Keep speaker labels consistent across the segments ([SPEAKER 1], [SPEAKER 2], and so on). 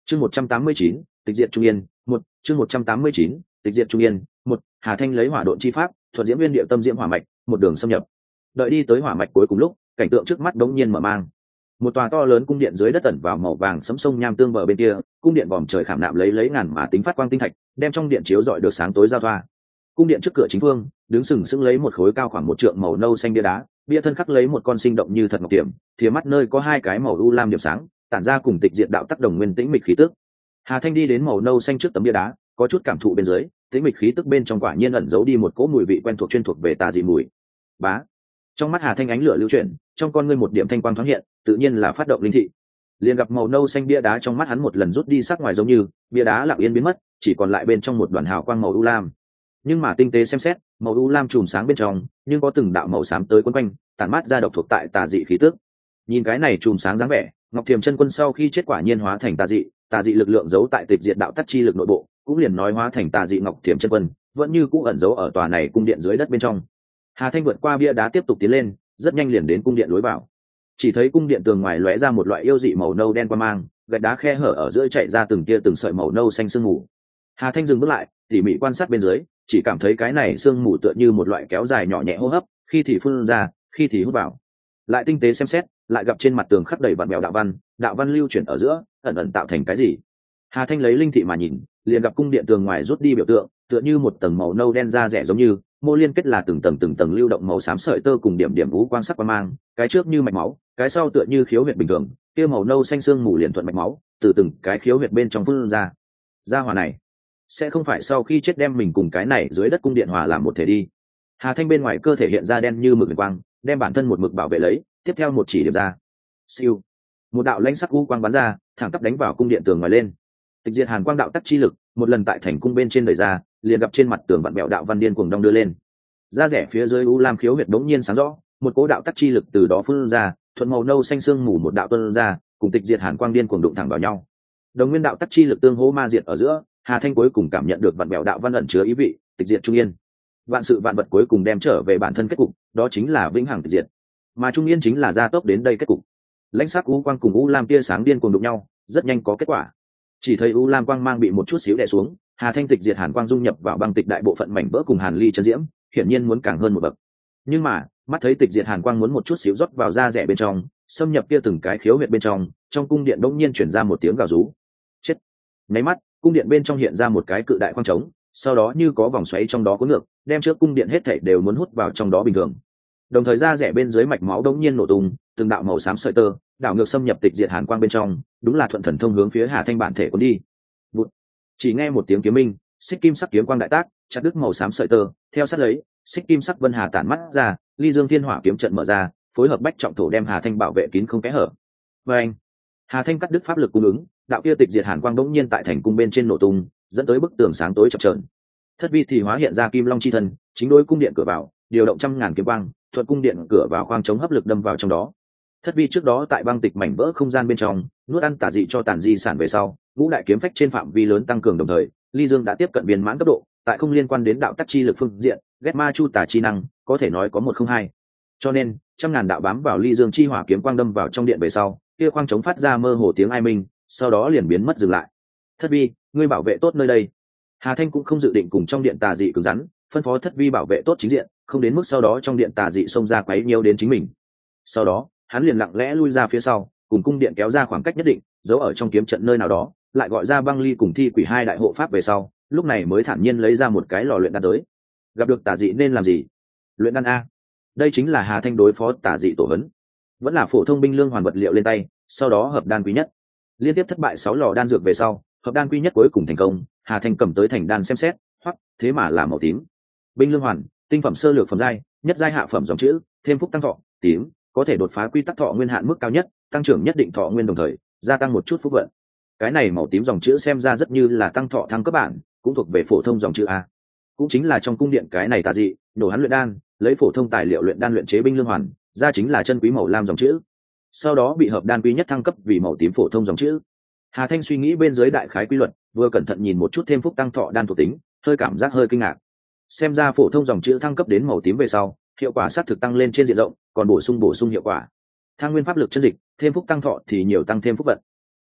[SPEAKER 1] Chương 189, tịch diệt trung yên, một chương 189, tịch diệt trung yên, một Hà Thanh lấy hỏa độn chi pháp, thuận diễm nguyên địa tâm diễm hỏa mạch, một đường xâm nhập. Đợi đi tới hỏa mạch cuối cùng lúc, cảnh tượng trước mắt đống nhiên mở mang. Một tòa to lớn cung điện dưới đất tẩn vào màu vàng sẫm sông nham tương bờ bên kia, cung điện vòm trời khảm nạm lấy ngàn mã tính phát quang tinh thạch, đem trong điện chiếu rọi được sáng tối giao thoa. Cung điện trước cửa chính phương, đứng sừng sững lấy một khối cao khoảng 1 trượng màu nâu xanh bia đá, bia thân khắc lấy một con sinh động như thật ngọc tiềm, thìa mắt nơi có 2 cái màu u lam điểm sáng, tản ra cùng tịch diệt đạo tác đồng nguyên tĩnh mịch khí tức. Hà Thanh đi đến màu nâu xanh trước tấm bia đá, có chút cảm thụ bên dưới, tĩnh mịch khí tức bên trong quả nhiên ẩn giấu đi một cỗ mùi vị quen thuộc chuyên thuộc về tà dị mùi. Bá. Trong mắt Hà Thanh ánh lửa lưu chuyển, trong con ngươi một điểm thanh quang thoáng hiện, tự nhiên là phát động linh thị. Liền gặp màu nâu xanh bia đá trong mắt hắn một lần rút đi sắc ngoài giống như, bia đá lặng yên biến mất, chỉ còn lại bên trong một đoàn hào quang màu u lam. Nhưng mà tinh tế xem xét, màu u lam chùm sáng bên trong, nhưng có từng đạo màu xám tới quấn quanh, tản mát ra độc thuộc tại tà dị khí tức. Nhìn cái này chùm sáng dáng vẻ, Ngọc Thiềm chân quân sau khi chết quả nhiên hóa thành tà dị lực lượng giấu tại tịch diệt đạo tắc chi lực nội bộ, cũng liền nói hóa thành tà dị Ngọc Thiềm chân quân, vẫn như cũ ẩn giấu ở tòa này cung điện dưới đất bên trong. Hà Thanh vượt qua bia đá tiếp tục tiến lên, rất nhanh liền đến cung điện lối vào. Chỉ thấy cung điện tường ngoài lóe ra một loại yêu dị màu nâu đen quang mang, gạch đá khe hở ở giữa chạy ra từng tia từng sợi màu nâu xanh sương mù. Hà Thanh dừng bước lại, tỉ mỉ quan sát bên dưới, chỉ cảm thấy cái này sương mù tựa như một loại kéo dài nhỏ nhẹ hô hấp, khi thì phun ra, khi thì hút vào. Lại tinh tế xem xét, lại gặp trên mặt tường khắc đầy vặn vẹo đạo văn lưu chuyển ở giữa, ẩn ẩn tạo thành cái gì. Hà Thanh lấy linh thị mà nhìn, liền gặp cung điện tường ngoài rút đi biểu tượng, tựa như một tầng màu nâu đen da rẻ giống như mô liên kết là từng tầng lưu động màu xám sợi tơ cùng điểm điểm vũ quang sắc quang mang, cái trước như mạch máu, cái sau tựa như khiếu huyệt bình thường, kia màu nâu xanh xương mù liền thuận mạch máu, từ từng cái khiếu huyệt bên trong phun ra. Gia hỏa này sẽ không phải sau khi chết đem mình cùng cái này dưới đất cung điện hòa làm một thể đi. Hà Thanh bên ngoài cơ thể hiện ra đen như mực quang, đem bản thân một mực bảo vệ lấy, tiếp theo một chỉ điểm ra. Siêu, một đạo lãnh sắc u quang bắn ra, thẳng tắp đánh vào cung điện tường ngoài lên. Tịch diệt hàn quang đạo tắc chi lực, một lần tại thành cung bên trên đẩy ra, liền gặp trên mặt tường vặn bẹo đạo văn điên cuồng đong đưa lên. Da rẻ phía dưới u lam khiếu huyệt đống nhiên sáng rõ, một cỗ đạo tắc chi lực từ đó phun ra, thuận màu nâu xanh xương mù một đạo tuôn ra, cùng tịch diệt hàn quang điên cuồng đụng thẳng vào nhau. Đồng nguyên đạo tắc chi lực tương hỗ ma diệt ở giữa, Hà Thanh cuối cùng cảm nhận được vặn bẹo đạo văn ẩn chứa ý vị, tịch diệt trung yên. Vạn sự vạn vật cuối cùng đem trở về bản thân kết cục, đó chính là vĩnh hằng tịch diệt. Mà trung yên chính là gia tốc đến đây kết cục. Lãnh sắc u quang cùng u lam tia sáng điên cuồng đụng nhau, rất nhanh có kết quả. Chỉ thấy u lam quang mang bị một chút xíu đè xuống, Hà Thanh tịch diệt hàn quang dung nhập vào băng tịch đại bộ phận mảnh vỡ cùng hàn ly chân diễm, hiển nhiên muốn càng hơn một bậc. Nhưng mà, mắt thấy tịch diệt hàn quang muốn một chút xíu rót vào da rẻ bên trong, xâm nhập kia từng cái khiếu huyệt bên trong cung điện đống nhiên truyền ra một tiếng gào rú. Chết! Nháy mắt, cung điện bên trong hiện ra một cái cự đại khoang trống, sau đó như có vòng xoáy trong đó cuốn ngược, đem trước cung điện hết thảy đều muốn hút vào trong đó bình thường. Đồng thời da rẻ bên dưới mạch máu đống nhiên nổ tung, từng đạo màu xám sợi tơ, đảo ngược xâm nhập tịch diệt hàn quang bên trong, đúng là thuận thần thông hướng phía Hà Thanh bản thể cuốn đi. Bụt. Chỉ nghe một tiếng kiếm minh, xích kim sắc kiếm quang đại tác, chặt đứt màu xám sợi tơ, theo sát lấy, xích kim sắc vân hà tản mắt ra, ly dương thiên hỏa kiếm trận mở ra, phối hợp bách trọng thổ đem Hà Thanh bảo vệ kín không kẽ hở. Và anh, Hà Thanh cắt đứt pháp lực cung ứng, đạo kia tịch diệt hàn quang đống nhiên tại thành cung bên trên nổ tung, dẫn tới bức tường sáng tối chập chờn. Thất vi thì hóa hiện ra kim long chi thân, chính đối cung điện cửa vào, điều động trăm ngàn kiếm quang, thuận cung điện cửa vào khoang chống hấp lực đâm vào trong đó. Thất vi trước đó tại băng tịch mảnh vỡ không gian bên trong nuốt ăn tà dị cho tàn di sản về sau, ngũ đại kiếm phách trên phạm vi lớn tăng cường đồng thời, ly dương đã tiếp cận viên mãn cấp độ, tại không liên quan đến đạo tắc chi lực phương diện, ghét ma chu tà chi năng có thể nói có 102. Cho nên trăm ngàn đạo bám vào ly dương chi hỏa kiếm quang đâm vào trong điện về sau, kia khoang chống phát ra mơ hồ tiếng ai minh, sau đó liền biến mất dừng lại. Thất vi, ngươi bảo vệ tốt nơi đây. Hà Thanh cũng không dự định cùng trong điện tà dị cứng rắn, phân phó thất vi bảo vệ tốt chính diện, không đến mức sau đó trong điện tà dị xông ra quấy nhiễu đến chính mình. Sau đó hắn liền lặng lẽ lui ra phía sau, cùng cung điện kéo ra khoảng cách nhất định, giấu ở trong kiếm trận nơi nào đó, lại gọi ra băng ly cùng thi quỷ hai đại hộ pháp về sau, lúc này mới thản nhiên lấy ra một cái lò luyện đan tới. Gặp được tà dị nên làm gì? Luyện đan a. Đây chính là Hà Thanh đối phó tà dị tổ huấn, vẫn là phổ thông binh lương hoàn vật liệu lên tay, sau đó hợp đan quý nhất. Liên tiếp thất bại 6 lò đan dược về sau, hợp đan quý nhất cuối cùng thành công, Hà Thanh cầm tới thành đan xem xét, hoặc thế mà là màu tím. Binh lương hoàn, tinh phẩm sơ lược phẩm giai, nhất giai hạ phẩm dòng chữ, thêm phúc tăng thọ, tím, có thể đột phá quy tắc thọ nguyên hạn mức cao nhất, tăng trưởng nhất định thọ nguyên đồng thời gia tăng một chút phúc vận. Cái này màu tím dòng chữ xem ra rất như là tăng thọ thăng cấp bản, cũng thuộc về phổ thông dòng chữ a. Cũng chính là trong cung điện cái này tà dị nổ hắn luyện đan, lấy phổ thông tài liệu luyện đan luyện chế binh lương hoàn, ra chính là chân quý màu lam dòng chữ, sau đó bị hợp đan quý nhất thăng cấp vì màu tím phổ thông dòng chữ. Hà Thanh suy nghĩ bên dưới đại khái quy luật, vừa cẩn thận nhìn một chút thêm phúc tăng thọ đan thuộc tính, hơi cảm giác hơi kinh ngạc. Xem ra phổ thông dòng chữ thăng cấp đến màu tím về sau, hiệu quả sát thực tăng lên trên diện rộng, còn bổ sung hiệu quả thăng nguyên pháp lực chân dịch, thêm phúc tăng thọ thì nhiều tăng thêm phúc vận.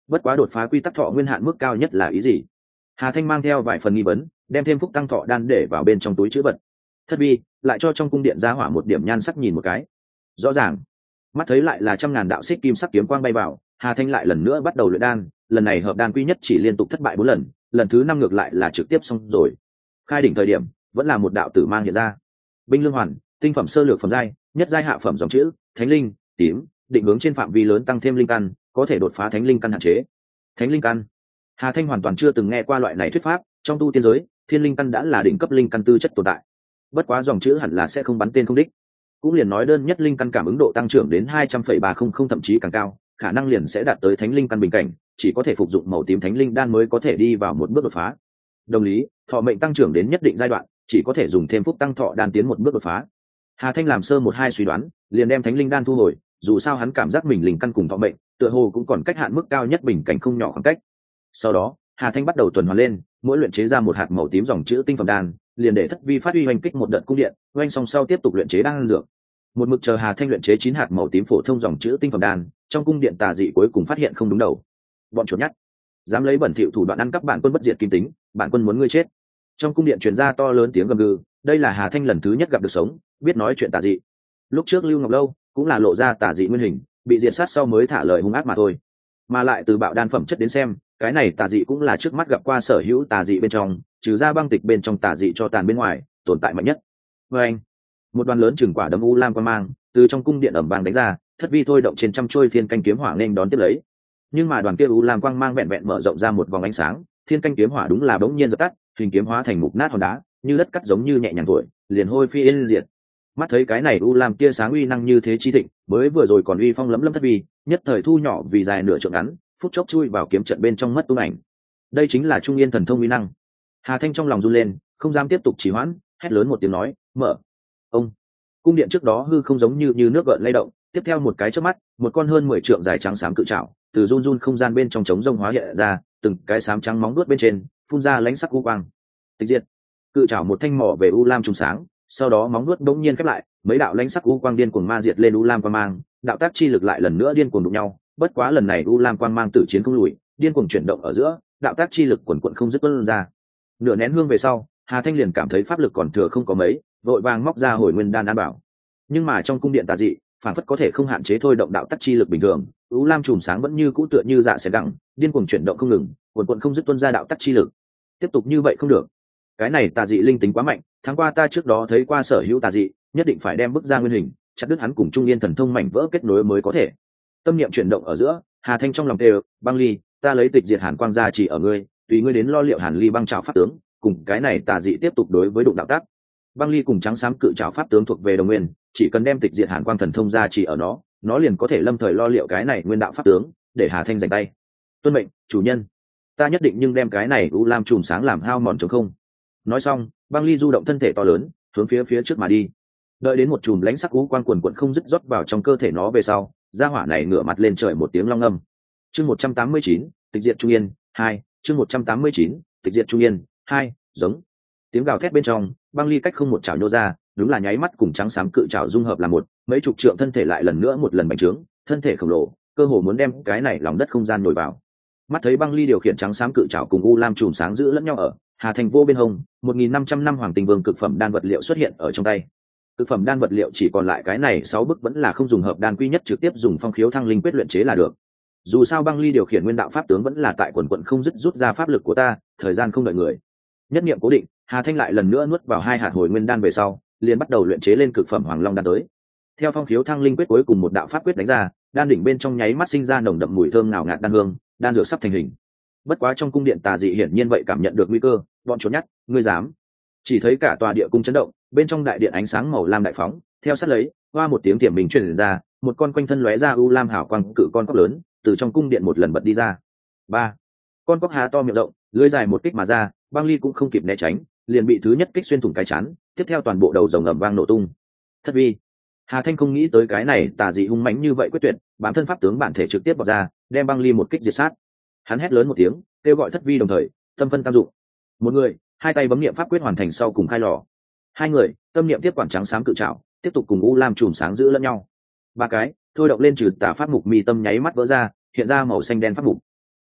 [SPEAKER 1] bất quá đột phá quy tắc thọ nguyên hạn mức cao nhất là ý gì? Hà Thanh mang theo vài phần nghi vấn, đem thêm phúc tăng thọ đan để vào bên trong túi trữ vật. Thất vi lại cho trong cung điện gia hỏa một điểm nhan sắc nhìn một cái. Rõ ràng mắt thấy lại là trăm ngàn đạo xích kim sắc kiếm quang bay vào, Hà Thanh lại lần nữa bắt đầu luyện đan. Lần này hợp đan quy nhất chỉ liên tục thất bại 4 lần, lần thứ 5 ngược lại là trực tiếp xong rồi. Khai đỉnh thời điểm vẫn là một đạo tử mang hiện ra. Binh lương hoàn, tinh phẩm sơ lược phẩm giai, nhất giai hạ phẩm dòng chữ thánh linh tím, định hướng trên phạm vi lớn tăng thêm linh căn, có thể đột phá thánh linh căn hạn chế. Thánh linh căn, Hà Thanh hoàn toàn chưa từng nghe qua loại này thuyết pháp. Trong tu tiên giới, thiên linh căn đã là đỉnh cấp linh căn tư chất tồn tại, bất quá dòng chữ hẳn là sẽ không bắn tên không đích. Cũng liền nói đơn nhất linh căn cảm ứng độ tăng trưởng đến 200,300 thậm chí càng cao, khả năng liền sẽ đạt tới thánh linh căn bình cảnh, chỉ có thể phục dụng màu tím thánh linh đan mới có thể đi vào một bước đột phá. Đồng lý, thọ mệnh tăng trưởng đến nhất định giai đoạn, chỉ có thể dùng thêm phúc tăng thọ đan tiến một bước đột phá. Hà Thanh làm sơ một hai suy đoán, liền đem thánh linh đan thu hồi, dù sao hắn cảm giác mình linh căn cùng thọ mệnh, tựa hồ cũng còn cách hạn mức cao nhất bình cảnh không nhỏ khoảng cách. Sau đó, Hà Thanh bắt đầu tuần hoàn lên, mỗi luyện chế ra một hạt màu tím dòng chữ tinh phẩm đan, liền để thất vi phát huy hoành kích một đợt cung điện, oanh xong sau tiếp tục luyện chế đan dược. Một mực chờ Hà Thanh luyện chế 9 hạt màu tím phổ thông dòng chữ tinh phẩm đan, trong cung điện tà dị cuối cùng phát hiện không đúng đầu. Bọn chuột nhắt, dám lấy bẩn thỉu thủ đoạn ăn cắp bản quân bất diệt kim tính, bản quân muốn ngươi chết. Trong cung điện truyền ra to lớn tiếng gầm gừ, đây là Hà Thanh lần thứ nhất gặp được sống, biết nói chuyện tà dị. Lúc trước Lưu Ngọc Lâu cũng là lộ ra tà dị nguyên hình, bị diệt sát sau mới thả lời hung ác mà thôi. Mà lại từ bạo đan phẩm chất đến xem, cái này tà dị cũng là trước mắt gặp qua sở hữu tà dị bên trong, trừ ra băng tịch bên trong tà dị cho tàn bên ngoài, tồn tại mạnh nhất. Và anh, một đoàn lớn chừng quả đấm u lam quang mang từ trong cung điện ẩm vàng đánh ra, thất vi thôi động trên trăm trôi thiên canh kiếm hỏa nên đón tiếp lấy. Nhưng mà đoàn kia u lam quang mang vẹn vẹn mở rộng ra một vòng ánh sáng, thiên canh kiếm hỏa đúng là bỗng nhiên dập tắt, hình kiếm hóa thành mục nát hòn đá, như đất cắt giống như nhẹ nhàng thổi, liền hôi phi yên diệt. Mắt thấy cái này u lam tia sáng uy năng như thế chi thịnh, mới vừa rồi còn uy phong lẫm lẫm thất vi, nhất thời thu nhỏ vì dài nửa trượng ngắn, phút chốc chui vào kiếm trận bên trong mất tung ảnh. Đây chính là trung yên thần thông uy năng. Hà Thanh trong lòng run lên, không dám tiếp tục trì hoãn, hét lớn một tiếng nói, mở. Ông. Cung điện trước đó hư không giống như nước gợn lay động, tiếp theo một cái chớp mắt, một con hơn 10 trượng dài trắng xám cự trảo từ run run không gian bên trong trống rông hóa hiện ra, từng cái xám trắng móng đuốt bên trên phun ra lãnh sắc u quang. Tịch diệt. Cự trảo một thanh mỏ về u lam trùng sáng, sau đó móng đuốt bỗng nhiên khép lại, mấy đạo lãnh sắc u quang điên cuồng ma diệt lên u lam quang mang, đạo tác chi lực lại lần nữa điên cuồng đụng nhau, bất quá lần này u lam quang mang tử chiến không lùi, điên cuồng chuyển động ở giữa, đạo tác chi lực quần quần không dứt tuôn ra. Nửa nén hương về sau, Hà Thanh liền cảm thấy pháp lực còn thừa không có mấy, vội vàng móc ra hồi nguyên đan an bảo. Nhưng mà trong cung điện tà dị, phản phất có thể không hạn chế thôi động đạo tắc chi lực bình thường, u lam chùm sáng vẫn như cũ tựa như dạ xẻ đặng, điên cuồng chuyển động không ngừng, quần quần không dứt tuôn ra đạo tắc chi lực. Tiếp tục như vậy không được, cái này tà dị linh tính quá mạnh, tháng qua ta trước đó thấy qua sở hữu tà dị, nhất định phải đem bức ra nguyên hình, chặt đứt hắn cùng trung yên thần thông mảnh vỡ kết nối mới có thể. Tâm niệm chuyển động ở giữa, Hà Thanh trong lòng kêu, băng ly, ta lấy tịch diệt hàn quang ra chỉ ở ngươi, tùy ngươi đến lo liệu hàn ly băng trào pháp tướng, cùng cái này tà dị tiếp tục đối với đụng đạo tác. Băng ly cùng trắng xám cự trảo pháp tướng thuộc về đồng nguyên, chỉ cần đem tịch diệt hàn quang thần thông ra chỉ ở nó liền có thể lâm thời lo liệu cái này nguyên đạo pháp tướng, để Hà Thanh giành tay. Tuân mệnh, chủ nhân. Ta nhất định nhưng đem cái này u lam chùm sáng làm hao mòn trống không. Nói xong, băng ly du động thân thể to lớn, hướng phía trước mà đi. Đợi đến một chùm lãnh sắc u quang quần quần không dứt rót vào trong cơ thể nó về sau, gia hỏa này ngửa mặt lên trời một tiếng long âm. Chương 189, tịch diệt trung yên 2, chương 189, tịch diệt trung yên 2, giống. Tiếng gào thét bên trong, băng ly cách không một chảo nhô ra, đúng là nháy mắt cùng trắng xám cự trảo dung hợp là một, mấy chục trượng thân thể lại lần nữa một lần bành trướng, thân thể khổng lồ, cơ hồ muốn đem cái này lòng đất không gian nổi vào. Mắt thấy băng ly điều khiển trắng xám cự trảo cùng u lam chùm sáng giữ lẫn nhau ở, Hà Thành vô bên hông, 1500 năm hoàng tình vương cực phẩm đan vật liệu xuất hiện ở trong tay. Cực phẩm đan vật liệu chỉ còn lại cái này 6 bức vẫn là không dùng hợp đan quy nhất, trực tiếp dùng phong khiếu thăng linh quyết luyện chế là được. Dù sao băng ly điều khiển nguyên đạo pháp tướng vẫn là tại quần quận không dứt rút ra pháp lực của ta, thời gian không đợi người. Nhất niệm cố định, Hà Thanh lại lần nữa nuốt vào 2 hạt hồi nguyên đan về sau, liền bắt đầu luyện chế lên cực phẩm hoàng long đan tới. Theo phong khiếu thăng linh quyết cuối cùng một đạo pháp quyết đánh ra, đan đỉnh bên trong nháy mắt sinh ra nồng đậm mùi thơm ngào ngạt đan hương, đan dược sắp thành hình. Bất quá trong cung điện tà dị hiển nhiên vậy cảm nhận được nguy cơ, bọn trốn nhát, ngươi dám? Chỉ thấy cả tòa địa cung chấn động, bên trong đại điện ánh sáng màu lam đại phóng, theo sát lấy, hoa một tiếng tiềm mình truyền ra, một con quanh thân lóe ra u lam hào quang cự con cóc lớn, từ trong cung điện một lần bật đi ra. 3. Con cóc há to miệng rộng, lưỡi dài một kích mà ra, băng ly cũng không kịp né tránh, liền bị thứ nhất kích xuyên thủng cái chán, tiếp theo toàn bộ đầu rồng ầm vang nổ tung. Thất vi. Hà Thanh không nghĩ tới cái này tà dị hung mãnh như vậy quyết tuyệt, bản thân pháp tướng bản thể trực tiếp bộc ra, đem băng ly một kích diệt sát. Hắn hét lớn một tiếng, kêu gọi thất vi đồng thời, tâm phân tam dụng. Một người, hai tay bấm niệm pháp quyết hoàn thành sau cùng khai lò. Hai người, tâm niệm tiếp quản trắng xám cự trảo, tiếp tục cùng u lam chùm sáng giữ lẫn nhau. Ba cái, thôi động lên trừ tà pháp mục mi tâm nháy mắt vỡ ra, hiện ra màu xanh đen pháp mục.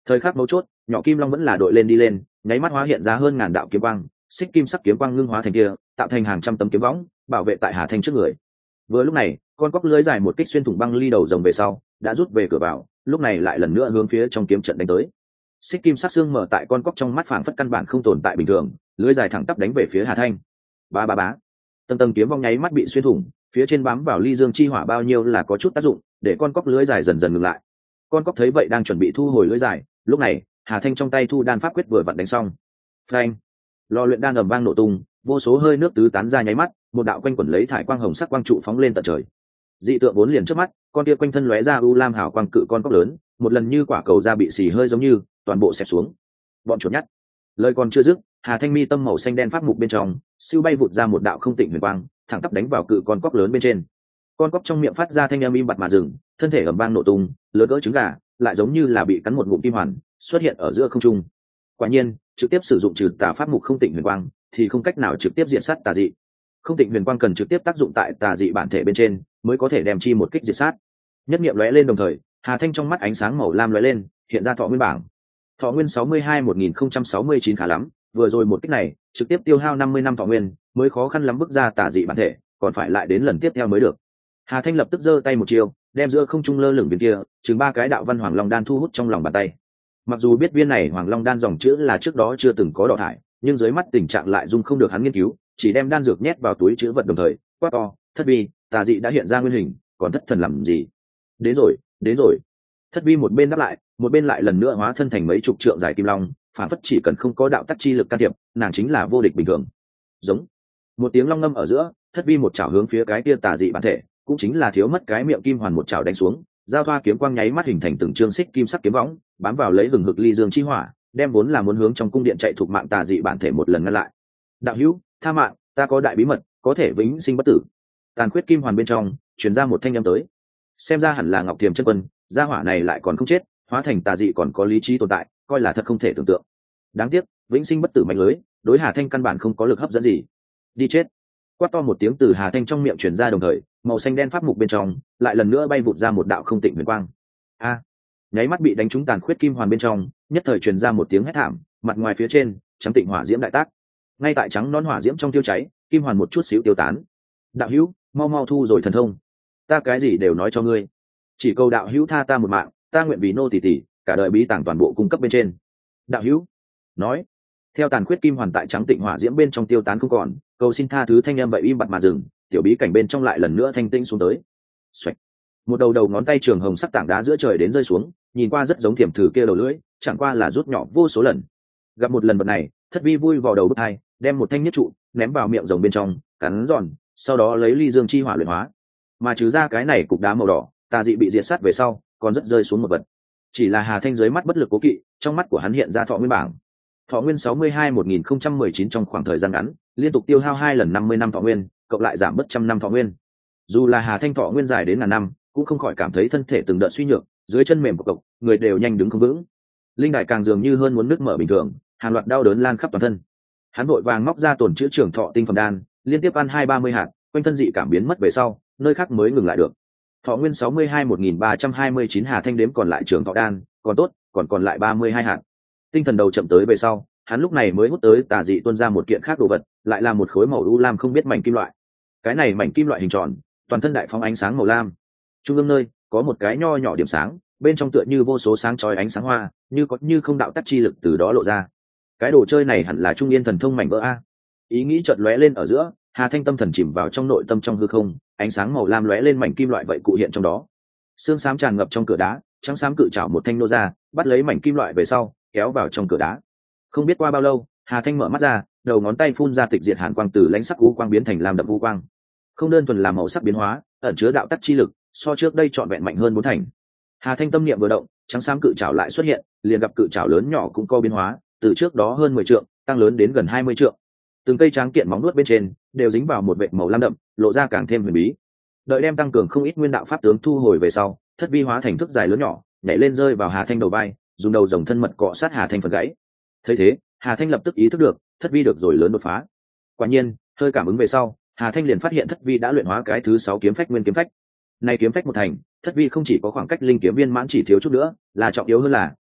[SPEAKER 1] Thời khắc mấu chốt, nhỏ kim long vẫn là đội lên đi lên, nháy mắt hóa hiện ra hơn ngàn đạo kiếm quang, xích kim sắc kiếm quang ngưng hóa thành kia, tạo thành hàng trăm tấm kiếm võng, bảo vệ tại Hà Thanh trước người. Vừa lúc này, con cóc lưới dài một kích xuyên thủng băng ly đầu rồng về sau, đã rút về cửa vào, lúc này lại lần nữa hướng phía trong kiếm trận đánh tới. Xích kim sắc xương mở tại con cóc trong mắt phảng phất căn bản không tồn tại bình thường, lưới dài thẳng tắp đánh về phía Hà Thanh. Ba ba bá, tầng tầng kiếm vong nháy mắt bị xuyên thủng, phía trên bám vào ly dương chi hỏa bao nhiêu là có chút tác dụng, để con cóc lưới dài dần dần ngừng lại. Con cóc thấy vậy đang chuẩn bị thu hồi lưới dài, lúc này Hà Thanh trong tay thu đan pháp quyết vừa vặn đánh xong. Phanh, lò luyện đan ầm vang nổ tung, vô số hơi nước tứ tán ra nháy mắt, một đạo quanh quẩn lấy thải quang hồng sắc quang trụ phóng lên tận trời. Dị tượng vốn liền trước mắt, con kia quanh thân lóe ra u lam hào quang cự con cóc lớn, một lần như quả cầu da bị xì hơi giống như toàn bộ xẹp xuống. Bọn chuột nhắt. Lời còn chưa dứt, Hà Thanh mi tâm màu xanh đen pháp mục bên trong, siêu bay vụt ra một đạo không tịnh huyền quang, thẳng tắp đánh vào cự con cóc lớn bên trên. Con cóc trong miệng phát ra thanh âm im bặt mà dừng, thân thể ầm vang nổ tung, lớn cỡ trứng gà, lại giống như là bị cắn một ngụm kim hoàn, xuất hiện ở giữa không trung. Quả nhiên, trực tiếp sử dụng trừ tà pháp mục không tịnh huyền quang, thì không cách nào trực tiếp diệt sát tà dị. Không tịnh huyền quang cần trực tiếp tác dụng tại tà dị bản thể bên trên, mới có thể đem chi một kích diệt sát. Nhất niệm lóe lên đồng thời, Hà Thanh trong mắt ánh sáng màu lam lóe lên, hiện ra thọ nguyên bảng. Thọ nguyên 62-1069 khá lắm, vừa rồi một kích này, trực tiếp tiêu hao 50 năm thọ nguyên, mới khó khăn lắm bước ra tà dị bản thể, còn phải lại đến lần tiếp theo mới được. Hà Thanh lập tức giơ tay một chiều, đem giữa không trung lơ lửng viên kia, chừng 3 cái đạo văn hoàng long đan thu hút trong lòng bàn tay. Mặc dù biết viên này hoàng long đan dòng chữ là trước đó chưa từng có đỏ thải, nhưng dưới mắt tình trạng lại dung không được hắn nghiên cứu, chỉ đem đan dược nhét vào túi chữ vật đồng thời, quát to, thất vi, tà dị đã hiện ra nguyên hình, còn thất thần làm gì? Đến rồi, đến rồi. Thất vi một bên đáp lại, một bên lại lần nữa hóa thân thành mấy chục trượng dài kim long, phản phất chỉ cần không có đạo tắc chi lực can thiệp, nàng chính là vô địch bình thường. Giống. Một tiếng long ngâm ở giữa, thất vi một chảo hướng phía cái kia tà dị bản thể, cũng chính là thiếu mất cái miệng kim hoàn một chảo đánh xuống, giao thoa kiếm quang nháy mắt hình thành từng chương xích kim sắc kiếm võng, bám vào lấy hừng hực ly dương chi hỏa, đem vốn là muốn hướng trong cung điện chạy thuộc mạng tà dị bản thể một lần ngăn lại. Đạo hữu, tha mạng, ta có đại bí mật, có thể vĩnh sinh bất tử. Tàn khuyết kim hoàn bên trong truyền ra một thanh âm tới. Xem ra hẳn là Ngọc Thiềm chân quân, gia hỏa này lại còn không chết, hóa thành tà dị còn có lý trí tồn tại, coi là thật không thể tưởng tượng. Đáng tiếc, vĩnh sinh bất tử mạnh lưới, đối Hà Thanh căn bản không có lực hấp dẫn gì. Đi chết. Quát to một tiếng từ Hà Thanh trong miệng truyền ra đồng thời, màu xanh đen pháp mục bên trong lại lần nữa bay vụt ra một đạo không tịnh huyền quang. A! Nháy mắt bị đánh trúng tàn khuyết kim hoàn bên trong, nhất thời truyền ra một tiếng hét thảm, mặt ngoài phía trên trắng tịnh hỏa diễm đại tác. Ngay tại trắng non hỏa diễm trong tiêu cháy, kim hoàn một chút xíu tiêu tán. Đạo hữu, mau mau thu rồi thần thông. Ta cái gì đều nói cho ngươi. Chỉ cầu đạo hữu tha ta một mạng, ta nguyện vì nô tỳ tỷ, cả đời bí tàng toàn bộ cung cấp bên trên. Đạo hữu, nói. Theo tàn khuyết kim hoàn tại trắng tịnh hỏa diễm bên trong tiêu tán không còn, cầu xin tha thứ thanh âm vậy im bặt mà dừng, tiểu bí cảnh bên trong lại lần nữa thanh tinh xuống tới. Xoạch. Một đầu đầu ngón tay trường hồng sắc tảng đá giữa trời đến rơi xuống, nhìn qua rất giống thiểm thử kia đầu lưỡi, chẳng qua là rút nhỏ vô số lần. Gặp một lần vật này, thất vi vui vào đầu bức hai, đem một thanh nhất trụ ném vào miệng rồng bên trong, cắn giòn, sau đó lấy ly dương chi hỏa luyện hóa. Mà trừ ra cái này cục đá màu đỏ, tà dị bị diệt sát về sau, còn rất rơi xuống một vật. Chỉ là Hà Thanh dưới mắt bất lực cố kỵ, trong mắt của hắn hiện ra thọ nguyên bảng. Thọ nguyên 62-1019 trong khoảng thời gian ngắn, liên tục tiêu hao 2 lần 50 năm thọ nguyên, cộng lại giảm bất trăm năm thọ nguyên. Dù là Hà Thanh thọ nguyên dài đến ngàn năm, cũng không khỏi cảm thấy thân thể từng đợt suy nhược, dưới chân mềm cộc, người đều nhanh đứng không vững. Linh đài càng dường như hơn muốn nứt mở bình thường, hàng loạt đau đớn lan khắp toàn thân. Hắn vội vàng móc ra tổn chữa trưởng thọ tinh phẩm đan, liên tiếp ăn 2-30 hạt, quanh thân dị cảm biến mất về sau, nơi khác mới ngừng lại được. Thọ nguyên 62-1329 Hà Thanh đếm còn lại trưởng thọ đan, còn tốt, còn lại 32 hạt. Tinh thần đầu chậm tới về sau, hắn lúc này mới hút tới tà dị tuôn ra một kiện khác đồ vật, lại là một khối màu u lam không biết mảnh kim loại. Cái này mảnh kim loại hình tròn, toàn thân đại phóng ánh sáng màu lam. Trung ương nơi có một cái nho nhỏ điểm sáng, bên trong tựa như vô số sáng chói ánh sáng hoa, như có như không đạo tắc chi lực từ đó lộ ra. Cái đồ chơi này hẳn là trung yên thần thông mảnh vỡ a. Ý nghĩ chợt lóe lên ở giữa, Hà Thanh tâm thần chìm vào trong nội tâm trong hư không, ánh sáng màu lam lóe lên mảnh kim loại vậy cụ hiện trong đó. Xương xám tràn ngập trong cửa đá, trắng xám cự chảo một thanh nô ra, bắt lấy mảnh kim loại về sau, kéo vào trong cửa đá. Không biết qua bao lâu, Hà Thanh mở mắt ra, đầu ngón tay phun ra tịch diệt hàn quang từ lãnh sắc u quang biến thành lam đậm u quang. Không đơn thuần là màu sắc biến hóa, ẩn chứa đạo tắc chi lực, so trước đây trọn vẹn mạnh hơn 4 thành. Hà Thanh tâm niệm vừa động, trắng xám cự chảo lại xuất hiện, liền gặp cự chảo lớn nhỏ cũng có biến hóa, từ trước đó hơn 10 trượng, tăng lớn đến gần 20 trượng. Từng cây tráng kiện móng nuốt bên trên đều dính vào một vệt màu lam đậm, lộ ra càng thêm huyền bí. Đợi đem tăng cường không ít nguyên đạo pháp tướng thu hồi về sau, thất vi hóa thành thức dài lớn nhỏ, nhảy lên rơi vào Hà Thanh đầu vai, dùng đầu rồng thân mật cọ sát Hà Thanh phần gáy. Thấy thế, Hà Thanh lập tức ý thức được, thất vi được rồi lớn đột phá. Quả nhiên, hơi cảm ứng về sau, Hà Thanh liền phát hiện thất vi đã luyện hóa cái thứ 6 kiếm phách nguyên kiếm phách. Này kiếm phách một thành, thất vi không chỉ có khoảng cách linh kiếm viên mãn chỉ thiếu chút nữa, là trọng yếu hơn là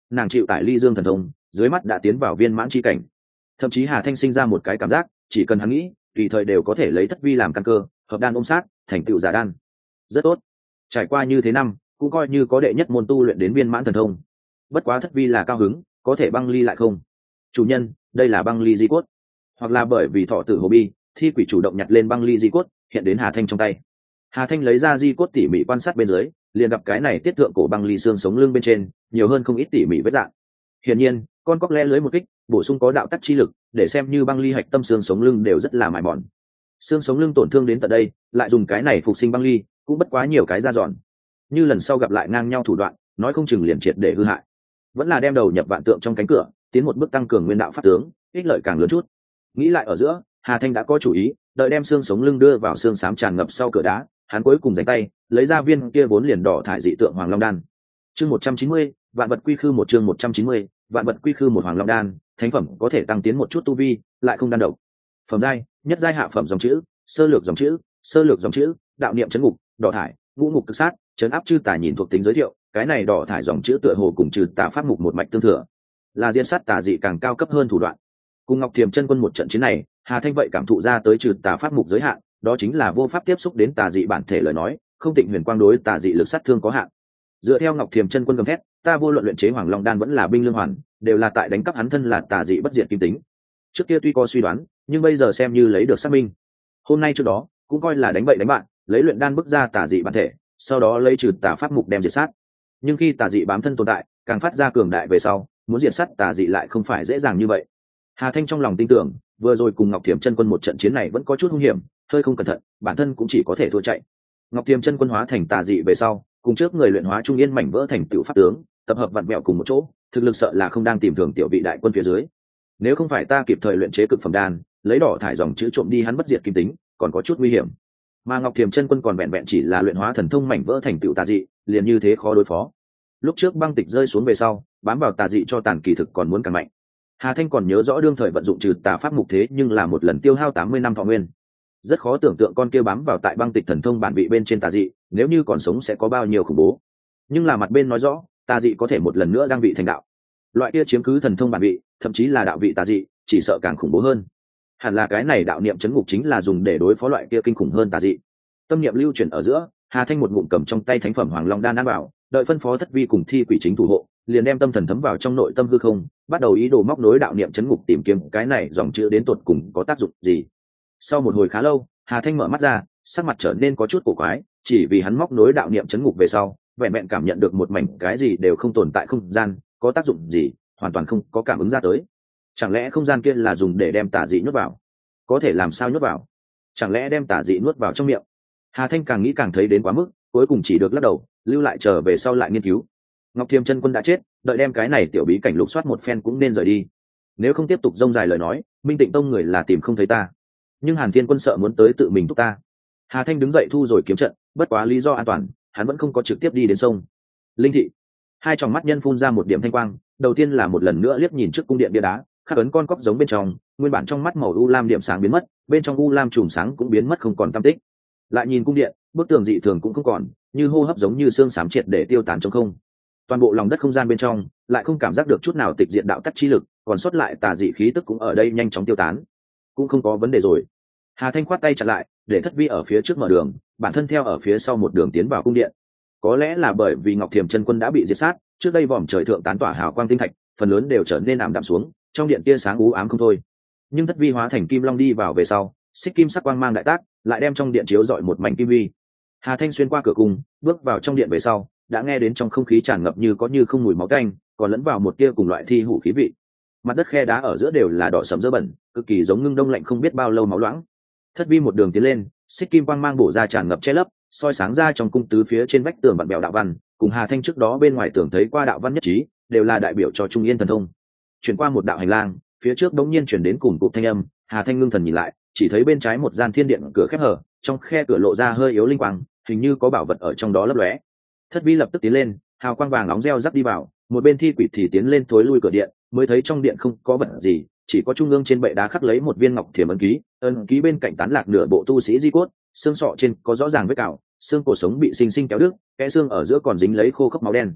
[SPEAKER 1] nàng chịu tải ly dương thần thông, dưới mắt đã tiến vào viên mãn chi cảnh. Thậm chí Hà Thanh sinh ra một cái cảm giác, chỉ cần hắn nghĩ, tùy thời đều có thể lấy thất vi làm căn cơ, hợp đan ôm sát, thành tựu giả đan. Rất tốt. Trải qua như thế năm, cũng coi như có đệ nhất môn tu luyện đến viên mãn thần thông. Bất quá thất vi là cao hứng, có thể băng ly lại không? Chủ nhân, đây là băng ly di cốt. Hoặc là bởi vì thọ tử hồ bi, thi quỷ chủ động nhặt lên băng ly di cốt, hiện đến Hà Thanh trong tay. Hà Thanh lấy ra di cốt tỉ mỉ quan sát bên dưới, liền gặp cái này tiết thượng cổ băng ly xương sống lưng bên trên, nhiều hơn không ít tỉ mỉ vết dạng. Hiển nhiên, con cóc le lưới một kích, bổ sung có đạo tắc chi lực, để xem như băng ly hạch tâm xương sống lưng đều rất là mài mòn. Xương sống lưng tổn thương đến tận đây, lại dùng cái này phục sinh băng ly, cũng bất quá nhiều cái ra dọn. Như lần sau gặp lại ngang nhau thủ đoạn, nói không chừng liền triệt để hư hại. Vẫn là đem đầu nhập vạn tượng trong cánh cửa, tiến một bước tăng cường nguyên đạo pháp tướng, ích lợi càng lớn chút. Nghĩ lại ở giữa, Hà Thanh đã có chủ ý, đợi đem xương sống lưng đưa vào xương xám tràn ngập sau cửa đá, hắn cuối cùng giành tay, lấy ra viên kia vốn liền đỏ thải dị tượng Hoàng Long đan. Chương 190, vạn vật quy khư một chương 190, vạn vật quy khư một Hoàng Long đan, thánh phẩm có thể tăng tiến một chút tu vi, lại không đan độc. Phẩm giai, nhất giai hạ phẩm dòng chữ, sơ lược dòng chữ, đạo niệm chấn ngục, đỏ thải, ngũ ngục cực sát, chấn áp chư tà nhìn thuộc tính giới thiệu, cái này đỏ thải dòng chữ tựa hồ cùng trừ tà pháp mục một mạch tương thừa, là diễn sát tà dị càng cao cấp hơn thủ đoạn. Cùng Ngọc Thiềm chân quân một trận chiến này, Hà Thanh vậy cảm thụ ra tới trừ tà pháp mục giới hạn, đó chính là vô pháp tiếp xúc đến tà dị bản thể lời nói, không tịnh huyền quang đối tà dị lực sát thương có hạn. Dựa theo Ngọc Thiềm chân quân gầm thét, ta vô luận luyện chế Hoàng Long đan vẫn là binh lương hoàn, đều là tại đánh cắp hắn thân là tà dị bất diệt kim tính. Trước kia tuy có suy đoán, nhưng bây giờ xem như lấy được xác minh. Hôm nay trước đó, cũng coi là đánh bậy đánh bạn, lấy luyện đan bức ra tà dị bản thể, sau đó lấy trừ tà pháp mục đem diệt sát. Nhưng khi tà dị bám thân tồn tại, càng phát ra cường đại về sau, muốn diệt sát tà dị lại không phải dễ dàng như vậy. Hà Thanh trong lòng tin tưởng, vừa rồi cùng Ngọc Thiềm chân quân một trận chiến này vẫn có chút hung hiểm, hơi không cẩn thận, bản thân cũng chỉ có thể thua chạy. Ngọc Thiềm chân quân hóa thành tà dị về sau, cùng trước người luyện hóa trung yên mảnh vỡ thành tiểu pháp tướng, tập hợp vặn vẹo cùng một chỗ, thực lực sợ là không đang tìm thường tiểu vị đại quân phía dưới. Nếu không phải ta kịp thời luyện chế cực phẩm đan, lấy đỏ thải dòng chữ trộm đi hắn bất diệt kim tính, còn có chút nguy hiểm. Mà Ngọc Thiềm chân quân còn vẹn vẹn chỉ là luyện hóa thần thông mảnh vỡ thành tiểu tà dị, liền như thế khó đối phó. Lúc trước băng tịch rơi xuống về sau, bám vào tà dị cho tàn kỳ thực còn muốn càng mạnh. Hà Thanh còn nhớ rõ đương thời vận dụng trừ tà pháp mục thế nhưng là một lần tiêu hao 80 năm thọ nguyên. Rất khó tưởng tượng con kia bám vào tại băng tịch thần thông bản vị bên trên tà dị, nếu như còn sống sẽ có bao nhiêu khủng bố. Nhưng là mặt bên nói rõ, tà dị có thể một lần nữa đang vị thành đạo. Loại kia chiếm cứ thần thông bản vị, thậm chí là đạo vị tà dị, chỉ sợ càng khủng bố hơn. Hẳn là cái này đạo niệm chấn ngục chính là dùng để đối phó loại kia kinh khủng hơn tà dị. Tâm niệm lưu chuyển ở giữa, Hà Thanh một ngụm cầm trong tay thánh phẩm Hoàng Long đan ăn vào, đợi phân phó thất vi cùng thi quỷ chính thủ hộ, liền đem tâm thần thấm vào trong nội tâm hư không, bắt đầu ý đồ móc nối đạo niệm chấn ngục tìm kiếm cái này dòng chữ đến tột cùng có tác dụng gì. Sau một hồi khá lâu, Hà Thanh mở mắt ra, sắc mặt trở nên có chút cổ quái, chỉ vì hắn móc nối đạo niệm chấn ngục về sau, vẹn vẹn cảm nhận được một mảnh cái gì đều không tồn tại không gian, có tác dụng gì, hoàn toàn không có cảm ứng ra tới. Chẳng lẽ không gian kia là dùng để đem tà dị nuốt vào? Có thể làm sao nuốt vào? Chẳng lẽ đem tà dị nuốt vào trong miệng? Hà Thanh càng nghĩ càng thấy đến quá mức, cuối cùng chỉ được lắc đầu, lưu lại trở về sau lại nghiên cứu. Ngọc Thiềm chân quân đã chết, đợi đem cái này tiểu bí cảnh lục soát một phen cũng nên rời đi. Nếu không tiếp tục rông dài lời nói, Minh Tịnh Tông người là tìm không thấy ta. Nhưng Hàn Thiên Quân sợ muốn tới tự mình thúc ta. Hà Thanh đứng dậy thu rồi kiếm trận, bất quá lý do an toàn, hắn vẫn không có trực tiếp đi đến sông Linh Thị. Hai tròng mắt nhân phun ra một điểm thanh quang, đầu tiên là một lần nữa liếc nhìn trước cung điện bia đá, khắc ấn con cóc giống bên trong, nguyên bản trong mắt màu u lam điểm sáng biến mất, bên trong u lam chùm sáng cũng biến mất không còn tăm tích. Lại nhìn cung điện, bức tường dị thường cũng không còn, như hô hấp giống như xương xám triệt để tiêu tán trong không. Toàn bộ lòng đất không gian bên trong lại không cảm giác được chút nào tịch diện đạo tắc chi lực, còn sót lại tà dị khí tức cũng ở đây nhanh chóng tiêu tán. Cũng không có vấn đề rồi. Hà Thanh khoát tay chặn lại, để thất vi ở phía trước mở đường, bản thân theo ở phía sau một đường tiến vào cung điện. Có lẽ là bởi vì Ngọc Thiềm chân quân đã bị diệt sát, trước đây vòm trời thượng tán tỏa hào quang tinh thạch, phần lớn đều trở nên ảm đạm xuống, trong điện tia sáng u ám không thôi. Nhưng thất vi hóa thành kim long đi vào về sau, xích kim sắc quang mang đại tác, lại đem trong điện chiếu rọi một mảnh kim vi. Hà Thanh xuyên qua cửa cung, bước vào trong điện về sau, đã nghe đến trong không khí tràn ngập như có như không mùi máu tanh, còn lẫn vào một tia cùng loại thi hủ khí vị. Mặt đất khe đá ở giữa đều là đỏ sẫm dơ bẩn, cực kỳ giống ngưng đông lạnh không biết bao lâu máu loãng. Thất vi một đường tiến lên, xích kim quang mang bổ ra tràn ngập che lấp, soi sáng ra trong cung tứ phía trên vách tường vặn bèo đạo văn, cùng Hà Thanh trước đó bên ngoài tường thấy qua đạo văn nhất trí, đều là đại biểu cho Trung Yên thần thông. Chuyển qua một đạo hành lang, phía trước đống nhiên chuyển đến cùng cụm thanh âm, Hà Thanh ngưng thần nhìn lại, chỉ thấy bên trái một gian thiên điện cửa khép hở, trong khe cửa lộ ra hơi yếu linh quang, hình như có bảo vật ở trong đó lấp lóe. Thất vi lập tức tiến lên, hào quang vàng nóng reo rắc đi vào, một bên thi quỷ thì tiến lên thối lui cửa điện, mới thấy trong điện không có vật gì, chỉ có trung ương trên bệ đá khắc lấy một viên ngọc thiềm ấn ký bên cạnh tán lạc nửa bộ tu sĩ di cốt, xương sọ trên có rõ ràng vết cào, xương cổ sống bị sinh sinh kéo đứt, kẽ xương ở giữa còn dính lấy khô khốc máu đen.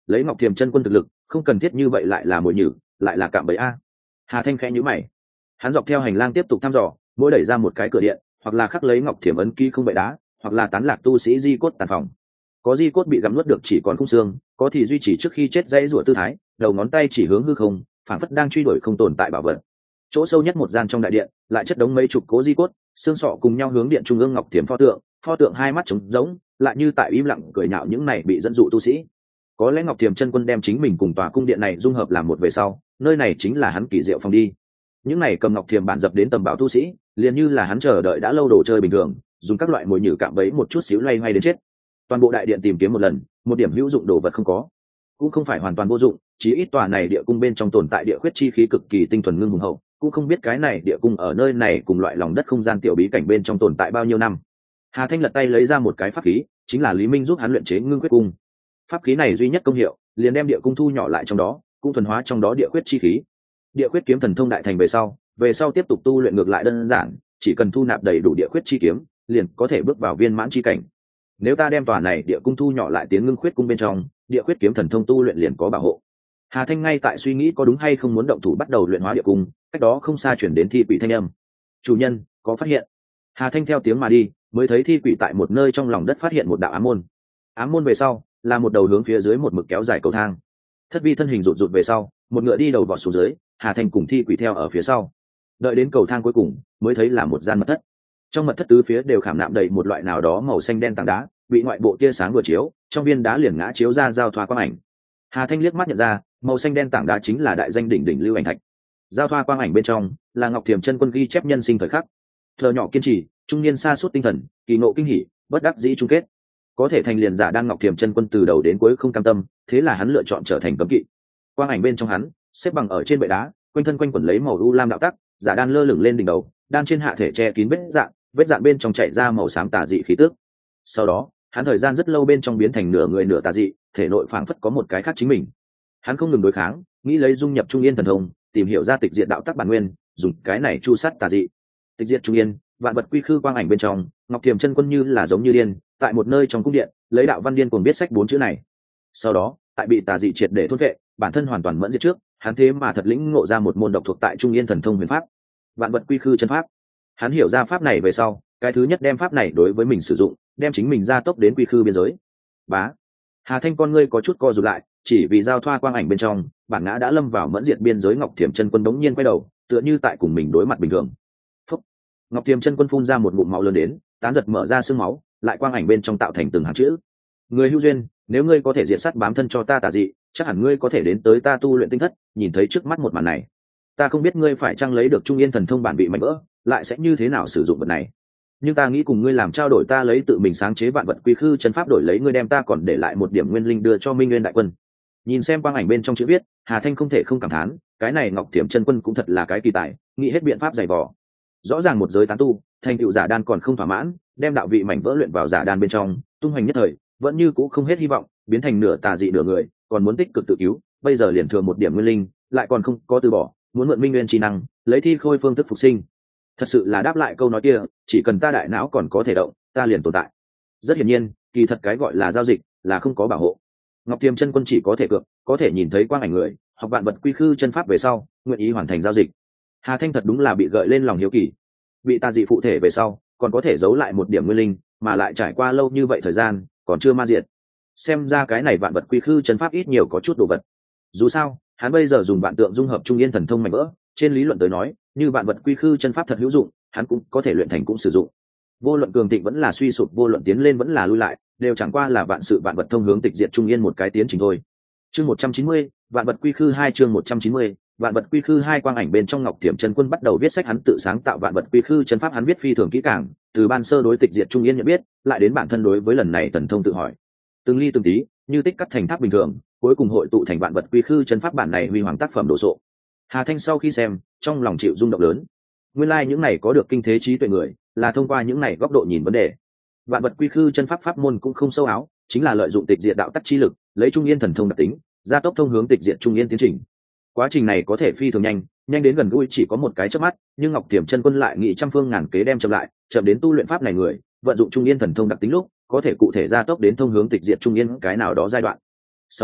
[SPEAKER 1] lấy Ngọc Thiềm chân quân thực lực không cần thiết như vậy, lại là mồi nhử, lại là cạm bẫy a. Hà Thanh khẽ nhíu mày, hắn dọc theo hành lang tiếp tục thăm dò, mỗi đẩy ra một cái cửa điện, hoặc là khắc lấy Ngọc Thiềm ấn ký không bậy đá, hoặc là tán lạc tu sĩ di cốt tàn phòng. Có di cốt bị gặm nuốt được chỉ còn khung xương, có thì duy trì trước khi chết dãy rủa tư thái, đầu ngón tay chỉ hướng hư không, phảng phất đang truy đuổi không tồn tại bảo vật. Chỗ sâu nhất một gian trong đại điện lại chất đống mấy chục cố di cốt, xương sọ cùng nhau hướng điện trung ương Ngọc Thiềm pho tượng hai mắt trống rỗng, lại như tại im lặng cười nhạo những này bị dẫn dụ tu sĩ. Có lẽ Ngọc Thiềm chân quân đem chính mình cùng tòa cung điện này dung hợp làm một về sau, nơi này chính là hắn kỳ diệu phòng đi. Những này cầm Ngọc Thiềm bản dập đến tầm bảo tu sĩ, liền như là hắn chờ đợi đã lâu đồ chơi bình thường, dùng các loại mồi nhử cạm bẫy một chút xíu loay hoay đến chết. Toàn bộ đại điện tìm kiếm một lần, một điểm hữu dụng đồ vật không có. Cũng không phải hoàn toàn vô dụng, chỉ ít tòa này địa cung bên trong tồn tại địa khuyết chi khí cực kỳ tinh thuần ngưng hùng hậu, cũng không biết cái này địa cung ở nơi này cùng loại lòng đất không gian tiểu bí cảnh bên trong tồn tại bao nhiêu năm. Hà Thanh lật tay lấy ra một cái pháp khí, chính là Lý Minh giúp hắn luyện chế ngưng quyết cung. Pháp khí này duy nhất công hiệu, liền đem địa cung thu nhỏ lại trong đó, cũng thuần hóa trong đó địa khuyết chi khí. Địa khuyết kiếm thần thông đại thành về sau tiếp tục tu luyện ngược lại đơn giản, chỉ cần thu nạp đầy đủ địa khuyết chi kiếm, liền có thể bước vào viên mãn chi cảnh. Nếu ta đem tòa này địa cung thu nhỏ lại tiến ngưng khuyết cung bên trong, địa khuyết kiếm thần thông tu luyện liền có bảo hộ. Hà Thanh ngay tại suy nghĩ có đúng hay không muốn động thủ bắt đầu luyện hóa địa cung, cách đó không xa chuyển đến thi quỷ thanh âm. Chủ nhân, có phát hiện. Hà Thanh theo tiếng mà đi, mới thấy thi quỷ tại một nơi trong lòng đất phát hiện một đạo ám môn. Ám môn về sau là một đầu hướng phía dưới một mực kéo dài cầu thang. Thất vi thân hình rụt rụt về sau, một ngựa đi đầu vọt xuống dưới, Hà Thanh cùng thi quỷ theo ở phía sau. Đợi đến cầu thang cuối cùng, mới thấy là một gian mật thất. Trong mật thất tứ phía đều khảm nạm đầy một loại nào đó màu xanh đen tảng đá, bị ngoại bộ tia sáng vừa chiếu, trong viên đá liền ngã chiếu ra giao thoa quang ảnh. Hà Thanh liếc mắt nhận ra, màu xanh đen tảng đá chính là đại danh đỉnh đỉnh lưu ảnh thạch. Giao thoa quang ảnh bên trong là Ngọc Thiềm chân quân ghi chép nhân sinh thời khắc. Thờ nhỏ kiên trì, trung niên sa sút tinh thần, kỳ ngộ kinh hỉ, bất đắc dĩ chung kết. Có thể thành liền giả đan Ngọc Thiềm chân quân từ đầu đến cuối không cam tâm, thế là hắn lựa chọn trở thành cấm kỵ. Quang ảnh bên trong hắn xếp bằng ở trên bệ đá, quanh thân quanh quẩn lấy màu u lam đạo tắc, giả đan lơ lửng lên đỉnh đầu, đan trên hạ thể che kín vết dạn bên trong chảy ra màu xám tà dị khí tức. Sau đó hắn thời gian rất lâu bên trong biến thành nửa người nửa tà dị, thể nội phảng phất có một cái khác chính mình. Hắn không ngừng đối kháng, nghĩ lấy dung nhập trung yên thần thông, tìm hiểu ra tịch diệt đạo tắc bản nguyên, dùng cái này chu sát tà dị. Tịch diệt trung yên, vạn vật quy khư quang ảnh bên trong, Ngọc Thiềm chân quân như là giống như điên, tại một nơi trong cung điện, lấy đạo văn điên cuồng biết sách 4 chữ này. Sau đó, tại bị tà dị triệt để thôn vệ, bản thân hoàn toàn mẫn diệt trước, hắn thế mà thật lĩnh ngộ ra một môn độc thuộc tại trung yên thần thông huyền pháp, vạn vật quy khư chân pháp. Hắn hiểu ra pháp này về sau, cái thứ nhất đem pháp này đối với mình sử dụng, đem chính mình gia tốc đến quy khư biên giới. Bá. Hà Thanh con ngươi có chút co rụt lại, chỉ vì giao thoa quang ảnh bên trong, bản ngã đã lâm vào mẫn diệt biên giới. Ngọc Thiềm chân quân đống nhiên quay đầu, tựa như tại cùng mình đối mặt bình thường. Phúc. Ngọc Thiềm chân quân phun ra một ngụm máu lớn đến, tán giật mở ra xương máu, lại quang ảnh bên trong tạo thành từng hàng chữ. Người hữu duyên, nếu ngươi có thể diệt sát bám thân cho ta tà dị, chắc hẳn ngươi có thể đến tới ta tu luyện tinh thất, nhìn thấy trước mắt một màn này. Ta không biết ngươi phải chăng lấy được trung yên thần thông bản bị mạnh vỡ, lại sẽ như thế nào sử dụng vật này. Nhưng ta nghĩ cùng ngươi làm trao đổi, ta lấy tự mình sáng chế vạn vật quy khư chân pháp đổi lấy ngươi đem ta còn để lại một điểm nguyên linh đưa cho Minh Nguyên đại quân. Nhìn xem quang ảnh bên trong chữ viết, Hà Thanh không thể không cảm thán, cái này Ngọc Thiềm chân quân cũng thật là cái kỳ tài, nghĩ hết biện pháp giày vò. Rõ ràng một giới tán tu, thành tựu giả đan còn không thỏa mãn, đem đạo vị mảnh vỡ luyện vào giả đan bên trong, tung hoành nhất thời, vẫn như cũ không hết hy vọng, biến thành nửa tà dị nửa người, còn muốn tích cực tự cứu, bây giờ liền thừa một điểm nguyên linh, lại còn không có từ bỏ, muốn mượn Minh Nguyên chi năng, lấy thi khôi phương thức phục sinh. Thật sự là đáp lại câu nói kia, chỉ cần ta đại não còn có thể động, ta liền tồn tại. Rất hiển nhiên, kỳ thật cái gọi là giao dịch là không có bảo hộ. Ngọc Thiềm chân quân chỉ có thể cược, có thể nhìn thấy quang ảnh người, học vạn vật quy khư chân pháp về sau, nguyện ý hoàn thành giao dịch. Hà Thanh thật đúng là bị gợi lên lòng hiếu kỳ. Bị tà dị phụ thể về sau, còn có thể giấu lại một điểm nguyên linh, mà lại trải qua lâu như vậy thời gian, còn chưa ma diệt. Xem ra cái này vạn vật quy khư chân pháp ít nhiều có chút đồ vật. Dù sao, hắn bây giờ dùng vạn tượng dung hợp trung yên thần thông mạnh vỡ, trên lý luận tới nói, như vạn vật quy khư chân pháp thật hữu dụng, hắn cũng có thể luyện thành cũng sử dụng. Vô luận cường thịnh vẫn là suy sụp, vô luận tiến lên vẫn là lui lại, đều chẳng qua là vạn sự vạn vật thông hướng tịch diệt trung yên một cái tiến trình thôi. Chương 190, vạn vật quy khư 2 chương 190, vạn vật quy khư 2 quang ảnh bên trong Ngọc Thiềm chân quân bắt đầu viết sách, hắn tự sáng tạo vạn vật quy khư chân pháp, hắn viết phi thường kỹ càng, từ ban sơ đối tịch diệt trung yên nhận biết, lại đến bản thân đối với lần này thần thông tự hỏi. Từng ly từng tí, như tích cắt thành tháp bình thường, cuối cùng hội tụ thành vạn vật quy khư chân pháp bản này huy hoàng tác phẩm đồ sộ. Hà Thanh sau khi xem, trong lòng chịu rung động lớn. Nguyên lai những này có được kinh thế trí tuệ người, là thông qua những này góc độ nhìn vấn đề. Vạn vật quy khư chân pháp pháp môn cũng không sâu áo, chính là lợi dụng tịch diệt đạo tắc chi lực, lấy trung yên thần thông đặc tính, gia tốc thông hướng tịch diệt trung yên tiến trình. Quá trình này có thể phi thường nhanh, nhanh đến gần gũi chỉ có một cái chớp mắt, nhưng Ngọc Thiềm chân quân lại nghĩ trăm phương ngàn kế đem chậm lại, chậm đến tu luyện pháp này người, vận dụng trung yên thần thông đặc tính lúc, có thể cụ thể gia tốc đến thông hướng tịch diệt trung yên cái nào đó giai đoạn. Sau đó,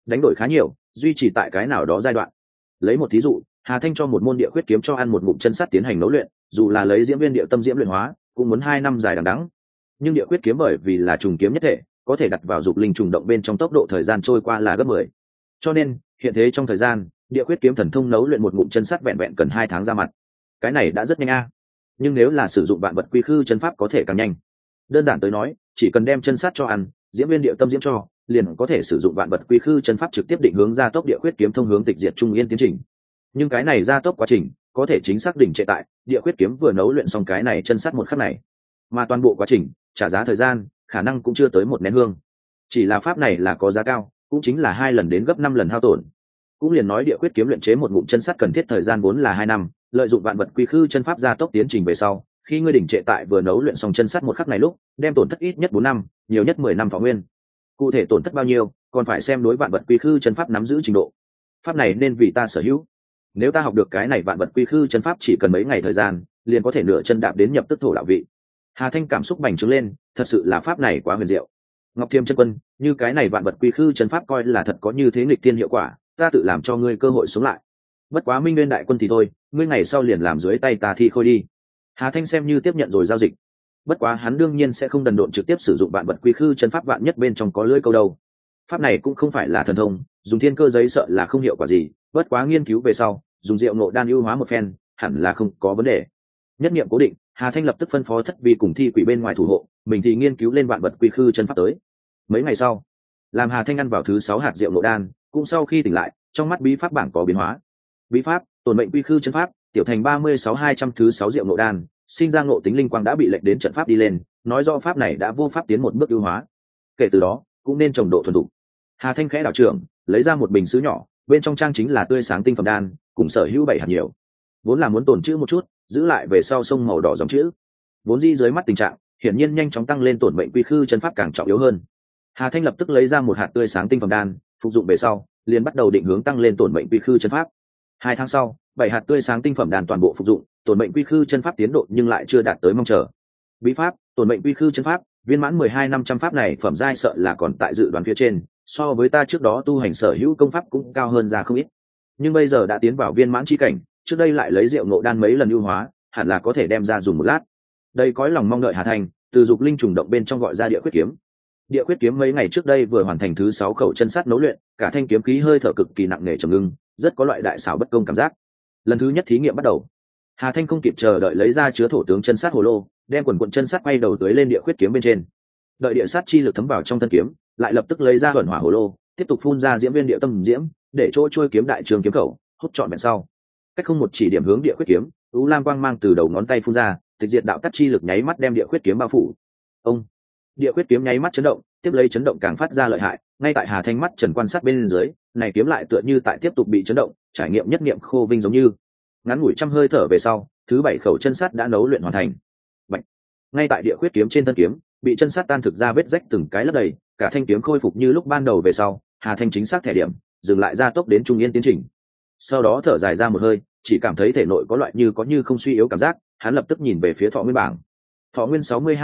[SPEAKER 1] đánh đổi khá nhiều, duy trì tại cái nào đó giai đoạn. Lấy một thí dụ, Hà Thanh cho một môn địa khuyết kiếm cho ăn một ngụm chân sắt tiến hành nấu luyện, dù là lấy diễm viên địa tâm diễm luyện hóa, cũng muốn 2 năm dài đằng đẵng. Nhưng địa khuyết kiếm bởi vì là trùng kiếm nhất thể, có thể đặt vào dục linh trùng động bên trong, tốc độ thời gian trôi qua là gấp 10. Cho nên, hiện thế trong thời gian, địa khuyết kiếm thần thông nấu luyện một ngụm chân sắt vẹn vẹn cần 2 tháng ra mặt. Cái này đã rất nhanh a. Nhưng nếu là sử dụng vạn vật quy khư chân pháp có thể càng nhanh. Đơn giản tới nói, chỉ cần đem chân sắt cho ăn, diễm viên địa tâm diễm cho, liền có thể sử dụng vạn vật quy khư chân pháp trực tiếp định hướng gia tốc địa khuyết kiếm thông hướng tịch diệt trung yên tiến trình. Nhưng cái này gia tốc quá trình có thể chính xác đỉnh trệ tại địa khuyết kiếm vừa nấu luyện xong cái này chân sắt một khắc này, mà toàn bộ quá trình trả giá thời gian khả năng cũng chưa tới một nén hương. Chỉ là pháp này là có giá cao, cũng chính là 2 lần đến gấp 5 lần hao tổn. Cũng liền nói địa khuyết kiếm luyện chế một ngụm chân sắt cần thiết thời gian vốn là 2 năm, lợi dụng vạn vật quy khư chân pháp gia tốc tiến trình về sau, khi ngươi đỉnh trệ tại vừa nấu luyện xong chân sắt một khắc này lúc, đem tổn thất ít nhất 4 năm, nhiều nhất 10 năm thọ nguyên. Cụ thể tổn thất bao nhiêu, còn phải xem đối vạn vật quy khư chân pháp nắm giữ trình độ. Pháp này nên vì ta sở hữu. Nếu ta học được cái này vạn vật quy khư chân pháp chỉ cần mấy ngày thời gian, liền có thể nửa chân đạp đến nhập tức thổ đạo vị. Hà Thanh cảm xúc bành trướng lên, thật sự là pháp này quá huyền diệu. Ngọc Thiêm chân quân, như cái này vạn vật quy khư chân pháp coi là thật có như thế nghịch tiên hiệu quả, ta tự làm cho ngươi cơ hội sống lại. Bất quá Minh Nguyên đại quân thì thôi, ngươi ngày sau liền làm dưới tay ta thi khôi đi. Hà Thanh xem như tiếp nhận rồi giao dịch. Bất quá hắn đương nhiên sẽ không đần độn trực tiếp sử dụng vạn vật quy khư chân pháp, vạn nhất bên trong có lưỡi câu đầu. Pháp này cũng không phải là thần thông, dùng thiên cơ giấy sợ là không hiệu quả gì, bất quá nghiên cứu về sau, dùng rượu ngộ đan ưu hóa một phen, hẳn là không có vấn đề. Nhất niệm cố định, Hà Thanh lập tức phân phó thất vi cùng thi quỷ bên ngoài thủ hộ, mình thì nghiên cứu lên vạn vật quy khư chân pháp tới. Mấy ngày sau, làm Hà Thanh ăn vào thứ 6 hạt rượu ngộ đan, cũng sau khi tỉnh lại, trong mắt bí pháp bảng có biến hóa. Bí pháp, tổn mệnh quy khư chân pháp, tiểu thành 36-200 thứ 6 rượu ngộ đan, sinh ra ngộ tính linh quang đã bị lệnh đến trận pháp đi lên, nói rõ pháp này đã vô pháp tiến một bước ưu hóa. Kể từ đó, cũng nên trồng độ thuần thục. Hà Thanh khẽ đảo trưởng, lấy ra một bình sứ nhỏ, bên trong trang chính là tươi sáng tinh phẩm đan, cùng sở hữu 7 hạt nhiều. Vốn là muốn tổn chữ một chút, giữ lại về sau sông màu đỏ dòng chữ. Vốn di dưới mắt tình trạng, hiển nhiên nhanh chóng tăng lên tổn mệnh quy khư chân pháp càng trọng yếu hơn. Hà Thanh lập tức lấy ra một hạt tươi sáng tinh phẩm đan, phục dụng về sau, liền bắt đầu định hướng tăng lên tổn mệnh quy khư chân pháp. 2 tháng sau, 7 hạt tươi sáng tinh phẩm đan toàn bộ phục dụng, tổn mệnh quy khư chân pháp tiến độ nhưng lại chưa đạt tới mong chờ. Bí pháp, tổn mệnh quy khư chân pháp, viên mãn 12 năm trăm pháp này phẩm giai sợ là còn tại dự đoán phía trên, so với ta trước đó tu hành sở hữu công pháp cũng cao hơn ra không ít. Nhưng bây giờ đã tiến vào viên mãn chi cảnh, trước đây lại lấy rượu ngộ đan mấy lần ưu hóa, hẳn là có thể đem ra dùng một lát. Đây cõi lòng mong đợi Hà Thanh, từ dục linh trùng động bên trong gọi ra địa khuyết kiếm. Địa khuyết kiếm mấy ngày trước đây vừa hoàn thành thứ 6 khẩu chân sắt nấu luyện, cả thanh kiếm khí hơi thở cực kỳ nặng nề trầm ngưng, rất có loại đại xảo bất công cảm giác. Lần thứ nhất thí nghiệm bắt đầu, Hà Thanh không kịp chờ đợi lấy ra chứa thổ tướng chân sắt hồ lô, đem quần quần chân sắt quay đầu tới lên địa khuyết kiếm bên trên. Đợi địa sát chi lực thấm vào trong thân kiếm, lại lập tức lấy ra huyền hỏa hồ lô, tiếp tục phun ra diễm viên địa tâm diễm, để chỗ trôi kiếm đại trường kiếm khẩu hút trọn vẹn sau. Cách không một chỉ điểm hướng địa khuyết kiếm, u lam quang mang từ đầu ngón tay phun ra, tịch diệt đạo tắc chi lực nháy mắt đem địa khuyết kiếm bao phủ. Ông, địa khuyết kiếm nháy mắt chấn động, tiếp lấy chấn động càng phát ra lợi hại, ngay tại Hà Thanh mắt trần quan sát bên dưới, này kiếm lại tựa như tại tiếp tục bị chấn động, trải nghiệm nhất niệm khô vinh giống như. Ngắn ngủi trăm hơi thở về sau, thứ 7 khẩu chân sắt đã nấu luyện hoàn thành. Bạch. Ngay tại địa khuyết kiếm trên thân kiếm, bị chân sắt tan thực ra vết rách từng cái lấp đầy, cả thanh kiếm khôi phục như lúc ban đầu về sau, Hà Thanh chính xác thẻ điểm, dừng lại gia tốc đến trung yên tiến trình. Sau đó thở dài ra một hơi, chỉ cảm thấy thể nội có loại như có như không suy yếu cảm giác, hắn lập tức nhìn về phía thọ nguyên bảng. Thọ nguyên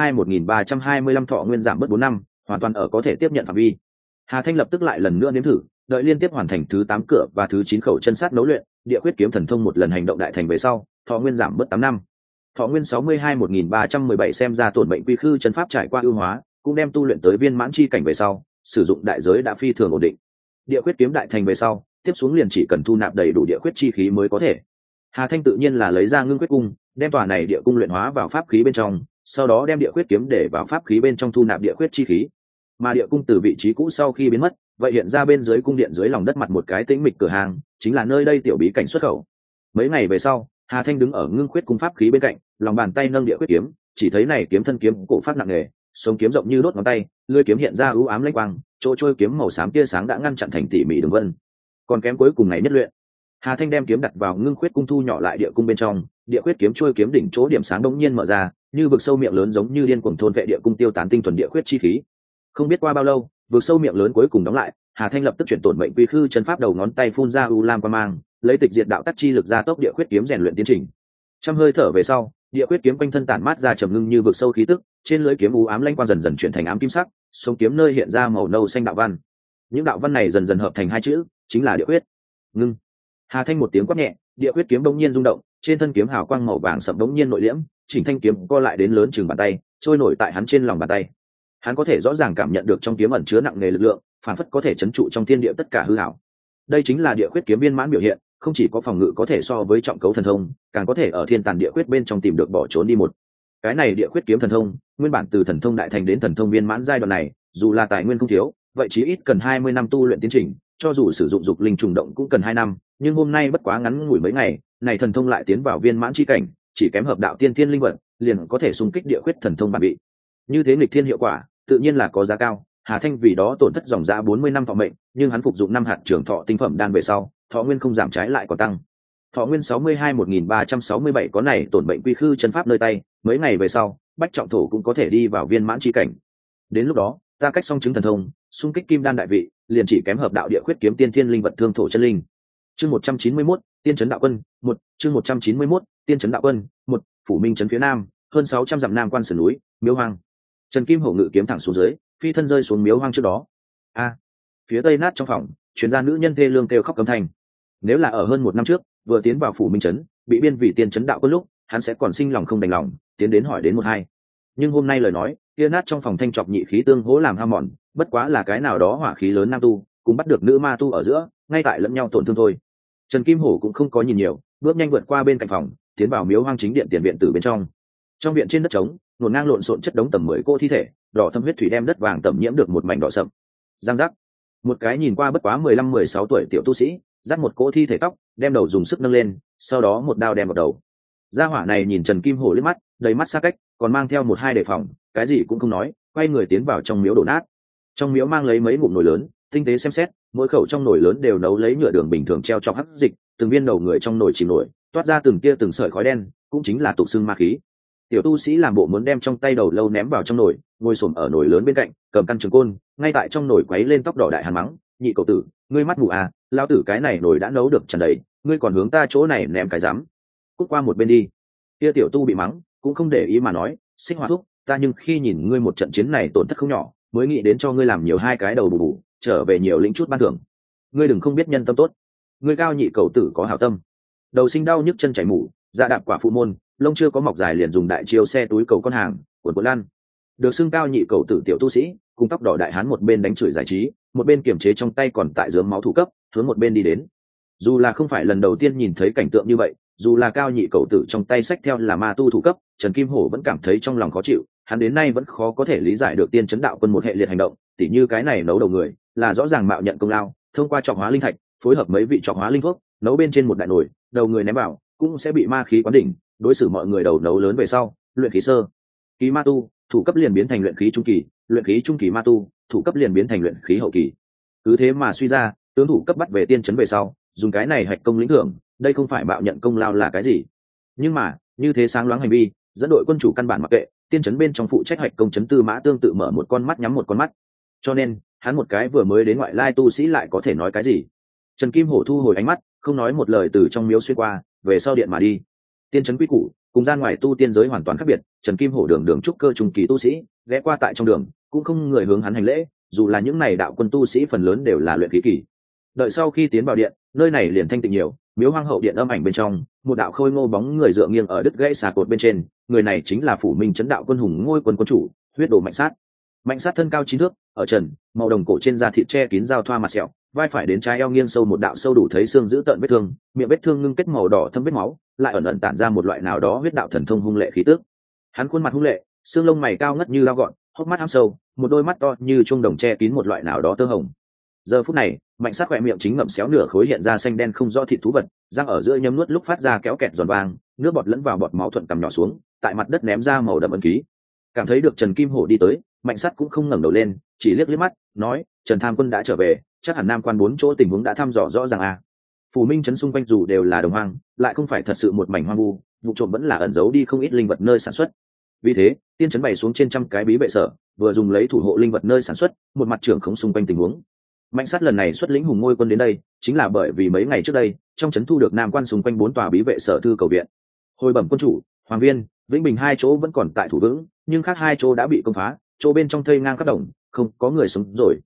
[SPEAKER 1] 62-1325, thọ nguyên giảm bớt 4 năm, hoàn toàn ở có thể tiếp nhận phạm vi. Hà Thanh lập tức lại lần nữa nếm thử, đợi liên tiếp hoàn thành thứ 8 cửa và thứ 9 khẩu chân sắt nấu luyện, địa khuyết kiếm thần thông một lần hành động đại thành về sau, thọ nguyên giảm bớt 8 năm. Thọ nguyên 62-1317, xem ra tổn mệnh quy khư chân pháp trải qua ưu hóa, cũng đem tu luyện tới viên mãn chi cảnh về sau, sử dụng đại giới đã phi thường ổn định. Địa khuyết kiếm đại thành về sau, tiếp xuống liền chỉ cần thu nạp đầy đủ địa khuyết chi khí mới có thể. Hà Thanh tự nhiên là lấy ra ngưng quyết cung, đem tòa này địa cung luyện hóa vào pháp khí bên trong, sau đó đem địa khuyết kiếm để vào pháp khí bên trong thu nạp địa khuyết chi khí. Mà địa cung từ vị trí cũ sau khi biến mất, vậy hiện ra bên dưới cung điện dưới lòng đất mặt một cái tĩnh mịch cửa hàng, chính là nơi đây tiểu bí cảnh xuất khẩu. Mấy ngày về sau, Hà Thanh đứng ở ngưng khuyết cung pháp khí bên cạnh, lòng bàn tay nâng địa khuyết kiếm, chỉ thấy này kiếm thân kiếm cổ phát nặng nề, sống kiếm rộng như đốt ngón tay, lưỡi kiếm hiện ra u ám lênh quang, chỗ trôi kiếm màu xám tia sáng đã ngăn chặn thành tỉ mỉ đường vân. Còn kém cuối cùng ngày nhất luyện. Hà Thanh đem kiếm đặt vào ngưng khuyết cung, thu nhỏ lại địa cung bên trong, địa khuyết kiếm trôi kiếm đỉnh chỗ điểm sáng đống nhiên mở ra, như vực sâu miệng lớn giống như điên cuồng thôn vệ địa cung, tiêu tán tinh thuần địa khuyết chi khí. Không biết qua bao lâu, vực sâu miệng lớn cuối cùng đóng lại, Hà Thanh lập tức chuyển tổn mệnh quy khư chân pháp, đầu ngón tay phun ra u lam quang mang, lấy tịch diệt đạo tắc chi lực gia tốc địa khuyết kiếm rèn luyện tiến trình. Trăm hơi thở về sau, địa khuyết kiếm quanh thân tản mát ra trầm ngưng như vực sâu khí tức, trên lưỡi kiếm u ám lanh quang dần dần chuyển thành ám kim sắc, sống kiếm nơi hiện ra màu nâu xanh đạo văn. những đạo văn này dần dần hợp thành hai chữ, chính là địa quyết. Ngưng. Hà Thanh một tiếng quát nhẹ, địa quyết kiếm bỗng nhiên rung động, trên thân kiếm hào quang màu vàng sậm bỗng nhiên nội liễm, chỉnh thanh kiếm co lại đến lớn chừng bàn tay, trôi nổi tại hắn trên lòng bàn tay. Hắn có thể rõ ràng cảm nhận được trong kiếm ẩn chứa nặng nề lực lượng, phản phất có thể chấn trụ trong thiên địa tất cả hư ảo. Đây chính là địa quyết kiếm viên mãn biểu hiện, không chỉ có phòng ngự có thể so với trọng cấu thần thông, càng có thể ở thiên tàn địa quyết bên trong tìm được bỏ trốn đi một. Cái này địa quyết kiếm thần thông, nguyên bản từ thần thông đại thành đến thần thông viên mãn giai đoạn này, dù là tài nguyên không thiếu, vậy chí ít cần 20 năm tu luyện tiến trình, cho dù sử dụng dục linh trùng động cũng cần 2 năm, nhưng hôm nay bất quá ngắn ngủi mấy ngày, này thần thông lại tiến vào viên mãn chi cảnh, chỉ kém hợp đạo tiên thiên linh vật, liền có thể xung kích địa quyết thần thông bản bị. Như thế nghịch thiên hiệu quả, tự nhiên là có giá cao. Hà Thanh vì đó tổn thất dòng giá 40 năm thọ mệnh, nhưng hắn phục dụng 5 hạt trưởng thọ tinh phẩm đan về sau, thọ nguyên không giảm trái lại còn tăng. Thọ nguyên 62-1367 có này tổn bệnh quy khư chân pháp nơi tay, mấy ngày về sau, Bách Trọng Thổ cũng có thể đi vào viên mãn chi cảnh. Đến lúc đó, ta cách xong chứng thần thông, xung kích kim đan đại vị, liền chỉ kém hợp đạo địa khuyết kiếm tiên thiên linh vật thương thổ chân linh. Chương 191, Tiên trấn đạo quân, 1, chương 191, Tiên trấn đạo quân, 1, Phủ Minh trấn phía nam, hơn 600 dặm nam quan sườn núi, Miếu Hoang. Trần Kim Hổ ngự kiếm thẳng xuống dưới, phi thân rơi xuống Miếu Hoang trước đó. Phía tây nát trong phòng, truyền ra nữ nhân thê lương kêu khóc cấm thành. Nếu là ở hơn 1 năm trước, vừa tiến vào Phủ Minh trấn, bị biên vì tiên trấn đạo quân lúc, hắn sẽ còn sinh lòng không đành lòng, tiến đến hỏi đến một hai. Nhưng hôm nay lời nói, kia nát trong phòng thanh trọc nhị khí tương hỗ làm hao mòn, bất quá là cái nào đó hỏa khí lớn nam tu, cũng bắt được nữ ma tu ở giữa, ngay tại lẫn nhau tổn thương thôi. Trần Kim Hổ cũng không có nhìn nhiều, bước nhanh vượt qua bên cạnh phòng, tiến vào Miếu Hoang chính điện tiền viện tử bên trong. Trong viện trên đất trống, nổn ngang lộn xộn chất đống tầm 10 cô thi thể, đỏ thâm huyết thủy đem đất vàng tẩm nhiễm được một mảnh đỏ sậm. Giang giác. Một cái nhìn qua bất quá 15-16 tuổi tiểu tu sĩ, dắt một cỗ thi thể tóc, đem đầu dùng sức nâng lên, sau đó một đao đem vào đầu. Gia hỏa này nhìn Trần Kim Hổ liếc mắt, đầy mắt xa cách, còn mang theo một hai đề phòng, cái gì cũng không nói, quay người tiến vào trong miếu đổ nát. Trong miếu mang lấy mấy ngụm nồi lớn, tinh tế xem xét, mỗi khẩu trong nồi lớn đều nấu lấy nhựa đường bình thường treo trong hắc dịch, từng viên đầu người trong nồi chìm nổi, toát ra từng tia từng sợi khói đen, cũng chính là tục xương ma khí. Tiểu tu sĩ làm bộ muốn đem trong tay đầu lâu ném vào trong nồi, ngồi xổm ở nồi lớn bên cạnh, cầm căn trường côn, ngay tại trong nồi quấy lên tóc đỏ đại hàn mắng, nhị cậu tử, ngươi mắt mù à, lão tử cái này nồi đã nấu được tràn đầy, ngươi còn hướng ta chỗ này ném cái dám. Cút qua một bên đi. Kia tiểu tu bị mắng, cũng không để ý mà nói, Xích Hỏa thúc, ta nhưng khi nhìn ngươi một trận chiến này tổn thất không nhỏ, mới nghĩ đến cho ngươi làm nhiều hai cái đầu bù bù, trở về nhiều lĩnh chút ban thưởng. Ngươi đừng không biết nhân tâm tốt. Ngươi cao nhị cầu tử có hảo tâm. Đầu sinh đau nhức chân chảy mủ, dạ đạp quả phụ môn, lông chưa có mọc dài liền dùng đại chiêu xe túi cầu con hàng, cuộn cuộn lan. Được xưng cao nhị cầu tử tiểu tu sĩ, cùng tóc đỏ đại hán một bên đánh chửi giải trí, một bên kiềm chế trong tay còn tại dướng máu thủ cấp, hướng một bên đi đến. Dù là không phải lần đầu tiên nhìn thấy cảnh tượng như vậy, dù là cao nhị cầu tử trong tay sách theo là ma tu thủ cấp, Trần Kim Hổ vẫn cảm thấy trong lòng khó chịu, hắn đến nay vẫn khó có thể lý giải được tiên trấn đạo quân một hệ liệt hành động, tỉ như cái này nấu đầu người, là rõ ràng mạo nhận công lao, thông qua trọng hóa linh thạch, phối hợp mấy vị trọng hóa linh thuốc, nấu bên trên một đại nồi, đầu người ném vào, cũng sẽ bị ma khí quán đỉnh, đối xử mọi người đầu nấu lớn về sau, luyện khí sơ kỳ ma tu, thủ cấp liền biến thành luyện khí trung kỳ, luyện khí trung kỳ ma tu, thủ cấp liền biến thành luyện khí hậu kỳ. Cứ thế mà suy ra, tướng thủ cấp bắt về tiên trấn về sau, dùng cái này hạch công lĩnh thưởng, đây không phải mạo nhận công lao là cái gì. Nhưng mà, như thế sáng loáng hành vi, dẫn đội quân chủ căn bản mặc kệ, tiên trấn bên trong phụ trách hạch công trấn tư mã tương tự mở một con mắt nhắm một con mắt. Cho nên, hắn một cái vừa mới đến ngoại lai tu sĩ lại có thể nói cái gì? Trần Kim Hổ thu hồi ánh mắt, không nói một lời từ trong miếu xuyên qua, về sau điện mà đi. Tiên trấn quy củ, cùng gian ngoài tu tiên giới hoàn toàn khác biệt, Trần Kim Hổ đường trúc cơ trung kỳ tu sĩ, ghé qua tại trong đường, cũng không người hướng hắn hành lễ, dù là những này đạo quân tu sĩ phần lớn đều là luyện khí kỳ. Đợi sau khi tiến vào điện, nơi này liền thanh tịnh nhiều, miếu hoang hậu điện âm ảnh bên trong, một đạo khôi ngô bóng người dựa nghiêng ở đứt gãy xà cột bên trên, người này chính là Phủ Minh trấn đạo quân hùng ngôi quân quân chủ, huyết đồ Mạnh Sát. Mạnh Sát thân cao 9 thước, ở trần, màu đồng cổ trên da thịt che kín dao thoa mặt sẹo, vai phải đến trái eo nghiêng sâu một đạo sâu đủ thấy xương giữ tợn vết thương, miệng vết thương ngưng kết màu đỏ thâm vết máu, lại ẩn ẩn tản ra một loại nào đó huyết đạo thần thông hung lệ khí tức. Hắn khuôn mặt hung lệ, xương lông mày cao ngất như lao gọn, hốc mắt hăm sâu, một đôi mắt to như chuông đồng che kín một loại nào đó tơ hồng. Giờ phút này, Mạnh Sát khỏe miệng chính ngậm xéo nửa khối hiện ra xanh đen không rõ thịt thú vật, răng ở giữa nhấm nuốt lúc phát ra kéo kẹt giòn vàng, nước bọt lẫn vào bọt máu thuận cằm nhỏ xuống, tại mặt đất ném ra màu đậm ấn ký. Cảm thấy được Trần Kim Hổ đi tới, Mạnh Sát cũng không ngẩng đầu lên, chỉ liếc mắt, nói: Trần Tham Quân đã trở về, chắc hẳn Nam Quan 4 chỗ tình huống đã thăm dò rõ ràng à? Phủ Minh trấn xung quanh dù đều là đồng hoang, lại không phải thật sự một mảnh hoang vu, vụ trộm vẫn là ẩn giấu đi không ít linh vật nơi sản xuất. Vì thế, tiên trấn bày xuống trên trăm cái bí vệ sở, vừa dùng lấy thủ hộ linh vật nơi sản xuất, một mặt trưởng khống xung quanh tình huống. Mạnh Sát lần này xuất lĩnh hùng ngôi quân đến đây, chính là bởi vì mấy ngày trước đây, trong trấn thu được Nam Quan xung quanh 4 tòa bí vệ sở thư cầu viện. Hồi bẩm quân chủ, Hoàng Viên, Vĩnh Bình 2 chỗ vẫn còn tại thủ vững, nhưng khác 2 chỗ đã bị công phá, chỗ bên trong thây ngang khắp đồng, không có người sống rồi.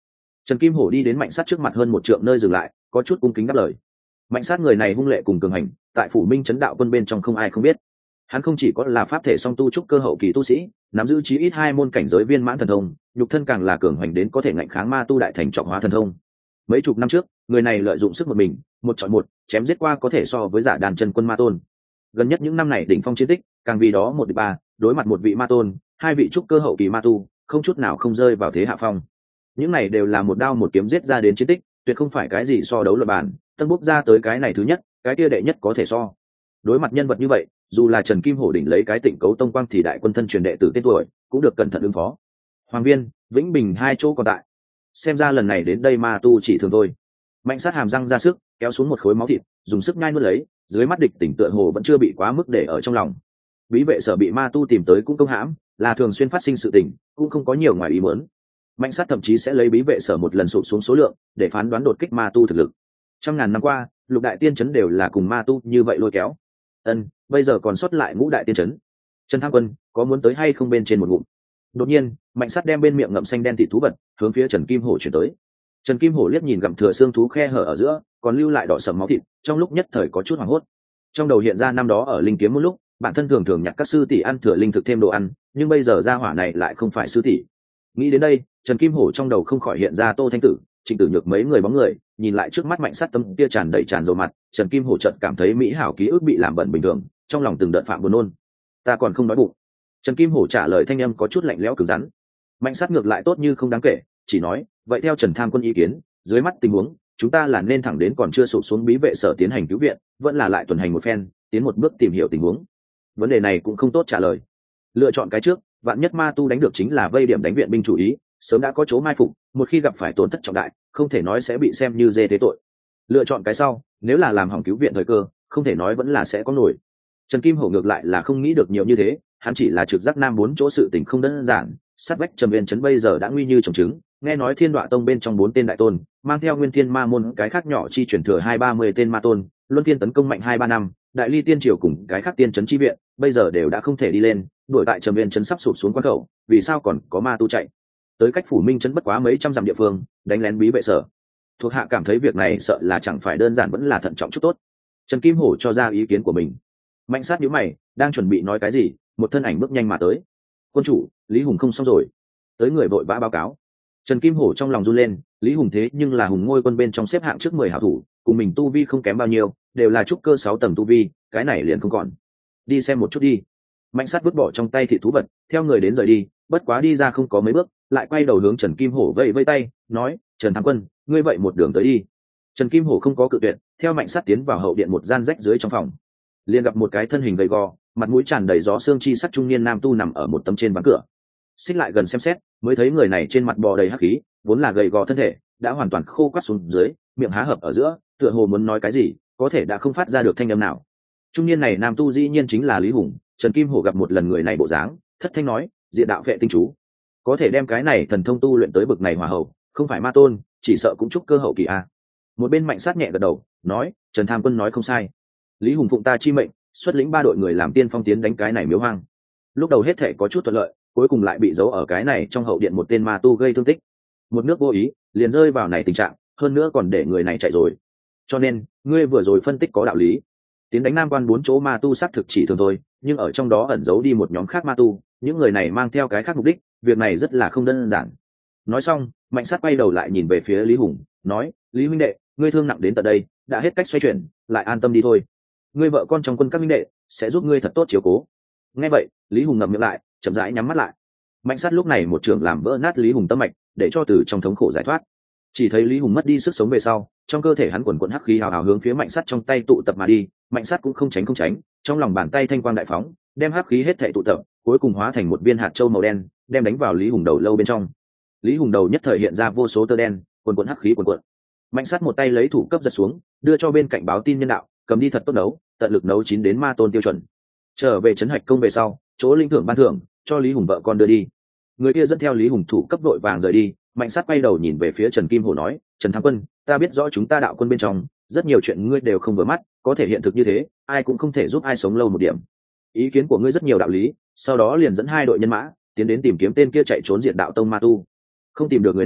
[SPEAKER 1] Trần Kim Hổ đi đến Mạnh Sát trước mặt hơn một trượng nơi dừng lại, có chút cung kính đáp lời. Mạnh Sát người này hung lệ cùng cường hành, tại phủ Minh trấn đạo quân bên trong không ai không biết. Hắn không chỉ có là pháp thể song tu trúc cơ hậu kỳ tu sĩ, nắm giữ chí ít 2 môn cảnh giới viên mãn thần thông, nhục thân càng là cường hành đến có thể ngạnh kháng ma tu đại thành trọng hóa thần thông. Mấy chục năm trước, người này lợi dụng sức một mình, một chọi một, chém giết qua có thể so với giả đàn chân quân ma tôn. Gần nhất những năm này đỉnh phong chiến tích, càng vì đó 1-3, đối mặt một vị ma tôn, 2 vị trúc cơ hậu kỳ ma tu, không chút nào không rơi vào thế hạ phong. Những này đều là một đao một kiếm giết ra đến chiến tích, tuyệt không phải cái gì so đấu luận bàn, tân bốc ra tới cái này thứ nhất, cái kia đệ nhất có thể so. Đối mặt nhân vật như vậy, dù là Trần Kim Hổ đỉnh lấy cái Tịnh Cấu Tông Quang thì đại quân thân truyền đệ tử tên tuổi, cũng được cẩn thận ứng phó. Hoàng Viên, Vĩnh Bình hai chỗ còn tại. Xem ra lần này đến đây ma tu chỉ thường thôi. Mạnh Sát hàm răng ra sức, kéo xuống một khối máu thịt, dùng sức nhai nuốt lấy, dưới mắt địch tỉnh tựa hồ vẫn chưa bị quá mức để ở trong lòng. Bí vệ sở bị ma tu tìm tới cũng công hãm, là thường xuyên phát sinh sự tình, cũng không có nhiều ngoài ý muốn. Mạnh Sát thậm chí sẽ lấy bí vệ sở một lần sụt xuống số lượng, để phán đoán đột kích ma tu thực lực. Trăm ngàn năm qua, lục đại tiên trấn đều là cùng ma tu như vậy lôi kéo. Bây giờ còn sót lại ngũ đại tiên trấn. Trần Tham Quân có muốn tới hay không bên trên một ngụm? Đột nhiên, Mạnh Sát đem bên miệng ngậm xanh đen thịt thú vật hướng phía Trần Kim Hổ chuyển tới. Trần Kim Hổ liếc nhìn gặm thừa xương thú khe hở ở giữa, còn lưu lại đỏ sẫm máu thịt, trong lúc nhất thời có chút hoảng hốt. Trong đầu hiện ra năm đó ở linh kiếm một lúc, bản thân thường thường nhặt các sư tỷ ăn thừa linh thực thêm đồ ăn, nhưng bây giờ ra hỏa này lại không phải sư tỷ. Nghĩ đến đây, Trần Kim Hổ trong đầu không khỏi hiện ra Tô Thanh Tử, Trịnh Tử Nhược mấy người bóng người, nhìn lại trước mắt Mạnh Sát tâm kia tràn đầy tràn dầu mặt, Trần Kim Hổ chợt cảm thấy mỹ hảo ký ức bị làm bẩn bình thường, trong lòng từng đợt phạm buồn nôn. Ta còn không đói bụng. Trần Kim Hổ trả lời thanh âm có chút lạnh lẽo cứng rắn. Mạnh Sát ngược lại tốt như không đáng kể, chỉ nói, vậy theo Trần Tham Quân ý kiến, dưới mắt tình huống, chúng ta là nên thẳng đến còn chưa sụp xuống bí vệ sở tiến hành cứu viện, vẫn là lại tuần hành một phen, tiến một bước tìm hiểu tình huống. Vấn đề này cũng không tốt trả lời. Lựa chọn cái trước, vạn nhất ma tu đánh được chính là vây điểm đánh viện binh chủ ý, sớm đã có chỗ mai phục, một khi gặp phải tổn thất trọng đại, không thể nói sẽ bị xem như dê thế tội. Lựa chọn cái sau, nếu là làm hỏng cứu viện thời cơ, không thể nói vẫn là sẽ có nổi. Trần Kim Hổ ngược lại là không nghĩ được nhiều như thế, hắn chỉ là trực giác nam 4 chỗ sự tình không đơn giản, sát vách Trầm Viên trấn bây giờ đã nguy như trồng trứng, nghe nói Thiên Đoạ Tông bên trong 4 tên đại tôn, mang theo Nguyên Thiên Ma môn cái khác nhỏ chi truyền thừa 2-30 tên ma tôn, luân phiên tấn công mạnh 2-3 năm, Đại Ly tiên triều cùng cái khác tiên trấn chi viện, bây giờ đều đã không thể đi lên, đuổi tại Trầm Viên trấn sắp sụp xuống quan khẩu, vì sao còn có ma tu chạy? Tới cách phủ Minh trấn bất quá mấy trăm dặm địa phương, đánh lén bí vệ sở. Thuộc hạ cảm thấy việc này sợ là chẳng phải đơn giản vẫn là thận trọng chút tốt. Trần Kim Hổ cho ra ý kiến của mình. Mạnh Sát nhíu mày, đang chuẩn bị nói cái gì, một thân ảnh bước nhanh mà tới. Quân chủ, Lý Hùng không xong rồi. Tới người vội vã báo cáo. Trần Kim Hổ trong lòng run lên, Lý Hùng thế nhưng là hùng ngôi quân bên trong xếp hạng trước 10 hảo thủ, cùng mình tu vi không kém bao nhiêu, đều là trúc cơ 6 tầng tu vi, cái này liền không còn. Đi xem một chút đi. Mạnh Sát vứt bỏ trong tay thị thú vật, theo người đến rời đi, bất quá đi ra không có mấy bước, lại quay đầu hướng Trần Kim Hổ vẫy vẫy tay, nói, Trần Thám Quân, ngươi vậy một đường tới đi. Trần Kim Hổ không có cự tuyệt, theo Mạnh Sát tiến vào hậu điện một gian rách dưới trong phòng, liền gặp một cái thân hình gầy gò, mặt mũi tràn đầy gió xương chi sắc trung niên nam tu nằm ở một tấm trên ván cửa. Xích lại gần xem xét, mới thấy người này trên mặt bò đầy hắc khí, vốn là gầy gò thân thể, đã hoàn toàn khô quắt xuống dưới, miệng há hợp ở giữa, tựa hồ muốn nói cái gì, có thể đã không phát ra được thanh âm nào. Trung niên này nam tu dĩ nhiên chính là Lý Hùng. Trần Kim Hổ gặp một lần người này bộ dáng, thất thanh nói, diện đạo vệ tinh chú, có thể đem cái này thần thông tu luyện tới bậc này hòa hậu, không phải ma tôn, chỉ sợ cũng trúc cơ hậu kỳ a. Một bên Mạnh Sát nhẹ gật đầu, nói, Trần Tham Quân nói không sai. Lý Hùng phụng ta chi mệnh, xuất lĩnh 3 đội người làm tiên phong tiến đánh cái này miếu hoang. Lúc đầu hết thể có chút thuận lợi, cuối cùng lại bị giấu ở cái này trong hậu điện một tên ma tu gây thương tích. Một nước vô ý, liền rơi vào này tình trạng, hơn nữa còn để người này chạy rồi. Cho nên, ngươi vừa rồi phân tích có đạo lý. Tiến đánh Nam Quan 4 chỗ ma tu xác thực chỉ thường thôi, nhưng ở trong đó ẩn giấu đi một nhóm khác ma tu, những người này mang theo cái khác mục đích, việc này rất là không đơn giản. Nói xong, Mạnh Sát quay đầu lại nhìn về phía Lý Hùng, nói, Lý huynh đệ, ngươi thương nặng đến tận đây, đã hết cách xoay chuyển, lại an tâm đi thôi. Ngươi vợ con trong quân các huynh đệ sẽ giúp ngươi thật tốt chiếu cố. Nghe vậy, Lý Hùng ngậm miệng lại, chậm rãi nhắm mắt lại. Mạnh Sát lúc này một trường làm vỡ nát Lý Hùng tâm mạch, để cho từ trong thống khổ giải thoát. Chỉ thấy Lý Hùng mất đi sức sống về sau, trong cơ thể hắn quần quần hắc khí hào hào hướng phía Mạnh Sát trong tay tụ tập mà đi. Mạnh Sát cũng không tránh, trong lòng bàn tay thanh quang đại phóng, đem hắc khí hết thảy tụ tập, cuối cùng hóa thành một viên hạt châu màu đen, đem đánh vào Lý Hùng đầu lâu bên trong. Lý Hùng đầu nhất thời hiện ra vô số tơ đen, quần quần hắc khí quần quần. Mạnh Sát một tay lấy thủ cấp giật xuống, đưa cho bên cạnh báo tin nhân đạo, cầm đi thật tốt nấu, tận lực nấu chín đến ma tôn tiêu chuẩn. Trở về trấn Hạch Công về sau, chỗ linh thưởng ban thưởng cho Lý Hùng vợ con đưa đi. Người kia dẫn theo Lý Hùng thủ cấp đội vàng rời đi. Mạnh Sát quay đầu nhìn về phía Trần Kim Hổ nói, Trần Thám Quân, ta biết rõ chúng ta đạo quân bên trong rất nhiều chuyện ngươi đều không vừa mắt, có thể hiện thực như thế, ai cũng không thể giúp ai sống lâu một điểm. Ý kiến của ngươi rất nhiều đạo lý, sau đó liền dẫn 2 đội nhân mã tiến đến tìm kiếm tên kia chạy trốn diệt đạo tông ma tu. Không tìm được người này,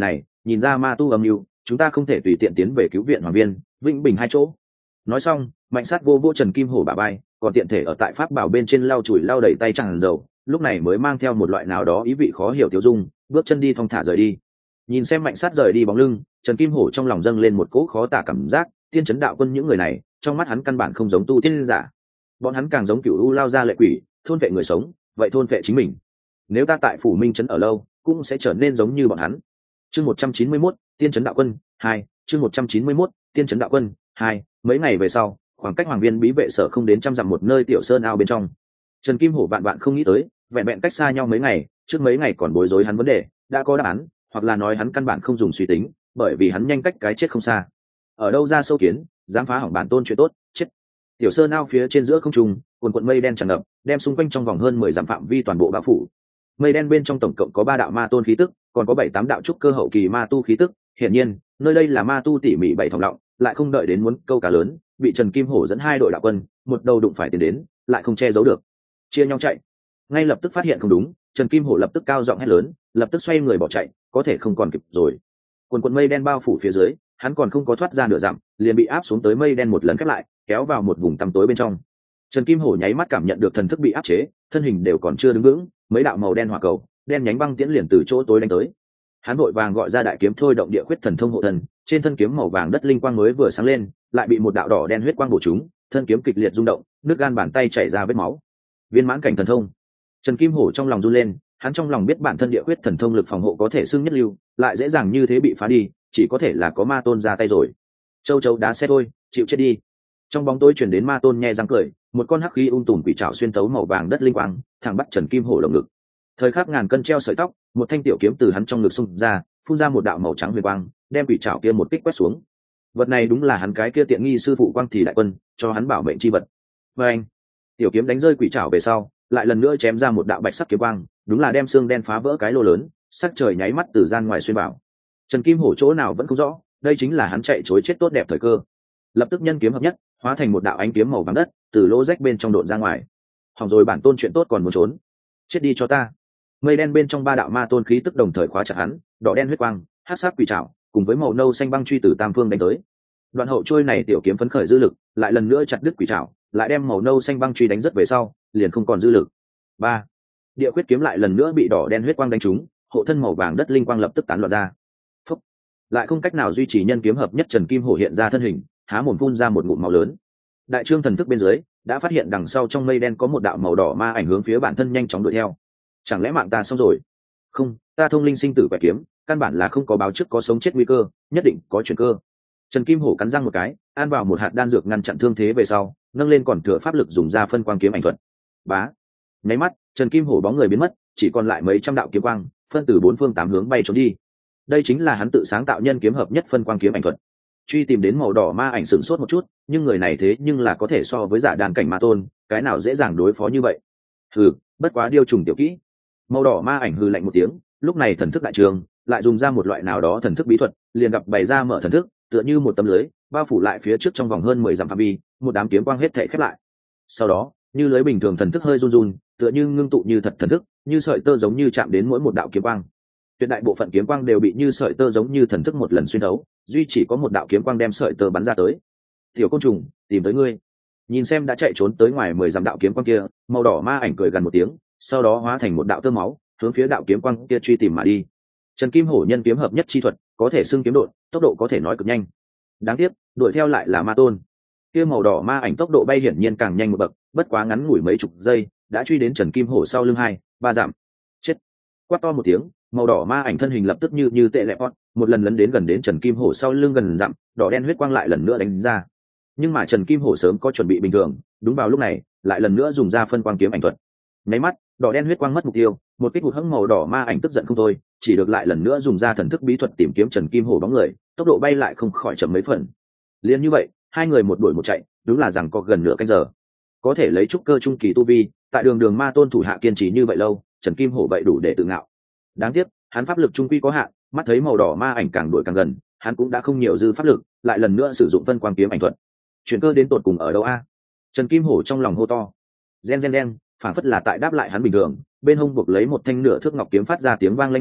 [SPEAKER 1] nhìn ra ma tu âm mưu, chúng ta không thể tùy tiện tiến về cứu viện hoàng viên, vĩnh bình hai chỗ. Nói xong, Mạnh Sát vô vô Trần Kim Hổ bả vai, còn tiện thể ở tại pháp bảo bên trên lau chùi lau đẩy tay tràn dầu, lúc này mới mang theo một loại nào đó ý vị khó hiểu tiêu dung, bước chân đi thong thả rời đi. Nhìn xem Mạnh Sát rời đi bóng lưng, Trần Kim Hổ trong lòng dâng lên một cỗ khó tả cảm giác, tiên trấn đạo quân những người này, trong mắt hắn căn bản không giống tu tiên giả, bọn hắn càng giống cửu u lao ra lệ quỷ, thôn vệ người sống, vậy thôn vệ chính mình. Nếu ta tại phủ Minh trấn ở lâu, cũng sẽ trở nên giống như bọn hắn. Chương 191, tiên trấn đạo quân 2, chương 191, tiên trấn đạo quân 2. Mấy ngày về sau, khoảng cách hoàng viên bí vệ sở không đến trăm dặm một nơi tiểu sơn ao bên trong. Trần Kim Hổ bạn không nghĩ tới, vẹn vẹn cách xa nhau mấy ngày, trước mấy ngày còn bối rối hắn vấn đề, đã có đáp án, hoặc là nói hắn căn bản không dùng suy tính, bởi vì hắn nhanh cách cái chết không xa. Ở đâu ra sâu kiến, dám phá hỏng bản tôn chuyện tốt, chết. Tiểu sơn ao phía trên giữa không trung, cuồn cuộn mây đen tràn ngập, đem xung quanh trong vòng hơn 10 dặm phạm vi toàn bộ bao phủ. Mây đen bên trong tổng cộng có 3 đạo ma tôn khí tức, còn có 7-8 đạo trúc cơ hậu kỳ ma tu khí tức, hiển nhiên, nơi đây là ma tu tỉ mỉ bảy thòng lọng, lại không đợi đến muốn câu cá lớn, bị Trần Kim Hổ dẫn 2 đội đạo quân, một đầu đụng phải tiến đến, lại không che giấu được, chia nhau chạy. Ngay lập tức phát hiện không đúng, Trần Kim Hổ lập tức cao giọng hét lớn, lập tức xoay người bỏ chạy, có thể không còn kịp rồi. Cuồn mây đen bao phủ phía dưới, hắn còn không có thoát ra nửa dặm, liền bị áp xuống tới mây đen một lần khép lại, kéo vào một vùng tăm tối bên trong. Trần Kim Hổ nháy mắt cảm nhận được thần thức bị áp chế, thân hình đều còn chưa đứng vững, mấy đạo màu đen hỏa cầu, đen nhánh băng tiễn liền từ chỗ tối đánh tới. Hắn vội vàng gọi ra đại kiếm thôi động địa khuyết thần thông hộ thần, trên thân kiếm màu vàng đất linh quang mới vừa sáng lên, lại bị một đạo đỏ đen huyết quang bổ trúng, thân kiếm kịch liệt rung động, nước gan bàn tay chảy ra vết máu. Viên mãn cảnh thần thông. Trần Kim Hổ trong lòng run lên, hắn trong lòng biết bản thân địa khuyết thần thông lực phòng hộ có thể xưng nhất lưu, lại dễ dàng như thế bị phá đi, chỉ có thể là có ma tôn ra tay rồi. Châu chấu đá xe thôi, chịu chết đi. Trong bóng tối truyền đến ma tôn nhe răng cười, một con hắc khí tùm quỷ trảo xuyên tấu màu vàng đất linh quang, thẳng bắt Trần Kim Hổ lồng ngực. Thời khắc ngàn cân treo sợi tóc, một thanh tiểu kiếm từ hắn trong ngực xung ra, phun ra một đạo màu trắng huyền quang, đem quỷ trảo kia một kích quét xuống. Vật này đúng là hắn cái kia tiện nghi sư phụ Quang Thì đại quân cho hắn bảo mệnh chi vật. Và anh, tiểu kiếm đánh rơi quỷ trảo về sau, lại lần nữa chém ra một đạo bạch sắc kiếm quang, đúng là đem xương đen phá vỡ cái lô lớn, sắc trời nháy mắt từ gian ngoài xuyên vào. Trần Kim Hổ chỗ nào vẫn không rõ, đây chính là hắn chạy chối chết tốt đẹp thời cơ. Lập tức nhân kiếm hợp nhất, hóa thành một đạo ánh kiếm màu vàng đất, từ lỗ rách bên trong độn ra ngoài. Hỏng rồi, bản tôn chuyện tốt còn muốn trốn, chết đi cho ta. Mây đen bên trong 3 đạo ma tôn khí tức đồng thời khóa chặt hắn, đỏ đen huyết quang, hắc sắc quỷ trảo, cùng với màu nâu xanh băng truy từ tam phương đánh tới. Đoạn hậu trôi này tiểu kiếm phấn khởi dư lực, lại lần nữa chặt đứt quỷ trảo, lại đem màu nâu xanh băng truy đánh rất về sau, liền không còn dư lực. 3. Địa quyết kiếm lại lần nữa bị đỏ đen huyết quang đánh trúng, hộ thân màu vàng đất linh quang lập tức tán loạn ra. Phúc. Lại không cách nào duy trì nhân kiếm hợp nhất, Trần Kim Hổ hiện ra thân hình, há mồm phun ra một ngụm máu lớn. Đại trương thần thức bên dưới đã phát hiện đằng sau trong mây đen có một đạo màu đỏ ma ảnh hướng phía bản thân nhanh chóng đuổi theo. Chẳng lẽ mạng ta xong rồi? Không, ta thông linh sinh tử quẻ kiếm, căn bản là không có báo trước có sống chết nguy cơ, nhất định có chuyển cơ. Trần Kim Hổ cắn răng một cái, ăn vào một hạt đan dược ngăn chặn thương thế về sau, nâng lên còn thừa pháp lực dùng ra phân quang kiếm ảnh thuật. Bá. Nháy mắt, Trần Kim Hổ bóng người biến mất, chỉ còn lại mấy trăm đạo kiếm quang, phân từ 4 phương 8 hướng bay trốn đi. Đây chính là hắn tự sáng tạo nhân kiếm hợp nhất phân quang kiếm ảnh thuật. Truy tìm đến màu đỏ ma ảnh sửng sốt một chút, nhưng người này thế nhưng là có thể so với giả đàn cảnh ma tôn, cái nào dễ dàng đối phó như vậy? Hừ, bất quá điêu trùng tiểu kỹ. Màu đỏ ma ảnh hừ lạnh một tiếng, lúc này thần thức đại trường, lại dùng ra một loại nào đó thần thức bí thuật, liền gặp bày ra mở thần thức, tựa như một tấm lưới, bao phủ lại phía trước trong vòng hơn 10 dặm phạm vi, một đám kiếm quang hết thảy khép lại. Sau đó, như lưới bình thường thần thức hơi run run, tựa như ngưng tụ như thật thần thức, như sợi tơ giống như chạm đến mỗi một đạo kiếm quang. Tuyệt đại bộ phận kiếm quang đều bị như sợi tơ giống như thần thức một lần xuyên thấu, duy chỉ có một đạo kiếm quang đem sợi tơ bắn ra tới. Tiểu côn trùng, tìm tới ngươi. Nhìn xem đã chạy trốn tới ngoài 10 dặm đạo kiếm quang kia, màu đỏ ma ảnh cười gần một tiếng, sau đó hóa thành một đạo tơ máu, hướng phía đạo kiếm quang kia truy tìm mà đi. Trần Kim Hổ nhân kiếm hợp nhất chi thuật, có thể xưng kiếm độn, tốc độ có thể nói cực nhanh. Đáng tiếc, đuổi theo lại là ma tôn. Kia màu đỏ ma ảnh tốc độ bay hiển nhiên càng nhanh một bậc, bất quá ngắn ngủi mấy chục giây, đã truy đến Trần Kim Hổ sau lưng 2-3 dặm. Chết! Quát to một tiếng, màu đỏ ma ảnh thân hình lập tức như tệ lẹ pot, một lần lấn đến gần đến Trần Kim Hổ sau lưng gần dặm, đỏ đen huyết quang lại lần nữa đánh ra. Nhưng mà Trần Kim Hổ sớm có chuẩn bị bình thường, đúng vào lúc này, lại lần nữa dùng ra phân quang kiếm ảnh thuật. Nháy mắt, đỏ đen huyết quang mất mục tiêu, một kích hụt hẫng màu đỏ ma ảnh tức giận không thôi, chỉ được lại lần nữa dùng ra thần thức bí thuật tìm kiếm Trần Kim Hổ bóng người, tốc độ bay lại không khỏi chậm mấy phần. Liên như vậy, hai người một đuổi một chạy, đúng là rằng có gần nửa canh giờ. Có thể lấy trúc cơ trung kỳ tu vi, tại đường ma tôn thủ hạ kiên trì như vậy lâu, Trần Kim Hổ vậy đủ để tự ngạo. Đáng tiếc, hắn pháp lực trung quy có hạn, mắt thấy màu đỏ ma ảnh càng đuổi càng gần, hắn cũng đã không nhiều dư pháp lực, lại lần nữa sử dụng phân quang kiếm ảnh thuật. Chuyển cơ đến tột cùng ở đâu a? Trần Kim Hổ trong lòng hô to. Gen, phản phất là tại đáp lại hắn bình thường, bên hông buộc lấy một thanh nửa thước ngọc kiếm phát ra tiếng vang lanh lảnh,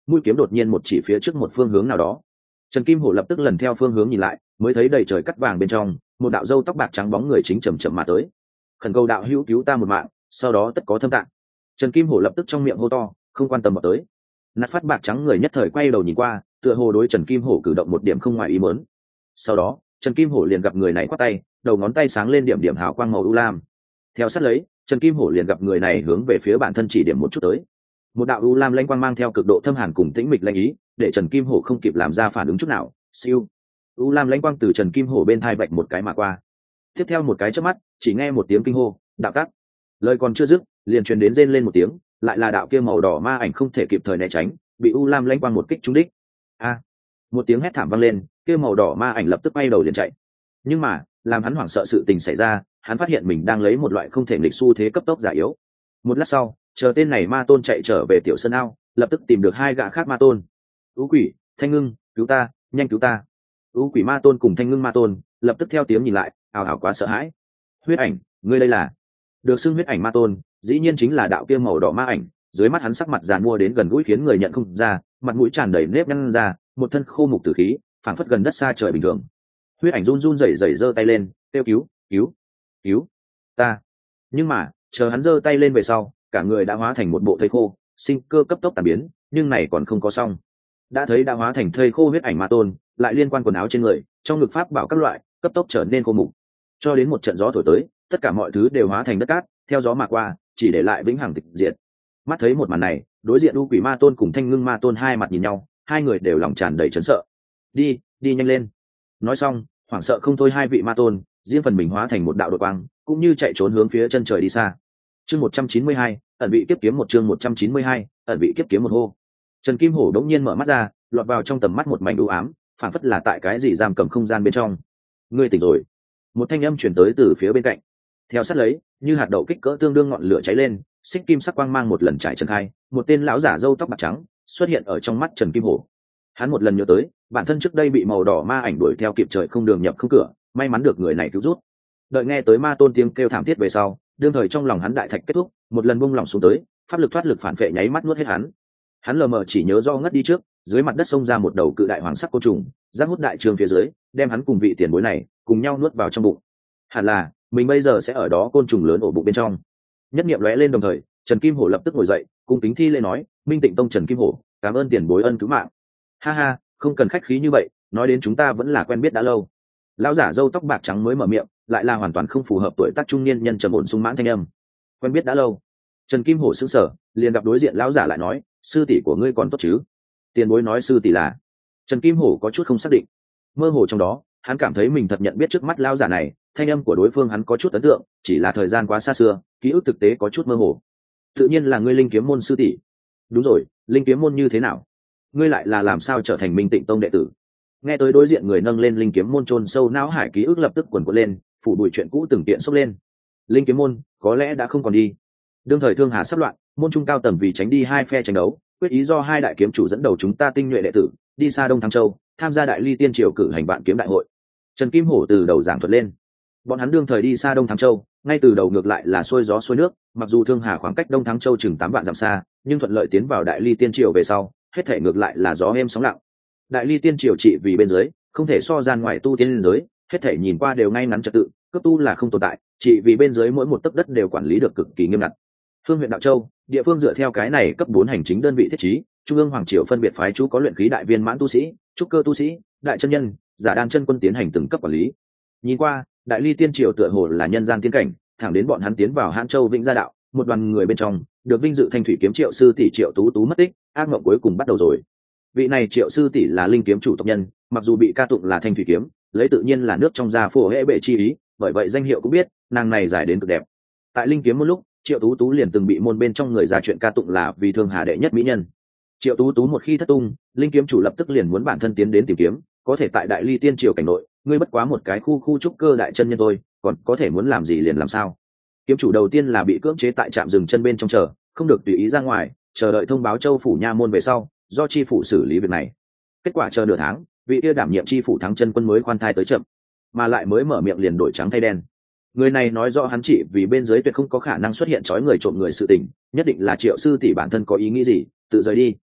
[SPEAKER 1] mũi kiếm đột nhiên một chỉ phía trước một phương hướng nào đó. Trần Kim Hổ lập tức lần theo phương hướng nhìn lại, mới thấy đầy trời cắt vàng bên trong một đạo râu tóc bạc trắng bóng người chính chậm chậm mà tới. Khẩn cầu đạo hữu cứu ta một mạng, sau đó tất có thâm tạng. Trần Kim Hổ lập tức trong miệng hô to, không quan tâm vào tới. Nát phát bạc trắng người nhất thời quay đầu nhìn qua, tựa hồ đối Trần Kim Hổ cử động một điểm không ngoài ý muốn. Sau đó Trần Kim Hổ liền gặp người này quát tay, đầu ngón tay sáng lên điểm điểm hào quang màu u lam. Theo sát lấy, Trần Kim Hổ liền gặp người này hướng về phía bản thân chỉ điểm một chút tới. Một đạo u lam lãnh quang mang theo cực độ thâm hàn cùng tĩnh mịch lãnh ý, để Trần Kim Hổ không kịp làm ra phản ứng chút nào. Siêu, u lam lãnh quang từ Trần Kim Hổ bên thai vạch một cái mà qua. Tiếp theo một cái chớp mắt, chỉ nghe một tiếng kinh hô, đạo tắc. Lời còn chưa dứt, liền truyền đến rên lên một tiếng, lại là đạo kia màu đỏ ma ảnh không thể kịp thời né tránh, bị u lam lãnh quang một kích trúng đích. A! Một tiếng hét thảm vang lên, kia màu đỏ ma ảnh lập tức bay đầu liền chạy. Nhưng mà, làm hắn hoảng sợ sự tình xảy ra, hắn phát hiện mình đang lấy một loại không thể nghịch xu thế cấp tốc giả yếu. Một lát sau, chờ tên này ma tôn chạy trở về tiểu sơn ao, lập tức tìm được hai gã khác ma tôn. Ú quỷ, Thanh Ngưng, cứu ta, nhanh cứu ta. Ú quỷ ma tôn cùng Thanh Ngưng ma tôn lập tức theo tiếng nhìn lại, ào ào quá sợ hãi. Huyết ảnh, ngươi đây là? Được xưng huyết ảnh ma tôn, dĩ nhiên chính là đạo kia màu đỏ ma ảnh. Dưới mắt hắn sắc mặt giàn mua đến gần gũi khiến người nhận không ra, mặt mũi tràn đầy nếp nhăn ra, một thân khô mục tử khí, phảng phất gần đất xa trời bình thường. Huyết ảnh run run rẩy rẩy giơ tay lên, kêu cứu, cứu, cứu ta. Nhưng mà chờ hắn giơ tay lên về sau, cả người đã hóa thành một bộ thây khô, sinh cơ cấp tốc tàn biến. Nhưng này còn không có xong, đã thấy đã hóa thành thây khô huyết ảnh ma tôn lại liên quan quần áo trên người, trong ngực pháp bảo các loại cấp tốc trở nên khô mục, cho đến một trận gió thổi tới, tất cả mọi thứ đều hóa thành đất cát, theo gió mà qua, chỉ để lại vĩnh hằng tịch diệt. Mắt thấy một màn này, đối diện U quỷ ma tôn cùng Thanh Ngưng ma tôn hai mặt nhìn nhau, hai người đều lòng tràn đầy chấn sợ. Đi nhanh lên. Nói xong, hoảng sợ không thôi hai vị ma tôn riêng phần mình hóa thành một đạo đột quang, cũng như chạy trốn hướng phía chân trời đi xa. Chương 192, ẩn vị kiếp kiếm một. Chương 192, ẩn vị kiếp kiếm một. Hô. Trần Kim Hổ đống nhiên mở mắt ra, lọt vào trong tầm mắt một mảnh u ám, phảng phất là tại cái gì giam cầm không gian bên trong. Ngươi tỉnh rồi. Một thanh âm truyền tới từ phía bên cạnh. Theo sát lấy, như hạt đậu kích cỡ tương đương ngọn lửa cháy lên, xích kim sắc quang mang một lần trải trần khai, một tên lão giả râu tóc bạc trắng xuất hiện ở trong mắt Trần Kim Hổ. Hắn một lần nhớ tới bản thân trước đây bị màu đỏ ma ảnh đuổi theo kịp trời không đường nhập không cửa, may mắn được người này cứu rút. Đợi nghe tới ma tôn tiếng kêu thảm thiết về sau, đương thời trong lòng hắn đại thạch kết thúc, một lần buông lỏng xuống tới, pháp lực thoát lực phản vệ nháy mắt nuốt hết hắn. Hắn lờ mờ chỉ nhớ do ngất đi trước, dưới mặt đất xông ra một đầu cự đại hoàng sắc côn trùng, giáp hút đại trường phía dưới, đem hắn cùng vị tiền bối này cùng nhau nuốt vào trong bụng. Hẳn là mình bây giờ sẽ ở đó côn trùng lớn ổ bụng bên trong. Nhất niệm lóe lên đồng thời, Trần Kim Hổ lập tức ngồi dậy, cung kính thi lễ nói, Minh Tịnh Tông Trần Kim Hổ, cảm ơn tiền bối ân cứu mạng. Ha ha, không cần khách khí như vậy, nói đến chúng ta vẫn là quen biết đã lâu. Lão giả râu tóc bạc trắng mới mở miệng, lại là hoàn toàn không phù hợp tuổi tác trung niên nhân trầm ổn sung mãn thanh âm. Quen biết đã lâu. Trần Kim Hổ sững sờ, liền gặp đối diện lão giả lại nói, sư tỷ của ngươi còn tốt chứ? Tiền bối nói sư tỷ là? Trần Kim Hổ có chút không xác định. Mơ hồ trong đó, hắn cảm thấy mình thật nhận biết trước mắt lão giả này, thanh âm của đối phương hắn có chút ấn tượng, chỉ là thời gian quá xa xưa, ký ức thực tế có chút mơ hồ. Tự nhiên là ngươi Linh Kiếm môn sư tỷ. Đúng rồi, Linh Kiếm môn như thế nào? Ngươi lại là làm sao trở thành Minh Tịnh Tông đệ tử? Nghe tới đối diện người nâng lên Linh Kiếm môn chôn sâu não hải ký ức lập tức quần quật lên, phủ bụi chuyện cũ từng tiện xốc lên. Linh Kiếm môn có lẽ đã không còn đi. Đương thời thương hà sắp loạn, môn trung cao tầng vì tránh đi hai phe tranh đấu, quyết ý do hai đại kiếm chủ dẫn đầu chúng ta tinh nhuệ đệ tử đi xa Đông Thăng Châu, tham gia Đại Ly Tiên Triều cử hành vạn kiếm đại hội. Trần Kim Hổ từ đầu giảng thuật lên. Bọn hắn đương thời đi xa Đông Thăng Châu, ngay từ đầu ngược lại là xuôi gió xuôi nước, mặc dù thương hà khoảng cách Đông Thăng Châu chừng 8 vạn dặm xa, nhưng thuận lợi tiến vào Đại Ly Tiên Triều về sau, hết thể ngược lại là gió êm sóng lặng. Đại Ly Tiên Triều trị vì bên dưới, không thể so gian ngoài tu tiên giới, hết thể nhìn qua đều ngay ngắn trật tự, cấp tu là không tồn tại, trị vì bên dưới mỗi một tấc đất đều quản lý được cực kỳ nghiêm ngặt. Phương huyện Đạo Châu, địa phương dựa theo cái này cấp 4 hành chính đơn vị thiết trí, trung ương hoàng triều phân biệt phái chú có luyện khí đại viên mãn tu sĩ, trúc cơ tu sĩ, đại chân nhân, giả đan chân quân tiến hành từng cấp quản lý. Nhìn qua, Đại Ly Tiên Triều tựa hồ là nhân gian tiên cảnh, thẳng đến bọn hắn tiến vào Hán Châu Vĩnh Gia Đạo, một đoàn người bên trong được vinh dự thanh thủy kiếm Triệu sư tỷ Triệu Tú Tú mất tích, ác mộng cuối cùng bắt đầu rồi. Vị này Triệu sư tỷ là linh kiếm chủ tộc nhân, mặc dù bị ca tụng là thanh thủy kiếm, lấy tự nhiên là nước trong gia phổ hệ bệ chi ý, bởi vậy danh hiệu cũng biết, nàng này giải đến cực đẹp. Tại linh kiếm một lúc, Triệu Tú Tú liền từng bị môn bên trong người ra chuyện ca tụng là vì thương hà đệ nhất mỹ nhân. Triệu Tú Tú một khi thất tung, linh kiếm chủ lập tức liền muốn bản thân tiến đến tìm kiếm, có thể tại Đại Ly Tiên Triều cảnh nội, ngươi bất quá một cái khu trúc cơ đại chân nhân thôi, còn có thể muốn làm gì liền làm sao? Kiếm chủ đầu tiên là bị cưỡng chế tại trạm dừng chân bên trong chờ, không được tùy ý ra ngoài, chờ đợi thông báo Châu phủ nha môn về sau, do chi phủ xử lý việc này. Kết quả chờ nửa tháng, vị kia đảm nhiệm chi phủ thắng chân quân mới khoan thai tới chậm, mà lại mới mở miệng liền đổi trắng thay đen. Người này nói rõ hắn chỉ vì bên dưới tuyệt không có khả năng xuất hiện trói người trộm người sự tình, nhất định là Triệu sư tỷ bản thân có ý nghĩ gì, tự rời đi.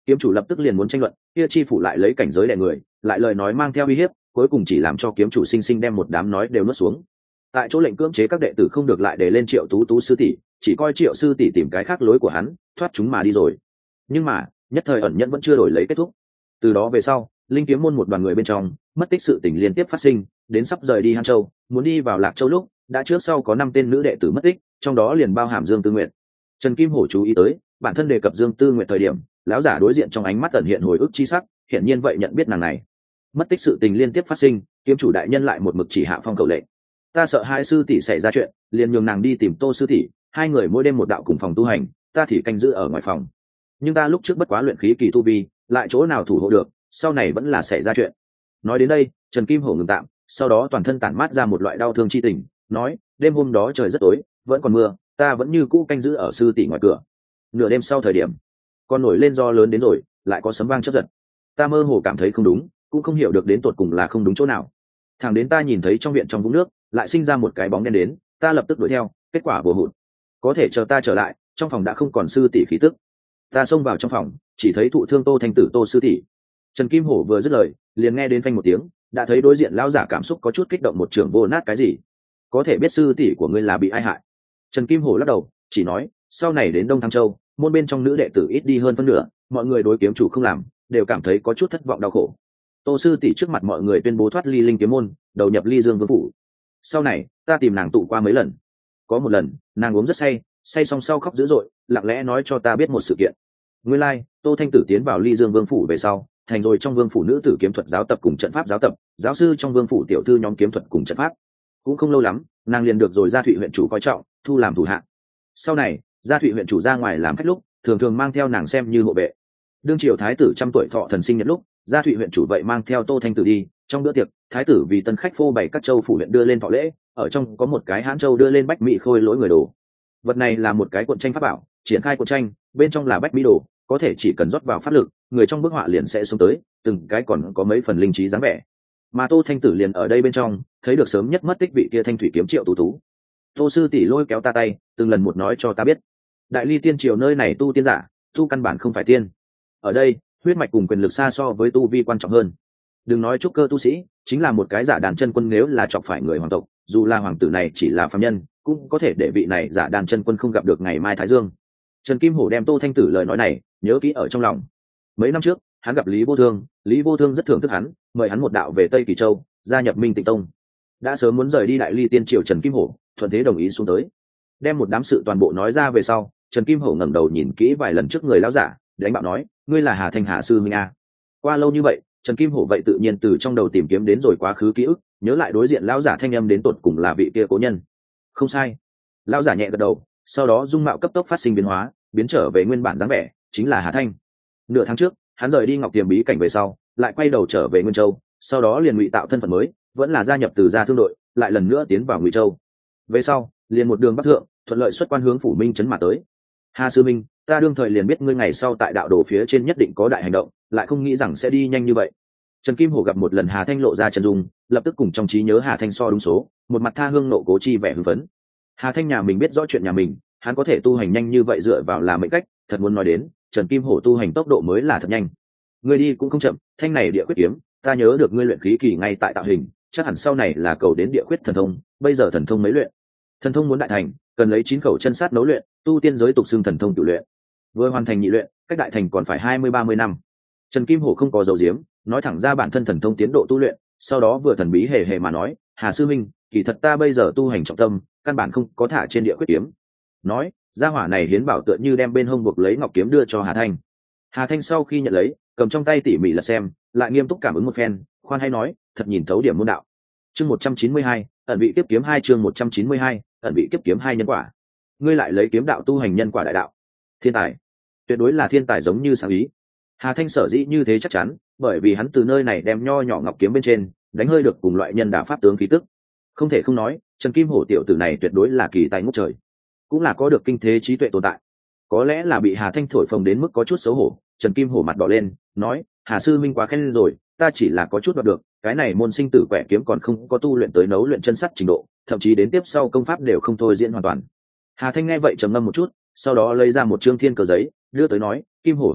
[SPEAKER 1] Kiếm chủ lập tức liền muốn tranh luận, kia chi phủ lại lấy cảnh giới đè người, lại lời nói mang theo uy hiếp, cuối cùng chỉ làm cho kiếm chủ sinh sinh đem một đám nói đều nuốt xuống. Tại chỗ lệnh cưỡng chế các đệ tử không được lại để lên Triệu Tú Tú sư tỷ, chỉ coi Triệu sư tỷ tìm cái khác lối của hắn, thoát chúng mà đi rồi. Nhưng mà, nhất thời ẩn nhẫn vẫn chưa đổi lấy kết thúc. Từ đó về sau, linh kiếm môn một đoàn người bên trong, mất tích sự tình liên tiếp phát sinh, đến sắp rời đi Hàn Châu, muốn đi vào Lạc Châu lúc, đã trước sau có 5 tên nữ đệ tử mất tích, trong đó liền bao hàm Dương Tư Nguyệt. Trần Kim Hổ chú ý tới, bản thân đề cập Dương Tư Nguyệt thời điểm, lão giả đối diện trong ánh mắt ẩn hiện hồi ức chi sắc, hiển nhiên vậy nhận biết nàng này. Mất tích sự tình liên tiếp phát sinh, kiếm chủ đại nhân lại một mực chỉ hạ phong cầu lệnh. Ta sợ hai sư tỷ xảy ra chuyện, liền nhường nàng đi tìm Tô sư tỷ, hai người mỗi đêm một đạo cùng phòng tu hành, ta thì canh giữ ở ngoài phòng. Nhưng ta lúc trước bất quá luyện khí kỳ tu vi, lại chỗ nào thủ hộ được, sau này vẫn là xảy ra chuyện. Nói đến đây, Trần Kim Hổ ngừng tạm, sau đó toàn thân tản mát ra một loại đau thương chi tình, nói, đêm hôm đó trời rất tối, vẫn còn mưa, ta vẫn như cũ canh giữ ở sư tỷ ngoài cửa. Nửa đêm sau thời điểm, còn nổi lên gió lớn đến rồi, lại có sấm vang chớp giật. Ta mơ hồ cảm thấy không đúng, cũng không hiểu được đến tột cùng là không đúng chỗ nào. Thẳng đến ta nhìn thấy trong viện trong vũng nước, lại sinh ra một cái bóng đen đến, ta lập tức đuổi theo, kết quả vô hụt. Có thể chờ ta trở lại, trong phòng đã không còn sư tỷ khí tức. Ta xông vào trong phòng, chỉ thấy thụ thương Tô Thanh Tử Tô sư tỷ. Trần Kim Hổ vừa dứt lời, liền nghe đến phanh một tiếng, đã thấy đối diện lão giả cảm xúc có chút kích động, một trường vô nát cái gì. Có thể biết sư tỷ của ngươi là bị ai hại? Trần Kim Hổ lắc đầu, chỉ nói, sau này đến Đông Thăng Châu, môn bên trong nữ đệ tử ít đi hơn phân nửa, mọi người đối kiếm chủ không làm, đều cảm thấy có chút thất vọng đau khổ. Tô sư tỷ trước mặt mọi người tuyên bố thoát ly linh kiếm môn, đầu nhập Ly Dương Vương phủ. Sau này, ta tìm nàng tụ qua mấy lần. Có một lần, nàng uống rất say, say xong sau khóc dữ dội, lặng lẽ nói cho ta biết một sự kiện. Nguyên lai, Tô Thanh Tử tiến vào Ly Dương Vương phủ về sau, thành rồi trong vương phủ nữ tử kiếm thuật giáo tập cùng trận pháp giáo tập, giáo sư trong vương phủ tiểu thư nhóm kiếm thuật cùng trận pháp. Cũng không lâu lắm, nàng liền được rồi Gia Thụy huyện chủ coi trọng, thu làm thủ hạ. Sau này, Gia Thụy huyện chủ ra ngoài làm khách lúc, thường thường mang theo nàng xem như hộ vệ. Đương triều thái tử 100 tuổi thọ thần sinh nhật lúc, Gia Thụy huyện chủ vậy mang theo Tô Thanh Tử đi. Trong bữa tiệc, thái tử vì tân khách phô bày các châu phủ huyện đưa lên thọ lễ, ở trong có một cái hãn châu đưa lên bách mỹ khôi lỗi người đồ. Vật này là một cái cuộn tranh pháp bảo, triển khai cuộn tranh, bên trong là bách mỹ đồ, có thể chỉ cần rót vào pháp lực, người trong bức họa liền sẽ xuống tới, từng cái còn có mấy phần linh trí dáng vẻ. Mà Tô Thanh Tử liền ở đây bên trong, thấy được sớm nhất mất tích vị kia Thanh Thủy kiếm Triệu Tú Tú. Tô sư tỷ lôi kéo ta tay, từng lần một nói cho ta biết, Đại Ly tiên triều nơi này tu tiên giả, tu căn bản không phải tiên. Ở đây, huyết mạch cùng quyền lực xa so với tu vi quan trọng hơn. Đừng nói trúc cơ tu sĩ, chính là một cái giả đàn chân quân nếu là chọc phải người hoàng tộc, dù là hoàng tử này chỉ là phàm nhân, cũng có thể để vị này giả đàn chân quân không gặp được ngày mai thái dương. Trần Kim Hổ đem Tô Thanh Tử lời nói này nhớ kỹ ở trong lòng. Mấy năm trước, hắn gặp Lý Vô Thương, Lý Vô Thương rất thưởng thức hắn, mời hắn một đạo về Tây Kỳ Châu, gia nhập Minh Tịnh Tông. Đã sớm muốn rời đi Đại Ly tiên triều, Trần Kim Hổ thuận thế đồng ý xuống tới. Đem một đám sự toàn bộ nói ra về sau, Trần Kim Hổ ngẩng đầu nhìn kỹ vài lần trước người lão giả, đánh bạo nói, ngươi là Hà Thanh Hà sư minh a. Qua lâu như vậy, Trần Kim Hổ vậy tự nhiên từ trong đầu tìm kiếm đến rồi quá khứ ký ức, nhớ lại đối diện lão giả thanh âm đến tột cùng là vị kia cố nhân. Không sai. Lão giả nhẹ gật đầu, sau đó dung mạo cấp tốc phát sinh biến hóa, biến trở về nguyên bản dáng vẻ, chính là Hà Thanh. Nửa tháng trước, hắn rời đi Ngọc Tiềm bí cảnh về sau, lại quay đầu trở về Nguyên Châu, sau đó liền ngụy tạo thân phận mới, vẫn là gia nhập từ gia thương đội, lại lần nữa tiến vào Ngụy Châu. Về sau, liền một đường bắc thượng, thuận lợi xuất quan hướng phủ Minh trấn mà tới. Hà sư minh, ta đương thời liền biết ngươi ngày sau tại đạo đồ phía trên nhất định có đại hành động, lại không nghĩ rằng sẽ đi nhanh như vậy. Trần Kim Hổ gặp một lần Hà Thanh lộ ra chân dung, lập tức cùng trong trí nhớ Hà Thanh so đúng số, một mặt tha hương nộ cố chi vẻ hưng phấn. Hà Thanh nhà mình biết rõ chuyện nhà mình, hắn có thể tu hành nhanh như vậy dựa vào là mệnh cách, thật muốn nói đến, Trần Kim Hổ tu hành tốc độ mới là thật nhanh. Ngươi đi cũng không chậm, thanh này địa quyết kiếm, ta nhớ được ngươi luyện khí kỳ ngay tại tạo hình, chắc hẳn sau này là cầu đến địa quyết thần thông, bây giờ thần thông mấy luyện? Thần thông muốn đại thành, cần lấy 9 khẩu chân sát nấu luyện, tu tiên giới tục xưng thần thông tự luyện. Vừa hoàn thành nhị luyện, cách đại thành còn phải 20-30 năm. Trần Kim Hổ không có dầu diếm, nói thẳng ra bản thân thần thông tiến độ tu luyện, sau đó vừa thần bí hề hề mà nói, Hà sư minh, kỳ thật ta bây giờ tu hành trọng tâm, căn bản không có thả trên địa quyết kiếm. Nói, gia hỏa này hiến bảo tựa như đem bên hông buộc lấy ngọc kiếm đưa cho Hà Thanh. Hà Thanh sau khi nhận lấy, cầm trong tay tỉ mỉ lật xem, lại nghiêm túc cảm ứng một phen, khoan hay nói, thật nhìn thấu điểm môn đạo. Chương 192, ẩn vị kiếp kiếm 2, chương 192, ẩn vị kiếp kiếm 2 nhân quả. Ngươi lại lấy kiếm đạo tu hành nhân quả đại đạo. Thiên tài, tuyệt đối là thiên tài giống như sáng ý. Hà Thanh sở dĩ như thế chắc chắn, bởi vì hắn từ nơi này đem nho nhỏ ngọc kiếm bên trên đánh hơi được cùng loại nhân đạo pháp tướng khí tức. Không thể không nói, Trần Kim Hổ tiểu tử này tuyệt đối là kỳ tài ngút trời, cũng là có được kinh thế trí tuệ tồn tại. Có lẽ là bị Hà Thanh thổi phồng đến mức có chút xấu hổ, Trần Kim Hổ mặt đỏ lên, nói, Hà sư minh quá khen rồi, ta chỉ là có chút đoạt được, cái này môn sinh tử quẻ kiếm còn không có tu luyện tới nấu luyện chân sắt trình độ, thậm chí đến tiếp sau công pháp đều không thôi diễn hoàn toàn. Hà Thanh nghe vậy trầm ngâm một chút, sau đó lấy ra một trương thiên cờ giấy, đưa tới nói, Kim Hổ huynh đệ,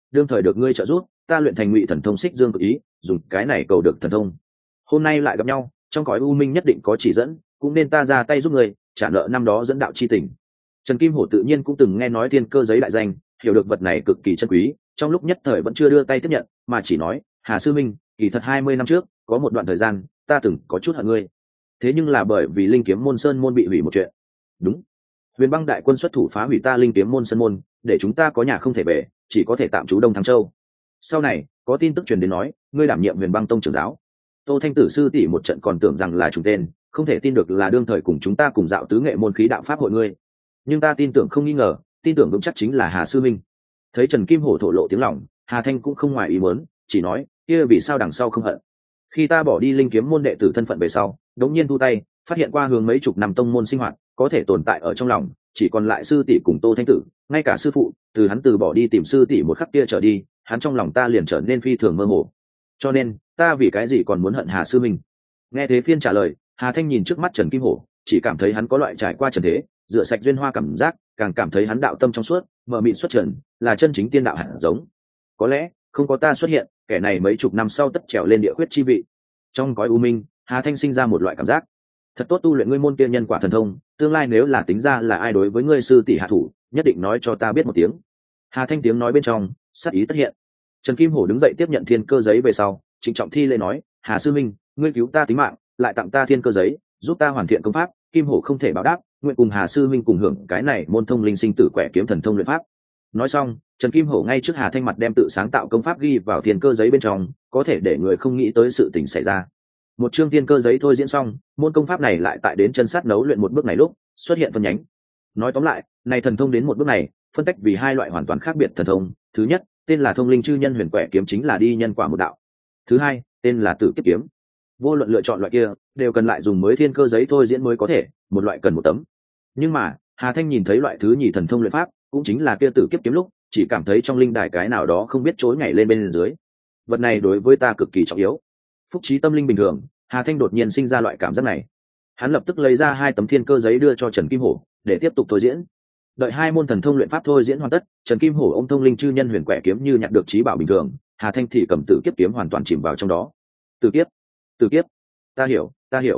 [SPEAKER 1] đương thời được ngươi trợ giúp, ta luyện thành Ngụy Thần Thông Xích Dương Cực Ý, dùng cái này cầu được thần thông. Hôm nay lại gặp nhau, trong cõi u minh nhất định có chỉ dẫn, cũng nên ta ra tay giúp ngươi trả nợ năm đó dẫn đạo chi tình. Trần Kim Hổ tự nhiên cũng từng nghe nói thiên cơ giấy đại danh, hiểu được vật này cực kỳ chân quý, trong lúc nhất thời vẫn chưa đưa tay tiếp nhận, mà chỉ nói, Hà sư minh, kỳ thật 20 năm trước, có một đoạn thời gian, ta từng có chút hận ngươi. Thế nhưng là bởi vì Linh Kiếm môn sơn môn bị hủy một chuyện. Đúng. Huyền Băng đại quân xuất thủ phá hủy ta Linh Kiếm môn sơn môn, để chúng ta có nhà không thể về, chỉ có thể tạm trú Đông Thắng Châu. Sau này, có tin tức truyền đến nói, ngươi đảm nhiệm Huyền Băng tông trưởng giáo. Tô Thanh Tử sư tỷ một trận còn tưởng rằng là trùng tên, không thể tin được là đương thời cùng chúng ta cùng dạo tứ nghệ môn khí đạo pháp hội ngươi. Nhưng ta tin tưởng không nghi ngờ, tin tưởng vững chắc chính là Hà sư minh. Thấy Trần Kim Hổ thổ lộ tiếng lòng, Hà Thanh cũng không ngoài ý muốn, chỉ nói, kia vì sao đằng sau không hận. Khi ta bỏ đi Linh Kiếm môn đệ tử thân phận về sau, đống nhiên thu tay, phát hiện qua hướng mấy chục năm tông môn sinh hoạt, có thể tồn tại ở trong lòng, chỉ còn lại sư tỷ cùng Tô Thanh Tử, ngay cả sư phụ, từ hắn từ bỏ đi tìm sư tỷ một khắc kia trở đi, hắn trong lòng ta liền trở nên phi thường mơ hồ. Cho nên, ta vì cái gì còn muốn hận Hà sư minh? Nghe thế phiên trả lời, Hà Thanh nhìn trước mắt Trần Kim Hổ, chỉ cảm thấy hắn có loại trải qua trần thế, rửa sạch duyên hoa cảm giác, càng cảm thấy hắn đạo tâm trong suốt, mở mịn xuất trần, là chân chính tiên đạo hạt giống. Có lẽ, không có ta xuất hiện, kẻ này mấy chục năm sau tất trèo lên địa khuyết chi vị. Trong cõi u minh, Hà Thanh sinh ra một loại cảm giác, thật tốt tu luyện ngươi môn kia nhân quả thần thông, tương lai nếu là tính ra là ai đối với ngươi sư tỷ hạ thủ, nhất định nói cho ta biết một tiếng. Hà Thanh tiếng nói bên trong, sát ý tất hiện. Trần Kim Hổ đứng dậy tiếp nhận thiên cơ giấy về sau, trịnh trọng thi lễ nói, Hà sư minh, ngươi cứu ta tính mạng, lại tặng ta thiên cơ giấy, giúp ta hoàn thiện công pháp, Kim Hổ không thể báo đáp, nguyện cùng Hà sư minh cùng hưởng cái này môn thông linh sinh tử quẻ kiếm thần thông luyện pháp. Nói xong, Trần Kim Hổ ngay trước Hà Thanh mặt đem tự sáng tạo công pháp ghi vào thiên cơ giấy bên trong, có thể để người không nghĩ tới sự tình xảy ra. Một chương thiên cơ giấy thôi diễn xong, môn công pháp này lại tại đến chân sát nấu luyện một bước này lúc xuất hiện phân nhánh. Nói tóm lại, này thần thông đến một bước này, phân tách vì hai loại hoàn toàn khác biệt thần thông. Thứ nhất, tên là thông linh chư nhân huyền quẻ kiếm, chính là đi nhân quả một đạo. Thứ hai, tên là tử kiếp kiếm. Vô luận lựa chọn loại kia, đều cần lại dùng mới thiên cơ giấy thôi diễn mới có thể, một loại cần một tấm. Nhưng mà, Hà Thanh nhìn thấy loại thứ nhì thần thông luyện pháp, cũng chính là kia tử kiếp kiếm lúc, chỉ cảm thấy trong linh đài cái nào đó không biết chối nhảy lên bên dưới. Vật này đối với ta cực kỳ trọng yếu. Phúc trí tâm linh bình thường, Hà Thanh đột nhiên sinh ra loại cảm giác này. Hắn lập tức lấy ra 2 tấm thiên cơ giấy đưa cho Trần Kim Hổ, để tiếp tục thôi diễn. Đợi 2 môn thần thông luyện pháp thôi diễn hoàn tất, Trần Kim Hổ ôm thông linh chư nhân huyền quẻ kiếm như nhặt được trí bảo bình thường, Hà Thanh thì cầm tử kiếp kiếm hoàn toàn chìm vào trong đó. Tử kiếp, ta hiểu.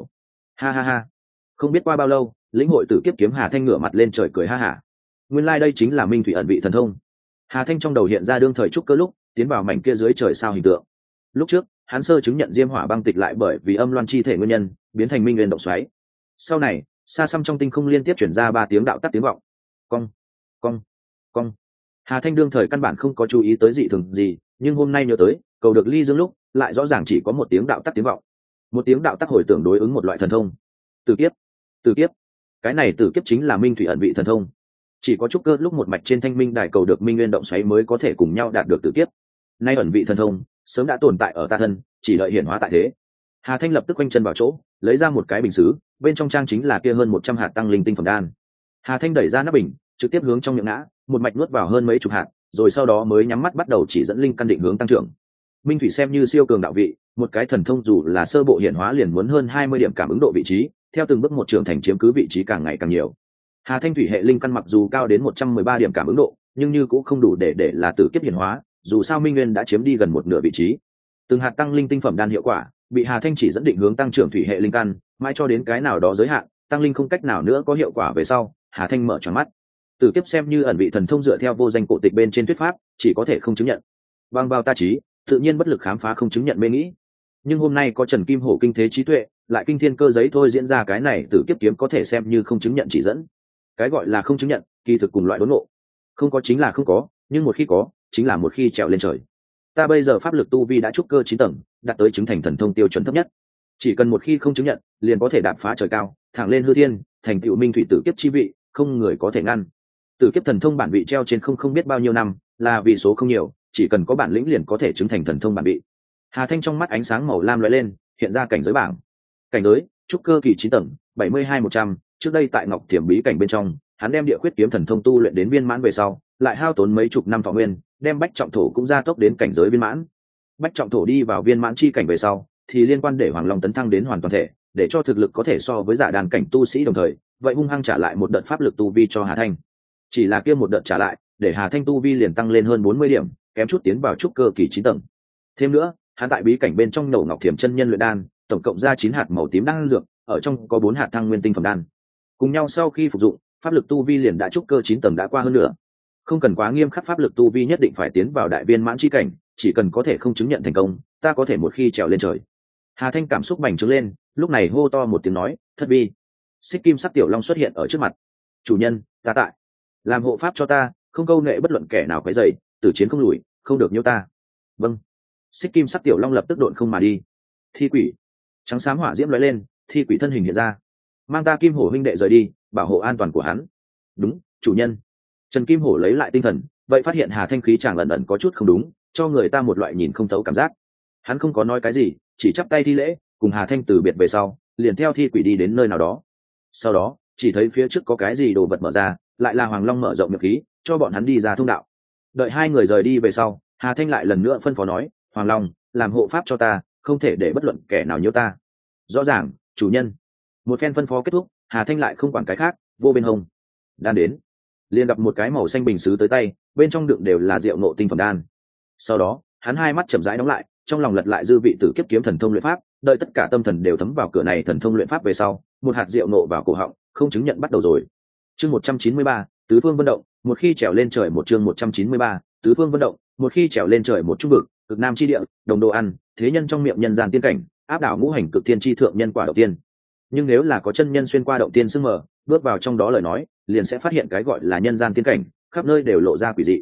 [SPEAKER 1] Ha ha ha. Không biết qua bao lâu, lĩnh hội tử kiếp kiếm, Hà Thanh ngửa mặt lên trời cười ha hả. Nguyên lai đây chính là Minh Thủy ẩn vị thần thông. Hà Thanh trong đầu hiện ra đương thời trúc cơ lúc tiến vào mảnh kia dưới trời sao hình tượng. Lúc trước, hắn sơ chứng nhận diêm hỏa băng tịch lại bởi vì âm loan chi thể nguyên nhân, biến thành minh nguyên động xoáy. Sau này, xa xăm trong tinh không liên tiếp chuyển ra 3 tiếng đạo tắc tiếng vọng. Cong. Hà Thanh đương thời căn bản không có chú ý tới dị thường gì, nhưng hôm nay nhớ tới, cầu được ly dương lúc, lại rõ ràng chỉ có 1 tiếng đạo tắc tiếng vọng. 1 tiếng đạo tắc hồi tưởng đối ứng một loại thần thông. Tử kiếp. Cái này tử kiếp chính là Minh Thủy ẩn vị thần thông. Chỉ có trúc cơ lúc một mạch trên thanh minh đài cầu được minh nguyên động xoáy mới có thể cùng nhau đạt được tử kiếp. Nay ẩn vị thần thông sớm đã tồn tại ở ta thân, chỉ đợi hiển hóa tại thế. Hà Thanh lập tức quanh chân vào chỗ, lấy ra một cái bình sứ, bên trong trang chính là kia hơn 100 hạt tăng linh tinh phẩm đan. Hà Thanh đẩy ra nắp bình, trực tiếp hướng trong miệng ngã, một mạch nuốt vào hơn mấy chục hạt, rồi sau đó mới nhắm mắt bắt đầu chỉ dẫn linh căn định hướng tăng trưởng. Minh Thủy xem như siêu cường đạo vị, một cái thần thông dù là sơ bộ hiển hóa liền muốn hơn 20 điểm cảm ứng độ vị trí, theo từng bước một trưởng thành chiếm cứ vị trí càng ngày càng nhiều. Hà Thanh thủy hệ linh căn mặc dù cao đến 113 điểm cảm ứng độ, nhưng như cũng không đủ để là tử kiếp hiển hóa, dù sao Minh Nguyên đã chiếm đi gần một nửa vị trí. Từng hạt tăng linh tinh phẩm đan hiệu quả, bị Hà Thanh chỉ dẫn định hướng tăng trưởng thủy hệ linh căn, mãi cho đến cái nào đó giới hạn, tăng linh không cách nào nữa có hiệu quả về sau, Hà Thanh mở tròn mắt. Tử kiếp xem như ẩn vị thần thông dựa theo vô danh cổ tịch bên trên thuyết pháp, chỉ có thể không chứng nhận. Bằng vào ta trí, tự nhiên bất lực khám phá không chứng nhận mê nghĩ. Nhưng hôm nay có Trần Kim Hổ kinh thế trí tuệ, lại kinh thiên cơ giấy thôi diễn ra cái này, tử kiếp kiếm có thể xem như không chứng nhận chỉ dẫn. Cái gọi là không chứng nhận, kỳ thực cùng loại đốn ngộ. Không có chính là không có, nhưng một khi có, chính là một khi trèo lên trời. Ta bây giờ pháp lực tu vi đã trúc cơ 9 tầng, đạt tới chứng thành thần thông tiêu chuẩn thấp nhất. Chỉ cần một khi không chứng nhận, liền có thể đạp phá trời cao, thẳng lên hư thiên, thành tựu minh thủy tử kiếp chi vị, không người có thể ngăn. Tử kiếp thần thông bản vị treo trên không biết bao nhiêu năm, là vì số không nhiều, chỉ cần có bản lĩnh liền có thể chứng thành thần thông bản vị. Hà Thanh trong mắt ánh sáng màu lam lóe lên, hiện ra cảnh giới bảng. Cảnh giới, trúc cơ kỳ 9 tầng, 72-100, trước đây tại Ngọc Thiểm bí cảnh bên trong, hắn đem địa khuyết kiếm thần thông tu luyện đến viên mãn về sau, lại hao tốn mấy chục năm thọ nguyên, đem bách trọng thổ cũng gia tốc đến cảnh giới viên mãn. Bách trọng thổ đi vào viên mãn chi cảnh về sau, thì liên quan để Hoàng Long tấn thăng đến hoàn toàn thể, để cho thực lực có thể so với giả đàn cảnh tu sĩ đồng thời, vậy hung hăng trả lại một đợt pháp lực tu vi cho Hà Thanh. Chỉ là kia một đợt trả lại, để Hà Thanh tu vi liền tăng lên hơn 40 điểm, kém chút tiến vào trúc cơ kỳ 9 tầng. Thêm nữa, hắn tại bí cảnh bên trong nổ ngọc thiểm chân nhân luyện đan, tổng cộng ra 9 hạt màu tím đan dược, ở trong có 4 hạt thăng nguyên tinh phẩm đan. Cùng nhau sau khi phục dụng, pháp lực tu vi liền đã trúc cơ 9 tầng đã qua hơn nữa. Không cần quá nghiêm khắc, pháp lực tu vi nhất định phải tiến vào đại viên mãn chi cảnh, chỉ cần có thể không chứng nhận thành công, ta có thể một khi trèo lên trời. Hà Thanh cảm xúc bành trướng lên, lúc này hô to một tiếng nói, thất vi. Xích kim sắc tiểu long xuất hiện ở trước mặt. Chủ nhân, ta tại. Làm hộ pháp cho ta, không câu nệ bất luận kẻ nào quấy rầy, tử chiến không lùi, không được nhiễu ta. Vâng. Xích kim sắc tiểu long lập tức độn không mà đi. Thi quỷ. Trắng xám hỏa diễm lóe lên, thi quỷ thân hình hiện ra. Mang ta Kim Hổ huynh đệ rời đi, bảo hộ an toàn của hắn. Đúng, chủ nhân. Trần Kim Hổ lấy lại tinh thần, vậy phát hiện Hà Thanh khí chàng ẩn ẩn có chút không đúng, cho người ta một loại nhìn không thấu cảm giác. Hắn không có nói cái gì, chỉ chắp tay thi lễ, cùng Hà Thanh từ biệt về sau, liền theo thi quỷ đi đến nơi nào đó. Sau đó, chỉ thấy phía trước có cái gì đồ vật mở ra, lại là Hoàng Long mở rộng miệng khí, cho bọn hắn đi ra thông đạo. Đợi hai người rời đi về sau, Hà Thanh lại lần nữa phân phó nói, Hoàng Long, làm hộ pháp cho ta, không thể để bất luận kẻ nào nhiễu ta. Rõ ràng, chủ nhân. Một phen phân phó kết thúc, Hà Thanh lại không quản cái khác, vô bên hông đan đến, liền gặp một cái màu xanh bình sứ tới tay, bên trong đựng đều là rượu nộ tinh phẩm đan. Sau đó, hắn hai mắt chậm rãi đóng lại, trong lòng lật lại dư vị tử kiếp kiếm thần thông luyện pháp, đợi tất cả tâm thần đều thấm vào cửa này thần thông luyện pháp về sau, một hạt rượu nộ vào cổ họng, không chứng nhận bắt đầu rồi. Chương 193, tứ phương vận động, một khi trèo lên trời. Một chương 193, tứ phương vận động, một khi trèo lên trời. Một trung vực, cực nam chi địa, đồng đồ ăn, thế nhân trong miệng nhân gian tiên cảnh, áp đảo ngũ hành cực tiên chi thượng nhân quả đầu tiên. Nhưng nếu là có chân nhân xuyên qua động tiên sương mờ, bước vào trong đó lời nói, liền sẽ phát hiện cái gọi là nhân gian tiên cảnh, khắp nơi đều lộ ra quỷ dị.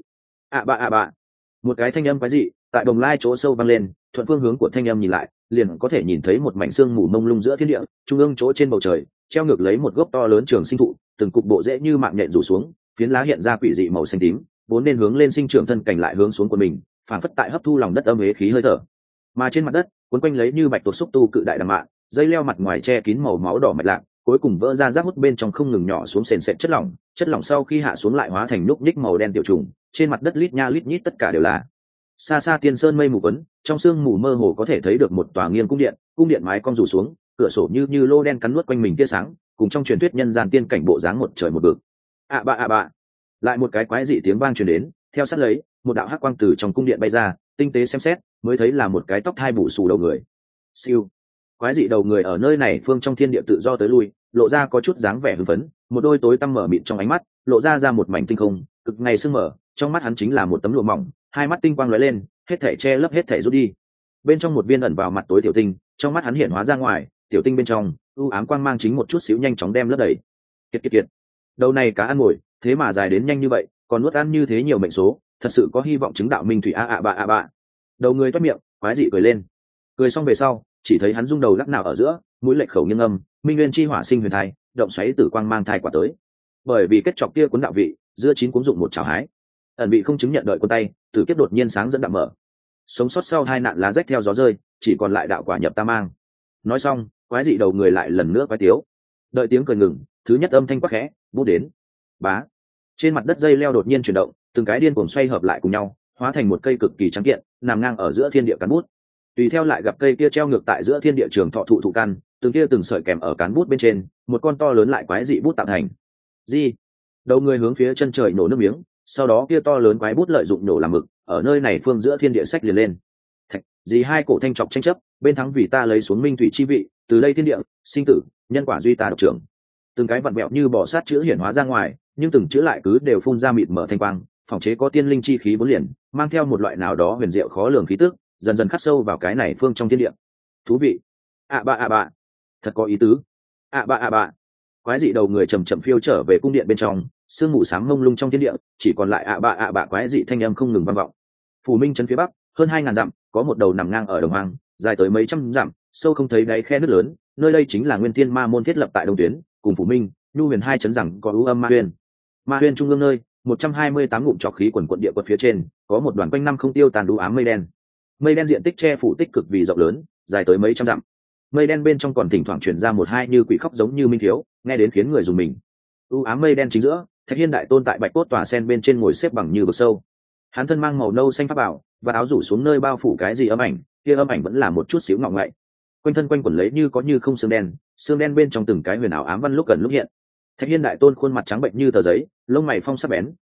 [SPEAKER 1] À bạ. Một cái thanh âm quái dị tại đồng lai chỗ sâu vang lên, thuận phương hướng của thanh âm nhìn lại, liền có thể nhìn thấy một mảnh xương mù mông lung giữa thiên địa, trung ương chỗ trên bầu trời, treo ngược lấy một gốc to lớn trường sinh thụ, từng cục bộ rễ như mạng nhện rủ xuống, phiến lá hiện ra quỷ dị màu xanh tím, vốn nên hướng lên sinh trưởng thân cảnh lại hướng xuống của mình, phản phất tại hấp thu lòng đất âm ế khí hơi thở. Mà trên mặt đất, cuốn quanh lấy như bạch tuộc xúc tu cự đại đằng mạ, dây leo mặt ngoài che kín màu máu đỏ mạch lạc, cuối cùng vỡ ra rác hút bên trong không ngừng nhỏ xuống sền sệt chất lỏng sau khi hạ xuống lại hóa thành núc nhích màu đen tiểu trùng, trên mặt đất lít nha lít nhít tất cả đều là. Xa xa tiên sơn mây mù quấn, trong sương mù mơ hồ có thể thấy được một tòa nghiêng cung điện mái cong rủ xuống, cửa sổ như lô đen cắn nuốt quanh mình tia sáng, cùng trong truyền thuyết nhân gian tiên cảnh bộ dáng một trời một vực. À bạ. Lại một cái quái dị tiếng vang truyền đến, theo sát lấy, một đạo hắc quang từ trong cung điện bay ra, tinh tế xem xét, mới thấy là một cái tóc thai bù xù đầu người. Siêu. Quái dị đầu người ở nơi này phương trong thiên địa tự do tới lui, lộ ra có chút dáng vẻ hưng phấn, một đôi tối tăm mở mịt trong ánh mắt, lộ ra một mảnh tinh không, cực ngày sương mở, trong mắt hắn chính là một tấm lụa mỏng, hai mắt tinh quang lóe lên, hết thảy che lấp hết thảy rút đi. Bên trong một viên ẩn vào mặt tối tiểu tinh, trong mắt hắn hiện hóa ra ngoài, tiểu tinh bên trong, u ám quang mang chính một chút xíu nhanh chóng đem lấp đầy. Kiệt. Đầu này cá ăn ngồi, thế mà dài đến nhanh như vậy, còn nuốt ăn như thế nhiều mệnh số, thật sự có hy vọng chứng đạo minh thủy a bạ. Đầu người toát miệng, quái dị cười lên. Cười xong về sau, chỉ thấy hắn rung đầu lắc nào ở giữa, mũi lệch khẩu nghiêng âm, minh nguyên chi hỏa sinh huyền thai, động xoáy tử quang mang thai quả tới. Bởi vì kết chọc kia cuốn đạo vị, giữa chín cuốn dụng một chảo hái. Ẩn bị không chứng nhận đợi con tay, tử kiếp đột nhiên sáng dẫn đậm mở. Sống sót sau hai nạn lá rách theo gió rơi, chỉ còn lại đạo quả nhập ta mang. Nói xong, quái dị đầu người lại lần nữa quái tiếu. Đợi tiếng cười ngừng, thứ nhất âm thanh quắc khẽ, bút đến. Bá. Trên mặt đất dây leo đột nhiên chuyển động, từng cái điên cuồng xoay hợp lại cùng nhau, hóa thành một cây cực kỳ trắng kiện, nằm ngang ở giữa thiên địa cán bút. Tùy theo lại gặp cây kia treo ngược tại giữa thiên địa trường thọ thụ căn, từng sợi kèm ở cán bút bên trên, một con to lớn lại quái dị bút tạo thành. Gì? Đầu người hướng phía chân trời nổ nước miếng, sau đó kia to lớn quái bút lợi dụng nổ làm mực, ở nơi này phương giữa thiên địa sách liền lên. Thạch, gì hai cổ thanh trọc tranh chấp, bên thắng vì ta lấy xuống minh thủy chi vị, từ đây thiên địa, sinh tử, nhân quả duy ta độc trưởng. Từng cái vặn vẹo như bò sát chữ hiển hóa ra ngoài, nhưng từng chữ lại cứ đều phun ra mịt mở thanh quang, phòng chế có tiên linh chi khí bốn liền, mang theo một loại nào đó huyền diệu khó lường khí tức, dần dần khắc sâu vào cái này phương trong thiên địa. Thú vị. À bạ. Thật có ý tứ. À bạ. Quái dị đầu người chậm chậm phiêu trở về cung điện bên trong, sương mù sáng mông lung trong thiên địa, chỉ còn lại à bạ quái dị thanh âm không ngừng vang vọng. Phủ Minh trấn phía bắc, hơn 2000 dặm, có một đầu nằm ngang ở đồng hoang, dài tới mấy trăm dặm, sâu không thấy đáy khe nước lớn, nơi đây chính là Nguyên Thiên Ma môn thiết lập tại Đông Tuyến, cùng Phủ Minh, Nhu Huyền hai trấn rằng có ưu âm Ma Huyền. Ma Huyền trung ương nơi, 128 ngụm trọc khí quần quận địa quật phía trên, có một đoàn quanh năm không tiêu tàn đú ám mây đen. Mây đen diện tích che phủ tích cực vì rộng lớn, dài tới mấy trăm dặm. Mây đen bên trong còn thỉnh thoảng truyền ra một hai như quỷ khóc giống như minh thiếu, nghe đến khiến người dùng mình. U ám mây đen chính giữa, Thạch Hiên đại tôn tại bạch cốt tòa sen bên trên ngồi xếp bằng như vực sâu. Hắn thân mang màu nâu xanh pháp bảo, và áo rủ xuống nơi bao phủ cái gì âm ảnh, kia âm ảnh vẫn là một chút xíu ngọng ngậy. Quanh thân quanh quẩn lấy như có như không xương đen bên trong từng cái huyền ảo ám văn lúc gần lúc hiện. Thạch Hiên đại tôn khuôn mặt trắng bệnh như tờ giấy, lông mày phong sắc bén,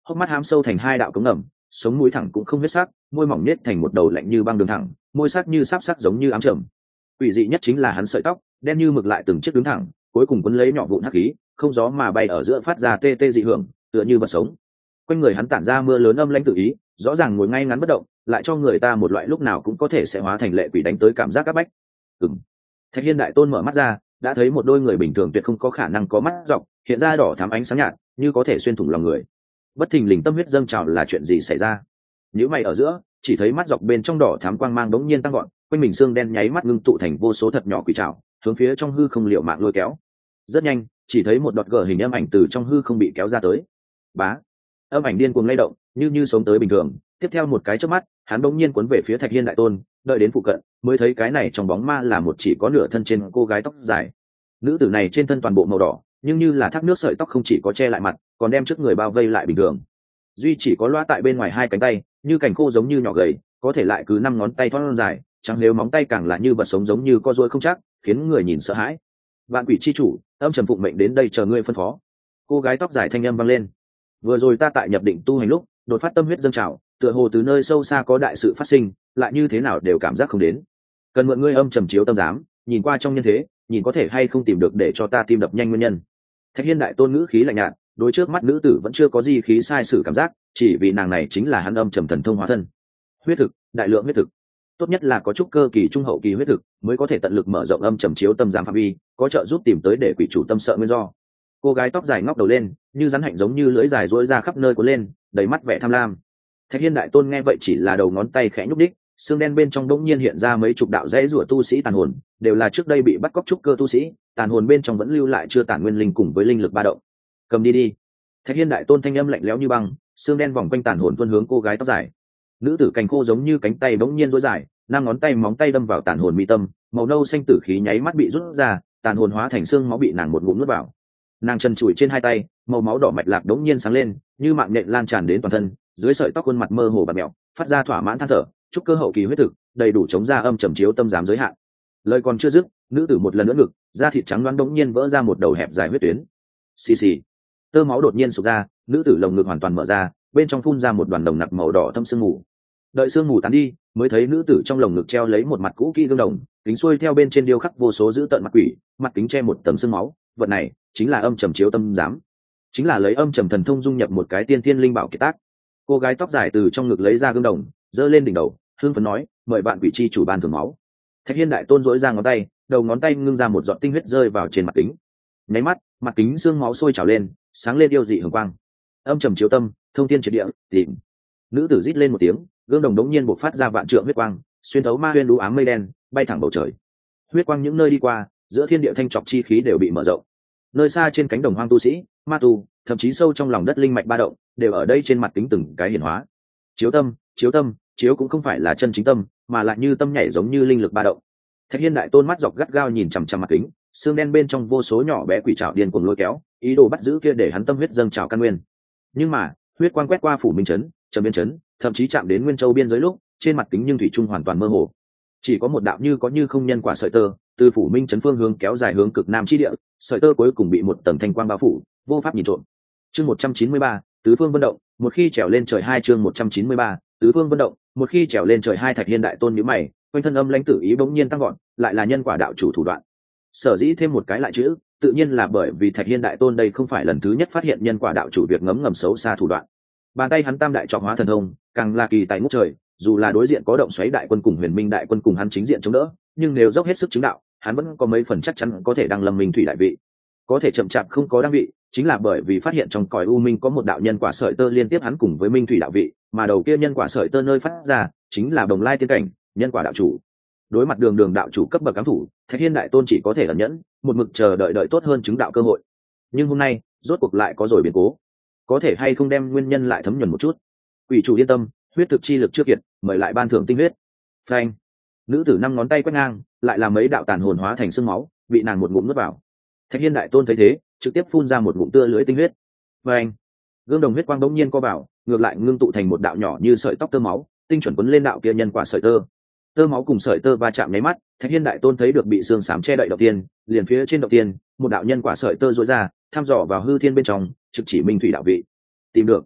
[SPEAKER 1] hốc mắt hám sâu thành hai đạo cống ngầm, sống mũi thẳng cũng không huyết sắc, môi mỏng nết thành một đầu lạnh như băng đường thẳng, môi sắc như sáp sắc giống như ám trầm. Quỷ dị nhất chính là hắn sợi tóc đen như mực lại từng chiếc đứng thẳng, cuối cùng quấn lấy nhỏ vụn hắc khí, không gió mà bay ở giữa phát ra tê tê dị hưởng, tựa như vật sống. Quanh người hắn tản ra mưa lớn âm lãnh tự ý, rõ ràng ngồi ngay ngắn bất động, lại cho người ta một loại lúc nào cũng có thể sẽ hóa thành lệ quỷ đánh tới cảm giác áp bách. Thạch Hiên đại tôn mở mắt ra, đã thấy một đôi người bình thường tuyệt không có khả năng có mắt dọc, hiện ra đỏ thắm ánh sáng nhạt, như có thể xuyên thủng lòng người. Bất thình lình tâm huyết dâng trào là chuyện gì xảy ra? Nếu mày ở giữa, chỉ thấy mắt dọc bên trong đỏ thắm quang mang đống nhiên tăng gọn, quanh mình xương đen nháy mắt ngưng tụ thành vô số thật nhỏ quỷ trảo, hướng phía trong hư không liệu mạng lôi kéo. Rất nhanh, chỉ thấy một đọt gở hình âm ảnh từ trong hư không bị kéo ra tới. Bá, âm ảnh điên cuồng lay động, như sống tới bình thường. Tiếp theo một cái chớp mắt, hắn đống nhiên cuốn về phía Thạch Hiên đại tôn, đợi đến phụ cận, mới thấy cái này trong bóng ma là một chỉ có nửa thân trên cô gái tóc dài. Nữ tử này trên thân toàn bộ màu đỏ, nhưng như là thác nước sợi tóc không chỉ có che lại mặt, còn đem trước người bao vây lại bình thường. Duy chỉ có loa tại bên ngoài hai cánh tay, như cành khô giống như nhỏ gầy, có thể lại cứ 5 ngón tay thon dài, trắng nếu móng tay càng là như vật sống giống như co duỗi không chắc, khiến người nhìn sợ hãi. Vạn quỷ chi chủ, âm trầm phụng mệnh đến đây chờ ngươi phân phó. Cô gái tóc dài thanh âm vang lên. Vừa rồi ta tại nhập định tu hành lúc, đột phát tâm huyết dâng trào, tựa hồ từ nơi sâu xa có đại sự phát sinh, lại như thế nào đều cảm giác không đến. Cần mượn ngươi âm trầm chiếu tâm giám, nhìn qua trong nhân thế, nhìn có thể hay không tìm được để cho ta tim đập nhanh nguyên nhân. Thạch Hiên đại tôn ngữ khí lạnh nhạt, đối trước mắt nữ tử vẫn chưa có gì khí sai sử cảm giác, chỉ vì nàng này chính là hắn âm trầm thần thông hóa thân. Huyết thực, đại lượng huyết thực, tốt nhất là có chút cơ kỳ trung hậu kỳ huyết thực, mới có thể tận lực mở rộng âm trầm chiếu tâm giám phạm vi, có trợ giúp tìm tới để quỷ chủ tâm sợ nguyên do. Cô gái tóc dài ngóc đầu lên, như rắn hạnh giống như lưỡi dài rối ra khắp nơi cuốn lên, đầy mắt vẻ tham lam. Thạch Hiên đại tôn nghe vậy chỉ là đầu ngón tay khẽ nhúc đích, xương đen bên trong đống nhiên hiện ra mấy chục đạo rẽ rủa tu sĩ tàn hồn, đều là trước đây bị bắt cóc trúc cơ tu sĩ, tàn hồn bên trong vẫn lưu lại chưa tản nguyên linh cùng với linh lực ba động. Cầm đi đi. Thạch Hiên đại tôn thanh âm lạnh lẽo như băng, xương đen vòng quanh tàn hồn tuôn hướng cô gái tóc dài. Nữ tử cành khô giống như cánh tay bỗng nhiên duỗi dài, 5 ngón tay móng tay đâm vào tàn hồn mi tâm, màu nâu xanh tử khí nháy mắt bị rút ra, tàn hồn hóa thành xương máu bị nàng một ngụm nuốt vào. Nàng chân chùi trên hai tay, màu máu đỏ mạch lạc đống nhiên sáng lên, như mạng nhện lan tràn đến toàn thân, dưới sợi tóc khuôn mặt mơ hồ bặm mèo, phát ra thỏa mãn than thở, chúc cơ hậu kỳ huyết thực, đầy đủ chống ra âm trầm chiếu tâm giám giới hạn. Lời còn chưa dứt, nữ tử một lần nữa ngực, da thịt trắng loáng đống nhiên vỡ ra một đầu hẹp dài huyết tuyến. Xì xì, tơ máu đột nhiên sụp ra, nữ tử lồng ngực hoàn toàn mở ra, bên trong phun ra một đoàn đồng nặc màu đỏ thâm sương mù. Đợi sương mù tán đi, mới thấy nữ tử trong lồng ngực treo lấy một mặt cũ kỹ gương đồng, kính xuôi theo bên trên điêu khắc vô số dữ tợn mặt quỷ, mặt kính che một tầng sương máu, vật này chính là âm trầm chiếu tâm giám, chính là lấy âm trầm thần thông dung nhập một cái tiên thiên linh bảo kiệt tác. Cô gái tóc dài từ trong ngực lấy ra gương đồng, giơ lên đỉnh đầu, hương phấn nói, mời bạn quỷ chi chủ ban thưởng máu. Thạch Hiên đại tôn dỗi ra ngón tay, đầu ngón tay ngưng ra một giọt tinh huyết rơi vào trên mặt kính. Nháy mắt, mặt kính xương máu sôi trào lên, sáng lên yêu dị hường quang. Âm trầm chiếu tâm, thông thiên triệt địa, tìm. Nữ tử rít lên một tiếng, gương đồng đống nhiên bộc phát ra vạn trượng huyết quang, xuyên thấu ma huyên đũ ám mây đen, bay thẳng bầu trời. Huyết quang những nơi đi qua, giữa thiên địa thanh trọc chi khí đều bị mở rộng. Nơi xa trên cánh đồng hoang tu sĩ, ma tu, thậm chí sâu trong lòng đất linh mạch ba động, đều ở đây trên mặt kính từng cái hiển hóa. Chiếu tâm, chiếu tâm, chiếu cũng không phải là chân chính tâm, mà lại như tâm nhảy giống như linh lực ba động. Thạch Hiên đại tôn mắt dọc gắt gao nhìn chằm chằm mặt kính, xương đen bên trong vô số nhỏ bé quỷ trảo điên cuồng lôi kéo, ý đồ bắt giữ kia để hắn tâm huyết dâng trào căn nguyên. Nhưng mà, huyết quang quét qua phủ minh trấn, trầm biên trấn, thậm chí chạm đến Nguyên Châu biên giới lúc, trên mặt kính nhưng thủy chung hoàn toàn mơ hồ. Chỉ có một đạo như có như không nhân quả sợi tơ, từ phủ minh trấn phương hướng kéo dài hướng cực nam chi địa, sợi tơ cuối cùng bị một tầng thanh quang bao phủ, vô pháp nhìn trộm. Chương 193, tứ phương vận động, một khi trèo lên trời hai. Chương 193, tứ phương vận động, một khi trèo lên trời hai. Thạch Hiên đại tôn nhíu mày, quanh thân âm lãnh tử ý bỗng nhiên tăng gọn, lại là nhân quả đạo chủ thủ đoạn. Sở dĩ thêm một cái lại chữ, tự nhiên là bởi vì Thạch Hiên đại tôn đây không phải lần thứ nhất phát hiện nhân quả đạo chủ việc ngấm ngầm xấu xa thủ đoạn. Bàn tay hắn tam đại trọc hóa thần thông, càng là kỳ tài ngút trời, dù là đối diện có động xoáy đại quân cùng huyền minh đại quân cùng hắn chính diện chống đỡ, nhưng nếu dốc hết sức chứng đạo, hắn vẫn có mấy phần chắc chắn có thể đăng lâm minh thủy đại vị. Có thể chậm chạp không có đăng vị, chính là bởi vì phát hiện trong cõi u minh có một đạo nhân quả sợi tơ liên tiếp hắn cùng với minh thủy đạo vị, mà đầu kia nhân quả sợi tơ nơi phát ra chính là Đồng Lai tiên cảnh, nhân quả đạo chủ. Đối mặt đường đạo chủ cấp bậc ám thủ, Thạch Hiên đại tôn chỉ có thể ẩn nhẫn, một mực chờ đợi tốt hơn chứng đạo cơ hội. Nhưng hôm nay, rốt cuộc lại có rồi biến cố. Có thể hay không đem nguyên nhân lại thấm nhuần một chút. Quỷ chủ yên tâm, huyết thực chi lực chưa kiệt, mời lại ban thưởng tinh huyết. Phanh. Nữ tử 5 ngón tay quét ngang, lại là mấy đạo tàn hồn hóa thành xương máu, bị nàng một ngụm nuốt vào. Thạch Hiên đại tôn thấy thế, trực tiếp phun ra một ngụm tưa lưới tinh huyết. Phanh. Gương đồng huyết quang bỗng nhiên co vào, ngược lại ngưng tụ thành một đạo nhỏ như sợi tóc tơ máu, tinh chuẩn quấn lên đạo kia nhân quả sợi tơ. Tơ máu cùng sợi tơ va chạm nháy mắt, Thạch Hiên đại tôn thấy được bị xương xám che đậy động tiên, liền phía trên động tiên, một đạo nhân quả sợi tơ rũa ra, thăm dò vào hư thiên bên trong, trực chỉ minh thủy đạo vị. Tìm được.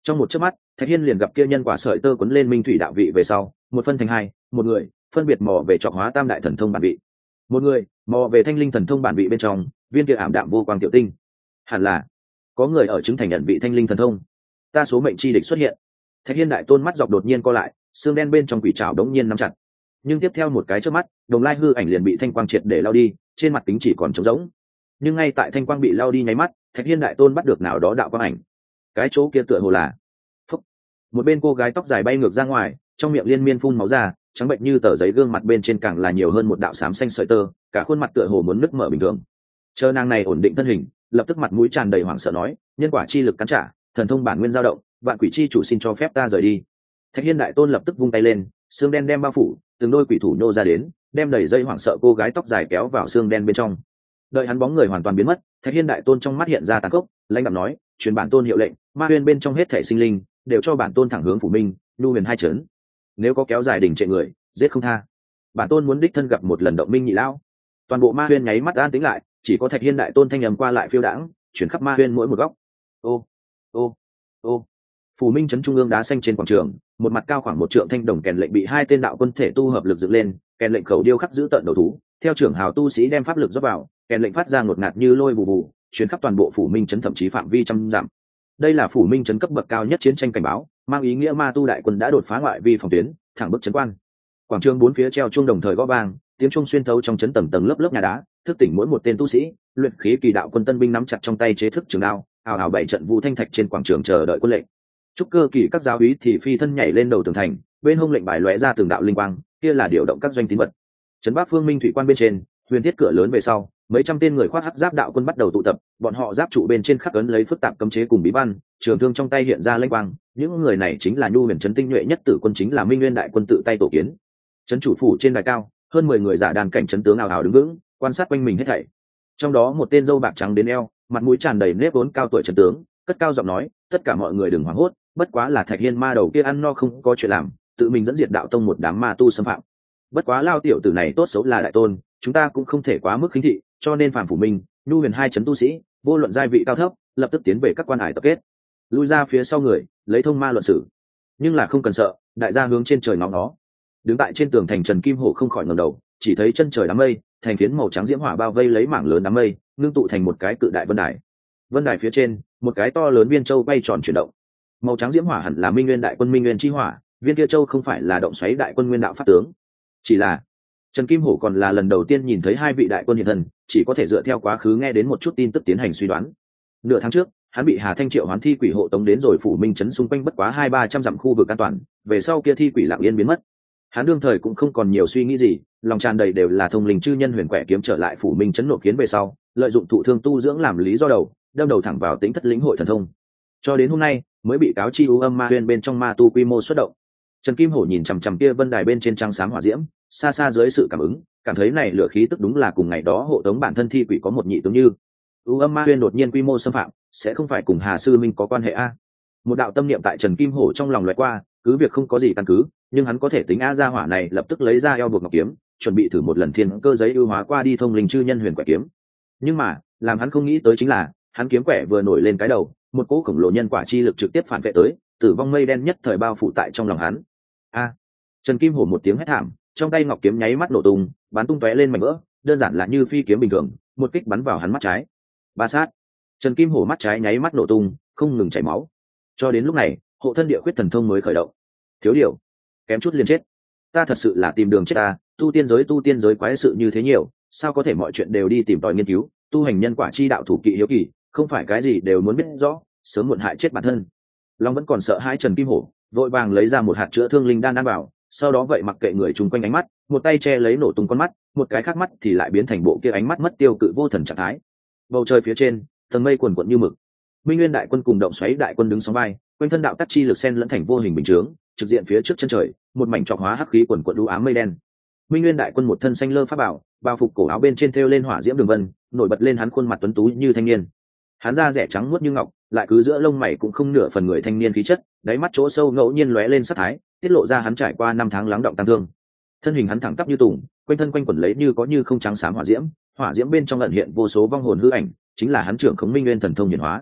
[SPEAKER 1] Trong một chớp mắt, Thạch Hiên liền gặp kia nhân quả sợi tơ quấn lên minh thủy đạo vị về sau, một phân thành hai, một người phân biệt mò về trọng hóa tam đại thần thông bản vị, một người mò về thanh linh thần thông bản vị bên trong viên kia ảm đạm vô quang tiểu tinh. Hẳn là có người ở chứng thành nhận vị thanh linh thần thông. Ta số mệnh chi địch xuất hiện. Thạch Hiên đại tôn mắt dọc đột nhiên co lại, xương đen bên trong quỷ trảo đống nhiên nắm chặt. Nhưng tiếp theo một cái chớp mắt, đồng lai hư ảnh liền bị thanh quang triệt để lao đi, trên mặt kính chỉ còn trống rỗng. Nhưng ngay tại thanh quang bị lao đi nháy mắt, Thạch Hiên đại tôn bắt được nào đó đạo quang ảnh. Cái chỗ kia tựa hồ là phúc. Một bên cô gái tóc dài bay ngược ra ngoài, trong miệng liên miên phun máu ra, trắng bệnh như tờ giấy, gương mặt bên trên càng là nhiều hơn một đạo xám xanh sợi tơ, cả khuôn mặt tựa hồ muốn nứt mở bình thường. Chờ nàng này ổn định thân hình, lập tức mặt mũi tràn đầy hoảng sợ nói, nhân quả chi lực cắn trả, thần thông bản nguyên dao động, vạn quỷ chi chủ xin cho phép ta rời đi. Thạch Hiên đại tôn lập tức vung tay lên, xương đen đem bao phủ, từng đôi quỷ thủ nhô ra đến, đem đầy dây hoảng sợ cô gái tóc dài kéo vào xương đen bên trong. Đợi hắn bóng người hoàn toàn biến mất, Thạch Hiên đại tôn trong mắt hiện ra tàn khốc, lãnh đạm nói, truyền bản tôn hiệu lệnh, ma huyền bên trong hết thể sinh linh đều cho bản tôn thẳng hướng phủ minh, nhu huyền hai chấn. Nếu có kéo dài đỉnh trệ người, giết không tha. Bản tôn muốn đích thân gặp một lần động minh nhị lão. Toàn bộ ma huyền nháy mắt an tĩnh lại, chỉ có Thạch Hiên đại tôn thanh âm qua lại phiêu đãng, chuyển khắp ma huyền mỗi một góc. Ô ô ô phủ minh trấn trung ương đá xanh trên quảng trường, một mặt cao khoảng một trượng thanh đồng kèn lệnh bị hai tên đạo quân thể tu hợp lực dựng lên, kèn lệnh khẩu điêu khắc giữ tận đầu thú, theo trưởng hào tu sĩ đem pháp lực rót vào, kèn lệnh phát ra ngột ngạt như lôi bù bù, truyền khắp toàn bộ phủ minh trấn thậm chí phạm vi trăm dặm. Đây là phủ minh trấn cấp bậc cao nhất chiến tranh cảnh báo, mang ý nghĩa ma tu đại quân đã đột phá ngoại vi phòng tuyến, thẳng bức trấn quan. Quảng trường bốn phía treo chuông đồng thời gõ vang, tiếng chuông xuyên thấu trong trấn tầng tầng lớp lớp nhà đá, thức tỉnh mỗi một tên tu sĩ, luyện khí kỳ đạo quân tân binh nắm chặt trong tay chế thức trường đao, ào ào bảy trận vu thanh thạch trên quảng trường chờ đợi quân lệnh. Trúc cơ kỳ các giáo úy thì phi thân nhảy lên đầu tường thành, bên hông lệnh bài lóe ra từng đạo linh quang, kia là điều động các doanh tín vật. Trấn Bắc Phương Minh thủy quan bên trên, huyền thiết cửa lớn về sau, mấy trăm tên người khoác hắc giáp đạo quân bắt đầu tụ tập, bọn họ giáp trụ bên trên khắc ấn lấy phức tạp cấm chế cùng bí văn, trường thương trong tay hiện ra linh quang, những người này chính là nhu huyền trấn tinh nhuệ nhất tử quân, chính là Minh Nguyên đại quân tự tay tổ kiến. Trấn chủ phủ trên đài cao, hơn 10 người giả đàn cảnh trấn tướng ảo ảo đứng vững, quan sát quanh mình hết thảy. Trong đó một tên râu bạc trắng đến eo, mặt mũi tràn đầy nếp vốn cao tuổi trấn tướng, cất cao giọng nói, tất cả mọi người đừng hoảng hốt, bất quá là Thạch Hiên ma đầu kia ăn no không có chuyện làm, tự mình dẫn diệt đạo tông một đám ma tu xâm phạm. Bất quá lao tiểu tử này tốt xấu là đại tôn, chúng ta cũng không thể quá mức khinh thị, cho nên phàm phủ minh, nhu huyền hai trấn tu sĩ, vô luận giai vị cao thấp, lập tức tiến về các quan hải tập kết, lui ra phía sau người, lấy thông ma luận xử. Nhưng là không cần sợ, đại gia hướng trên trời ngóng nó. Đứng tại trên tường thành Trần Kim Hổ không khỏi ngẩng đầu, chỉ thấy chân trời đám mây, thành phiến màu trắng diễm hỏa bao vây lấy mảng lớn đám mây, ngưng tụ thành một cái cự đại vân đài. Vân đài phía trên, một cái to lớn viên châu bay tròn chuyển động. Màu trắng diễm hỏa hẳn là Minh Nguyên đại quân Minh Nguyên chi hỏa, viên kia châu không phải là động xoáy đại quân Nguyên đạo pháp tướng. Chỉ là Trần Kim Hổ còn là lần đầu tiên nhìn thấy hai vị đại quân hiện thân, chỉ có thể dựa theo quá khứ nghe đến một chút tin tức tiến hành suy đoán. Nửa tháng trước, hắn bị Hà Thanh triệu hoán thi quỷ hộ tống đến rồi phủ minh trấn xung quanh bất quá 200-300 dặm khu vực an toàn, về sau kia thi quỷ lặng yên biến mất. Hắn đương thời cũng không còn nhiều suy nghĩ gì, lòng tràn đầy đều là thông linh chư nhân huyền quẻ kiếm trở lại phủ minh trấn nộp kiến về sau, lợi dụng thụ thương tu dưỡng làm lý do đầu, đâm đầu thẳng vào tính thất lĩnh hội thần thông. Cho đến hôm nay, mới bị cáo chi u âm ma huyền bên trong ma tu quy mô xuất động. Trần Kim Hổ nhìn chằm chằm kia vân đài bên trên trăng sáng hỏa diễm, xa xa dưới sự cảm ứng, cảm thấy này lửa khí tức đúng là cùng ngày đó hộ tống bản thân thi quỷ có một nhị tướng như. U âm ma huyền đột nhiên quy mô xâm phạm, sẽ không phải cùng Hà sư minh có quan hệ a? Một đạo tâm niệm tại Trần Kim Hổ trong lòng lóe qua, cứ việc không có gì căn cứ, nhưng hắn có thể tính a gia hỏa này lập tức lấy ra eo buộc ngọc kiếm, chuẩn bị thử một lần thiên cơ giấy ưu hóa qua đi thông linh chư nhân huyền quẻ kiếm. Nhưng mà, làm hắn không nghĩ tới chính là, hắn kiếm quẻ vừa nổi lên cái đầu, một cỗ khổng lồ nhân quả chi lực trực tiếp phản vệ tới, tử vong mây đen nhất thời bao phủ tại trong lòng hắn. A! Trần Kim Hổ một tiếng hét thảm, trong tay ngọc kiếm nháy mắt nổ tung, bắn tung tóe lên mảnh vỡ, đơn giản là như phi kiếm bình thường, một kích bắn vào hắn mắt trái. Ba sát! Trần Kim Hổ mắt trái nháy mắt nổ tung, không ngừng chảy máu. Cho đến lúc này, hộ thân địa khuyết thần thông mới khởi động. Thiếu điều, kém chút liền chết. Ta thật sự là tìm đường chết ta, tu tiên giới quái sự như thế nhiều, sao có thể mọi chuyện đều đi tìm tòi nghiên cứu, tu hành nhân quả chi đạo thủ kỵ hiếu kỳ, không phải cái gì đều muốn biết rõ, sớm muộn hại chết bản thân. Long vẫn còn sợ hãi Trần Kim Hổ, vội vàng lấy ra một hạt chữa thương linh đan ăn vào, sau đó vậy mặc kệ người chung quanh ánh mắt, một tay che lấy nổ tung con mắt, một cái khác mắt thì lại biến thành bộ kia ánh mắt mất tiêu cự vô thần trạng thái. Bầu trời phía trên, tầng mây quần quận như mực. Minh Nguyên đại quân cùng động xoáy đại quân đứng sóng vai, quanh thân đạo tắc chi lực xen lẫn thành vô hình bình chướng, trực diện phía trước chân trời, một mảnh trọc hóa hắc khí quần quận u ám mây đen. Minh Nguyên đại quân một thân xanh lơ pháp bảo, bao phục cổ áo bên trên thêu lên hỏa diễm đường vân, nổi bật lên hắn khuôn mặt tuấn tú như thanh niên. Hắn da rẻ trắng muốt như ngọc, lại cứ giữa lông mày cũng không nửa phần người thanh niên khí chất, đáy mắt chỗ sâu ngẫu nhiên lóe lên sát thái, tiết lộ ra hắn trải qua 5 tháng lắng động tăng thương. Thân hình hắn thẳng tắp như tùng, quanh thân quanh quẩn lấy như có như không trắng xám hỏa diễm bên trong ẩn hiện vô số vong hồn hư ảnh, chính là hắn trưởng khống Minh Nguyên thần thông hiển hóa.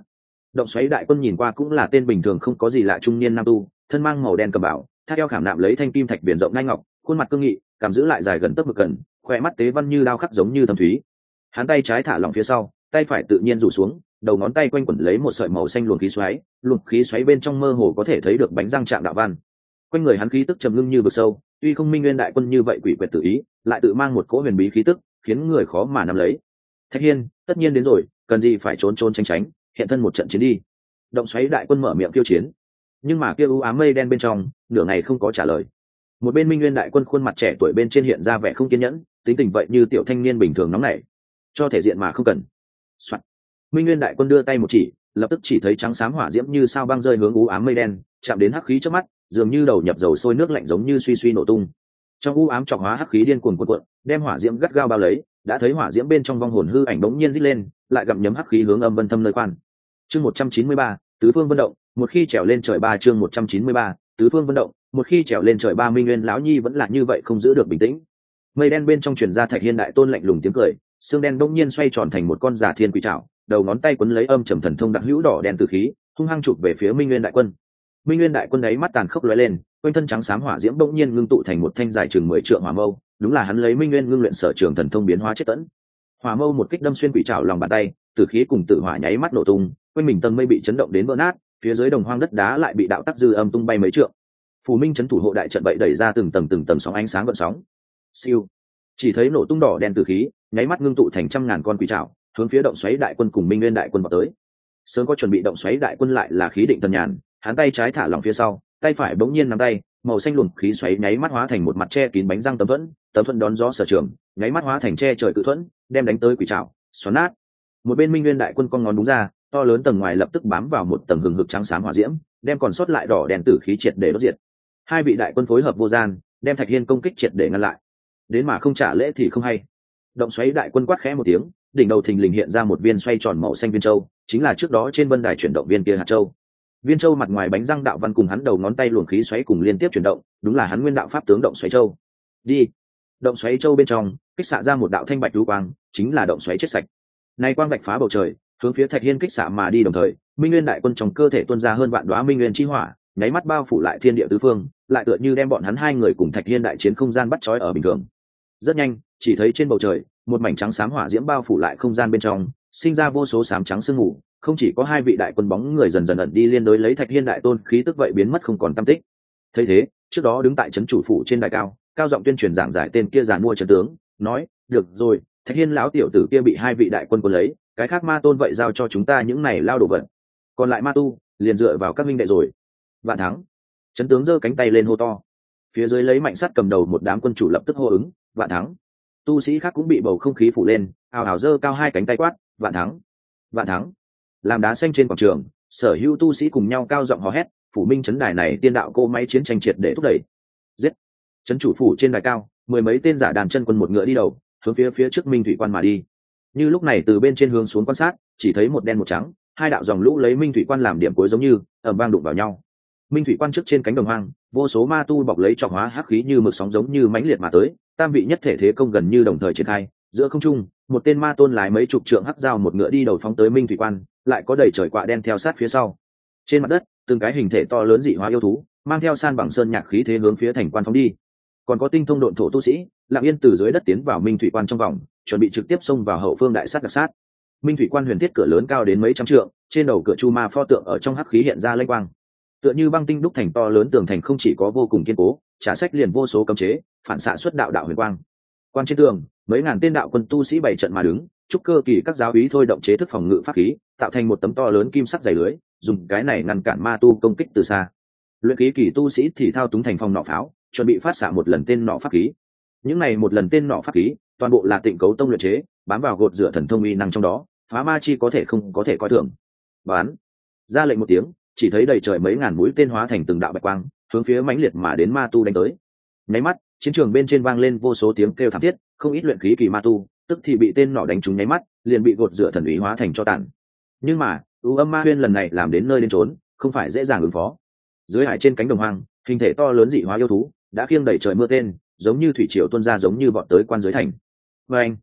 [SPEAKER 1] Động xoáy đại quân nhìn qua cũng là tên bình thường không có gì lạ trung niên nam tu, thân mang màu đen cầm bảo, thắt eo khảm nạm lấy thanh kim thạch biển rộng ngai ngọc, khuôn mặt cương nghị, cảm giữ lại dài gần tấc mực cần, khỏe mắt tế văn như đao khắc giống như thâm thúy. Hắn tay trái thả lỏng phía sau, tay phải tự nhiên rủ xuống, đầu ngón tay quanh quẩn lấy một sợi màu xanh luồng khí xoáy bên trong mơ hồ có thể thấy được bánh răng chạm đạo văn. Quanh người hắn khí tức trầm ngưng như vực sâu, tuy không minh nguyên đại quân như vậy quỷ quyệt tự ý, lại tự mang một cỗ huyền bí khí tức, khiến người khó mà nắm lấy. Thạch Hiên, tất nhiên đến rồi, cần gì phải trốn trốn tránh tránh, hiện thân một trận chiến đi. Động xoáy đại quân mở miệng kêu chiến, nhưng mà kia u ám mây đen bên trong nửa ngày không có trả lời. Một bên minh nguyên đại quân khuôn mặt trẻ tuổi bên trên hiện ra vẻ không kiên nhẫn, tính tình vậy như tiểu thanh niên bình thường nóng nảy, cho thể diện mà không cần. Soạn. Minh nguyên đại quân đưa tay một chỉ, lập tức chỉ thấy trắng xám hỏa diễm như sao băng rơi hướng u ám mây đen, chạm đến hắc khí trước mắt, dường như đầu nhập dầu sôi nước lạnh giống như suy suy nổ tung. Trong u ám trọc hóa hắc khí điên cuồng cuộn cuộn, đem hỏa diễm gắt gao bao lấy, đã thấy hỏa diễm bên trong vong hồn hư ảnh bỗng nhiên rít lên, lại gặm nhấm hắc khí hướng âm vân thâm nơi quan. Chương 193, tứ phương vận động, một khi trèo lên trời ba. Chương 193, tứ phương vận động, một khi trèo lên trời ba. Minh nguyên lão nhi vẫn là như vậy không giữ được bình tĩnh. Mây đen bên trong truyền ra Thạch Hiên đại tôn lạnh lùng tiếng cười, xương đen bỗng nhiên xoay tròn thành một con giả thiên quỷ trảo, đầu ngón tay quấn lấy âm trầm thần thông đặc hữu đỏ đen từ khí, hung hăng chụp về phía Minh nguyên đại quân. Minh nguyên đại quân ấy mắt tàn khốc lóe lên, quanh thân trắng xám hỏa diễm bỗng nhiên ngưng tụ thành một thanh dài chừng 10 trượng hỏa mâu, đúng là hắn lấy Minh nguyên ngưng luyện sở trường thần thông biến hóa chết tẫn. Hỏa mâu một kích đâm xuyên quỷ trảo lòng bàn tay, tử khí cùng tử hỏa nháy mắt nổ tung, quanh mình tầng mây bị chấn động đến vỡ nát, phía dưới đồng hoang đất đá lại bị đạo tắc dư âm tung bay mấy trượng. Phù Minh trấn thủ hộ đại trận vậy đẩy ra từng tầng sóng ánh sáng gợn sóng. Siêu, chỉ thấy nổ tung đỏ đen tử khí, nháy mắt ngưng tụ thành trăm ngàn con quỷ trảo, hướng phía động xoáy đại quân cùng Minh nguyên đại quân vào tới. Sớm có chuẩn bị động xoáy đại quân lại là khí định thần nhàn, hắn tay trái thả lỏng phía sau, tay phải bỗng nhiên nắm tay, màu xanh luồng khí xoáy nháy mắt hóa thành một mặt che kín bánh răng tấm thuẫn đón gió sở trường, nháy mắt hóa thành che trời cự thuẫn, đem đánh tới quỷ trảo, xoắn nát. Một bên Minh nguyên đại quân con ngón đúng ra, to lớn tầng ngoài lập tức bám vào một tầng hừng hực trắng xám hỏa diễm, đem còn sót lại đỏ đen tử khí triệt để đốt diệt. Hai vị đại quân phối hợp vô gian, đem Thạch Hiên công kích triệt để ngăn lại. Đến mà không trả lễ thì không hay. Động xoáy đại quân quát khẽ một tiếng, đỉnh đầu thình lình hiện ra một viên xoay tròn màu xanh viên châu, chính là trước đó trên vân đài chuyển động viên kia hạt châu. Viên châu mặt ngoài bánh răng đạo văn cùng hắn đầu ngón tay luồng khí xoáy cùng liên tiếp chuyển động, đúng là hắn nguyên đạo pháp tướng động xoáy châu. Đi. Động xoáy châu bên trong kích xạ ra một đạo thanh bạch lưu quang, chính là động xoáy chết sạch. Nay quang vạch phá bầu trời, hướng phía Thạch Hiên kích xạ mà đi, đồng thời Minh nguyên đại quân trong cơ thể tuôn ra hơn vạn đóa minh nguyên chi hỏa, nháy mắt bao phủ lại thiên địa tứ phương, lại tựa như đem bọn hắn hai người cùng Thạch Hiên đại chiến không gian bắt trói ở bình thường. Rất nhanh, chỉ thấy trên bầu trời, một mảnh trắng xám hỏa diễm bao phủ lại không gian bên trong, sinh ra vô số xám trắng sương mù, không chỉ có hai vị đại quân bóng người dần dần ẩn đi liên đối lấy Thạch Hiên đại tôn khí tức vậy biến mất không còn tăm tích. Thấy thế, trước đó đứng tại trấn chủ phủ trên đài cao, cao giọng tuyên truyền giảng giải tên kia giàn mua trấn tướng, nói: "Được rồi, Thạch Hiên lão tiểu tử kia bị hai vị đại quân cuốn lấy, cái khác ma tôn vậy giao cho chúng ta những này lao đồ vật. Còn lại ma tu, liền dựa vào các minh đệ rồi." Vạn thắng. Trấn tướng giơ cánh tay lên hô to. Phía dưới lấy Mạnh Sắt cầm đầu một đám quân chủ lập tức hô ứng: "Vạn thắng." Tu sĩ khác cũng bị bầu không khí phủ lên, ào ào giơ cao hai cánh tay quát: "Vạn thắng! Vạn thắng!" Làm đá xanh trên quảng trường, sở hữu tu sĩ cùng nhau cao giọng hò hét, phủ minh trấn đài này tiên đạo cô máy chiến tranh triệt để thúc đẩy. Giết! Trấn chủ phủ trên đài cao, mười mấy tên giả đàn chân quân một ngựa đi đầu, hướng phía trước Minh Thủy Quan mà đi. Như lúc này từ bên trên hướng xuống quan sát, chỉ thấy một đen một trắng, hai đạo dòng lũ lấy Minh Thủy Quan làm điểm cuối giống như ầm vang đụng vào nhau. Minh Thủy Quan trước trên cánh đồng hoang, vô số ma tu bọc lấy trọc hóa hắc khí như mực sóng giống như mãnh liệt mà tới, tam vị nhất thể thế công gần như đồng thời triển khai. Giữa không trung, một tên ma tôn lái mấy chục trượng hắc dao một ngựa đi đầu phóng tới Minh Thủy Quan, lại có đầy trời quạ đen theo sát phía sau. Trên mặt đất, từng cái hình thể to lớn dị hóa yêu thú, mang theo san bằng sơn nhạc khí thế hướng phía thành quan phóng đi. Còn có tinh thông độn thổ tu sĩ, lặng yên từ dưới đất tiến vào Minh Thủy Quan trong vòng, chuẩn bị trực tiếp xông vào hậu phương đại sát đặc sát. Minh Thủy Quan huyền thiết cửa lớn cao đến mấy trăm trượng, trên đầu cửa chu ma pho tượng ở trong hắc khí hiện ra lênh quang. Tựa như băng tinh đúc thành to lớn tường thành không chỉ có vô cùng kiên cố, trả sách liền vô số cấm chế, phản xạ xuất đạo đạo huyền quang. Quan trên tường, mấy ngàn tên đạo quân tu sĩ bày trận mà đứng, trúc cơ kỳ các giáo úy thôi động chế thức phòng ngự pháp khí, tạo thành một tấm to lớn kim sắc dày lưới, dùng cái này ngăn cản ma tu công kích từ xa. Luyện khí kỳ tu sĩ thì thao túng thành phòng nỏ pháo, chuẩn bị phát xạ một lần tên nỏ pháp khí. Những này một lần tên nỏ pháp khí, toàn bộ là Tịnh Cấu Tông luyện chế, bám vào gột rửa thần thông uy năng trong đó, phá ma chi có thể không có thể coi thường. Bán. Ra lệnh một tiếng, chỉ thấy đầy trời mấy ngàn mũi tên hóa thành từng đạo bạch quang, hướng phía mãnh liệt mà đến ma tu đánh tới. Nháy mắt, chiến trường bên trên vang lên vô số tiếng kêu thảm thiết, không ít luyện khí kỳ ma tu, tức thì bị tên nỏ đánh trúng nháy mắt, liền bị gột rửa thần uy hóa thành cho tàn. Nhưng mà, U Âm Ma Huyên lần này làm đến nơi đến trốn, không phải dễ dàng ứng phó. Dưới hải trên cánh đồng hoang, hình thể to lớn dị hóa yêu thú, đã khiêng đẩy trời mưa tên, giống như thủy triều tuôn ra giống như bọn tới quan giới thành. Và anh,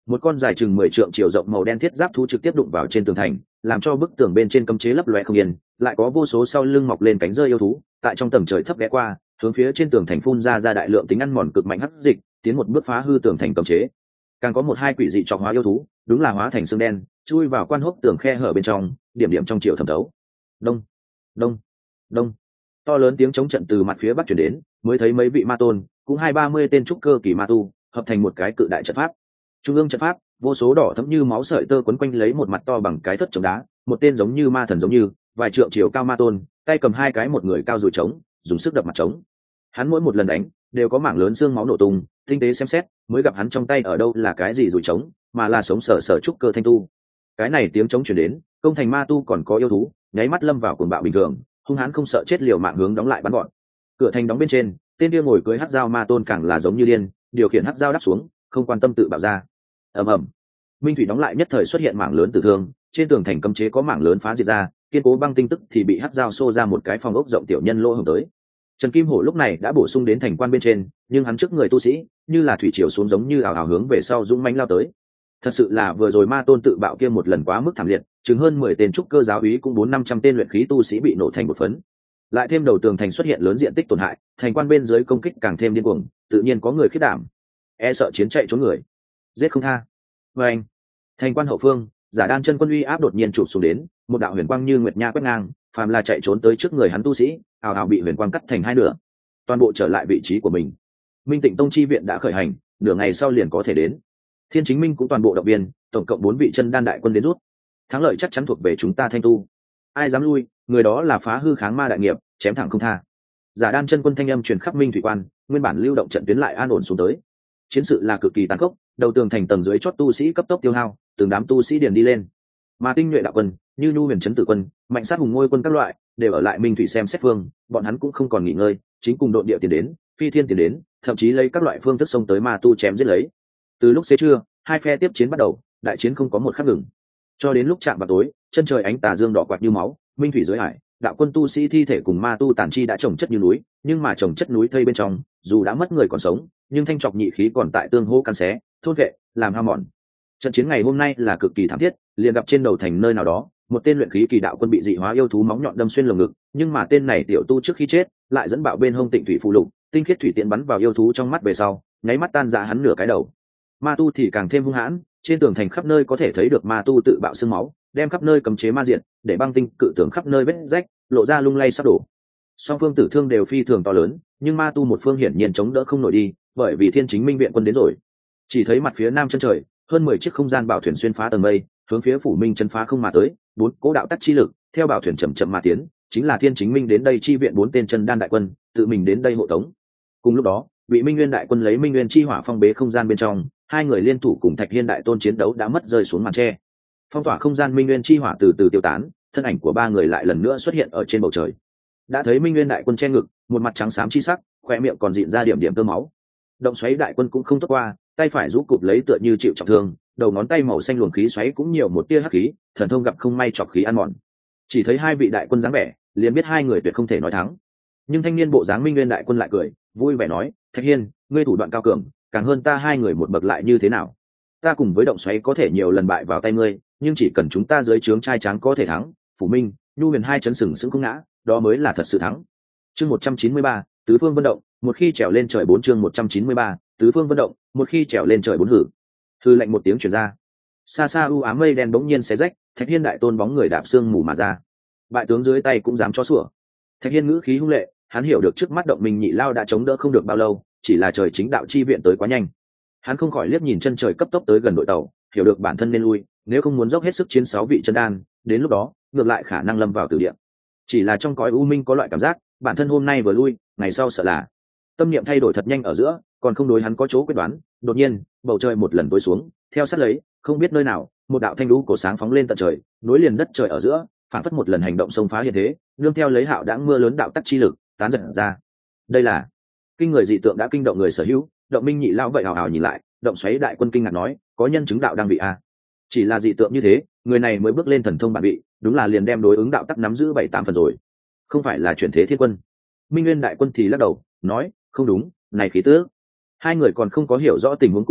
[SPEAKER 1] một con dài chừng 10 trượng chiều rộng màu đen thiết giáp thú trực tiếp đụng vào trên tường thành, làm cho bức tường bên trên cấm chế lấp loe không yên, lại có vô số sau lưng mọc lên cánh rơi yêu thú tại trong tầng trời thấp ghé qua, hướng phía trên tường thành phun ra đại lượng tính ăn mòn cực mạnh hắc dịch, tiến một bước phá hư tường thành cấm chế. Càng có một hai quỷ dị trọc hóa yêu thú, đúng là hóa thành xương đen, chui vào quan hốc tường khe hở bên trong, điểm điểm trong chiều thẩm thấu. Đông, đông, đông. To lớn tiếng chống trận từ mặt phía bắc chuyển đến, mới thấy mấy vị ma tôn, cũng 20-30 tên trúc cơ kỳ ma tu, hợp thành một cái cự đại trận pháp. Trung ương trận pháp, vô số đỏ thẫm như máu sợi tơ quấn quanh lấy một mặt to bằng cái thất chống đá, một tên giống như ma thần giống như, vài trượng chiều cao ma tôn, tay cầm hai cái một người cao dùi trống, dùng sức đập mặt trống. Hắn mỗi một lần đánh, đều có mảng lớn xương máu nổ tung, tinh tế xem xét, mới gặp hắn trong tay ở đâu là cái gì dùi trống, mà là sống sờ sờ trúc cơ thanh tu. Cái này tiếng trống truyền đến, công thành ma tu còn có yêu thú, nháy mắt lâm vào cuồng bạo bình thường, hung hãn không sợ chết liều mạng hướng đóng lại bắn gọn. Cửa thành đóng bên trên, tên kia ngồi cưới hắc dao ma tôn càng là giống như điên, điều khiển hắc dao đáp xuống, không quan tâm tự bạo ra. Ầm ầm. Minh thủy đóng lại nhất thời xuất hiện mảng lớn tử thương, trên tường thành cấm chế có mảng lớn phá diệt ra, kiên cố băng tinh tức thì bị hắc dao xô ra một cái phòng ốc rộng tiểu nhân lỗ hổng tới. Trần Kim Hổ lúc này đã bổ sung đến thành quan bên trên, nhưng hắn trước người tu sĩ, như là thủy triều xuống giống như ảo ảo hướng về sau dũng mãnh lao tới. Thật sự là vừa rồi ma tôn tự bạo kia một lần quá mức thảm liệt, chứng hơn 10 tên trúc cơ giáo úy cũng 400-500 tên luyện khí tu sĩ bị nổ thành một phấn. Lại thêm đầu tường thành xuất hiện lớn diện tích tổn hại, thành quan bên dưới công kích càng thêm điên cuồng, tự nhiên có người khiếp đảm, e sợ chiến chạy trốn người, giết không tha. Và anh, thành quan hậu phương, Giả Đan chân quân uy áp đột nhiên chụp xuống đến, một đạo huyền quang như nguyệt nha quét ngang, phàm là chạy trốn tới trước người hắn tu sĩ, ào ào bị huyền quang cắt thành hai nửa, toàn bộ trở lại vị trí của mình. Minh Tịnh Tông chi viện đã khởi hành, nửa ngày sau liền có thể đến. Thiên Chính Minh cũng toàn bộ động viên, tổng cộng 4 vị chân đan đại quân đến rút. Thắng lợi chắc chắn thuộc về chúng ta Thanh tu. Ai dám lui, người đó là phá hư kháng ma đại nghiệp, chém thẳng không tha. Giả Đan chân quân thanh âm truyền khắp Minh thủy quan, nguyên bản lưu động trận tuyến lại an ổn xuống tới. Chiến sự là cực kỳ tàn khốc, đầu tường thành tầng dưới chót tu sĩ cấp tốc tiêu hao, từng đám tu sĩ điền đi lên. Mà tinh nhuệ đạo quân, như Nhu Huyền Trấn Tử quân, Mạnh Sát Hùng Ngôi quân các loại, đều ở lại Minh thủy xem xét phương, bọn hắn cũng không còn nghỉ ngơi, chính cùng đội địa tiền đến, phi thiên tiền đến, thậm chí lấy các loại phương thức xông tới ma tu chém giết lấy. Từ lúc xế trưa, hai phe tiếp chiến bắt đầu, đại chiến không có một khắc ngừng. Cho đến lúc chạm vào tối, chân trời ánh tà dương đỏ quạt như máu, Minh thủy dưới hải, đạo quân tu sĩ thi thể cùng ma tu tàn chi đã chồng chất như núi, nhưng mà chồng chất núi thây bên trong, dù đã mất người còn sống, nhưng thanh trọc nhị khí còn tại tương hô căn xé, thôn vệ, làm hao mòn. Trận chiến ngày hôm nay là cực kỳ thảm thiết, liền gặp trên đầu thành nơi nào đó, một tên luyện khí kỳ đạo quân bị dị hóa yêu thú móng nhọn đâm xuyên lồng ngực, nhưng mà tên này tiểu tu trước khi chết, lại dẫn bạo bên hông Tịnh thủy phù lục, tinh khiết thủy tiễn bắn vào yêu thú trong mắt về sau, nháy mắt tan rã hắn nửa cái đầu. Ma tu thì càng thêm hung hãn, trên tường thành khắp nơi có thể thấy được ma tu tự bạo xương máu, đem khắp nơi cấm chế ma diện, để băng tinh cự tường khắp nơi vết rách, lộ ra lung lay sắp đổ. Song phương tử thương đều phi thường to lớn, nhưng ma tu một phương hiển nhiên chống đỡ không nổi đi, bởi vì Thiên Chính Minh viện quân đến rồi. Chỉ thấy mặt phía nam chân trời, hơn 10 chiếc không gian bảo thuyền xuyên phá tầng mây, hướng phía phủ Minh chân phá không mà tới, 4 cố đạo tắc chi lực, theo bảo thuyền chậm chậm mà tiến, chính là Thiên Chính Minh đến đây chi viện 4 tên chân đan đại quân, tự mình đến đây hộ tống. Cùng lúc đó, vị Minh Nguyên đại quân lấy Minh Nguyên chi hỏa phong bế không gian bên trong, hai người liên thủ cùng Thạch Hiên đại tôn chiến đấu đã mất rơi xuống màn tre. Phong tỏa không gian Minh Nguyên chi hỏa từ từ tiêu tán, thân ảnh của ba người lại lần nữa xuất hiện ở trên bầu trời. Đã thấy Minh Nguyên đại quân che ngực, một mặt trắng xám chi sắc, khoe miệng còn dịn ra điểm điểm tơ máu. Động xoáy đại quân cũng không tốt qua, tay phải rũ cụp lấy tựa như chịu trọng thương, đầu ngón tay màu xanh luồng khí xoáy cũng nhiều một tia hắc khí, thần thông gặp không may chọc khí ăn mòn. Chỉ thấy hai vị đại quân dáng vẻ, liền biết hai người tuyệt không thể nói thắng. Nhưng thanh niên bộ dáng Minh Nguyên đại quân lại cười, vui vẻ nói, Thạch Hiên, ngươi thủ đoạn cao cường, càng hơn ta hai người một bậc lại như thế nào? Ta cùng với động xoáy có thể nhiều lần bại vào tay ngươi, nhưng chỉ cần chúng ta dưới trướng trai tráng có thể thắng, Phủ Minh, Nhu Huyền hai chấn sừng sững không ngã, đó mới là thật sự thắng. Chương 193, tứ phương vận động, một khi trèo lên trời 4 chương 193, tứ phương vận động, một khi trèo lên trời 4 hử. Hư lệnh một tiếng truyền ra. Xa xa u ám mây đen bỗng nhiên xé rách, Thạch Hiên đại tôn bóng người đạp xương mù mà ra. Bại tướng dưới tay cũng dám cho sủa. Thạch Hiên ngữ khí hung lệ, hắn hiểu được trước mắt động mình nhị lao đã chống đỡ không được bao lâu, chỉ là trời chính đạo chi viện tới quá nhanh. Hắn không khỏi liếc nhìn chân trời cấp tốc tới gần đội tàu, hiểu được bản thân nên lui, nếu không muốn dốc hết sức chiến 6 vị chân đan, đến lúc đó, ngược lại khả năng lâm vào tử địa. Chỉ là trong cõi u minh có loại cảm giác, bản thân hôm nay vừa lui, ngày sau sợ là. Tâm niệm thay đổi thật nhanh ở giữa, còn không đối hắn có chỗ quyết đoán, đột nhiên, bầu trời một lần tối xuống, theo sát lấy, không biết nơi nào, một đạo thanh lũ cổ sáng phóng lên tận trời, nối liền đất trời ở giữa, phản phất một lần hành động xông phá hiện thế, nương theo lấy hạo đãng mưa lớn đạo tắc chi lực, tán dần ra. Đây là kinh người dị tượng đã kinh động người sở hữu, động minh nhị lao vậy hào hào nhìn lại, động xoáy đại quân kinh ngạc nói, có nhân chứng đạo đang bị a. Chỉ là dị tượng như thế, người này mới bước lên thần thông bản bị, đúng là liền đem đối ứng đạo tắc nắm giữ 7-8 phần rồi. Không phải là chuyển thế thiên quân. Minh Nguyên đại quân thì lắc đầu, nói, không đúng, này khí tước. Hai người còn không có hiểu rõ tình huống cụ thể,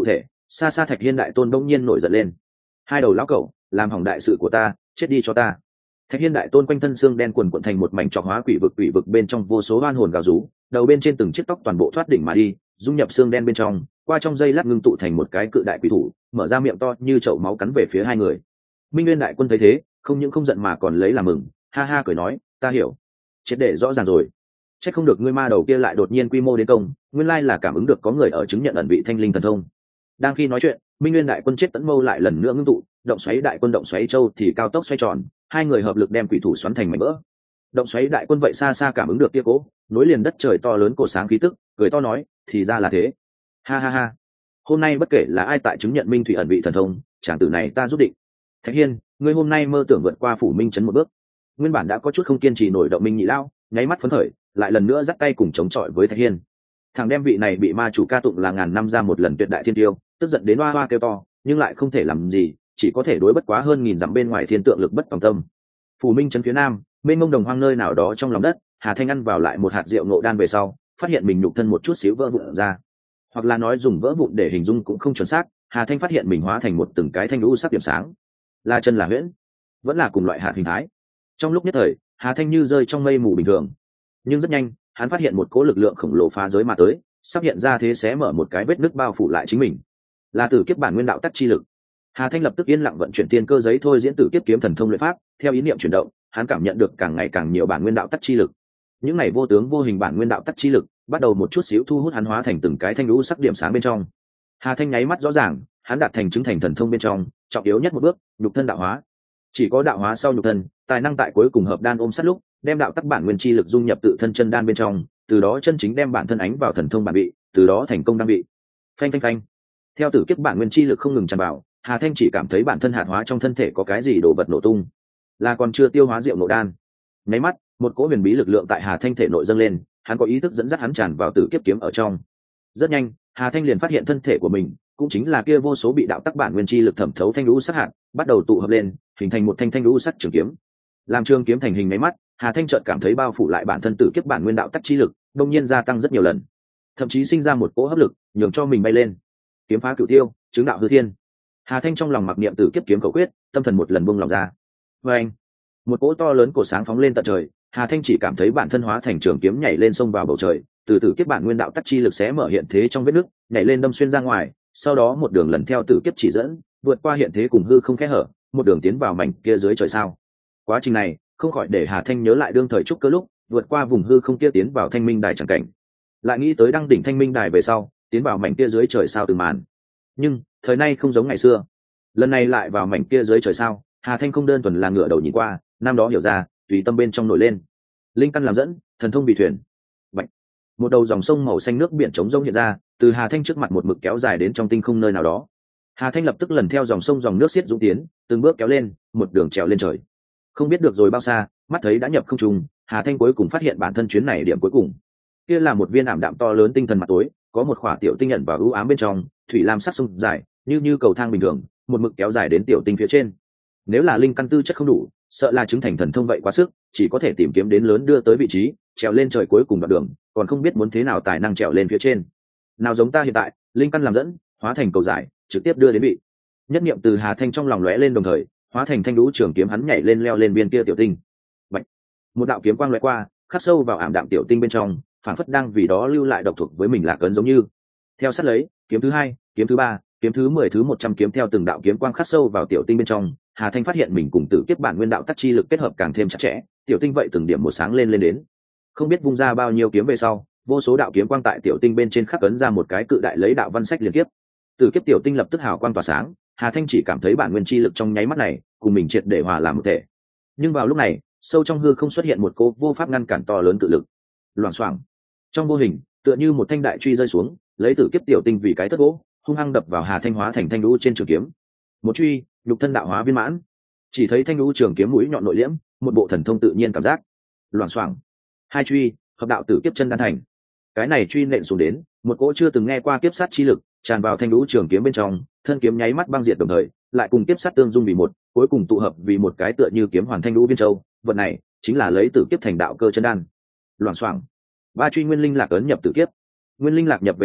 [SPEAKER 1] xa xa Thạch Hiên đại tôn đông nhiên nổi giận lên. Hai đầu lão cẩu, làm hỏng đại sự của ta, chết đi cho ta. Thạch Hiên đại tôn quanh thân xương đen quần quận thành một mảnh trọc hóa quỷ vực bên trong vô số oan hồn gào rú, đầu bên trên từng chiếc tóc toàn bộ thoát đỉnh mà đi, dung nhập xương đen bên trong, qua trong dây lát ngưng tụ thành một cái cự đại quỷ thủ, mở ra miệng to như chậu máu cắn về phía hai người. Minh Nguyên đại quân thấy thế, không những không giận mà còn lấy làm mừng, ha ha cười nói, ta hiểu, triệt để rõ ràng rồi. Chắc không được ngươi ma đầu kia lại đột nhiên quy mô đến công, nguyên lai là cảm ứng được có người ở chứng nhận ẩn vị thanh linh thần thông. Đang khi nói chuyện, Minh Nguyên đại quân chết tẫn mâu lại lần nữa ngưng tụ, động xoáy đại quân động xoáy châu thì cao tốc xoay tròn, hai người hợp lực đem quỷ thủ xoắn thành mảnh vỡ. Động xoáy đại quân vậy xa xa cảm ứng được kia cố nối liền đất trời to lớn cổ sáng khí tức, cười to nói, thì ra là thế. Ha ha ha, hôm nay bất kể là ai tại chứng nhận minh thủy ẩn vị thần thông, chàng tử này ta rút định. Thạch Hiên, ngươi hôm nay mơ tưởng vượt qua phủ minh trấn một bước. Nguyên bản đã có chút không kiên trì nổi động minh nhị lao, nháy mắt phấn khởi, lại lần nữa dắt tay cùng chống chọi với Thạch Hiên. Thằng đem vị này bị ma chủ ca tụng là ngàn năm ra một lần tuyệt đại thiên tiêu, tức giận đến hoa hoa kêu to, nhưng lại không thể làm gì, chỉ có thể đối bất quá hơn nghìn dặm bên ngoài thiên tượng lực bất tòng tâm. Phủ minh trấn phía nam, bên mông đồng hoang nơi nào đó trong lòng đất, Hà Thanh ăn vào lại một hạt rượu ngộ đan về sau, phát hiện mình nhục thân một chút xíu vỡ vụn ra, hoặc là nói dùng vỡ vụn để hình dung cũng không chuẩn xác. Hà Thanh phát hiện mình hóa thành một từng cái thanh lũ sắc điểm sáng, là chân là huyễn, vẫn là cùng loại hạt hình thái. Trong lúc nhất thời, Hà Thanh như rơi trong mây mù bình thường, nhưng rất nhanh hắn phát hiện một cỗ lực lượng khổng lồ phá giới mà tới, sắp hiện ra thế xé mở một cái vết nứt bao phủ lại chính mình, là tử kiếp bản nguyên đạo tắc chi lực. Hà Thanh lập tức yên lặng vận chuyển tiên cơ giấy thôi diễn tử kiếp kiếm thần thông luyện pháp, theo ý niệm chuyển động, hắn cảm nhận được càng ngày càng nhiều bản nguyên đạo tắc chi lực. Những này vô tướng vô hình bản nguyên đạo tắc chi lực bắt đầu một chút xíu thu hút hắn hóa thành từng cái thanh lũ sắc điểm sáng bên trong. Hà Thanh nháy mắt rõ ràng, hắn đạt thành chứng thành thần thông bên trong trọng yếu nhất một bước, nhục thân đạo hóa. Chỉ có đạo hóa sau nhục thân, tài năng tại cuối cùng hợp đan ôm sát lúc, đem đạo tắc bản nguyên chi lực dung nhập tự thân chân đan bên trong, từ đó chân chính đem bản thân ánh vào thần thông bản bị, từ đó thành công đăng bị. Phanh phanh phanh. Theo tử kiếp bản nguyên chi lực không ngừng tràn vào, Hà Thanh chỉ cảm thấy bản thân hạt hóa trong thân thể có cái gì đổ vật nổ tung, là còn chưa tiêu hóa rượu nổ đan. Nháy mắt, một cỗ huyền bí lực lượng tại Hà Thanh thể nội dâng lên, hắn có ý thức dẫn dắt hắn tràn vào tử kiếp kiếm ở trong. Rất nhanh, Hà Thanh liền phát hiện thân thể của mình cũng chính là kia vô số bị đạo tắc bản nguyên chi lực thẩm thấu thanh lũ sắc hạt, bắt đầu tụ hợp lên, hình thành một thanh thanh lũ sắc trường kiếm. Làm trường kiếm thành hình mấy mắt, Hà Thanh chợt cảm thấy bao phủ lại bản thân tử kiếp bản nguyên đạo tắc chi lực, đột nhiên gia tăng rất nhiều lần, thậm chí sinh ra một cỗ hấp lực, nhường cho mình bay lên. Kiếm phá cửu tiêu, chứng đạo hư thiên. Hà Thanh trong lòng mặc niệm tử kiếp kiếm khẩu quyết, tâm thần một lần buông lòng ra. Và anh, một cỗ to lớn cổ sáng phóng lên tận trời, Hà Thanh chỉ cảm thấy bản thân hóa thành trường kiếm nhảy lên sông vào bầu trời, từ tử kiếp bản nguyên đạo tắc chi lực xé mở hiện thế trong vết nứt, nhảy lên đâm xuyên ra ngoài, sau đó một đường lần theo tử kiếp chỉ dẫn, vượt qua hiện thế cùng hư không kẽ hở, một đường tiến vào mảnh kia dưới trời sao. Quá trình này không khỏi để Hà Thanh nhớ lại đương thời trúc cơ lúc vượt qua vùng hư không kia tiến vào thanh minh đài chẳng cảnh, lại nghĩ tới đăng đỉnh thanh minh đài về sau tiến vào mảnh kia dưới trời sao từng màn. Nhưng thời nay không giống ngày xưa, lần này lại vào mảnh kia dưới trời sao, Hà Thanh không đơn thuần là ngửa đầu nhìn qua, năm đó hiểu ra, tùy tâm bên trong nổi lên, linh căn làm dẫn, thần thông bị thuyền. Bạch. Một đầu dòng sông màu xanh nước biển trống rỗng hiện ra, từ Hà Thanh trước mặt một mực kéo dài đến trong tinh không nơi nào đó. Hà Thanh lập tức lần theo dòng sông dòng nước xiết dũng tiến, từng bước kéo lên, một đường trèo lên trời. Không biết được rồi bao xa, mắt thấy đã nhập không trung, Hà Thanh cuối cùng phát hiện bản thân chuyến này điểm cuối cùng. Kia là một viên ảm đạm to lớn tinh thần mặt tối, có một khỏa tiểu tinh nhận và ưu ám bên trong, thủy lam sắc sông dài, như cầu thang bình thường, một mực kéo dài đến tiểu tinh phía trên. Nếu là linh căn tư chất không đủ, sợ là chứng thành thần thông vậy quá sức, chỉ có thể tìm kiếm đến lớn đưa tới vị trí, trèo lên trời cuối cùng đoạn đường, còn không biết muốn thế nào tài năng trèo lên phía trên. Nào giống ta hiện tại, linh căn làm dẫn, hóa thành cầu dài, trực tiếp đưa đến vị. Nhất niệm từ Hà Thanh trong lòng lóe lên đồng thời, hóa thành thanh lũ trường kiếm hắn nhảy lên leo lên biên kia tiểu tinh. Bạch. Một đạo kiếm quang lóe qua, khắc sâu vào ảm đạm tiểu tinh bên trong, phản phất đang vì đó lưu lại độc thuộc với mình là cấn giống như. Theo sát lấy, kiếm thứ hai, kiếm thứ ba, kiếm thứ 10 thứ 100 kiếm theo từng đạo kiếm quang khắc sâu vào tiểu tinh bên trong, Hà Thanh phát hiện mình cùng tử kiếp bản nguyên đạo tắc chi lực kết hợp càng thêm chặt chẽ, tiểu tinh vậy từng điểm một sáng lên đến. Không biết vung ra bao nhiêu kiếm về sau, vô số đạo kiếm quang tại tiểu tinh bên trên khắc ấn ra một cái cự đại lấy đạo văn sách liên tiếp. Tử kiếp tiểu tinh lập tức hào quang tỏa sáng, Hà Thanh chỉ cảm thấy bản nguyên chi lực trong nháy mắt này cùng mình triệt để hòa làm một thể. Nhưng vào lúc này, sâu trong hư không xuất hiện một cỗ vô pháp ngăn cản to lớn cự lực. Loảng xoảng. Trong vô hình, tựa như một thanh đại truy rơi xuống, lấy tử kiếp tiểu tinh vì cái thất gỗ, hung hăng đập vào Hà Thanh hóa thành thanh lũ trên trường kiếm. Một truy, nhục thân đạo hóa viên mãn. Chỉ thấy thanh lũ trường kiếm mũi nhọn nội liễm, một bộ thần thông tự nhiên cảm giác. Loảng xoảng. Hai truy, hợp đạo tử kiếp chân đan thành. Cái này truy nện xuống đến, một cỗ chưa từng nghe qua kiếp sát chi lực tràn vào thanh lũ trường kiếm bên trong, thân kiếm nháy mắt băng diệt đồng thời, lại cùng kiếp sát tương dung vì một, cuối cùng tụ hợp vì một cái tựa như kiếm hoàn thanh lũ viên châu, vật này chính là lấy tử kiếp thành đạo cơ chân đan. Loảng xoảng. Ba truy nguyên linh lạc ấn nhập tử kiếp. Nguyên linh lạc nhập về sau,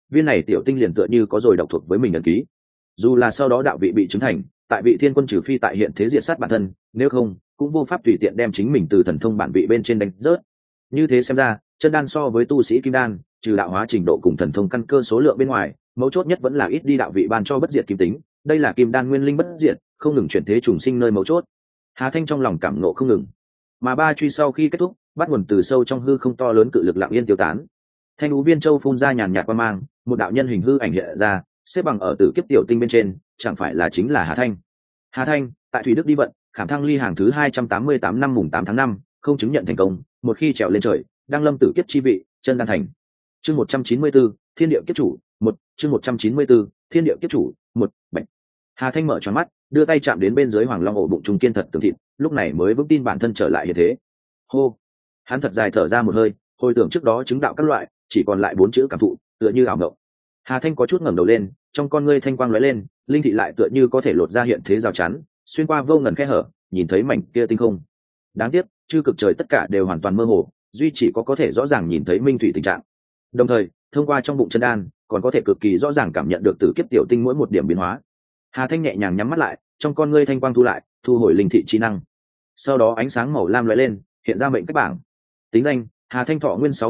[SPEAKER 1] viên này tiểu tinh liền tựa như có rồi độc thuộc với mình ấn ký. Dù là sau đó đạo vị bị chứng thành, tại vị thiên quân trừ phi tại hiện thế diệt sát bản thân, nếu không cũng vô pháp tùy tiện đem chính mình từ thần thông bản vị bên trên đánh rớt. Như thế xem ra, chân đan so với tu sĩ kim đan, trừ đạo hóa trình độ cùng thần thông căn cơ số lượng bên ngoài, mấu chốt nhất vẫn là ít đi đạo vị ban cho bất diệt kim tính. Đây là kim đan nguyên linh bất diệt, không ngừng chuyển thế trùng sinh nơi mấu chốt. Hà Thanh trong lòng cảm nộ không ngừng, mà ba truy sau khi kết thúc, bắt nguồn từ sâu trong hư không to lớn cự lực lặng yên tiêu tán. Thanh Ú Viên Châu phun ra nhàn nhạt quang mang, một đạo nhân hình hư ảnh hiện ra, xếp bằng ở tử kiếp tiểu tinh bên trên, chẳng phải là chính là Hà Thanh. Hà Thanh, tại Thủy Đức đi vận, khảm thăng ly hàng thứ 288 năm mùng 8 tháng 5, không chứng nhận thành công, một khi trèo lên trời, đăng lâm tử kiếp chi vị, chân đan thành. Chương 194, Thiên địa kiếp chủ, 1, chương 194, Thiên địa kiếp chủ, 1, bệnh. Hà Thanh mở tròn mắt, đưa tay chạm đến bên dưới Hoàng Long ổ bụng trung kiên thật tường thịt, lúc này mới vững tin bản thân trở lại hiện thế. Hô, hắn thật dài thở ra một hơi, hồi tưởng trước đó chứng đạo các loại, chỉ còn lại 4 chữ cảm thụ, tựa như ảo mộng. Hà Thanh có chút ngẩng đầu lên, trong con ngươi thanh quang lóe lên, linh thị lại tựa như có thể lột ra hiện thế rào chắn, xuyên qua vô ngần khe hở, nhìn thấy mảnh kia tinh không. Đáng tiếc, chư cực trời tất cả đều hoàn toàn mơ hồ, duy chỉ có thể rõ ràng nhìn thấy minh thủy tình trạng. Đồng thời, thông qua trong bụng chân đan, còn có thể cực kỳ rõ ràng cảm nhận được tử kiếp tiểu tinh mỗi một điểm biến hóa. Hà Thanh nhẹ nhàng nhắm mắt lại, trong con ngươi thanh quang thu lại, thu hồi linh thị chi năng. Sau đó ánh sáng màu lam lóe lên, hiện ra mệnh cách bảng. Tính danh: Hà Thanh thọ nguyên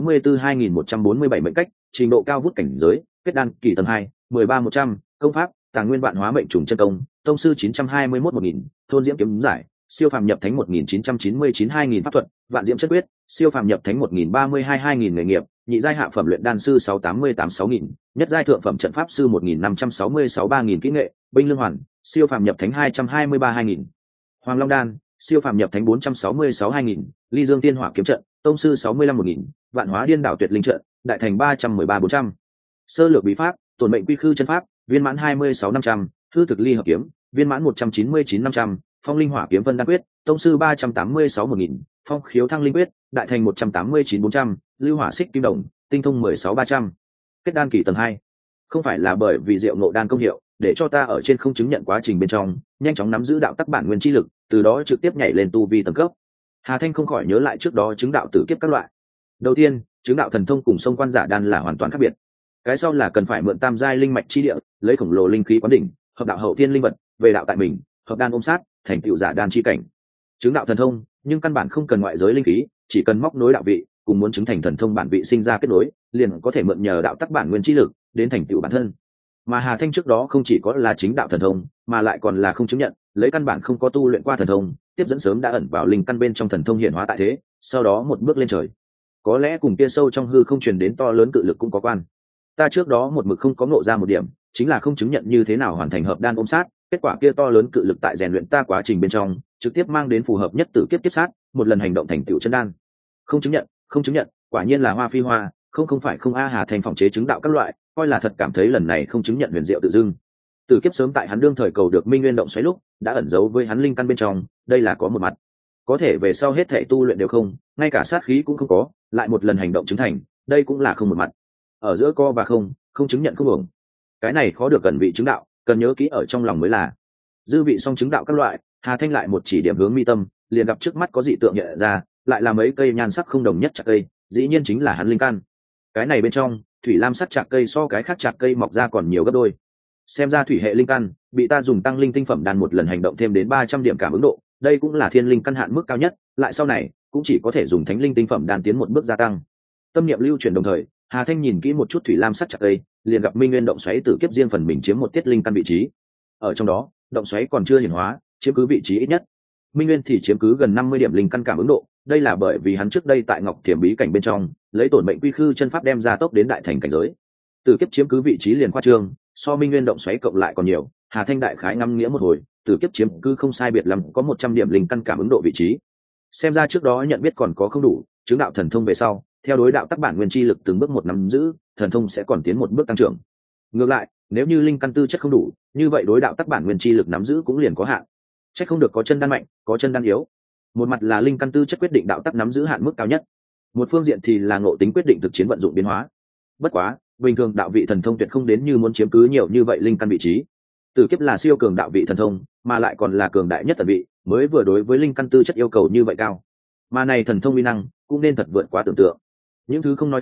[SPEAKER 1] 642147 mệnh cách, trình độ cao vút cảnh giới, kết đan kỳ tầng 2, 13100, công pháp: Tàng Nguyên Vạn Hóa Mệnh Trùng Chân Công, tông sư 921-1000, thôn diễm kiếm giải, siêu phàm nhập thánh 1999-2000 pháp thuật, vạn diễm chất quyết, siêu phàm nhập thánh 1032-2000 nghề nghiệp, nhị giai hạ phẩm luyện đan sư 688-6000, nhất giai thượng phẩm trận pháp sư 1566-3000 kỹ nghệ, binh lương hoàn, siêu phàm nhập thánh 223-2000. Hoàng Long đan, siêu phàm nhập thánh 466-2000, ly dương tiên hỏa kiếm trận, tông sư 65-1000, vạn hóa điên đảo tuyệt linh trận, đại thành 313-400. Sơ lược bí pháp, tổn mệnh quy khư chân pháp, viên mãn 26-500, hư thực ly hợp kiếm, viên mãn 199-500, phong linh hỏa kiếm vân đan quyết, tông sư 386-1000, phong khiếu thăng linh quyết, đại thành 189-400, lưu hỏa xích kim đồng, tinh thông 16-300. Kết đan kỳ tầng 2. Không phải là bởi vì diệu ngộ đan công hiệu, để cho ta ở trên không chứng nhận quá trình bên trong, nhanh chóng nắm giữ đạo tắc bản nguyên chi lực, từ đó trực tiếp nhảy lên tu vi tầng cấp. Hà Thanh không khỏi nhớ lại trước đó chứng đạo tử kiếp các loại. Đầu tiên, chứng đạo thần thông cùng sông quan giả đan là hoàn toàn khác biệt. Cái sau là cần phải mượn tam giai linh mạch chi địa, lấy khổng lồ linh khí quán đỉnh, hợp đạo hậu thiên linh vật, về đạo tại mình, hợp đan ôm sát, thành tựu giả đan chi cảnh. Chứng đạo thần thông, nhưng căn bản không cần ngoại giới linh khí, chỉ cần móc nối đạo vị, cùng muốn chứng thành thần thông bản vị sinh ra kết nối, liền có thể mượn nhờ đạo tắc bản nguyên chi lực đến thành tựu bản thân. Mà Hà Thanh trước đó không chỉ có là chính đạo thần thông, mà lại còn là không chứng nhận, lấy căn bản không có tu luyện qua thần thông, tiếp dẫn sớm đã ẩn vào linh căn bên trong thần thông hiện hóa tại thế, sau đó một bước lên trời. Có lẽ cùng kia sâu trong hư không truyền đến to lớn cự lực cũng có quan. Ta trước đó một mực không có ngộ ra một điểm, chính là không chứng nhận như thế nào hoàn thành hợp đan ôm sát, kết quả kia to lớn cự lực tại rèn luyện ta quá trình bên trong, trực tiếp mang đến phù hợp nhất tử kiếp tiếp sát, một lần hành động thành tựu chân đan. Không chứng nhận, quả nhiên là hoa phi hoa, không phải không a. Hà Thanh phòng chế chứng đạo các loại, coi là thật cảm thấy lần này không chứng nhận huyền diệu tự dưng. Tử kiếp sớm tại hắn đương thời cầu được Minh Nguyên động xoáy lúc, đã ẩn giấu với hắn linh căn bên trong, đây là có một mặt. Có thể về sau hết thảy tu luyện đều không, ngay cả sát khí cũng không có, lại một lần hành động chứng thành, đây cũng là không một mặt. Ở giữa co và không chứng nhận không ổn. Cái này khó được cần vị chứng đạo, cần nhớ kỹ ở trong lòng mới là. Dư vị song chứng đạo các loại, Hà Thanh lại một chỉ điểm hướng mi tâm, liền gặp trước mắt có dị tượng hiện ra, lại là mấy cây nhan sắc không đồng nhất chạc cây, dĩ nhiên chính là hắn linh căn. Cái này bên trong, thủy lam sắc chạc cây so cái khác chạc cây mọc ra còn nhiều gấp đôi. Xem ra thủy hệ linh căn bị ta dùng tăng linh tinh phẩm đan một lần hành động thêm đến 300 điểm cảm ứng độ, đây cũng là thiên linh căn hạn mức cao nhất, lại sau này cũng chỉ có thể dùng thánh linh tinh phẩm đan tiến một bước gia tăng. Tâm niệm lưu chuyển đồng thời, Hà Thanh nhìn kỹ một chút thủy lam sắc chạc cây, liền gặp Minh Nguyên động xoáy tử kiếp riêng phần mình chiếm một tiết linh căn vị trí. Ở trong đó, động xoáy còn chưa hiển hóa, chiếm cứ vị trí ít nhất. Minh Nguyên thì chiếm cứ gần 50 điểm linh căn cảm ứng độ, đây là bởi vì hắn trước đây tại Ngọc Thiểm bí cảnh bên trong, lấy tổn mệnh quy khư chân pháp đem ra tốc đến đại thành cảnh giới. Tử kiếp chiếm cứ vị trí liền khoa trương, so Minh Nguyên động xoáy cộng lại còn nhiều. Hà Thanh đại khái ngâm nghĩa một hồi, tử kiếp chiếm cứ không sai biệt lắm có 100 điểm linh căn cảm ứng độ vị trí. Xem ra trước đó nhận biết còn có không đủ, chứng đạo thần thông về sau, theo đối đạo tắc bản nguyên chi lực từng bước một nắm giữ, thần thông sẽ còn tiến một bước tăng trưởng. Ngược lại, nếu như linh căn tư chất không đủ, như vậy đối đạo tắc bản nguyên chi lực nắm giữ cũng liền có hạn. Chắc không được có chân đan mạnh, có chân đan yếu. Một mặt là linh căn tư chất quyết định đạo tắc nắm giữ hạn mức cao nhất, một phương diện thì là ngộ tính quyết định thực chiến vận dụng biến hóa. Bất quá, bình thường đạo vị thần thông tuyệt không đến như muốn chiếm cứ nhiều như vậy linh căn vị trí. Tử kiếp là siêu cường đạo vị thần thông, mà lại còn là cường đại nhất tần vị, mới vừa đối với linh căn tư chất yêu cầu như vậy cao. Mà này thần thông uy năng cũng nên thật vượt quá tưởng tượng. Những thứ không nói khác,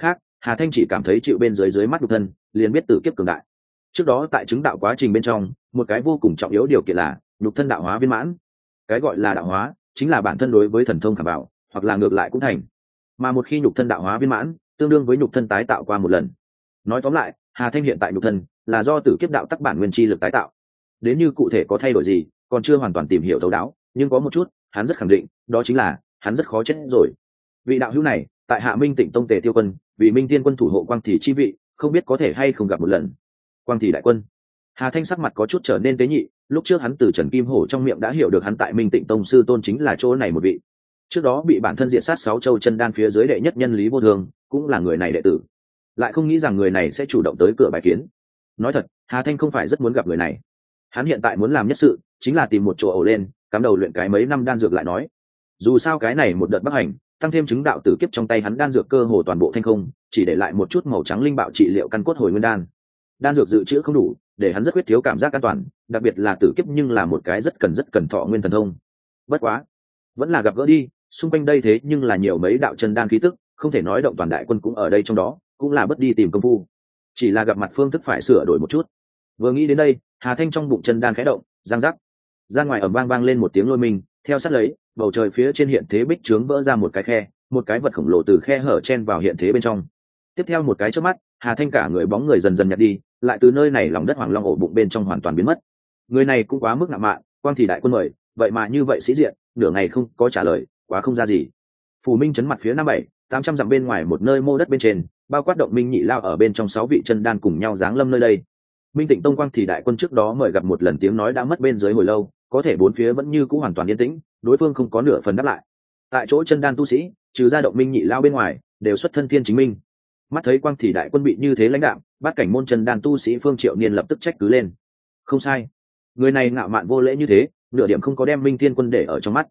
[SPEAKER 1] Hà Thanh chỉ cảm thấy chịu bên dưới mắt nhục thân liền biết tử kiếp cường đại. Trước đó tại chứng đạo quá trình bên trong, một cái vô cùng trọng yếu điều kiện là nhục thân đạo hóa viên mãn. Cái gọi là đạo hóa chính là bản thân đối với thần thông khảm bảo, hoặc là ngược lại cũng thành. Mà một khi nhục thân đạo hóa viên mãn, tương đương với nhục thân tái tạo qua một lần. Nói tóm lại, Hà Thanh hiện tại nhục thân là do tử kiếp đạo tắc bản nguyên chi lực tái tạo. Đến như cụ thể có thay đổi gì, còn chưa hoàn toàn tìm hiểu thấu đáo, nhưng có một chút, hắn rất khẳng định, đó chính là hắn rất khó chết rồi. Vị đạo hữu này, tại Hạ Minh Tịnh Tông Tề Tiêu Quân, vì Minh Tiên Quân thủ hộ Quang Thị chi vị, không biết có thể hay không gặp một lần. Quang Thị đại quân. Hà Thanh sắc mặt có chút trở nên tế nhị, lúc trước hắn từ Trần Kim Hổ trong miệng đã hiểu được hắn tại Minh Tịnh Tông sư tôn chính là chỗ này một vị. Trước đó bị bản thân diệt sát 6 châu chân đan phía dưới đệ nhất nhân Lý Vô Thường, cũng là người này đệ tử. Lại không nghĩ rằng người này sẽ chủ động tới cửa bài kiến. Nói thật, Hà Thanh không phải rất muốn gặp người này. Hắn hiện tại muốn làm nhất sự chính là tìm một chỗ ổ lên, cắm đầu luyện cái mấy năm đan dược lại nói. Dù sao cái này một đợt bắc hành, tăng thêm chứng đạo tử kiếp trong tay hắn đan dược cơ hồ toàn bộ thanh không, chỉ để lại một chút màu trắng linh bạo trị liệu căn cốt hồi nguyên đan. Đan dược dự trữ không đủ, để hắn rất quyết thiếu cảm giác an toàn, đặc biệt là tử kiếp nhưng là một cái rất cần thọ nguyên thần thông. Bất quá, vẫn là gặp gỡ đi, xung quanh đây thế nhưng là nhiều mấy đạo chân đan khí tức, không thể nói động toàn đại quân cũng ở đây trong đó, cũng là bất đi tìm công phu. Chỉ là gặp mặt phương thức phải sửa đổi một chút. Vừa nghĩ đến đây, Hà Thanh trong bụng chân đan khẽ động, răng rắc. Ra ngoài ầm vang lên một tiếng lôi mình, theo sát lấy, bầu trời phía trên hiện thế bích trướng vỡ ra một cái khe, một cái vật khổng lồ từ khe hở chen vào hiện thế bên trong. Tiếp theo một cái chớp mắt, Hà Thanh cả người bóng người dần dần nhạt đi, lại từ nơi này lòng đất hoàng long ổ bụng bên trong hoàn toàn biến mất. Người này cũng quá mức ngạo mạn, Quang Thị đại quân mời, vậy mà như vậy sĩ diện, nửa ngày không có trả lời, quá không ra gì. Phù Minh chấn mặt phía nam 700-800 dặm bên ngoài một nơi mô đất bên trên, bao quát động Minh Nhị Lao ở bên trong 6 vị chân đan cùng nhau giáng lâm nơi đây. Minh Tịnh Tông Quang Thị đại quân trước đó mời gặp một lần tiếng nói đã mất bên dưới hồi lâu, có thể bốn phía vẫn như cũ hoàn toàn yên tĩnh, đối phương không có nửa phần đáp lại. Tại chỗ chân đan tu sĩ, trừ ra động Minh Nhị Lao bên ngoài, đều xuất thân thiên chính minh. Mắt thấy Quang Thị đại quân bị như thế lãnh đạo, bát cảnh môn chân đan tu sĩ Phương Triệu Niên lập tức trách cứ lên. Không sai, người này ngạo mạn vô lễ như thế, nửa điểm không có đem Minh Thiên Quân để ở trong mắt.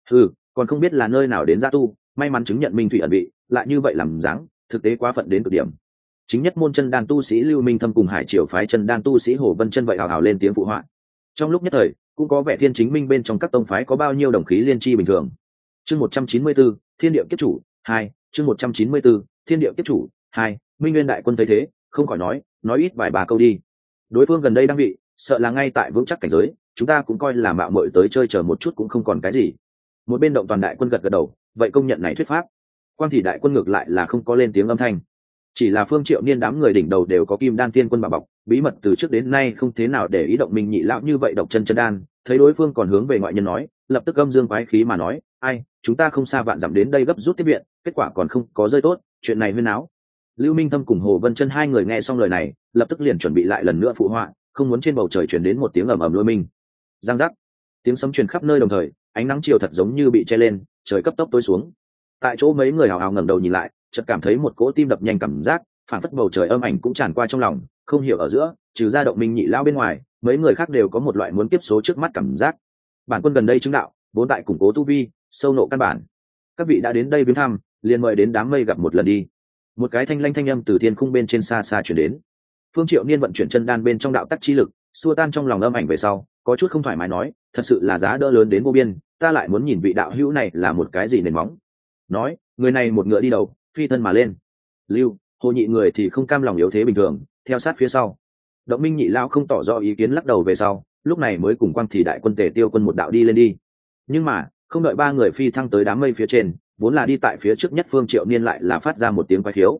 [SPEAKER 1] Còn không biết là nơi nào đến gia tu, may mắn chứng nhận Minh Thủy ẩn vị, lại như vậy làm dáng, thực tế quá phận đến cực điểm. Chính nhất môn chân đan tu sĩ Lưu Minh Thâm cùng Hải Triều phái chân đan tu sĩ Hồ Vân Chân vậy hào hào lên tiếng phụ họa. Trong lúc nhất thời, cũng có vẻ thiên chính minh bên trong các tông phái có bao nhiêu đồng khí liên chi bình thường. Chương 194, Thiên Địa Kiếp Chủ 2, chương 194, Thiên Địa Kiếp Chủ 2, Minh Nguyên đại quân thấy thế, không khỏi nói ít vài ba câu đi. Đối phương gần đây đang bị, sợ là ngay tại vững chắc cảnh giới, chúng ta cũng coi là mạo muội tới chơi chờ một chút cũng không còn cái gì. Một bên động toàn đại quân gật đầu, vậy công nhận này thuyết pháp. Quang Thị đại quân ngược lại là không có lên tiếng âm thanh. Chỉ là Phương Triệu Niên đám người đỉnh đầu đều có Kim Đan Tiên Quân bảo bọc, bí mật từ trước đến nay không thế nào để ý động Minh Nhị Lão như vậy độc chân đan, thấy đối phương còn hướng về ngoại nhân nói, lập tức âm dương quái khí mà nói, ai, chúng ta không xa vạn dặm đến đây gấp rút tiếp viện, kết quả còn không có rơi tốt, chuyện này huyên náo. Lưu Minh Thâm cùng Hồ Vân Chân hai người nghe xong lời này, lập tức liền chuẩn bị lại lần nữa phụ họa, không muốn trên bầu trời truyền đến một tiếng ầm ầm lôi minh. Giang giác, tiếng sấm truyền khắp nơi đồng thời, ánh nắng chiều thật giống như bị che lên, trời cấp tốc tối xuống. Tại chỗ mấy người hào hào ngẩng đầu nhìn lại, chợt cảm thấy một cỗ tim đập nhanh cảm giác, phản phất bầu trời âm ảnh cũng tràn qua trong lòng, không hiểu ở giữa, trừ ra động Minh Nhị Lão bên ngoài, mấy người khác đều có một loại muốn kiếp số trước mắt cảm giác. Bản quân gần đây chứng đạo, vốn tại củng cố tu vi, sâu nộ căn bản. Các vị đã đến đây viếng thăm, liền mời đến đám mây gặp một lần đi. Một cái thanh lanh thanh âm từ thiên khung bên trên xa xa truyền đến. Phương Triệu Niên vận chuyển chân đan bên trong đạo tắc chi lực, xua tan trong lòng âm ảnh về sau, có chút không thoải mái nói, thật sự là giá đỡ lớn đến vô biên, ta lại muốn nhìn vị đạo hữu này là một cái gì nền móng. Nói, người này một ngựa đi đầu, phi thân mà lên. Lưu, Hồ nhị người thì không cam lòng yếu thế bình thường, theo sát phía sau. Động Minh Nhị Lão không tỏ rõ ý kiến lắc đầu về sau, lúc này mới cùng Quang Thị đại quân Tề Tiêu quân một đạo đi lên đi. Nhưng mà, không đợi ba người phi thăng tới đám mây phía trên, vốn là đi tại phía trước nhất Phương Triệu Niên lại là phát ra một tiếng quái khiếu.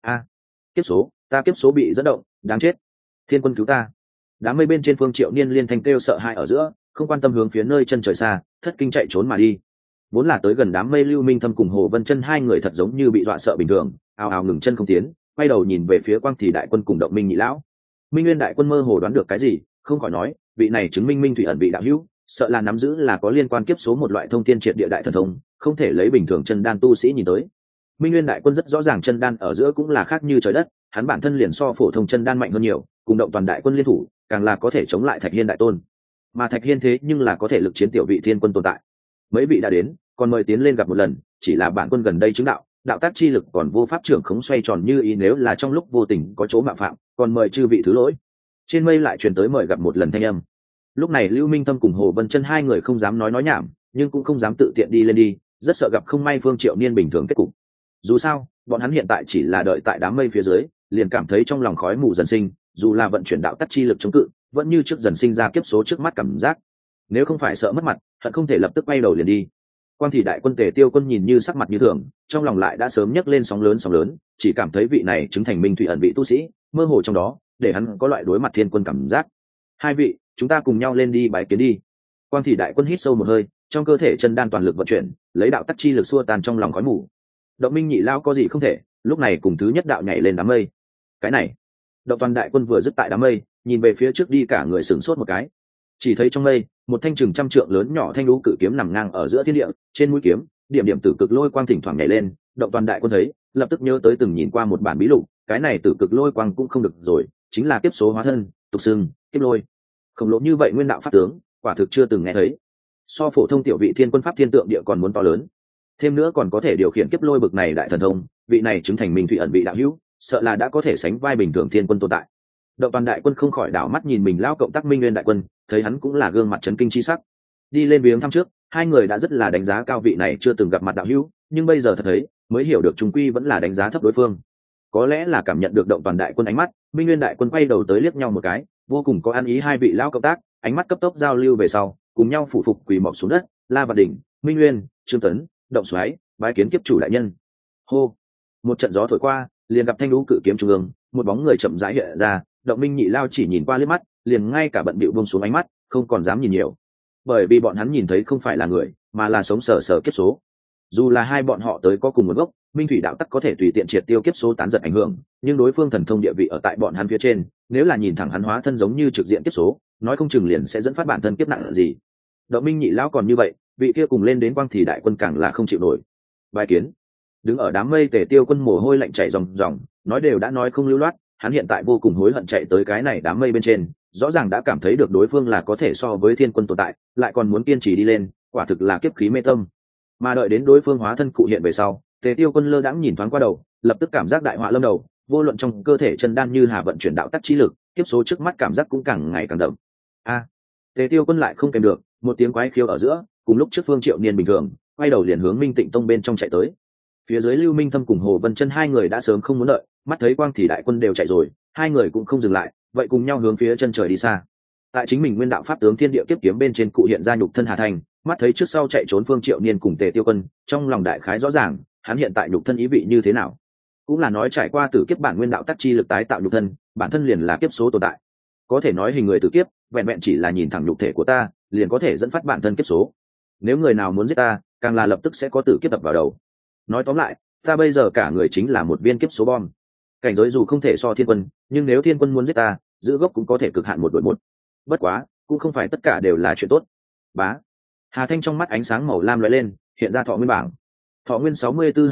[SPEAKER 1] Kiếp số, ta kiếp số bị dẫn động, đáng chết. Thiên quân cứu ta. Đám mây bên trên Phương Triệu Niên liên thanh kêu sợ hãi ở giữa, không quan tâm hướng phía nơi chân trời xa, thất kinh chạy trốn mà đi. Vốn là tới gần đám mây Lưu Minh Thâm cùng Hồ Vân Chân hai người thật giống như bị dọa sợ bình thường, ào ào ngừng chân không tiến, quay đầu nhìn về phía Quang Thị đại quân cùng động Minh Nhị Lão. Minh Nguyên đại quân mơ hồ đoán được cái gì, không khỏi nói, vị này chứng minh Minh Thủy ẩn vị đạo hữu, sợ là nắm giữ là có liên quan kiếp số một loại thông thiên triệt địa đại thần thông, không thể lấy bình thường chân đan tu sĩ nhìn tới. Minh Nguyên đại quân rất rõ ràng chân đan ở giữa cũng là khác như trời đất, hắn bản thân liền so phổ thông chân đan mạnh hơn nhiều, cùng động toàn đại quân liên thủ, càng là có thể chống lại Thạch Hiên đại tôn. Mà Thạch Hiên thế nhưng là có thể lực chiến tiểu vị thiên quân tồn tại. Mấy vị đã đến, còn mời tiến lên gặp một lần, chỉ là bản quân gần đây chứng đạo, đạo tác chi lực còn vô pháp trưởng khống xoay tròn như ý, nếu là trong lúc vô tình có chỗ mạo phạm, còn mời chư vị thứ lỗi. Trên mây lại truyền tới mời gặp một lần thanh âm. Lúc này Lưu Minh Thâm cùng Hồ Vân Chân hai người không dám nói nhảm, nhưng cũng không dám tự tiện đi lên đi, rất sợ gặp không may Phương Triệu Niên bình thường kết cục. Dù sao bọn hắn hiện tại chỉ là đợi tại đám mây phía dưới, liền cảm thấy trong lòng khói mù dần sinh, dù là vận chuyển đạo tắc chi lực chống cự vẫn như trước dần sinh ra kiếp số trước mắt cảm giác. Nếu không phải sợ mất mặt, hận không thể lập tức quay đầu liền đi. Quang Thị đại quân Tề Tiêu quân nhìn như sắc mặt như thường, trong lòng lại đã sớm nhấc lên sóng lớn, chỉ cảm thấy vị này chứng thành minh thủy ẩn vị tu sĩ, mơ hồ trong đó để hắn có loại đối mặt thiên quân cảm giác. Hai vị, chúng ta cùng nhau lên đi bái kiến đi. Quang Thị đại quân hít sâu một hơi, trong cơ thể chân đan toàn lực vận chuyển, lấy đạo tắc chi lực xua tan trong lòng khói mù. Động Minh nhị lao có gì không thể, lúc này cùng thứ nhất đạo nhảy lên đám mây. Cái này, Động Toàn đại quân vừa dứt tại đám mây, nhìn về phía trước đi cả người sửng sốt một cái. Chỉ thấy trong mây, một thanh chừng trăm trượng lớn nhỏ thanh đũ cự kiếm nằm ngang ở giữa thiên địa, trên mũi kiếm, điểm điểm tử cực lôi quang thỉnh thoảng nhảy lên. Động Toàn đại quân thấy, lập tức nhớ tới từng nhìn qua một bản bí lục, cái này tử cực lôi quang cũng không được rồi, chính là kiếp số hóa thân, tục xưng kiếp lôi. Khổng lồ như vậy nguyên đạo pháp tướng, quả thực chưa từng nghe thấy. So phổ thông tiểu vị thiên quân pháp thiên tượng địa còn muốn to lớn. Thêm nữa còn có thể điều khiển kiếp lôi bực này đại thần thông, vị này chứng thành minh thủy ẩn vị đạo hữu, sợ là đã có thể sánh vai bình thường thiên quân tồn tại. Động Toàn đại quân không khỏi đảo mắt nhìn mình lao cộng tác Minh Nguyên đại quân, thấy hắn cũng là gương mặt chấn kinh chi sắc. Đi lên viếng thăm trước, hai người đã rất là đánh giá cao vị này chưa từng gặp mặt đạo hữu, nhưng bây giờ thật thấy, mới hiểu được chúng quy vẫn là đánh giá thấp đối phương. Có lẽ là cảm nhận được Động Toàn đại quân ánh mắt, Minh Nguyên đại quân quay đầu tới liếc nhau một cái, vô cùng có ăn ý hai vị lao cộng tác, ánh mắt cấp tốc giao lưu về sau, cùng nhau phủ phục quỳ mọp xuống đất. La Vật Đỉnh, Minh Nguyên, Trương Tấn, Động Xoáy, bái kiến kiếp chủ đại nhân. Hô, một trận gió thổi qua, liền gặp thanh lũ cự kiếm trung ương, một bóng người chậm rãi hiện ra. Động Minh nhị lao chỉ nhìn qua liếc mắt, liền ngay cả bận bịu buông xuống ánh mắt, không còn dám nhìn nhiều, bởi vì bọn hắn nhìn thấy không phải là người, mà là sống sờ sờ kiếp số. Dù là hai bọn họ tới có cùng một gốc, minh thủy đạo tắc có thể tùy tiện triệt tiêu kiếp số tán giật ảnh hưởng, nhưng đối phương thần thông địa vị ở tại bọn hắn phía trên, nếu là nhìn thẳng hắn hóa thân giống như trực diện kiếp số, nói không chừng liền sẽ dẫn phát bản thân kiếp nặng gì. Động Minh nhị lão còn như vậy, vị kia cùng lên đến Quang Thị đại quân càng là không chịu nổi. Bài kiến. Đứng ở đám mây Tề Tiêu quân mồ hôi lạnh chảy ròng ròng, nói đều đã nói không lưu loát, hắn hiện tại vô cùng hối hận chạy tới cái này đám mây bên trên, rõ ràng đã cảm thấy được đối phương là có thể so với thiên quân tồn tại, lại còn muốn kiên trì đi lên, quả thực là kiếp khí mê tâm. Mà đợi đến đối phương hóa thân cụ hiện về sau, Tề Tiêu quân lơ đãng nhìn thoáng qua đầu, lập tức cảm giác đại họa lâm đầu, vô luận trong cơ thể chân đan như hà vận chuyển đạo tắc chi lực, tiếp số trước mắt cảm giác cũng càng ngày càng đậm. A, Tề Tiêu quân lại không kèm được, một tiếng quái khiêu ở giữa, cùng lúc trước Phương Triệu Niên bình thường, quay đầu liền hướng Minh Tịnh Tông bên trong chạy tới. Phía dưới Lưu Minh Thâm cùng Hồ Vân Chân hai người đã sớm không muốn đợi, mắt thấy Quang Thị đại quân đều chạy rồi, hai người cũng không dừng lại, vậy cùng nhau hướng phía chân trời đi xa. Tại chính mình nguyên đạo pháp tướng thiên địa kiếp kiếm bên trên cụ hiện ra nhục thân Hà Thành, mắt thấy trước sau chạy trốn Phương Triệu Niên cùng Tề Tiêu quân, trong lòng đại khái rõ ràng, hắn hiện tại nhục thân ý vị như thế nào. Cũng là nói trải qua tử kiếp bản nguyên đạo tắc chi lực tái tạo nhục thân, bản thân liền là kiếp số tồn tại. Có thể nói hình người tử kiếp, vẹn vẹn chỉ là nhìn thẳng nhục thể của ta, liền có thể dẫn phát bản thân kiếp số. Nếu người nào muốn giết ta, càng là lập tức sẽ có tử kiếp đập vào đầu. Nói tóm lại, ta bây giờ cả người chính là một viên kiếp số bom. Cảnh giới dù không thể so thiên quân, nhưng nếu thiên quân muốn giết ta, giữ gốc cũng có thể cực hạn một đội một. Bất quá, cũng không phải tất cả đều là chuyện tốt. Bá. Hà Thanh trong mắt ánh sáng màu lam lóe lên, hiện ra thọ nguyên bảng. Thọ nguyên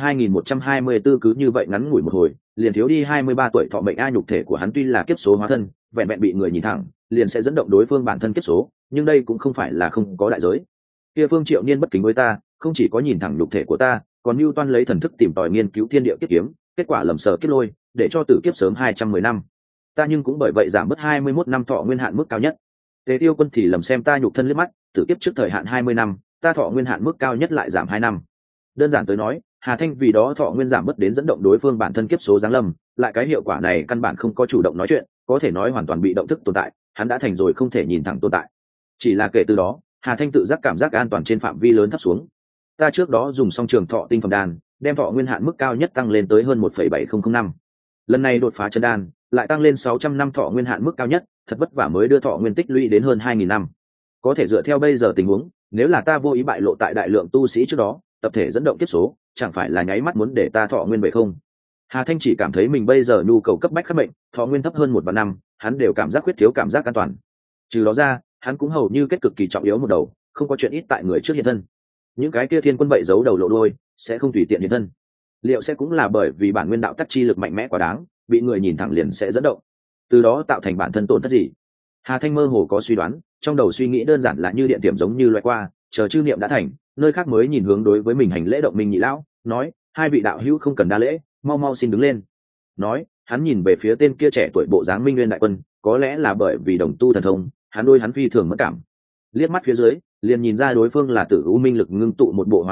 [SPEAKER 1] 64-2124 cứ như vậy ngắn ngủi một hồi, liền thiếu đi 23 tuổi thọ mệnh a. Nhục thể của hắn tuy là kiếp số hóa thân, vẹn vẹn bị người nhìn thẳng, liền sẽ dẫn động đối phương bản thân kiếp số, nhưng đây cũng không phải là không có đại giới. Kia Phương Triệu Niên bất kính với ta, không chỉ có nhìn thẳng nhục thể của ta, còn mưu toan lấy thần thức tìm tòi nghiên cứu thiên địa kiếp kiếm, kết quả lầm sờ kiếp lôi, để cho tử kiếp sớm 210 năm. Ta nhưng cũng bởi vậy giảm bớt 21 năm thọ nguyên hạn mức cao nhất. Tề Tiêu quân thì lầm xem ta nhục thân liếc mắt, tử kiếp trước thời hạn 20 năm, ta thọ nguyên hạn mức cao nhất lại giảm 2 năm. Đơn giản tới nói, Hà Thanh vì đó thọ nguyên giảm bớt đến dẫn động đối phương bản thân kiếp số giáng lâm, lại cái hiệu quả này căn bản không có chủ động nói chuyện, có thể nói hoàn toàn bị động thức tồn tại, hắn đã thành rồi không thể nhìn thẳng tồn tại. Chỉ là kể từ đó, Hà Thanh tự giác cảm giác an toàn trên phạm vi lớn thấp xuống. Ta trước đó dùng xong trường thọ tinh phẩm đan, đem thọ nguyên hạn mức cao nhất tăng lên tới hơn 1,7005 năm. Lần này đột phá chân đan, lại tăng lên 600 năm thọ nguyên hạn mức cao nhất, thật vất vả mới đưa thọ nguyên tích lũy đến hơn 2000 năm. Có thể dựa theo bây giờ tình huống, nếu là ta vô ý bại lộ tại đại lượng tu sĩ trước đó, tập thể dẫn động kiếp số, chẳng phải là nháy mắt muốn để ta thọ nguyên vậy không? Hà Thanh chỉ cảm thấy mình bây giờ nhu cầu cấp bách khắc bệnh, thọ nguyên thấp hơn 1 vạn năm, hắn đều cảm giác khuyết thiếu cảm giác an toàn. Trừ đó ra, hắn cũng hầu như kết cực kỳ trọng yếu một đầu, không có chuyện ít tại người trước hiện thân. Những cái kia thiên quân vậy giấu đầu lộ đuôi, sẽ không tùy tiện hiện thân. Liệu sẽ cũng là bởi vì bản nguyên đạo tắc chi lực mạnh mẽ quá đáng, bị người nhìn thẳng liền sẽ dẫn động, từ đó tạo thành bản thân tổn thất gì? Hà Thanh mơ hồ có suy đoán, trong đầu suy nghĩ đơn giản là như điện tiềm giống như loại qua, chờ chư niệm đã thành, nơi khác mới nhìn hướng đối với mình hành lễ. Động Minh nhị lão nói, hai vị đạo hữu không cần đa lễ, mau mau xin đứng lên. Nói, hắn nhìn về phía tên kia trẻ tuổi bộ dáng Minh Nguyên đại quân, có lẽ là bởi vì đồng tu thần thông, hắn đôi hắn phi thường mất cảm. Liếc mắt phía dưới, liền nhìn ra đối phương là Tử U Minh lực ngưng tụ một bộ hóa thân,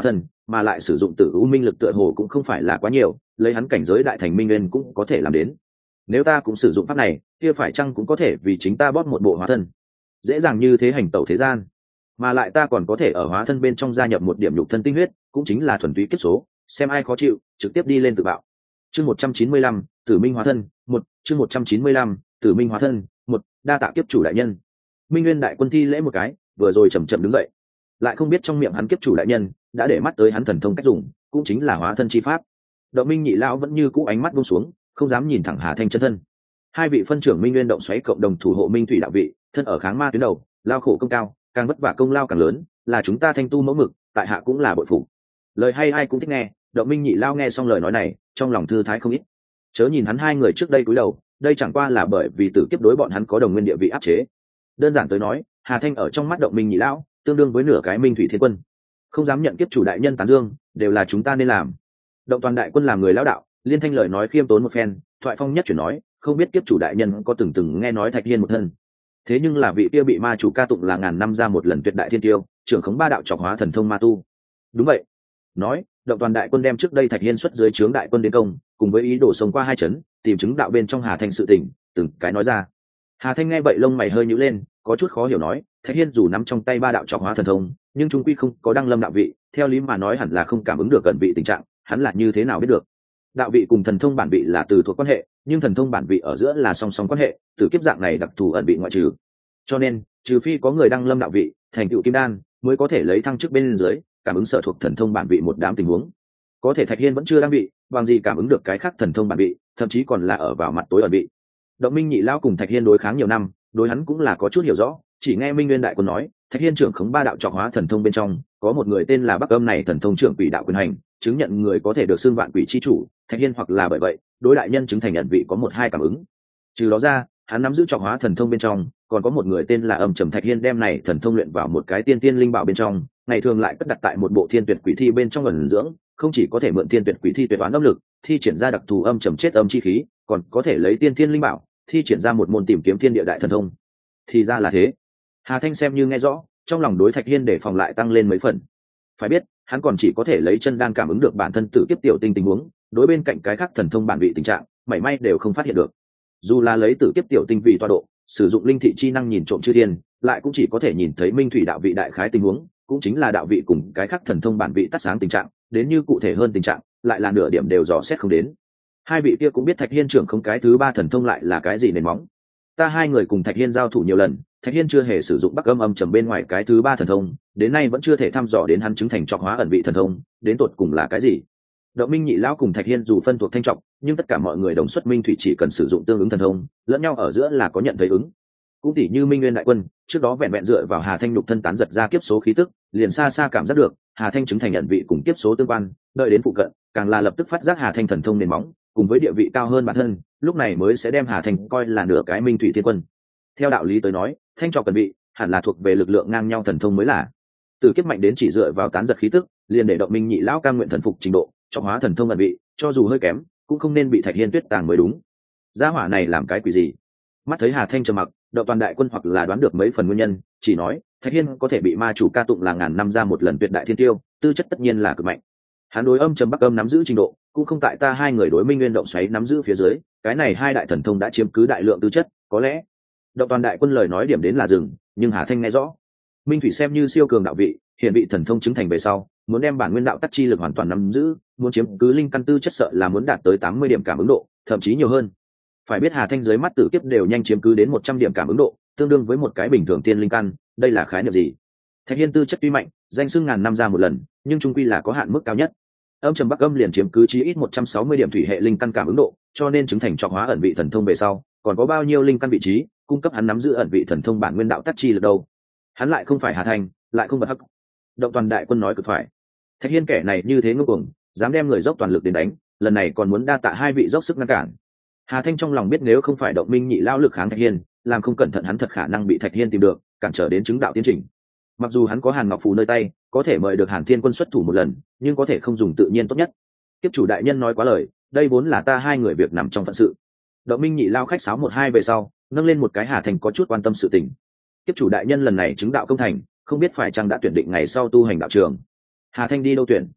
[SPEAKER 1] mà lại sử dụng tử u minh lực tựa hồ cũng không phải là quá nhiều, lấy hắn cảnh giới đại thành minh nguyên cũng có thể làm đến. Nếu ta cũng sử dụng pháp này, kia phải chăng cũng có thể vì chính ta bóp một bộ hóa thân, dễ dàng như thế hành tẩu thế gian. Mà lại ta còn có thể ở hóa thân bên trong gia nhập một điểm nhục thân tinh huyết, cũng chính là thuần túy kiếp số, xem ai khó chịu trực tiếp đi lên tự bạo. Chương 195, Tử Minh hóa thân, một. Chương 195, Tử Minh hóa thân, một. Đa tạ kiếp chủ đại nhân. Minh Nguyên đại quân thi lễ một cái, vừa rồi chậm chậm đứng dậy, lại không biết trong miệng hắn kiếp chủ đại nhân đã để mắt tới hắn thần thông cách dùng, cũng chính là hóa thân chi pháp. Động Minh nhị lão vẫn như cũ ánh mắt buông xuống, không dám nhìn thẳng Hà Thanh chân thân. Hai vị phân trưởng Minh Nguyên động xoáy cộng đồng thủ hộ Minh thủy đạo vị, thân ở kháng ma tuyến đầu, lao khổ công cao, càng vất vả công lao càng lớn, là chúng ta thanh tu mẫu mực, tại hạ cũng là bội phục. Lời hay ai cũng thích nghe, Động Minh nhị lao nghe xong lời nói này, trong lòng thư thái không ít. Chớ nhìn hắn hai người trước đây cúi đầu, đây chẳng qua là bởi vì tử kiếp đối bọn hắn có đồng nguyên địa vị áp chế. Đơn giản tới nói, Hà Thanh ở trong mắt Động Minh nhị lão tương đương với nửa cái Minh thủy thiên quân, không dám nhận kiếp chủ đại nhân tán dương, đều là chúng ta nên làm. Động Toàn đại quân làm người lão đạo, liên thanh lời nói khiêm tốn một phen, thoại phong nhất chuyển nói, không biết kiếp chủ đại nhân có từng nghe nói Thạch Hiên một thân. Thế nhưng là vị kia bị ma chủ ca tụng là ngàn năm ra một lần tuyệt đại thiên tiêu, trưởng khống ba đạo trọc hóa thần thông ma tu. Đúng vậy. Nói, Động Toàn đại quân đem trước đây Thạch Hiên xuất dưới trướng đại quân đến công, cùng với ý đồ sống qua hai chấn, tìm chứng đạo bên trong Hà Thanh sự tình, từng cái nói ra. Hà Thanh nghe vậy lông mày hơi nhíu lên, có chút khó hiểu nói, Thạch Hiên dù nắm trong tay ba đạo trọc hóa thần thông, nhưng trung quy không có đăng lâm đạo vị, theo lý mà nói hẳn là không cảm ứng được gần vị tình trạng, hắn là như thế nào biết được? Đạo vị cùng thần thông bản vị là từ thuộc quan hệ, nhưng thần thông bản vị ở giữa là song song quan hệ, từ kiếp dạng này đặc thù ẩn vị ngoại trừ. Cho nên, trừ phi có người đăng lâm đạo vị, thành tựu kim đan, mới có thể lấy thăng chức bên dưới, cảm ứng sở thuộc thần thông bản vị một đám tình huống. Có thể Thạch Hiên vẫn chưa đăng vị, bằng gì cảm ứng được cái khác thần thông bản vị, thậm chí còn là ở vào mặt tối ẩn vị. Động Minh nhị lão cùng Thạch Hiên đối kháng nhiều năm, đối hắn cũng là có chút hiểu rõ, chỉ nghe Minh Nguyên đại quân nói, Thạch Hiên trưởng khống ba đạo trọc hóa thần thông bên trong, có một người tên là Bắc Âm này thần thông trưởng quỷ đạo quyền hành, chứng nhận người có thể được xưng vạn quỷ chi chủ, Thạch Hiên hoặc là bởi vậy, đối đại nhân chứng thành nhận vị có một hai cảm ứng. Trừ đó ra, hắn nắm giữ trọc hóa thần thông bên trong, còn có một người tên là Âm Trầm Thạch Hiên đem này thần thông luyện vào một cái tiên tiên linh bảo bên trong, ngày thường lại cất đặt tại một bộ thiên tuyệt quỷ thi bên trong ẩn dưỡng, không chỉ có thể mượn thiên tuyệt quỷ thi tuyệt toán âm lực, thi triển ra đặc thù âm trầm chết âm chi khí, còn có thể lấy tiên tiên linh bảo, thi triển ra một môn tìm kiếm thiên địa đại thần thông. Thì ra là thế. Hà Thanh xem như nghe rõ, trong lòng đối Thạch Hiên để phòng lại tăng lên mấy phần. Phải biết, hắn còn chỉ có thể lấy chân đan cảm ứng được bản thân tử kiếp tiểu tinh tình huống, đối bên cạnh cái khác thần thông bản vị tình trạng, mảy may đều không phát hiện được. Dù là lấy tử kiếp tiểu tinh vì tọa độ, sử dụng linh thị chi năng nhìn trộm chư thiên, lại cũng chỉ có thể nhìn thấy minh thủy đạo vị đại khái tình huống, cũng chính là đạo vị cùng cái khác thần thông bản vị tắt sáng tình trạng, đến như cụ thể hơn tình trạng, lại là nửa điểm đều dò xét không đến. Hai vị kia cũng biết Thạch Hiên trưởng không cái thứ ba thần thông lại là cái gì nền móng. Ta hai người cùng Thạch Hiên giao thủ nhiều lần, Thạch Hiên chưa hề sử dụng Bắc Âm âm trầm bên ngoài cái thứ ba thần thông, đến nay vẫn chưa thể thăm dò đến hắn chứng thành trọc hóa ẩn vị thần thông, đến tột cùng là cái gì. Động Minh nhị lão cùng Thạch Hiên dù phân thuộc thanh trọng, nhưng tất cả mọi người đồng xuất minh thủy chỉ cần sử dụng tương ứng thần thông, lẫn nhau ở giữa là có nhận thấy ứng. Cũng tỉ như Minh Nguyên đại quân, trước đó vẹn vẹn dựa vào Hà Thanh nhục thân tán giật ra kiếp số khí tức, liền xa xa cảm giác được Hà Thanh chứng thành nhận vị cùng kiếp số tương quan, đợi đến phụ cận, càng là lập tức phát giác Hà Thanh thần thông nền móng, cùng với địa vị cao hơn bản thân, lúc này mới sẽ đem Hà Thanh coi là nửa cái Minh thủy thiên quân. Theo đạo lý tới nói, thanh trọc cần vị hẳn là thuộc về lực lượng ngang nhau thần thông mới là. Từ kiếp mạnh đến chỉ dựa vào tán giật khí tức, liền để Động Minh nhị lão cam nguyện thần phục trình độ, trọc hóa thần thông ẩn vị, cho dù hơi kém, cũng không nên bị Thạch Hiên tuyết tàng mới đúng. Gia hỏa này làm cái quỷ gì? Mắt thấy Hà Thanh trầm mặc, Động Toàn đại quân hoặc là đoán được mấy phần nguyên nhân, chỉ nói, Thạch Hiên có thể bị ma chủ ca tụng là ngàn năm ra một lần tuyệt đại thiên tiêu, tư chất tất nhiên là cực mạnh. Hắn đối âm trầm Bắc Âm nắm giữ trình độ, cũng không tại ta hai người đối Minh Nguyên động xoáy nắm giữ phía dưới, cái này hai đại thần thông đã chiếm cứ đại lượng tư chất, có lẽ. Động Toàn đại quân lời nói điểm đến là dừng, nhưng Hà Thanh nghe rõ. Minh thủy xem như siêu cường đạo vị, hiện vị thần thông chứng thành về sau, muốn đem bản nguyên đạo tắc chi lực hoàn toàn nắm giữ, muốn chiếm cứ linh căn tư chất sợ là muốn đạt tới 80 điểm cảm ứng độ, thậm chí nhiều hơn. Phải biết Hà Thanh dưới mắt tử kiếp đều nhanh chiếm cứ đến 100 điểm cảm ứng độ, tương đương với một cái bình thường tiên linh căn, đây là khái niệm gì? Thạch Hiên tư chất tuy mạnh, danh xưng ngàn năm ra một lần, nhưng trung quy là có hạn mức cao nhất. Âm trầm Bắc Âm liền chiếm cứ chí ít 160 điểm thủy hệ linh căn cảm ứng độ, cho nên chứng thành trọc hóa ẩn vị thần thông về sau, còn có bao nhiêu linh căn vị trí, cung cấp hắn nắm giữ ẩn vị thần thông bản nguyên đạo tắc chi lực đâu? Hắn lại không phải Hà Thanh, lại không bật hắc. Động Toàn đại quân nói cực phải. Thạch Hiên kẻ này như thế ngông cuồng, dám đem người dốc toàn lực đến đánh, lần này còn muốn đa tạ hai vị dốc sức ngăn cản. Hà Thanh trong lòng biết nếu không phải Động Minh nhị lao lực kháng Thạch Hiên, làm không cẩn thận hắn thật khả năng bị Thạch Hiên tìm được, cản trở đến chứng đạo tiến trình. Mặc dù hắn có Hàn Ngọc Phù nơi tay, có thể mời được Hàn Thiên Quân xuất thủ một lần, nhưng có thể không dùng tự nhiên tốt nhất. Kiếp chủ đại nhân nói quá lời, đây vốn là ta hai người việc nằm trong phận sự. Động Minh nhị lao khách sáo một hai về sau, nâng lên một cái Hà Thành có chút quan tâm sự tình. Kiếp chủ đại nhân lần này chứng đạo công thành, không biết phải chăng đã tuyển định ngày sau tu hành đạo trường. Hà Thanh đi đâu tuyển?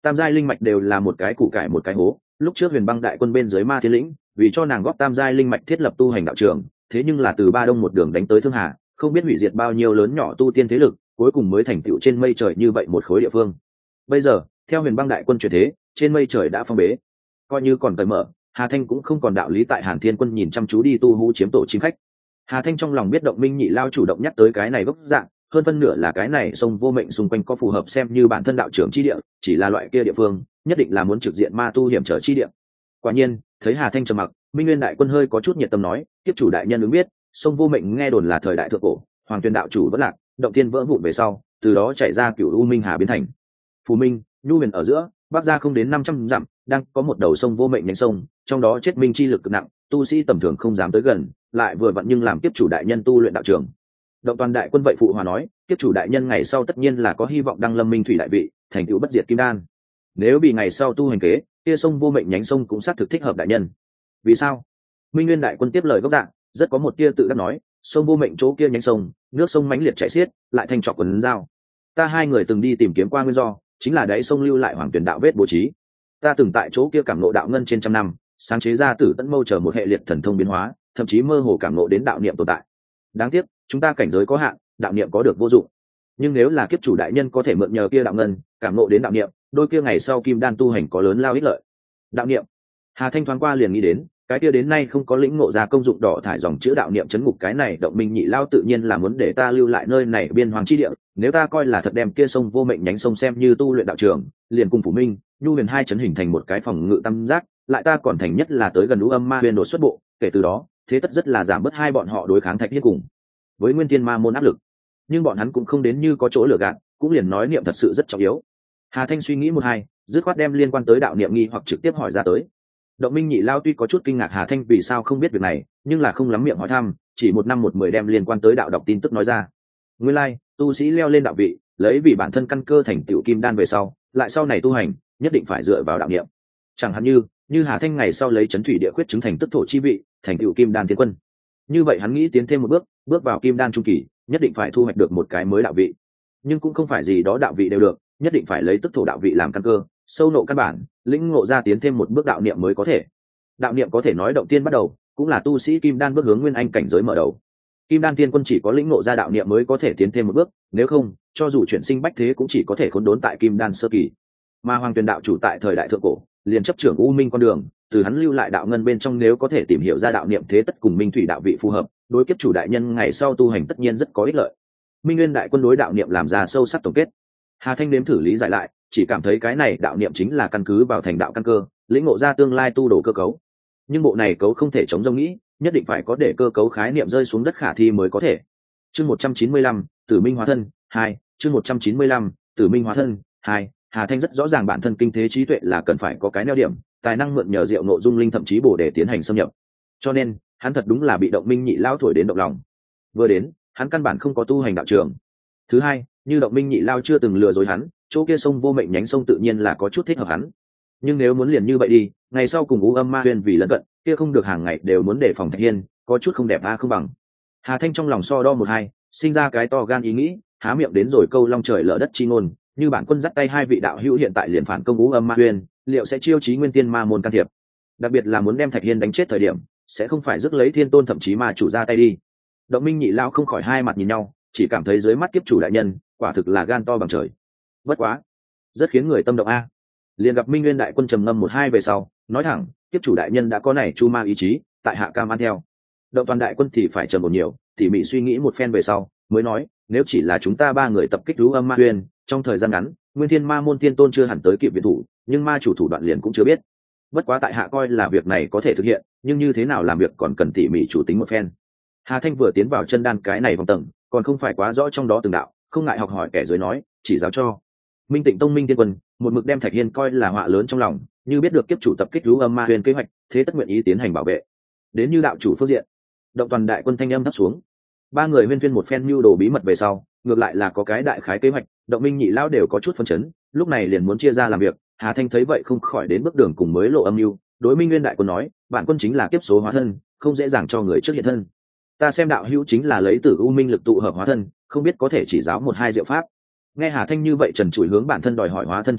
[SPEAKER 1] tam giai linh mạch đều là một cái củ cải một cái hố. Lúc trước Huyền Băng đại quân bên dưới Ma Thiên lĩnh, vì cho nàng góp tam giai linh mạch thiết lập tu hành đạo trường, thế nhưng là từ Ba Đông một đường đánh tới Thương Hà, không biết hủy diệt bao nhiêu lớn nhỏ tu tiên thế lực, cuối cùng mới thành tựu trên mây trời như vậy một khối địa phương. Bây giờ, theo Huyền Băng đại quân chuyển thế, trên mây trời đã phong bế, coi như còn cởi mở, Hà Thanh cũng không còn đạo lý tại Hàn Thiên quân nhìn chăm chú đi tu hú chiếm tổ chim khách. Hà Thanh trong lòng biết Động Minh Nhị Lao chủ động nhắc tới cái này gốc dạng, hơn phân nửa là cái này sông vô mệnh xung quanh có phù hợp xem như bản thân đạo trưởng chi địa, chỉ là loại kia địa phương, nhất định là muốn trực diện ma tu hiểm trở chi địa. Quả nhiên, thấy Hà Thanh trầm mặc, Minh Nguyên đại quân hơi có chút nhiệt tâm nói, tiếp chủ đại nhân ứng biết, sông vô mệnh nghe đồn là thời đại thượng cổ, Hoàng Tuyền đạo chủ vẫn lạc, động thiên vỡ vụn về sau, từ đó chảy ra cửu u minh hà biến thành. Phù Minh, Nhu Huyền ở giữa, bắc ra không đến 500 dặm, đang có một đầu sông vô mệnh nhánh sông, trong đó chết minh chi lực cực nặng, tu sĩ tầm thường không dám tới gần, lại vừa vặn nhưng làm tiếp chủ đại nhân tu luyện đạo trường. Động Toàn đại quân vậy phụ hòa nói, tiếp chủ đại nhân ngày sau tất nhiên là có hy vọng đăng lâm minh thủy đại vị, thành tựu bất diệt kim đan. Nếu bị ngày sau tu hành kế, kia sông vô mệnh nhánh sông cũng xác thực thích hợp đại nhân. Vì sao? Minh Nguyên đại quân tiếp lời gốc dạng, rất có một tia tự đắc nói, sông vô mệnh chỗ kia nhánh sông, nước sông mãnh liệt chảy xiết, lại thành trọc quần dao. Ta hai người từng đi tìm kiếm qua nguyên do, chính là đáy sông lưu lại Hoàng Tuyền đạo vết bố trí. Ta từng tại chỗ kia cảm ngộ đạo ngân trên trăm năm, sáng chế ra Tử Tẫn Mâu chờ một hệ liệt thần thông biến hóa, thậm chí mơ hồ cảm ngộ đến đạo niệm tồn tại. Đáng tiếc, chúng ta cảnh giới có hạn, đạo niệm có được vô dụng. Nhưng nếu là kiếp chủ đại nhân có thể mượn nhờ kia đạo ngân, cảm ngộ đến đạo niệm, đôi kia ngày sau kim đan tu hành có lớn lao ích lợi. Đạo niệm. Hà Thanh thoáng qua liền nghĩ đến, cái kia đến nay không có lĩnh ngộ ra công dụng đỏ thải dòng chữ đạo niệm chấn ngục cái này Động Minh Nhị Lao tự nhiên là muốn để ta lưu lại nơi này biên hoàng chi địa, nếu ta coi là thật đem kia sông vô mệnh nhánh sông xem như tu luyện đạo trường, liền cùng Phủ Minh, Nhu Huyền hai chấn hình thành một cái phòng ngự tam giác, lại ta còn thành nhất là tới gần lũ âm ma huyền đột xuất bộ, kể từ đó, thế tất rất là giảm bớt hai bọn họ đối kháng Thạch Hiên cùng với Nguyên Tiên Ma môn áp lực. Nhưng bọn hắn cũng không đến như có chỗ lừa gạt, cũng liền nói niệm thật sự rất trọng yếu. Hà Thanh suy nghĩ một hai, dứt khoát đem liên quan tới đạo niệm nghi hoặc trực tiếp hỏi ra tới. Động Minh Nhị Lao tuy có chút kinh ngạc Hà Thanh vì sao không biết việc này, nhưng là không lắm miệng hỏi thăm, chỉ một năm một mười đem liên quan tới đạo đọc tin tức nói ra. Nguyên lai, tu sĩ leo lên đạo vị, lấy vì bản thân căn cơ thành tựu kim đan về sau, lại sau này tu hành, nhất định phải dựa vào đạo niệm. Chẳng hạn như Hà Thanh ngày sau lấy chấn thủy địa quyết chứng thành tức thổ chi vị, thành tựu kim đan tiến quân. Như vậy hắn nghĩ tiến thêm một bước, bước vào kim đan trung kỳ, nhất định phải thu hoạch được một cái mới đạo vị. Nhưng cũng không phải gì đó đạo vị đều được, nhất định phải lấy tức thổ đạo vị làm căn cơ, sâu nộ căn bản, lĩnh ngộ ra tiến thêm một bước đạo niệm mới có thể. Đạo niệm có thể nói động tiên bắt đầu, cũng là tu sĩ kim đan bước hướng nguyên anh cảnh giới mở đầu. Kim đan tiên quân chỉ có lĩnh ngộ ra đạo niệm mới có thể tiến thêm một bước, nếu không, cho dù chuyển sinh bách thế cũng chỉ có thể khốn đốn tại kim đan sơ kỳ. Mà Hoàng Tuyền đạo chủ tại thời đại thượng cổ, liền chấp trưởng u minh con đường, từ hắn lưu lại đạo ngân bên trong nếu có thể tìm hiểu ra đạo niệm thế tất cùng minh thủy đạo vị phù hợp, đối kiếp chủ đại nhân ngày sau tu hành tất nhiên rất có ích lợi. Minh Nguyên đại quân đối đạo niệm làm ra sâu sắc tổng kết. Hà Thanh nếm thử lý giải lại, chỉ cảm thấy cái này đạo niệm chính là căn cứ vào thành đạo căn cơ, lĩnh ngộ ra tương lai tu đồ cơ cấu. Nhưng bộ này cấu không thể chống rông nghĩ, nhất định phải có để cơ cấu khái niệm rơi xuống đất khả thi mới có thể. Chương 195, Tử Minh hóa thân 2, chương 195, Tử Minh hóa thân 2. Hà Thanh rất rõ ràng bản thân kinh thế trí tuệ là cần phải có cái neo điểm, tài năng mượn nhờ diệu nội dung linh thậm chí bổ để tiến hành xâm nhập. Cho nên, hắn thật đúng là bị Động Minh Nhị Lao thổi đến động lòng. Vừa đến, hắn căn bản không có tu hành đạo trường. Thứ hai, như Động Minh Nhị Lao chưa từng lừa dối hắn, chỗ kia sông vô mệnh nhánh sông tự nhiên là có chút thích hợp hắn. Nhưng nếu muốn liền như vậy đi, ngày sau cùng U Âm Ma Huyền vì lẫn cận, kia không được hàng ngày đều muốn đề phòng Thạch Hiên, có chút không đẹp không bằng. Hà Thanh trong lòng so đo một hai, sinh ra cái to gan ý nghĩ, há miệng đến rồi câu long trời lở đất chi ngôn, như bản quân dắt tay hai vị đạo hữu hiện tại liền phản công U Âm Ma Huyền, liệu sẽ chiêu chí Nguyên Tiên Ma môn can thiệp? Đặc biệt là muốn đem Thạch Hiên đánh chết thời điểm, sẽ không phải rước lấy Thiên Tôn thậm chí mà chủ ra tay đi. Động Minh Nhị Lao không khỏi hai mặt nhìn nhau, chỉ cảm thấy dưới mắt kiếp chủ đại nhân, quả thực là gan to bằng trời. Bất quá, rất khiến người tâm động a. Liền gặp Minh Nguyên đại quân trầm ngâm một hai về sau, nói thẳng, kiếp chủ đại nhân đã có này chu ma ý chí, tại hạ cam ăn theo. Động Toàn đại quân thì phải trầm một nhiều, tỉ mỉ suy nghĩ một phen về sau, mới nói, nếu chỉ là chúng ta ba người tập kích U Âm Ma Huyền, trong thời gian ngắn, Nguyên Thiên Ma môn Tiên Tôn chưa hẳn tới kịp viện thủ, nhưng ma chủ thủ đoạn liền cũng chưa biết. Bất quá tại hạ coi là việc này có thể thực hiện, nhưng như thế nào làm việc còn cần tỉ mỉ chủ tính một phen. Hà Thanh vừa tiến vào chân đan cái này vòng tầng, còn không phải quá rõ trong đó từng đạo, không ngại học hỏi kẻ dưới nói, chỉ giáo cho. Minh Tịnh Tông Minh Tiên Quân, một mực đem Thạch Hiên coi là họa lớn trong lòng, như biết được kiếp chủ tập kích U Âm Ma Huyền kế hoạch, thế tất nguyện ý tiến hành bảo vệ. Đến như đạo chủ phương diện, Động Toàn đại quân thanh âm thấp xuống. Ba người huyên thuyên một phen mưu đồ bí mật về sau, ngược lại là có cái đại khái kế hoạch, Động Minh Nhị Lao đều có chút phân chấn, lúc này liền muốn chia ra làm việc. Hà Thanh thấy vậy không khỏi đến bước đường cùng mới lộ âm mưu, đối Minh Nguyên đại quân nói, bản quân chính là kiếp số hóa thân, không dễ dàng cho người trước hiện thân. Ta xem đạo hữu chính là lấy Tử U Minh lực tụ hợp hóa thân, không biết có thể chỉ giáo một hai diệu pháp. Nghe Hà Thanh như vậy trần trụi hướng bản thân đòi hỏi hóa thân chi pháp,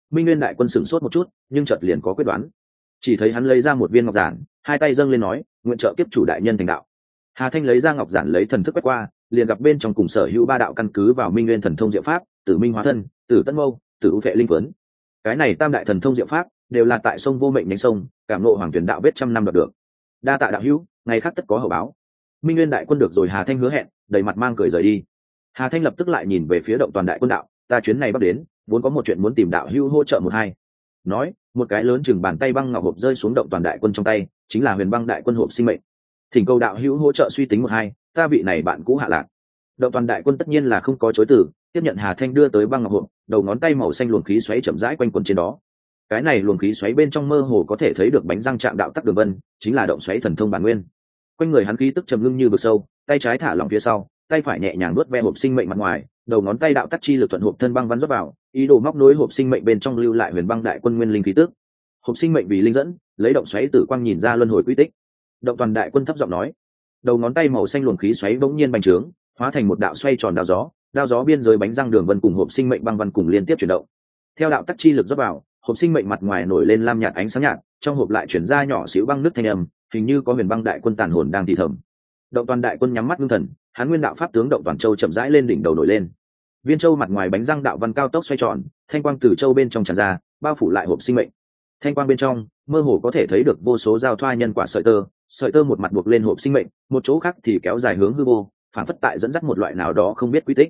[SPEAKER 1] Minh Nguyên đại quân sửng sốt một chút, nhưng chợt liền có quyết đoán. Chỉ thấy hắn lấy ra một viên ngọc giản, hai tay dâng lên nói, nguyện trợ kiếp chủ đại nhân thành đạo. Hà Thanh lấy ra ngọc giản lấy thần thức quét qua, liền gặp bên trong cùng sở hữu ba đạo căn cứ vào Minh Nguyên thần thông diệu pháp, Tử Minh hóa thân, Tử Tân Mâu, Tử U Phệ linh phấn. Cái này tam đại thần thông diệu pháp đều là tại sông Vô Mệnh nhánh sông, cảm ngộ hoàng tuyển đạo vết trăm năm đoạt được. Đa tạ đạo hữu, ngày khác tất có hậu báo. Minh Nguyên đại quân được rồi Hà Thanh hứa hẹn, đầy mặt mang cười rời đi. Hà Thanh lập tức lại nhìn về phía Động Toàn đại quân đạo, ta chuyến này bắc đến, vốn có một chuyện muốn tìm đạo hữu hỗ trợ một hai. Nói, một cái lớn chừng bàn tay băng ngọc hộp rơi xuống Động Toàn đại quân trong tay, chính là Huyền Băng đại quân hộp sinh mệnh. Thỉnh cầu đạo hữu hỗ trợ suy tính một hai, ta vị này bạn cũ hạ lạc. Động Toàn đại quân tất nhiên là không có chối từ, tiếp nhận Hà Thanh đưa tới băng ngọc hộp, đầu ngón tay màu xanh luồng khí xoáy chậm rãi quanh quẩn trên đó. Cái này luồng khí xoáy bên trong mơ hồ có thể thấy được bánh răng chạm đạo tắc đường vân, chính là động xoáy thần thông bản nguyên. Quanh người hắn khí tức trầm ngưng như vực sâu, tay trái thả lỏng phía sau, tay phải nhẹ nhàng nuốt ve hộp sinh mệnh mặt ngoài, đầu ngón tay đạo tắc chi lực thuận hộp thân băng văn rót vào, ý đồ móc nối hộp sinh mệnh bên trong lưu lại Huyền Băng đại quân nguyên linh khí tức. Hộp sinh mệnh vì linh dẫn, lấy động xoáy tử quang nhìn ra luân hồi quy tích. Động Toàn đại quân thấp giọng nói, đầu ngón tay màu xanh luồng khí xoáy bỗng nhiên bành trướng, hóa thành một đạo xoay tròn đao gió biên giới bánh răng đường vân cùng hộp sinh mệnh băng văn cùng liên tiếp chuyển động. Theo đạo tắc chi lực rót vào, hộp sinh mệnh mặt ngoài nổi lên lam nhạt ánh sáng nhạt, trong hộp lại chuyển ra nhỏ xíu băng nước thanh âm, hình như có Huyền Băng đại quân tàn hồn đang thì thầm. Động Toàn đại quân nhắm mắt ngưng thần, hắn nguyên đạo pháp tướng Động Toàn châu chậm rãi lên đỉnh đầu nổi lên. Viên châu mặt ngoài bánh răng đạo văn cao tốc xoay tròn, thanh quang từ châu bên trong tràn ra, bao phủ lại hộp sinh mệnh. Thanh quang bên trong, mơ hồ có thể thấy được vô số giao thoa nhân quả sợi tơ một mặt buộc lên hộp sinh mệnh, một chỗ khác thì kéo dài hướng hư vô, phản phất tại dẫn dắt một loại nào đó không biết quy tích.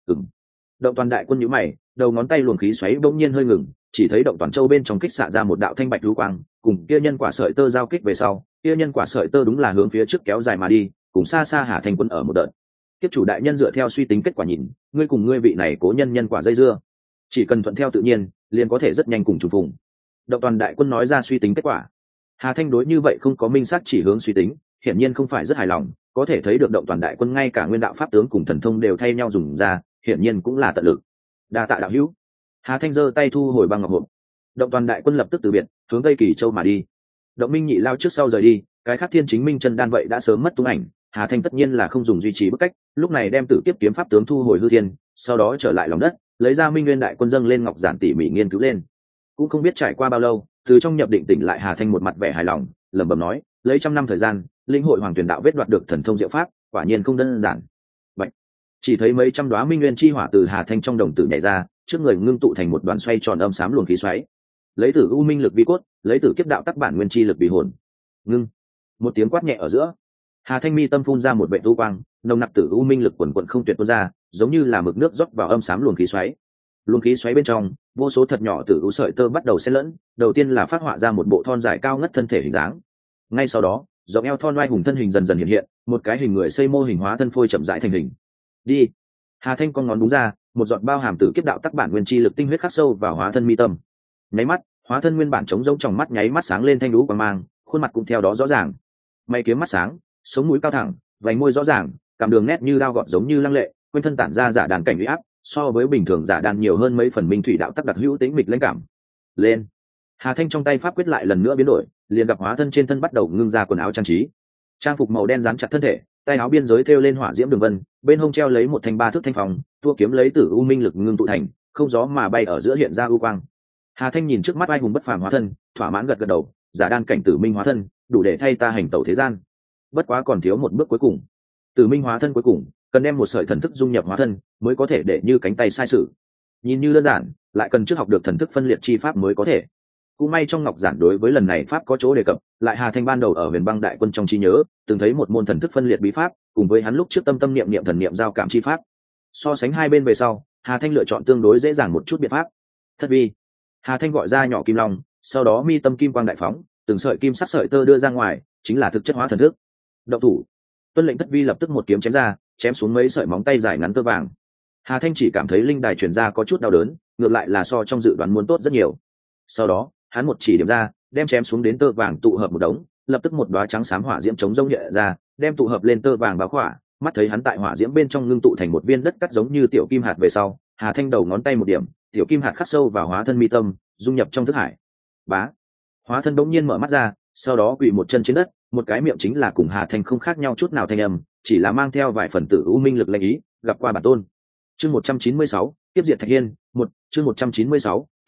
[SPEAKER 1] Động Toàn đại quân nhíu mày, đầu ngón tay luồng khí xoáy bỗng nhiên hơi ngừng, chỉ thấy Động Toàn châu bên trong kích xạ ra một đạo thanh bạch lưu quang, cùng kia nhân quả sợi tơ giao kích về sau, kia nhân quả sợi tơ đúng là hướng phía trước kéo dài mà đi, cùng xa xa Hà Thanh quân ở một đợt. Kiếp chủ đại nhân dựa theo suy tính kết quả nhìn, ngươi cùng ngươi vị này cố nhân quả dây dưa, chỉ cần thuận theo tự nhiên, liền có thể rất nhanh cùng trùng phùng. Động Toàn đại quân nói ra suy tính kết quả. Hà Thanh đối như vậy không có minh xác chỉ hướng suy tính, hiển nhiên không phải rất hài lòng, có thể thấy được Động Toàn đại quân ngay cả nguyên đạo pháp tướng cùng thần thông đều thay nhau dùng ra, hiển nhiên cũng là tận lực. Đa tạ đạo hữu. Hà Thanh giơ tay thu hồi băng ngọc hộp. Động Toàn đại quân lập tức từ biệt, hướng Tây Kỳ Châu mà đi. Động Minh Nhị lao trước sau rời đi, cái khác Thiên Chính Minh chân đan vậy đã sớm mất tung ảnh. Hà Thanh tất nhiên là không dùng duy trì bức cách, lúc này đem Tử Kiếp kiếm pháp tướng thu hồi hư thiên, sau đó trở lại lòng đất, lấy ra Minh Nguyên đại quân dâng lên ngọc giản tỉ mỉ nghiên cứu lên. Cũng không biết trải qua bao lâu, từ trong nhập định tỉnh lại Hà Thanh một mặt vẻ hài lòng, lẩm bẩm nói, lấy trăm năm thời gian, linh hội hoàng tuyển đạo vết đoạt được thần thông diệu pháp, quả nhiên không đơn giản. Vậy, chỉ thấy mấy trăm đóa Minh Nguyên chi hỏa từ Hà Thanh trong đồng tử nhảy ra, trước người ngưng tụ thành một đoàn xoay tròn âm xám luồng khí xoáy. Lấy Tử U Minh lực vi cốt, lấy Tử Kiếp đạo tắc bản nguyên chi lực vì hồn. Ngưng. Một tiếng quát nhẹ ở giữa, Hà Thanh mi tâm phun ra một vệt u quang, nồng nặc Tử U Minh lực quần quần không tuyệt tuôn ra, giống như là mực nước rót vào âm xám luồng khí xoáy. Luồng khí xoáy bên trong, vô số thật nhỏ Tử U sợi tơ bắt đầu xen lẫn, đầu tiên là phát họa ra một bộ thon dài cao ngất thân thể hình dáng. Ngay sau đó, rộng eo thon oai hùng thân hình dần dần hiện hiện, một cái hình người xây mô hình hóa thân phôi chậm rãi thành hình. Đi. Hà Thanh con ngón đúng ra, một giọt bao hàm Tử Kiếp đạo tắc bản nguyên chi lực tinh huyết khắc sâu vào hóa thân mi tâm. Nháy mắt, hóa thân nguyên bản trống rỗng trong mắt nháy mắt sáng lên thanh lũ quang mang, khuôn mặt cũng theo đó rõ ràng. Mày kiếm mắt sáng, sống mũi cao thẳng, vành môi rõ ràng, cảm đường nét như đao gọt giống như lăng lệ, quanh thân tản ra giả đàn cảnh uy áp, so với bình thường giả đàn nhiều hơn mấy phần minh thủy đạo tắc đặc hữu tính mịch lãnh cảm. Lên. Hà Thanh trong tay pháp quyết lại lần nữa biến đổi, liền gặp hóa thân trên thân bắt đầu ngưng ra quần áo trang trí. Trang phục màu đen dán chặt thân thể, tay áo biên giới thêu lên hỏa diễm đường vân, bên hông treo lấy một thanh ba thước thanh phong, tua kiếm lấy Tử U Minh lực ngưng tụ thành, không gió mà bay ở giữa hiện ra u quang. Hà Thanh nhìn trước mắt ai hùng bất phàm hóa thân, thỏa mãn gật gật đầu, giả đan cảnh Tử Minh hóa thân, đủ để thay ta hành tẩu thế gian. Bất quá còn thiếu một bước cuối cùng. Tử Minh hóa thân cuối cùng, cần đem một sợi thần thức dung nhập hóa thân, mới có thể để như cánh tay sai sự. Nhìn như đơn giản, lại cần trước học được thần thức phân liệt chi pháp mới có thể. Cũng may trong ngọc giản đối với lần này pháp có chỗ đề cập, lại Hà Thanh ban đầu ở Huyền Băng đại quân trong trí nhớ, từng thấy một môn thần thức phân liệt bí pháp, cùng với hắn lúc trước tâm tâm niệm niệm thần niệm giao cảm chi pháp. So sánh hai bên về sau, Hà Thanh lựa chọn tương đối dễ dàng một chút biện pháp. Thất vi. Hà Thanh gọi ra nhỏ kim long, sau đó mi tâm kim quang đại phóng, từng sợi kim sắc sợi tơ đưa ra ngoài, chính là thực chất hóa thần thức. Động thủ. Tuân lệnh Thất vi lập tức một kiếm chém ra, chém xuống mấy sợi móng tay dài ngắn tơ vàng. Hà Thanh chỉ cảm thấy linh đài truyền ra có chút đau đớn, ngược lại là so trong dự đoán muốn tốt rất nhiều. Sau đó, hắn một chỉ điểm ra, đem chém xuống đến tơ vàng tụ hợp một đống, lập tức một đóa trắng xám hỏa diễm chống rông hiện ra, đem tụ hợp lên tơ vàng báo khỏa, mắt thấy hắn tại hỏa diễm bên trong ngưng tụ thành một viên đất cắt giống như tiểu kim hạt về sau, Hà Thanh đầu ngón tay một điểm, tiểu kim hạt khắc sâu vào hóa thân mi tâm, dung nhập trong thức hải. Bá. Hóa thân bỗng nhiên mở mắt ra, sau đó quỳ một chân trên đất, một cái miệng chính là cùng Hà Thanh không khác nhau chút nào thanh âm, chỉ là mang theo vài phần Tử U Minh lực lệnh ý, gặp qua bản tôn. Chương 196, tiếp diệt Thạch Hiên, chương 196,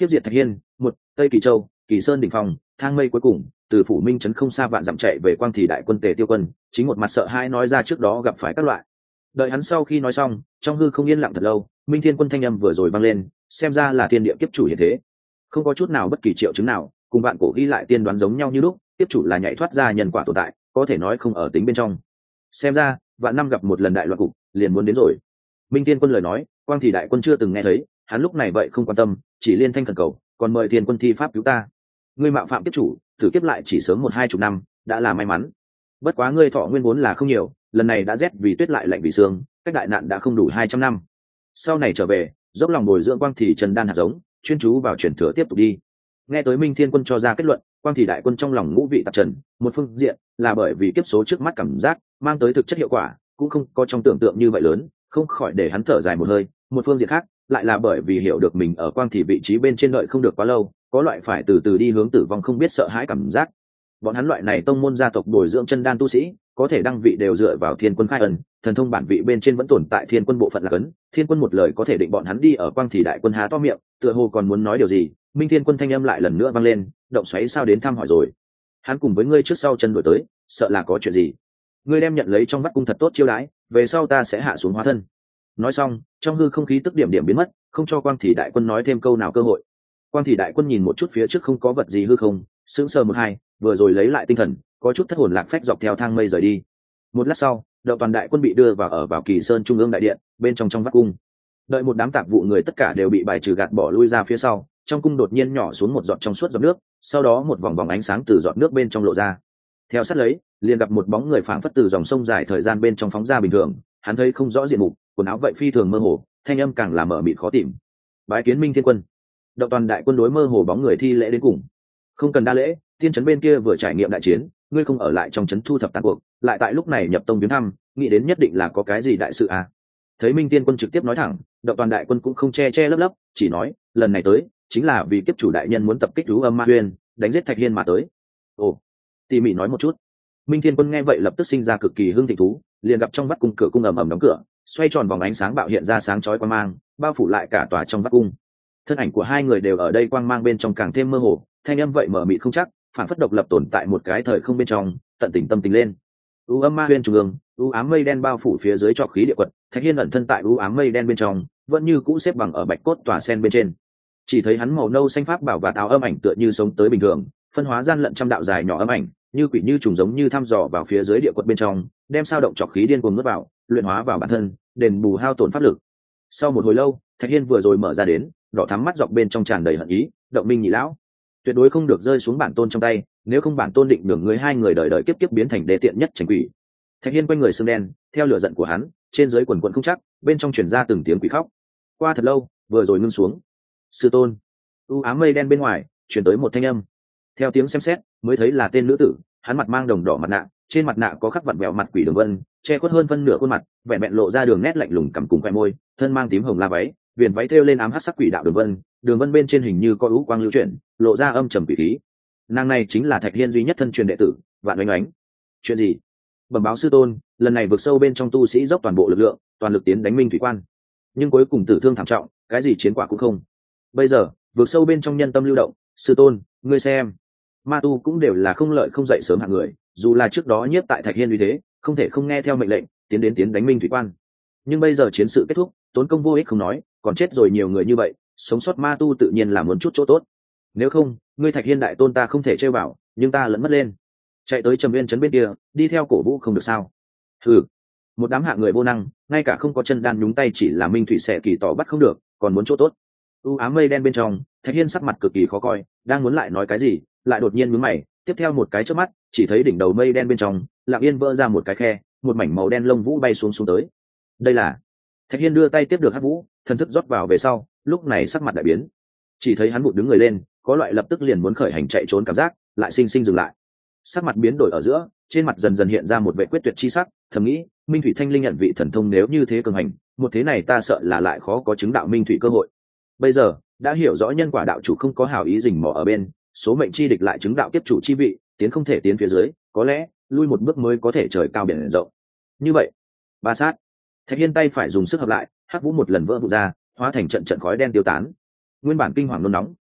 [SPEAKER 1] Kiếp diệt Thạch Hiên, một Tây Kỳ Châu, Kỳ Sơn đỉnh phong, thang mây cuối cùng, từ phủ Minh trấn không xa vạn dặm chạy về Quang Thị đại quân Tề Tiêu quân, chính một mặt sợ hãi nói ra trước đó gặp phải các loại. Đợi hắn sau khi nói xong, trong hư không yên lặng thật lâu, Minh Thiên quân thanh âm vừa rồi vang lên, xem ra là thiên địa kiếp chủ hiện thế. Không có chút nào bất kỳ triệu chứng nào, cùng bạn cổ ghi lại tiên đoán giống nhau như lúc, kiếp chủ là nhảy thoát ra nhân quả tồn tại, có thể nói không ở tính bên trong. Xem ra, vạn năm gặp một lần đại loạn cục, liền muốn đến rồi. Minh Thiên quân lời nói, Quang Thị đại quân chưa từng nghe thấy, hắn lúc này vậy không quan tâm, chỉ liên thanh khẩn cầu, còn mời Thiên quân thi pháp cứu ta. Ngươi mạo phạm kiếp chủ, thử kiếp lại chỉ sớm 1-20 năm, đã là may mắn. Bất quá ngươi thọ nguyên vốn là không nhiều, lần này đã rét vì tuyết lại lạnh vì sương, cách đại nạn đã không đủ 200 năm. Sau này trở về, dốc lòng bồi dưỡng Quang Thị Trần đan hạt giống, chuyên chú vào truyền thừa tiếp tục đi. Nghe tới Minh Thiên quân cho ra kết luận, Quang Thị đại quân trong lòng ngũ vị tạp trần, một phương diện là bởi vì kiếp số trước mắt cảm giác mang tới thực chất hiệu quả cũng không có trong tưởng tượng như vậy lớn, không khỏi để hắn thở dài một hơi. Một phương diện khác lại là bởi vì hiểu được mình ở Quang Thị vị trí bên trên đợi không được quá lâu, có loại phải từ từ đi hướng tử vong không biết sợ hãi cảm giác. Bọn hắn loại này tông môn gia tộc bồi dưỡng chân đan tu sĩ có thể đăng vị đều dựa vào Thiên quân khai ân, thần thông bản vị bên trên vẫn tồn tại Thiên quân bộ phận là cấn. Thiên quân một lời có thể định bọn hắn đi ở Quang Thị đại quân há to miệng, tựa hồ còn muốn nói điều gì. Minh Thiên quân thanh âm lại lần nữa vang lên, động xoáy sao đến thăm hỏi rồi. Hắn cùng với ngươi trước sau chân đổi tới, sợ là có chuyện gì. Ngươi đem nhận lấy trong vắt cung thật tốt chiêu đãi, về sau ta sẽ hạ xuống hóa thân. Nói xong, trong hư không khí tức điểm điểm biến mất, không cho Quang Thị đại quân nói thêm câu nào cơ hội. Quang Thị đại quân nhìn một chút phía trước không có vật gì hư không, sững sờ một hai, vừa rồi lấy lại tinh thần, có chút thất hồn lạc phách dọc theo thang mây rời đi. Một lát sau, Đậu toàn đại quân bị đưa vào Kỳ Sơn trung ương đại điện, bên trong vắt cung. Đợi một đám tạp vụ người tất cả đều bị bài trừ gạt bỏ lui ra phía sau, trong cung đột nhiên nhỏ xuống một giọt trong suốt giọt nước, sau đó một vòng vòng ánh sáng từ giọt nước bên trong lộ ra. Theo sát lấy, liền gặp một bóng người phảng phất từ dòng sông dài thời gian bên trong phóng ra bình thường, hắn thấy không rõ diện mục, quần áo vậy phi thường mơ hồ, thanh âm càng là mờ mịt khó tìm. Bái kiến Minh Thiên quân. Đậu toàn đại quân đối mơ hồ bóng người thi lễ đến cùng. Không cần đa lễ, tiên trấn bên kia vừa trải nghiệm đại chiến, ngươi không ở lại trong trấn thu thập tàn cuộc, lại tại lúc này nhập tông viếng thăm, nghĩ đến nhất định là có cái gì đại sự à. Thấy Minh Tiên quân trực tiếp nói thẳng, Đậu toàn đại quân cũng không che lấp lấp, chỉ nói lần này tới chính là vì kiếp chủ đại nhân muốn tập kích Lũ Âm Ma Huyên, đánh giết Thạch Hiên mà tới. Ồ, tỉ mỉ nói một chút. Minh Thiên quân nghe vậy lập tức sinh ra cực kỳ hưng thịnh thú, liền gặp trong vắt cung cửa cung ầm ầm đóng cửa, xoay tròn vòng ánh sáng bạo hiện ra sáng chói quang mang, bao phủ lại cả tòa trong vắt cung. Thân ảnh của hai người đều ở đây quang mang bên trong càng thêm mơ hồ, thanh âm vậy mờ mịt không chắc, phản phất độc lập tồn tại một cái thời không bên trong, tận tình tâm tình lên. U Âm Ma Huyên trung ương, u ám mây đen bao phủ phía dưới trọc khí địa quật, Thạch Hiên ẩn thân tại u ám mây đen bên trong, vẫn như cũ xếp bằng ở bạch cốt tòa sen bên trên. Chỉ thấy hắn màu nâu xanh pháp bảo và áo âm ảnh tựa như sống tới bình thường, phân hóa gian lận trăm đạo dài nhỏ âm ảnh, như quỷ như trùng giống như thăm dò vào phía dưới địa quật bên trong, đem sao động trọc khí điên cuồng nuốt vào, luyện hóa vào bản thân, đền bù hao tổn pháp lực. Sau một hồi lâu, Thạch Hiên vừa rồi mở ra đến, đỏ thắm mắt dọc bên trong tràn đầy hận ý, Động Minh nhị lão, tuyệt đối không được rơi xuống bản tôn trong tay, nếu không bản tôn định đường người hai người đời đời kiếp kiếp biến thành đê tiện nhất tránh quỷ. Thạch Hiên quanh người xương đen, theo lửa giận của hắn, trên dưới quần quần không chắc, bên trong truyền ra từng tiếng quỷ khóc. Qua thật lâu, vừa rồi ngưng xuống. Sư tôn. U ám mây đen bên ngoài, truyền tới một thanh âm. Theo tiếng xem xét, mới thấy là tên nữ tử, hắn mặt mang đồng đỏ mặt nạ, trên mặt nạ có khắc vặn vẹo mặt quỷ đường vân, che khuất hơn phân nửa khuôn mặt, vẹn vẹn lộ ra đường nét lạnh lùng cằm cùng khoe môi, thân mang tím hồng la váy, viền váy thêu lên ám hắc sắc quỷ đạo đường vân bên trên hình như có u quang lưu chuyển, lộ ra âm trầm quỷ khí. Nàng này chính là Thạch Hiên duy nhất thân truyền đệ tử, Vạn Oánh Oánh. Chuyện gì? Bẩm báo sư tôn, lần này vượt sâu bên trong tu sĩ dốc toàn bộ lực lượng, toàn lực tiến đánh Minh thủy quan, nhưng cuối cùng tử thương thảm trọng, cái gì chiến quả cũng không. Bây giờ vượt sâu bên trong nhân tâm lưu động, sư tôn, ngươi xem, ma tu cũng đều là không lợi không dậy sớm hạng người, dù là trước đó nhiếp tại Thạch Hiên uy thế, không thể không nghe theo mệnh lệnh tiến đánh Minh thủy quan, nhưng bây giờ chiến sự kết thúc, tốn công vô ích không nói, còn chết rồi nhiều người như vậy, sống sót ma tu tự nhiên là muốn chút chỗ tốt. Nếu không, ngươi Thạch Hiên đại tôn ta không thể trêu vào, nhưng ta lẫn mất lên, chạy tới Trầm Viên trấn bên kia, đi theo cổ vũ không được sao? Hừ, một đám hạng người vô năng, ngay cả không có chân đan nhúng tay chỉ là Minh thủy xẻ kỳ tỏ bắt không được, còn muốn chỗ tốt. U ám mây đen bên trong, Thạch Hiên sắc mặt cực kỳ khó coi, đang muốn lại nói cái gì, lại đột nhiên nhướng mày, tiếp theo một cái chớp mắt, chỉ thấy đỉnh đầu mây đen bên trong, lặng yên vỡ ra một cái khe, một mảnh màu đen lông vũ bay xuống tới. Đây là... Thạch Hiên đưa tay tiếp được hắc vũ, thần thức rót vào về sau, lúc này sắc mặt đại biến. Chỉ thấy hắn bụt đứng người lên, có loại lập tức liền muốn khởi hành chạy trốn cảm giác, lại sinh sinh dừng lại. Sắc mặt biến đổi ở giữa, trên mặt dần dần hiện ra một vẻ quyết tuyệt chi sắc, thầm nghĩ, Minh thủy thanh linh nhận vị thần thông nếu như thế cường hành, một thế này ta sợ là lại khó có chứng đạo Minh thủy cơ hội. Bây giờ đã hiểu rõ nhân quả đạo chủ không có hảo ý rình mò ở bên, số mệnh chi địch lại chứng đạo kiếp chủ chi vị, tiến không thể tiến phía dưới, có lẽ lui một bước mới có thể trời cao biển rộng. Như vậy, ba sát, Thạch Hiên tay phải dùng sức hợp lại, hắc vũ một lần vỡ vụn ra, hóa thành trận trận khói đen tiêu tán. Nguyên bản kinh hoàng nôn nóng,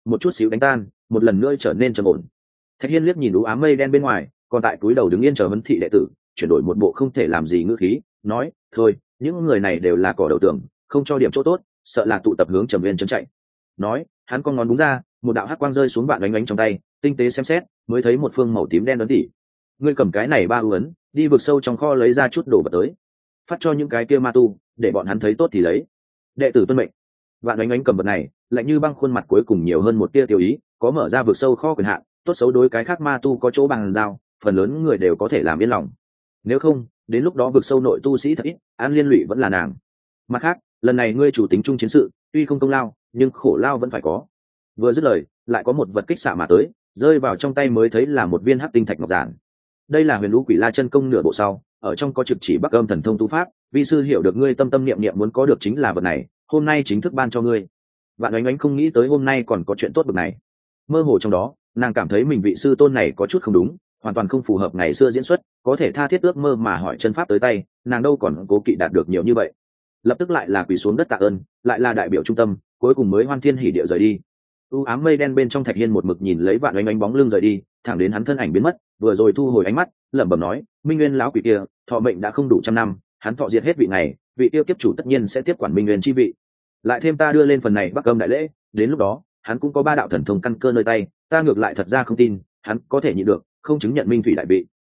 [SPEAKER 1] một chút xíu đánh tan, một lần nữa trở nên trầm ổn. Thạch Hiên liếc nhìn u ám mây đen bên ngoài, còn tại túi đầu đứng yên chờ huấn thị đệ tử, chuyển đổi một bộ không thể làm gì ngữ khí, nói: thôi, những người này đều là cỏ đầu tường, không cho điểm chỗ tốt, sợ là tụ tập hướng Trầm Nguyên trấn chạy. Nói, hắn con ngón đúng ra, một đạo hắc quang rơi xuống Vạn Oánh Oánh trong tay, tinh tế xem xét, mới thấy một phương màu tím đen ấn tỉ. Ngươi cầm cái này ba ấn, đi vực sâu trong kho lấy ra chút đồ vật tới, phát cho những cái kia ma tu, để bọn hắn thấy tốt thì lấy. Đệ tử tuân mệnh. Vạn Oánh Oánh cầm vật này, lạnh như băng khuôn mặt cuối cùng nhiều hơn một tia tiêu ý, có mở ra vực sâu kho quyền hạn, tốt xấu đối cái khác ma tu có chỗ bằng giao, phần lớn người đều có thể làm yên lòng. Nếu không, đến lúc đó vực sâu nội tu sĩ thật ít, an liên lụy vẫn là nàng. Mặt khác, lần này ngươi chủ tính chung chiến sự, tuy không công lao, nhưng khổ lao vẫn phải có. Vừa dứt lời, lại có một vật kích xạ mà tới, rơi vào trong tay mới thấy là một viên hắc tinh thạch ngọc giản. Đây là Huyền Lũ Quỷ La chân công nửa bộ sau, ở trong có trực chỉ Bắc Âm thần thông tu pháp, vi sư hiểu được ngươi tâm tâm niệm niệm muốn có được chính là vật này, hôm nay chính thức ban cho ngươi. Vạn Oánh Oánh không nghĩ tới hôm nay còn có chuyện tốt bực này. Mơ hồ trong đó, nàng cảm thấy mình vị sư tôn này có chút không đúng, hoàn toàn không phù hợp ngày xưa diễn xuất, có thể tha thiết ước mơ mà hỏi chân pháp tới tay, nàng đâu còn cố kỵ đạt được nhiều như vậy. Lập tức lại là quỳ xuống đất tạ ơn, lại là đại biểu trung tâm, cuối cùng mới hoan thiên hỉ điệu rời đi. U ám mây đen bên trong Thạch Hiên một mực nhìn lấy Vạn Oánh Oánh bóng lưng rời đi, thẳng đến hắn thân ảnh biến mất, vừa rồi thu hồi ánh mắt, lẩm bẩm nói: Minh Nguyên lão quỷ kia, thọ mệnh đã không đủ trăm năm, hắn thọ diệt hết vị này, vị tiêu kiếp chủ tất nhiên sẽ tiếp quản Minh Nguyên chi vị. Lại thêm ta đưa lên phần này Bắc Âm đại lễ, đến lúc đó, hắn cũng có ba đạo thần thông căn cơ nơi tay, ta ngược lại thật ra không tin, hắn có thể nhịn được, không chứng nhận Minh thủy đại vị.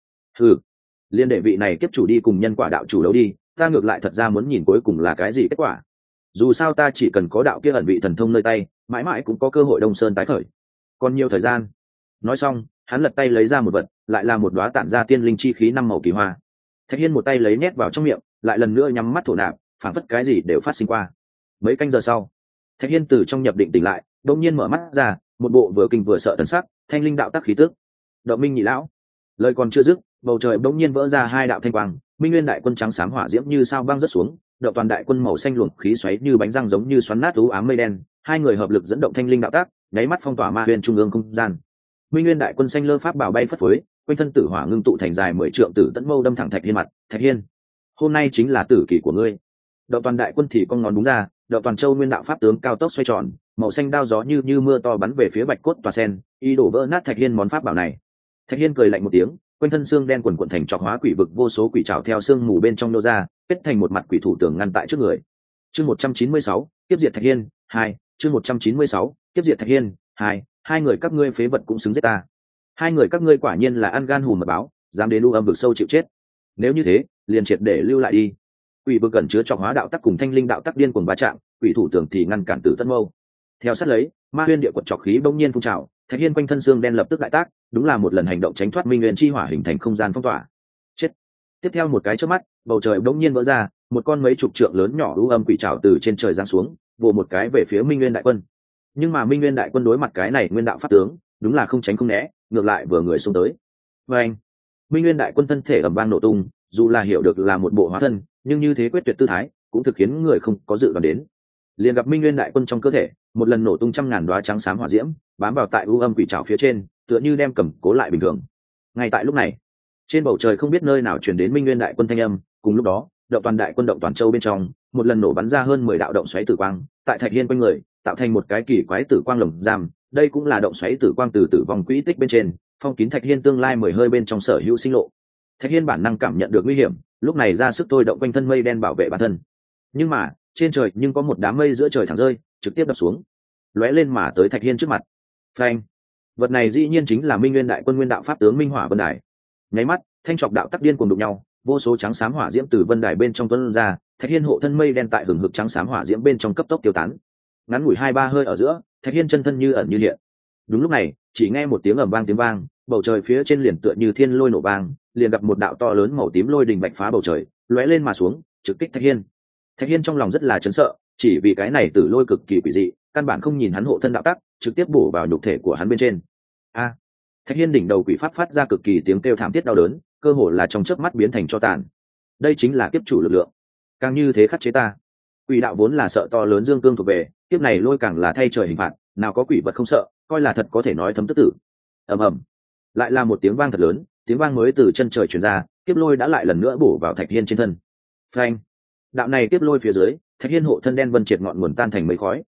[SPEAKER 1] Liên đệ vị này kiếp chủ đi cùng nhân quả đạo chủ đấu đi, ta ngược lại thật ra muốn nhìn cuối cùng là cái gì kết quả. Dù sao ta chỉ cần có đạo kia ẩn vị thần thông nơi tay, mãi mãi cũng có cơ hội Đông Sơn tái khởi. Còn nhiều thời gian. Nói xong, hắn lật tay lấy ra một vật, lại là một đóa tản ra tiên linh chi khí năm màu kỳ hoa. Thạch Hiên một tay lấy nhét vào trong miệng, lại lần nữa nhắm mắt thổ nạp, phảng phất cái gì đều phát sinh qua. Mấy canh giờ sau, Thạch Hiên từ trong nhập định tỉnh lại, đột nhiên mở mắt ra, một bộ vừa kinh vừa sợ thần sắc, thanh linh đạo tắc khí tức. Động Minh nhị lão. Lời còn chưa dứt, bầu trời bỗng nhiên vỡ ra hai đạo thanh quang, Minh Nguyên đại quân trắng xám hỏa diễm như sao băng rớt xuống, động toàn đại quân màu xanh luồng khí xoáy như bánh răng giống như xoắn nát u ám mây đen, hai người hợp lực dẫn động thanh linh đạo tác, nháy mắt phong tỏa ma huyền trung ương không gian. Minh Nguyên đại quân xanh lơ pháp bảo bay phất phới, quanh thân tử hỏa ngưng tụ thành dài 10 trượng tử tẫn mâu đâm thẳng Thạch Hiên mặt. Thạch Hiên, hôm nay chính là tử kỳ của ngươi. Động toàn đại quân thì con ngón đúng ra, động toàn châu nguyên đạo pháp tướng cao tốc xoay tròn, màu xanh đao gió như mưa to bắn về phía bạch cốt tòa sen, y đổ vỡ nát Thạch Hiên món pháp bảo này. Thạch Hiên cười lạnh một tiếng, quanh thân xương đen quần quần thành trọc hóa quỷ vực, vô số quỷ trảo theo xương mù bên trong nô ra, kết thành một mặt quỷ thủ tường ngăn tại trước người. Chương 196, tiếp diệt Thạch Hiên 2, chương 196, tiếp diệt Thạch Hiên 2, hai người các ngươi phế vật cũng xứng giết ta. Hai người các ngươi quả nhiên là ăn gan hùm mật báo, dám đến u âm vực sâu chịu chết. Nếu như thế, liền triệt để lưu lại đi. Quỷ vực gần chứa trọc hóa đạo tắc cùng thanh linh đạo tắc điên cuồng va chạm, quỷ thủ tường thì ngăn cản tử tân mâu. Theo sát lấy, ma huyên địa quật trọc khí bỗng nhiên phun trào, Thạch Hiên quanh thân xương đen lập tức đại tác, đúng là một lần hành động tránh thoát Minh Nguyên chi hỏa hình thành không gian phong tỏa. Chết. Tiếp theo một cái chớp mắt, bầu trời bỗng nhiên vỡ ra, một con mấy chục trượng lớn nhỏ u âm quỷ trảo từ trên trời giáng xuống, vồ một cái về phía Minh Nguyên đại quân. Nhưng mà Minh Nguyên đại quân đối mặt cái này nguyên đạo pháp tướng, đúng là không tránh không né, ngược lại vừa người xông tới. Anh, Minh Nguyên đại quân thân thể ầm vang nổ tung, dù là hiểu được là một bộ hóa thân, nhưng như thế quyết tuyệt tư thái, cũng thực khiến người không có dự đoán đến. Liền gặp Minh Nguyên đại quân trong cơ thể, một lần nổ tung trăm ngàn đóa trắng xám hỏa diễm, bám vào tại u âm quỷ trảo phía trên, tựa như đem cầm cố lại bình thường. Ngay tại lúc này, trên bầu trời không biết nơi nào truyền đến Minh Nguyên đại quân thanh âm, cùng lúc đó, động toàn đại quân động toàn châu bên trong, một lần nổ bắn ra hơn 10 đạo động xoáy tử quang, tại Thạch Hiên quanh người, tạo thành một cái kỳ quái tử quang lồng giam, đây cũng là động xoáy tử quang từ tử vong quỹ tích bên trên, phong kín Thạch Hiên tương lai 10 hơi bên trong sở hữu sinh lộ. Thạch Hiên bản năng cảm nhận được nguy hiểm, lúc này ra sức thôi động quanh thân mây đen bảo vệ bản thân. Nhưng mà, trên trời nhưng có một đám mây giữa trời thẳng rơi, trực tiếp đập xuống, lóe lên mà tới Thạch Hiên trước mặt. Phanh! Vật này dĩ nhiên chính là Minh Nguyên đại quân nguyên đạo pháp tướng Minh Hỏa Vân Đài. Nháy mắt, thanh trọc đạo tắc điên cuồng đụng nhau, vô số trắng xám hỏa diễm từ vân đài bên trong tuôn ra, Thạch Hiên hộ thân mây đen tại hừng hực trắng xám hỏa diễm bên trong cấp tốc tiêu tán. Ngắn ngủi 2-3 hơi ở giữa, Thạch Hiên chân thân như ẩn như hiện. Đúng lúc này, chỉ nghe một tiếng ầm vang tiếng vang, bầu trời phía trên liền tựa như thiên lôi nổ vang, liền gặp một đạo to lớn màu tím lôi đình bạch phá bầu trời, lóe lên mà xuống, trực kích Thạch Hiên. Thạch Hiên trong lòng rất là chấn sợ, chỉ vì cái này tử lôi cực kỳ quỷ dị, căn bản không nhìn hắn hộ thân đạo tắc, trực tiếp bổ vào nhục thể của hắn bên trên. A! Thạch Hiên đỉnh đầu quỷ pháp phát ra cực kỳ tiếng kêu thảm thiết đau đớn, cơ hồ là trong chớp mắt biến thành tro tàn. Đây chính là kiếp chủ lực lượng, càng như thế khắc chế ta. Quỷ đạo vốn là sợ to lớn dương cương thuộc về, kiếp này lôi càng là thay trời hình phạt, nào có quỷ vật không sợ, coi là thật có thể nói thấm tức tử. Ầm ầm, lại là một tiếng vang thật lớn, tiếng vang mới từ chân trời truyền ra, kiếp lôi đã lại lần nữa bổ vào Thạch Hiên trên thân. Phanh! Đạo này kiếp lôi phía dưới, Thạch Hiên hộ thân đen vân triệt ngọn nguồn tan thành mấy khói,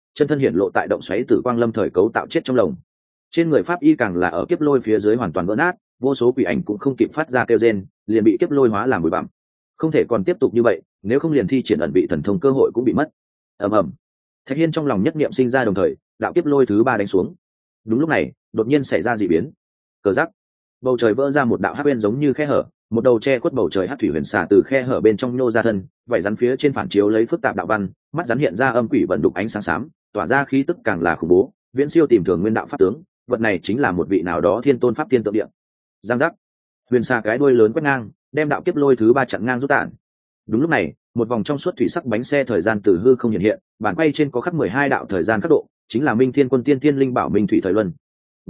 [SPEAKER 1] chân thân hiện lộ tại động xoáy tử quang lâm thời cấu tạo chết trong lồng. Trên người pháp y càng là ở kiếp lôi phía dưới hoàn toàn vỡ nát, vô số quỷ ảnh cũng không kịp phát ra kêu rên, liền bị kiếp lôi hóa làm bụi bặm. Không thể còn tiếp tục như vậy, nếu không liền thi triển ẩn bị thần thông cơ hội cũng bị mất. Ầm ầm. Thạch Hiên trong lòng nhất niệm sinh ra đồng thời, đạo kiếp lôi thứ 3 đánh xuống. Đúng lúc này, đột nhiên xảy ra dị biến. Cờ giắc, bầu trời vỡ ra một đạo hắc bên giống như khe hở, một đầu che khuất bầu trời hắc thủy huyền xà từ khe hở bên trong nhô ra thân, vảy rắn phía trên phản chiếu lấy phức tạp đạo văn, mắt rắn hiện ra âm quỷ vận đục ánh sáng xám, tỏa ra khí tức càng là khủng bố, viễn siêu tìm thường nguyên đạo pháp tướng, vật này chính là một vị nào đó thiên tôn pháp tiên tượng địa. Giang giác, huyền xà cái đuôi lớn quét ngang, đem đạo kiếp lôi thứ 3 chặn ngang rút tản. Đúng lúc này, một vòng trong suốt thủy sắc bánh xe thời gian từ hư không hiện hiện, bản quay trên có khắc 12 đạo thời gian khắc độ, chính là Minh Thiên Quân Tiên Thiên Linh Bảo Minh Thủy Thời Luân.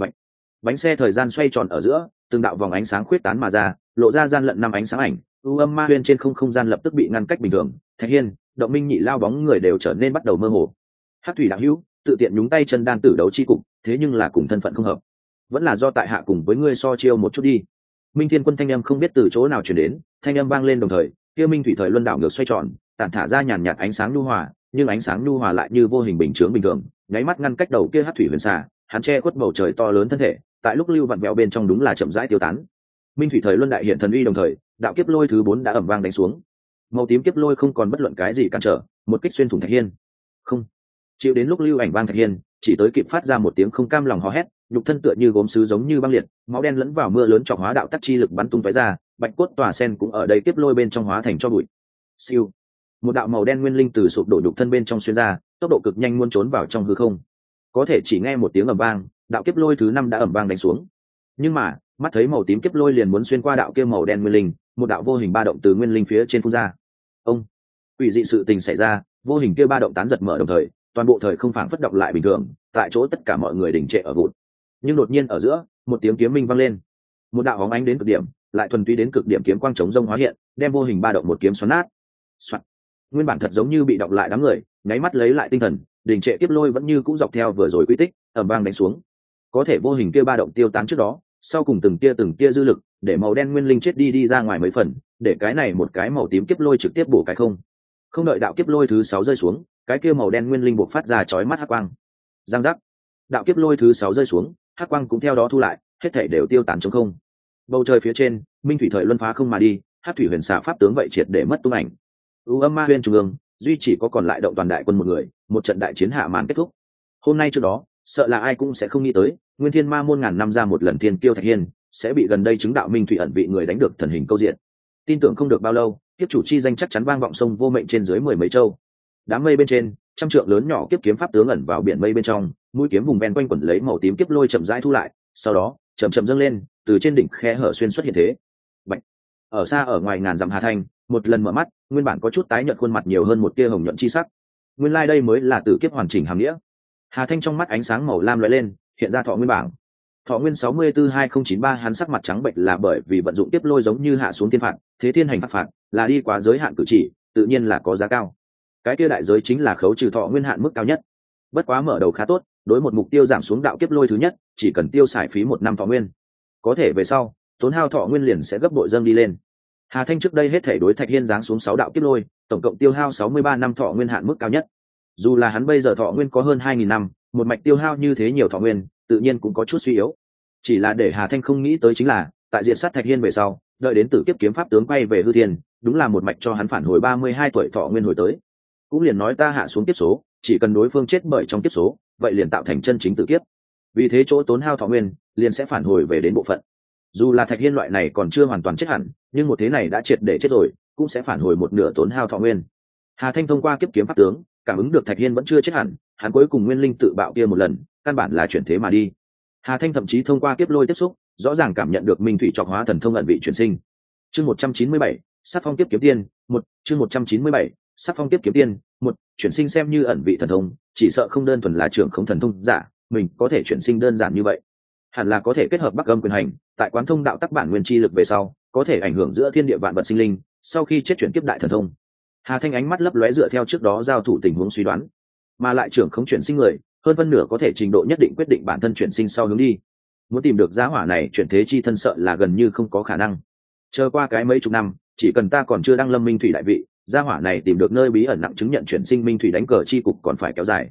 [SPEAKER 1] Bánh xe thời gian xoay tròn ở giữa, từng đạo vòng ánh sáng khuyết tán mà ra, lộ ra gian lận năm ánh sáng ảnh, u âm ma huyên trên không gian lập tức bị ngăn cách bình thường. Thạch Hiên, Động Minh Nhị lao bóng người đều trở nên bắt đầu mơ hồ. Hắc thủy đạo hữu, tự tiện nhúng tay chân đan tử đấu chi cục, thế nhưng là cùng thân phận không hợp, vẫn là do tại hạ cùng với ngươi so chiêu một chút đi. Minh Thiên Quân thanh âm không biết từ chỗ nào truyền đến, thanh âm vang lên đồng thời, kia Minh Thủy Thời Luân đảo ngược xoay tròn, tản thả ra nhàn nhạt ánh sáng nhu hòa, nhưng ánh sáng nhu hòa lại như vô hình bình chướng bình thường, nháy mắt ngăn cách đầu kia Hắc thủy huyền xà, hắn che khuất bầu trời to lớn thân thể, tại lúc lưu vặn vẹo bên trong đúng là chậm rãi tiêu tán. Minh Thủy Thời Luân đại hiện thần uy đồng thời, đạo kiếp lôi thứ 4 đã ầm vang đánh xuống. Màu tím kiếp lôi không còn bất luận cái gì cản trở, một kích xuyên thủng Thạch Hiên. Không, chịu đến lúc lưu ảnh vang Thạch Hiên, chỉ tới kịp phát ra một tiếng không cam lòng hò hét, nhục thân tựa như gốm sứ giống như băng liệt, máu đen lẫn vào mưa lớn chọc hóa đạo tắc chi lực bắn tung tóe ra, bạch cốt tòa sen cũng ở đây kiếp lôi bên trong hóa thành cho bụi. Siêu, một đạo màu đen nguyên linh từ sụp đổ nhục thân bên trong xuyên ra, tốc độ cực nhanh muốn trốn vào trong hư không. Có thể chỉ nghe một tiếng ầm vang, đạo kiếp lôi thứ 5 đã ầm vang đánh xuống. Nhưng mà, mắt thấy màu tím kiếp lôi liền muốn xuyên qua đạo kia màu đen nguyên linh, một đạo vô hình ba động từ nguyên linh phía trên phun ra. Ông, quỷ dị sự tình xảy ra, vô hình kia ba động tán giật mở đồng thời, toàn bộ thời không phảng phất động lại bình thường, tại chỗ tất cả mọi người đình trệ ở vụt. Nhưng đột nhiên ở giữa, một tiếng kiếm minh vang lên, một đạo bóng ánh đến cực điểm, lại thuần túy đến cực điểm kiếm quang chống rông hóa hiện, đem vô hình ba động một kiếm xoắn nát. Soạt. Nguyên bản thật giống như bị động lại đám người, nháy mắt lấy lại tinh thần, đình trệ kiếp lôi vẫn như cũ dọc theo vừa rồi quy tích, ầm vang đánh xuống. Có thể vô hình kia ba động tiêu tán trước đó, sau cùng từng tia dư lực, để màu đen nguyên linh chết đi ra ngoài mấy phần, để cái này một cái màu tím kiếp lôi trực tiếp bổ cái không. Không đợi đạo kiếp lôi thứ 6 rơi xuống, cái kia màu đen nguyên linh buộc phát ra chói mắt hắc quang. Giang giác. Đạo kiếp lôi thứ 6 rơi xuống, hắc quang cũng theo đó thu lại, hết thảy đều tiêu tán trống không. Bầu trời phía trên, Minh Thủy Thời Luân phá không mà đi, Hắc thủy huyền xà pháp tướng vậy triệt để mất tung ảnh. U âm ma huyên trung ương, duy chỉ có còn lại động toàn đại quân một người, một trận đại chiến hạ màn kết thúc. Hôm nay trước đó, sợ là ai cũng sẽ không nghĩ tới, Nguyên Thiên Ma môn ngàn năm ra một lần thiên kiêu Thạch Hiên, sẽ bị gần đây chứng đạo Minh Thủy ẩn vị người đánh được thần hình câu diện. Tin tưởng không được bao lâu, kiếp chủ chi danh chắc chắn vang vọng sông vô mệnh trên dưới 10 mấy châu. Đám mây bên trên, trăm trượng lớn nhỏ kiếp kiếm pháp tướng ẩn vào biển mây bên trong, mũi kiếm vùng ven quanh quẩn lấy màu tím kiếp lôi chậm rãi thu lại, sau đó chậm chậm dâng lên, từ trên đỉnh khe hở xuyên xuất hiện thế. Bạch. Ở xa ở ngoài ngàn dặm Hà Thanh, một lần mở mắt, nguyên bản có chút tái nhợt khuôn mặt nhiều hơn một tia hồng nhuận chi sắc. Nguyên lai đây mới là tử kiếp hoàn chỉnh hàm nghĩa. Hà Thanh trong mắt ánh sáng màu lam lóe lên, hiện ra thọ nguyên bảng. Thọ nguyên 642093, hắn sắc mặt trắng bệch là bởi vì vận dụng tiếp lôi giống như hạ xuống thiên phạt, thế thiên hành phạt là đi quá giới hạn cử chỉ, tự nhiên là có giá cao. Cái kia đại giới chính là khấu trừ thọ nguyên hạn mức cao nhất. Bất quá mở đầu khá tốt, đối một mục tiêu giảm xuống đạo kiếp lôi thứ nhất, chỉ cần tiêu xài phí 1 năm thọ nguyên. Có thể về sau, tốn hao thọ nguyên liền sẽ gấp bội dâng đi lên. Hà Thanh trước đây hết thể đối Thạch Hiên giáng xuống 6 đạo kiếp lôi, tổng cộng tiêu hao 63 năm thọ nguyên hạn mức cao nhất. Dù là hắn bây giờ thọ nguyên có hơn 2000 năm, một mạch tiêu hao như thế nhiều thọ nguyên, tự nhiên cũng có chút suy yếu. Chỉ là để Hà Thanh không nghĩ tới chính là, tại diệt sát Thạch Hiên về sau, đợi đến tử kiếp kiếm pháp tướng quay về hư thiên, đúng là một mạch cho hắn phản hồi 32 tuổi thọ nguyên hồi tới. Cũng liền nói ta hạ xuống kiếp số, chỉ cần đối phương chết bởi trong kiếp số, vậy liền tạo thành chân chính tử kiếp. Vì thế chỗ tốn hao thọ nguyên, liền sẽ phản hồi về đến bộ phận. Dù là Thạch Hiên loại này còn chưa hoàn toàn chết hẳn, nhưng một thế này đã triệt để chết rồi, cũng sẽ phản hồi một nửa tốn hao thọ nguyên. Hà Thanh thông qua kiếp kiếm pháp tướng, cảm ứng được Thạch Hiên vẫn chưa chết hẳn, hắn cuối cùng nguyên linh tự bạo kia một lần, căn bản là chuyển thế mà đi. Hà Thanh thậm chí thông qua kiếp lôi tiếp xúc, rõ ràng cảm nhận được minh thủy trọc hóa thần thông ẩn vị chuyển sinh. Chương 197, sát phong kiếp kiếm tiên, 1, chương 197, sát phong kiếp kiếm tiên, 1, chuyển sinh xem như ẩn vị thần thông, chỉ sợ không đơn thuần là trưởng không thần thông giả, mình có thể chuyển sinh đơn giản như vậy. Hẳn là có thể kết hợp Bắc Âm quyền hành, tại quán thông đạo tắc bản nguyên chi lực về sau, có thể ảnh hưởng giữa thiên địa vạn vật sinh linh, sau khi chết chuyển kiếp đại thần thông. Hà Thanh ánh mắt lấp lóe dựa theo trước đó giao thủ tình huống suy đoán, mà lại trưởng không chuyển sinh người, hơn phân nửa có thể trình độ nhất định quyết định bản thân chuyển sinh sau hướng đi. Muốn tìm được giá hỏa này chuyển thế chi thân sợ là gần như không có khả năng. Chờ qua cái mấy chục năm, chỉ cần ta còn chưa đăng lâm minh thủy đại vị, giá hỏa này tìm được nơi bí ẩn nặng chứng nhận chuyển sinh minh thủy đánh cờ chi cục còn phải kéo dài.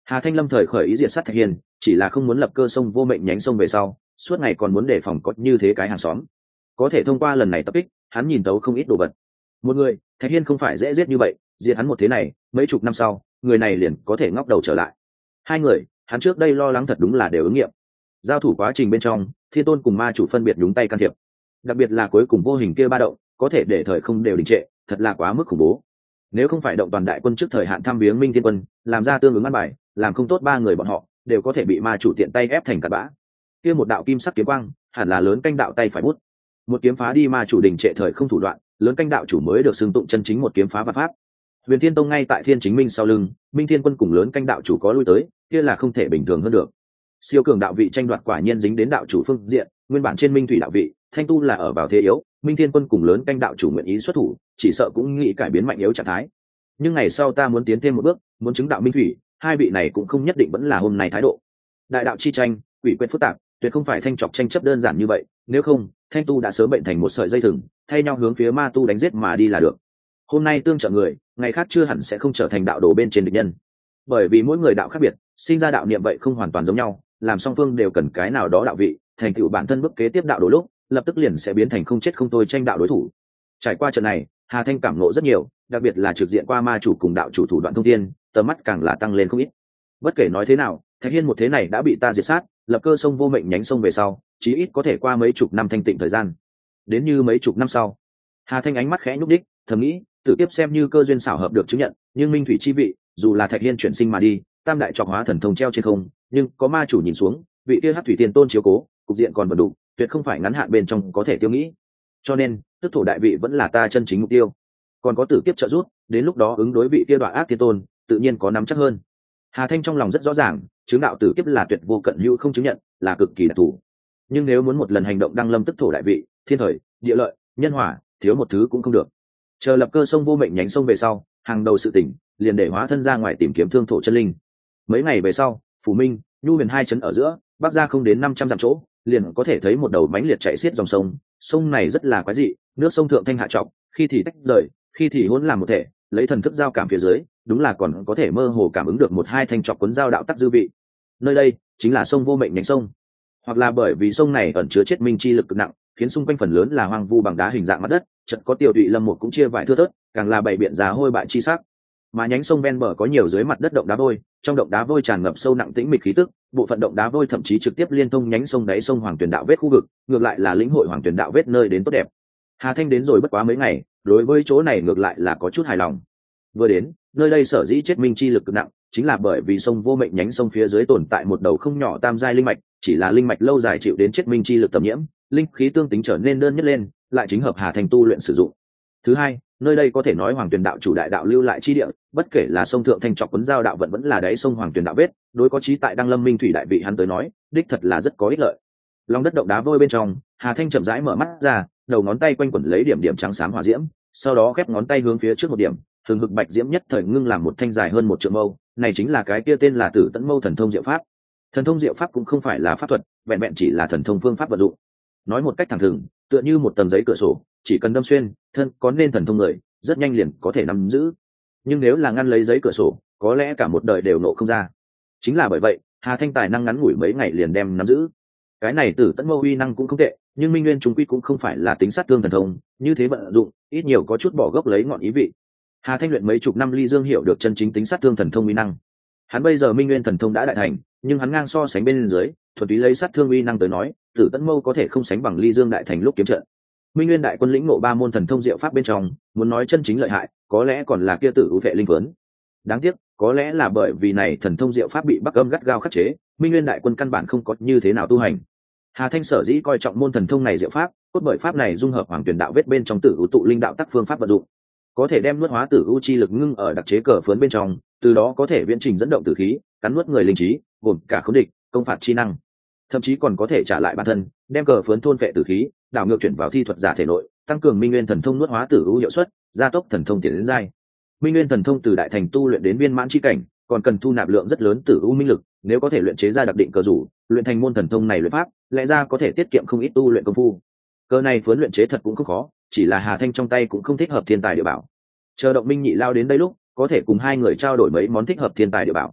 [SPEAKER 1] Hà Thanh lâm thời khởi ý diệt sát Thạch Hiên, chỉ là không muốn lập cơ sông vô mệnh nhánh sông về sau, suốt ngày còn muốn đề phòng có như thế cái hàng xóm. Có thể thông qua lần này tập kích, hắn nhìn tấu không ít đồ vật. Một người, Thạch Hiên không phải dễ giết như vậy, diệt hắn một thế này, mấy chục năm sau, người này liền có thể ngóc đầu trở lại. Hai người, hắn trước đây lo lắng thật đúng là đều ứng nghiệm. Giao thủ quá trình bên trong, Thiên Tôn cùng ma chủ phân biệt nhúng tay can thiệp. Đặc biệt là cuối cùng vô hình kia ba động, có thể để thời không đều đình trệ, thật là quá mức khủng bố. Nếu không phải động toàn đại quân trước thời hạn thăm viếng Minh Thiên Quân, làm ra tương ứng ăn bài, làm không tốt ba người bọn họ đều có thể bị ma chủ tiện tay ép thành cát bã. Kia một đạo kim sắc kiếm quang, hẳn là lớn canh đạo tay phải bút. Một kiếm phá đi ma chủ đình trệ thời không thủ đoạn, lớn canh đạo chủ mới được xưng tụng chân chính một kiếm phá vạn pháp. Huyền Thiên Tông ngay tại Thiên Chính Minh sau lưng, Minh Thiên Quân cùng lớn canh đạo chủ có lui tới, kia là không thể bình thường hơn được. Siêu cường đạo vị tranh đoạt quả nhiên dính đến đạo chủ phương diện, nguyên bản trên Minh Thủy đạo vị, Thanh Tu là ở vào thế yếu, Minh Thiên Quân cùng lớn canh đạo chủ nguyện ý xuất thủ, chỉ sợ cũng nghĩ cải biến mạnh yếu trạng thái. Nhưng ngày sau ta muốn tiến thêm một bước, muốn chứng đạo Minh Thủy, hai vị này cũng không nhất định vẫn là hôm nay thái độ. Đại đạo chi tranh, ủy quyền phức tạp, tuyệt không phải thanh trọc tranh chấp đơn giản như vậy, nếu không, Thanh Tu đã sớm bệnh thành một sợi dây thừng, thay nhau hướng phía ma tu đánh giết mà đi là được. Hôm nay tương trợ người, ngày khác chưa hẳn sẽ không trở thành đạo đồ bên trên địch nhân. Bởi vì mỗi người đạo khác biệt, sinh ra đạo niệm vậy không hoàn toàn giống nhau, làm song phương đều cần cái nào đó đạo vị, thành tựu bản thân bước kế tiếp đạo đồ lúc, lập tức liền sẽ biến thành không chết không thôi tranh đạo đối thủ. Trải qua trận này, Hà Thanh cảm ngộ rất nhiều, đặc biệt là trực diện qua ma chủ cùng đạo chủ thủ đoạn thông thiên, tầm mắt càng là tăng lên không ít. Bất kể nói thế nào, Thạch Hiên một thế này đã bị ta diệt sát, lập cơ sông vô mệnh nhánh sông về sau, chí ít có thể qua mấy chục năm thanh tịnh thời gian. Đến như mấy chục năm sau, Hà Thanh ánh mắt khẽ nhúc đích, thầm nghĩ, tự tiếp xem như cơ duyên xảo hợp được chứng nhận, nhưng Minh Thủy chi vị, dù là Thạch Hiên chuyển sinh mà đi, tam đại trọc hóa thần thông treo trên không, nhưng có ma chủ nhìn xuống, vị kia Hắc Thủy Tiên Tôn chiếu cố, cục diện còn vẫn đủ, tuyệt không phải ngắn hạn bên trong có thể tiêu nghĩ. Cho nên, tức thổ đại vị vẫn là ta chân chính mục tiêu. Còn có tử kiếp trợ giúp, đến lúc đó ứng đối vị kia Đoạ Ác Tiên Tôn, tự nhiên có nắm chắc hơn. Hà Thanh trong lòng rất rõ ràng, chứng đạo tử kiếp là tuyệt vô cận hữu không chứng nhận, là cực kỳ đặc thù. Nhưng nếu muốn một lần hành động đăng lâm tức thổ đại vị, thiên thời, địa lợi, nhân hòa, thiếu một thứ cũng không được. Chờ lập cơ sông vô mệnh nhánh sông về sau, hàng đầu sự tỉnh, liền để hóa thân ra ngoài tìm kiếm thương thổ chân linh. Mấy ngày về sau, Phủ Minh, Nhu Huyền hai trấn ở giữa, bắc ra không đến 500 dặm chỗ, liền có thể thấy một đầu mãnh liệt chạy xiết dòng sông. Sông này rất là quái dị, nước sông thượng thanh hạ trọng, khi thì tách rời, khi thì hỗn làm một thể, lấy thần thức giao cảm phía dưới, đúng là còn có thể mơ hồ cảm ứng được một hai thanh trọc cuốn giao đạo tắc dư vị. Nơi đây chính là sông vô mệnh nhánh sông, hoặc là bởi vì sông này ẩn chứa chết minh chi lực cực nặng, khiến xung quanh phần lớn là hoang vu bằng đá hình dạng mặt đất, chợt có tiêu tụy lâm một cũng chia vài thưa thớt, càng là bảy biện giá hôi bại chi sắc. Mà nhánh sông ven bờ có nhiều dưới mặt đất động đá vôi, trong động đá vôi tràn ngập sâu nặng tĩnh mịch khí tức, bộ phận động đá vôi thậm chí trực tiếp liên thông nhánh sông đáy sông Hoàng Tuyền Đạo vết khu vực, ngược lại là lĩnh hội Hoàng Tuyền Đạo vết nơi đến tốt đẹp. Hà Thanh đến rồi bất quá mấy ngày, đối với chỗ này ngược lại là có chút hài lòng. Vừa đến, nơi đây sở dĩ chết minh chi lực cực nặng, chính là bởi vì sông vô mệnh nhánh sông phía dưới tồn tại một đầu không nhỏ tam giai linh mạch, chỉ là linh mạch lâu dài chịu đến chết minh chi lực tầm nhiễm, linh khí tương tính trở nên đơn nhất lên, lại chính hợp Hà Thanh tu luyện sử dụng. Thứ hai, nơi đây có thể nói Hoàng Tuyền Đạo chủ đại đạo lưu lại chi địa, bất kể là sông thượng thanh trọc cuốn giao đạo vẫn là đáy sông Hoàng Tuyền Đạo vết, đối có chí tại đăng lâm minh thủy đại vị hắn tới nói, đích thật là rất có ích lợi. Lòng đất động đá vôi bên trong, Hà Thanh chậm rãi mở mắt ra, đầu ngón tay quanh quẩn lấy điểm điểm trắng xám hỏa diễm, sau đó khép ngón tay hướng phía trước một điểm, thường hực bạch diễm nhất thời ngưng làm một thanh dài hơn một trượng mâu, này chính là cái kia tên là Tử Tẫn Mâu thần thông diệu pháp. Thần thông diệu pháp cũng không phải là pháp thuật, vẹn vẹn chỉ là thần thông phương pháp vận dụng. Nói một cách thẳng thừng, tựa như một tầng giấy cửa sổ, chỉ cần đâm xuyên, thân có nên thần thông người, rất nhanh liền có thể nắm giữ. Nhưng nếu là ngăn lấy giấy cửa sổ, có lẽ cả một đời đều nộ không ra. Chính là bởi vậy, Hà Thanh tài năng ngắn ngủi mấy ngày liền đem nắm giữ. Cái này Tử Tẫn Mâu uy năng cũng không tệ, nhưng Minh Nguyên chúng quy cũng không phải là tính sát thương thần thông, như thế vận dụng, ít nhiều có chút bỏ gốc lấy ngọn ý vị. Hà Thanh luyện mấy chục năm ly dương hiểu được chân chính tính sát thương thần thông uy năng. Hắn bây giờ Minh Nguyên thần thông đã đại thành, nhưng hắn ngang so sánh bên dưới, thuần túy lấy sát thương uy năng tới nói, Tử Tẫn Mâu có thể không sánh bằng ly dương đại thành lúc kiếm trận. Minh Nguyên đại quân lĩnh ngộ ba môn thần thông diệu pháp bên trong, muốn nói chân chính lợi hại, có lẽ còn là kia Tử U Vệ linh vớn. Đáng tiếc, có lẽ là bởi vì này thần thông diệu pháp bị Bắc Âm gắt gao khắc chế, Minh Nguyên đại quân căn bản không có như thế nào tu hành. Hà Thanh sở dĩ coi trọng môn thần thông này diệu pháp, cốt bởi pháp này dung hợp Hoàng Tuyền Đạo vết bên trong Tử U tụ linh đạo tắc phương pháp vận dụng, có thể đem nuốt hóa Tử U chi lực ngưng ở đặc chế cờ phướn bên trong, từ đó có thể viễn trình dẫn động tử khí, cắn nuốt người linh trí, gồm cả khống địch, công phạt chi năng, thậm chí còn có thể trả lại bản thân, đem cờ phướn thôn phệ tử khí, đảo ngược chuyển vào thi thuật giả thể nội, tăng cường Minh Nguyên thần thông nuốt hóa Tử U hiệu suất, gia tốc thần thông tiến đến giai. Minh Nguyên thần thông từ đại thành tu luyện đến viên mãn chi cảnh, còn cần thu nạp lượng rất lớn Tử U minh lực, nếu có thể luyện chế ra đặc định cờ rủ, luyện thành môn thần thông này luyện pháp, lẽ ra có thể tiết kiệm không ít tu luyện công phu. Cờ này phướn luyện chế thật cũng không khó, chỉ là Hà Thanh trong tay cũng không thích hợp thiên tài địa bảo. Chờ Động Minh Nhị lao đến đây lúc, có thể cùng hai người trao đổi mấy món thích hợp thiên tài địa bảo.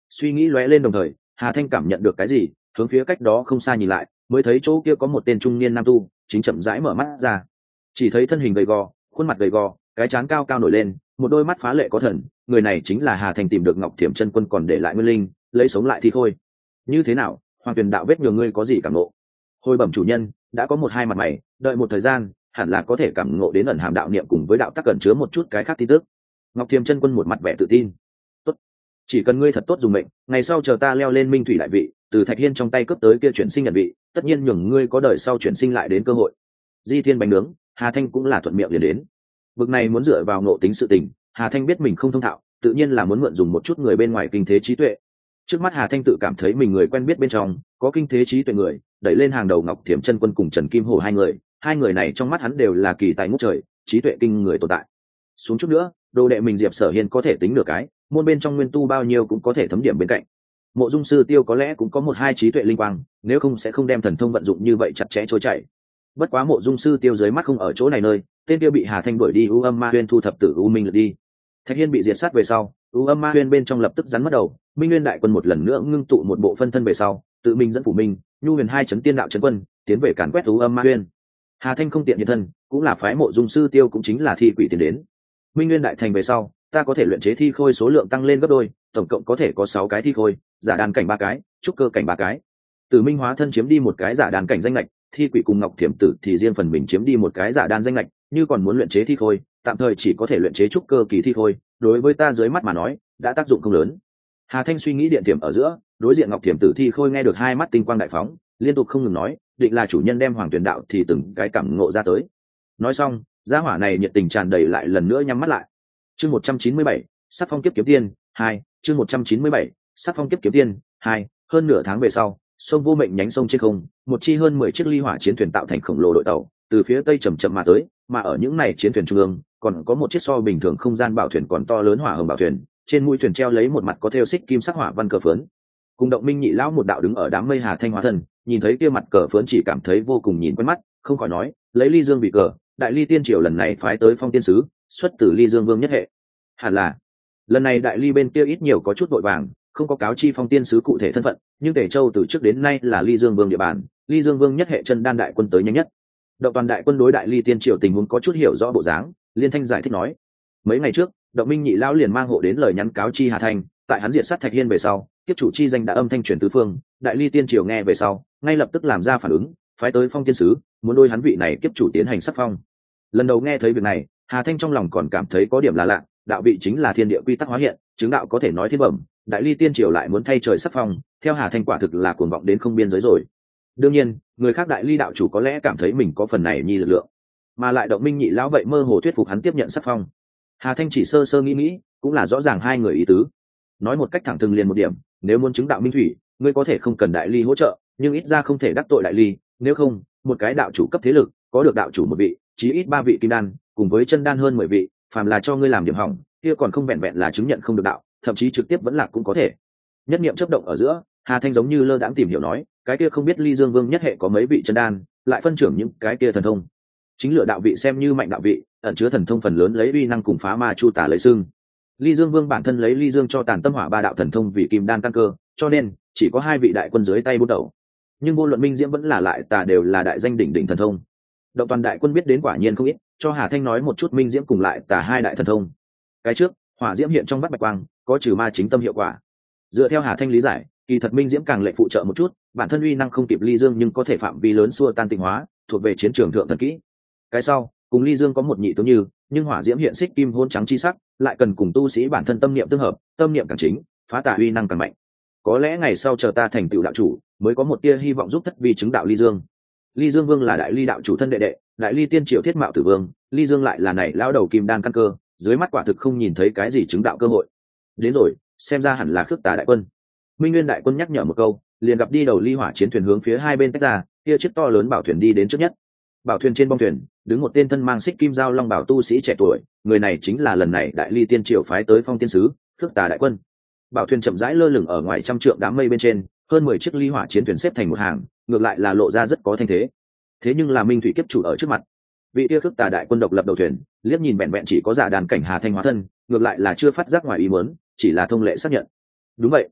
[SPEAKER 1] Suy nghĩ lóe lên đồng thời, Hà Thanh cảm nhận được cái gì, hướng phía cách đó không xa nhìn lại, mới thấy chỗ kia có một tên trung niên nam tu chính chậm rãi mở mắt ra. Chỉ thấy thân hình gầy gò, khuôn mặt gầy gò, cái trán cao cao nổi lên, một đôi mắt phá lệ có thần. Người này chính là Hà Thanh tìm được Ngọc Thiểm chân quân còn để lại nguyên linh, lấy sống lại thi khôi. Như thế nào, Hoàng Tuyền đạo vết nhường ngươi có gì cảm ngộ? Hồi bẩm chủ nhân, đã có một hai mặt mày, đợi một thời gian hẳn là có thể cảm ngộ đến ẩn hàm đạo niệm cùng với đạo tắc cẩn chứa một chút cái khác tin tức. Ngọc Thiểm chân quân một mặt vẻ tự tin. Tốt, chỉ cần ngươi thật tốt dùng mệnh, ngày sau chờ ta leo lên minh thủy đại vị, từ Thạch Hiên trong tay cướp tới kia chuyển sinh nhận vị, tất nhiên nhường ngươi có đời sau chuyển sinh lại đến cơ hội. Di Thiên bánh nướng, Hà Thanh cũng là thuận miệng liền đến. Vực này muốn dựa vào ngộ tính sự tình, Hà Thanh biết mình không thông thạo, tự nhiên là muốn mượn dùng một chút người bên ngoài kinh thế trí tuệ. Trước mắt Hà Thanh tự cảm thấy mình người quen biết bên trong có kinh thế trí tuệ người, đẩy lên hàng đầu Ngọc Thiểm chân quân cùng Trần Kim Hồ hai người này trong mắt hắn đều là kỳ tài ngút trời, trí tuệ kinh người tồn tại. Xuống chút nữa, đồ đệ mình Diệp Sở Hiên có thể tính nửa cái, môn bên trong nguyên tu bao nhiêu cũng có thể thấm điểm bên cạnh. Mộ Dung Sư Tiêu có lẽ cũng có một hai trí tuệ linh quang, nếu không sẽ không đem thần thông vận dụng như vậy chặt chẽ trôi chảy. Bất quá Mộ Dung Sư Tiêu dưới mắt không ở chỗ này nơi, tên kia bị Hà Thanh đuổi đi U Âm Ma Huyên thu thập tử U Minh lượt đi. Thạch Hiên bị diệt sát về sau, U Âm Ma Huyên bên trong lập tức rắn mất đầu, Minh Nguyên đại quân một lần nữa ngưng tụ một bộ phân thân về sau, tự mình dẫn phủ Minh, Nhu Huyền hai chấn tiên đạo chấn quân, tiến về càn quét U Âm Ma Huyên. Hà Thanh không tiện hiện thân, cũng là phái Mộ Dung Sư Tiêu cũng chính là thi quỷ tiến đến. Minh Nguyên đại thành về sau, ta có thể luyện chế thi khôi số lượng tăng lên gấp đôi, tổng cộng có thể có 6 cái thi khôi, giả đan cảnh 3 cái, trúc cơ cảnh 3 cái. Tử Minh hóa thân chiếm đi một cái giả đan cảnh danh lệch, thi quỷ cùng Ngọc Thiểm tử thì riêng phần mình chiếm đi một cái giả đan danh lệch, như còn muốn luyện chế thi khôi, tạm thời chỉ có thể luyện chế trúc cơ kỳ thi khôi, đối với ta dưới mắt mà nói, đã tác dụng không lớn. Hà Thanh suy nghĩ điện tiềm ở giữa, đối diện Ngọc Thiểm tử thi khôi nghe được hai mắt tinh quang đại phóng, liên tục không ngừng nói, định là chủ nhân đem Hoàng Tuyền đạo thì từng cái cảm ngộ ra tới. Nói xong, gia hỏa này nhiệt tình tràn đầy lại lần nữa nhắm mắt lại. Chương 197, Sắc phong kiếp kiếm tiên 2, chương 197, Sắc phong kiếp kiếm tiên 2, hơn nửa tháng về sau, sông Vô Mệnh nhánh sông trên không, một chi hơn 10 chiếc ly hỏa chiến thuyền tạo thành khổng lồ đội tàu, từ phía tây chậm chậm mà tới, mà ở những này chiến thuyền trung ương, còn có một chiếc so bình thường không gian bảo thuyền còn to lớn hỏa hồng bảo thuyền, trên mũi thuyền treo lấy một mặt có thêu xích kim sắc hỏa văn cờ phướn. Cùng Động Minh nhị lão một đạo đứng ở đám mây Hà Thanh hóa thân, nhìn thấy kia mặt cờ phướn chỉ cảm thấy vô cùng nhìn quen mắt, không khỏi nói, lấy Ly Dương vì cờ, Đại Ly Tiên triều lần này phái tới Phong Tiên sứ, xuất từ Ly Dương Vương nhất hệ. Hẳn là lần này Đại Ly bên kia ít nhiều có chút vội vàng, không có cáo chi Phong Tiên sứ cụ thể thân phận, nhưng Tề Châu từ trước đến nay là Ly Dương Vương địa bàn, Ly Dương Vương nhất hệ chân đan đại quân tới nhanh nhất. Động toàn đại quân đối Đại Ly Tiên triều tình huống có chút hiểu rõ bộ dáng, Liên Thanh giải thích nói, mấy ngày trước, Động Minh nhị lão liền mang hộ đến lời nhắn cáo chi Hà Thanh, tại hắn diệt sát Thạch Hiên về sau, kiếp chủ chi danh đã âm thanh truyền tứ phương, Đại Ly Tiên triều nghe về sau, ngay lập tức làm ra phản ứng, phái tới Phong Tiên sứ, muốn đôi hắn vị này kiếp chủ tiến hành sắc phong. Lần đầu nghe thấy việc này, Hà Thanh trong lòng còn cảm thấy có điểm là lạ, đạo vị chính là thiên địa quy tắc hóa hiện, chứng đạo có thể nói thiên bẩm, Đại Ly Tiên triều lại muốn thay trời sắc phong, theo Hà Thanh quả thực là cuồng vọng đến không biên giới rồi. Đương nhiên, người khác Đại Ly đạo chủ có lẽ cảm thấy mình có phần này nhi lực lượng, mà lại Động Minh nhị lão vậy mơ hồ thuyết phục hắn tiếp nhận sắc phong. Hà Thanh chỉ sơ sơ nghĩ, cũng là rõ ràng hai người ý tứ. Nói một cách thẳng thừng liền một điểm, nếu muốn chứng đạo minh thủy, ngươi có thể không cần Đại Ly hỗ trợ, nhưng ít ra không thể đắc tội Đại Ly, nếu không, một cái đạo chủ cấp thế lực, có được đạo chủ một vị, chí ít 3 vị kim đan, cùng với chân đan hơn 10 vị, phàm là cho ngươi làm điểm hỏng, kia còn không vẹn vẹn là chứng nhận không được đạo, thậm chí trực tiếp vẫn lạc cũng có thể. Nhất niệm chớp động ở giữa, Hà Thanh giống như lơ đãng tìm hiểu nói, cái kia không biết Ly Dương Vương nhất hệ có mấy vị chân đan, lại phân trưởng những cái kia thần thông. Chính lựa đạo vị xem như mạnh đạo vị, ẩn chứa thần thông phần lớn lấy uy năng cùng phá ma chu tả lấy xương. Ly Dương Vương bản thân lấy Ly Dương cho tàn tâm hỏa 3 đạo thần thông vì kim đan căn cơ, cho nên chỉ có 2 vị đại quân dưới tay bốn đầu. Nhưng vô luận minh diễm vẫn là lại tà đều là đại danh đỉnh đỉnh thần thông. Động toàn đại quân biết đến quả nhiên không ít, cho Hà Thanh nói một chút minh diễm cùng lại tà 2 đại thần thông. Cái trước, hỏa diễm hiện trong vắt bạch quang, có trừ ma chính tâm hiệu quả. Dựa theo Hà Thanh lý giải, kỳ thật minh diễm càng lệ phụ trợ một chút, bản thân uy năng không kịp Ly Dương nhưng có thể phạm vi lớn xua tan tịnh hóa, thuộc về chiến trường thượng thần kỹ. Cái sau, cùng Ly Dương có một nhị tướng như, nhưng hỏa diễm hiện xích kim hôn trắng chi sắc, lại cần cùng tu sĩ bản thân tâm niệm tương hợp, tâm niệm càng chính, phá tà uy năng càng mạnh. Có lẽ ngày sau chờ ta thành tựu đạo chủ, mới có một tia hy vọng giúp thất vi chứng đạo Ly Dương. Ly Dương Vương là Đại Ly đạo chủ thân đệ đệ, Đại Ly Tiên triều thiết mạo tử vương, Ly Dương lại là này lão đầu kim đan căn cơ, dưới mắt quả thực không nhìn thấy cái gì chứng đạo cơ hội. Đến rồi, xem ra hẳn là Khước Tà đại quân. Minh Nguyên đại quân nhắc nhở một câu, liền gặp đi đầu ly hỏa chiến thuyền hướng phía hai bên tách ra, kia chiếc to lớn bảo thuyền đi đến trước nhất. Bảo thuyền trên bong thuyền, đứng một tên thân mang xích kim dao long bảo tu sĩ trẻ tuổi, người này chính là lần này Đại Ly Tiên triều phái tới Phong Tiên sứ, Khước Tà đại quân. Bảo thuyền chậm rãi lơ lửng ở ngoài trăm trượng đám mây bên trên, hơn 10 chiếc ly hỏa chiến thuyền xếp thành một hàng, ngược lại là lộ ra rất có thanh thế. Thế nhưng là minh thủy kiếp chủ ở trước mặt, vị kia Khước Tà đại quân độc lập đầu thuyền, liếc nhìn vẹn vẹn chỉ có giả đàn cảnh Hà Thanh hóa thân, ngược lại là chưa phát giác ngoài ý muốn, chỉ là thông lệ xác nhận. Đúng vậy,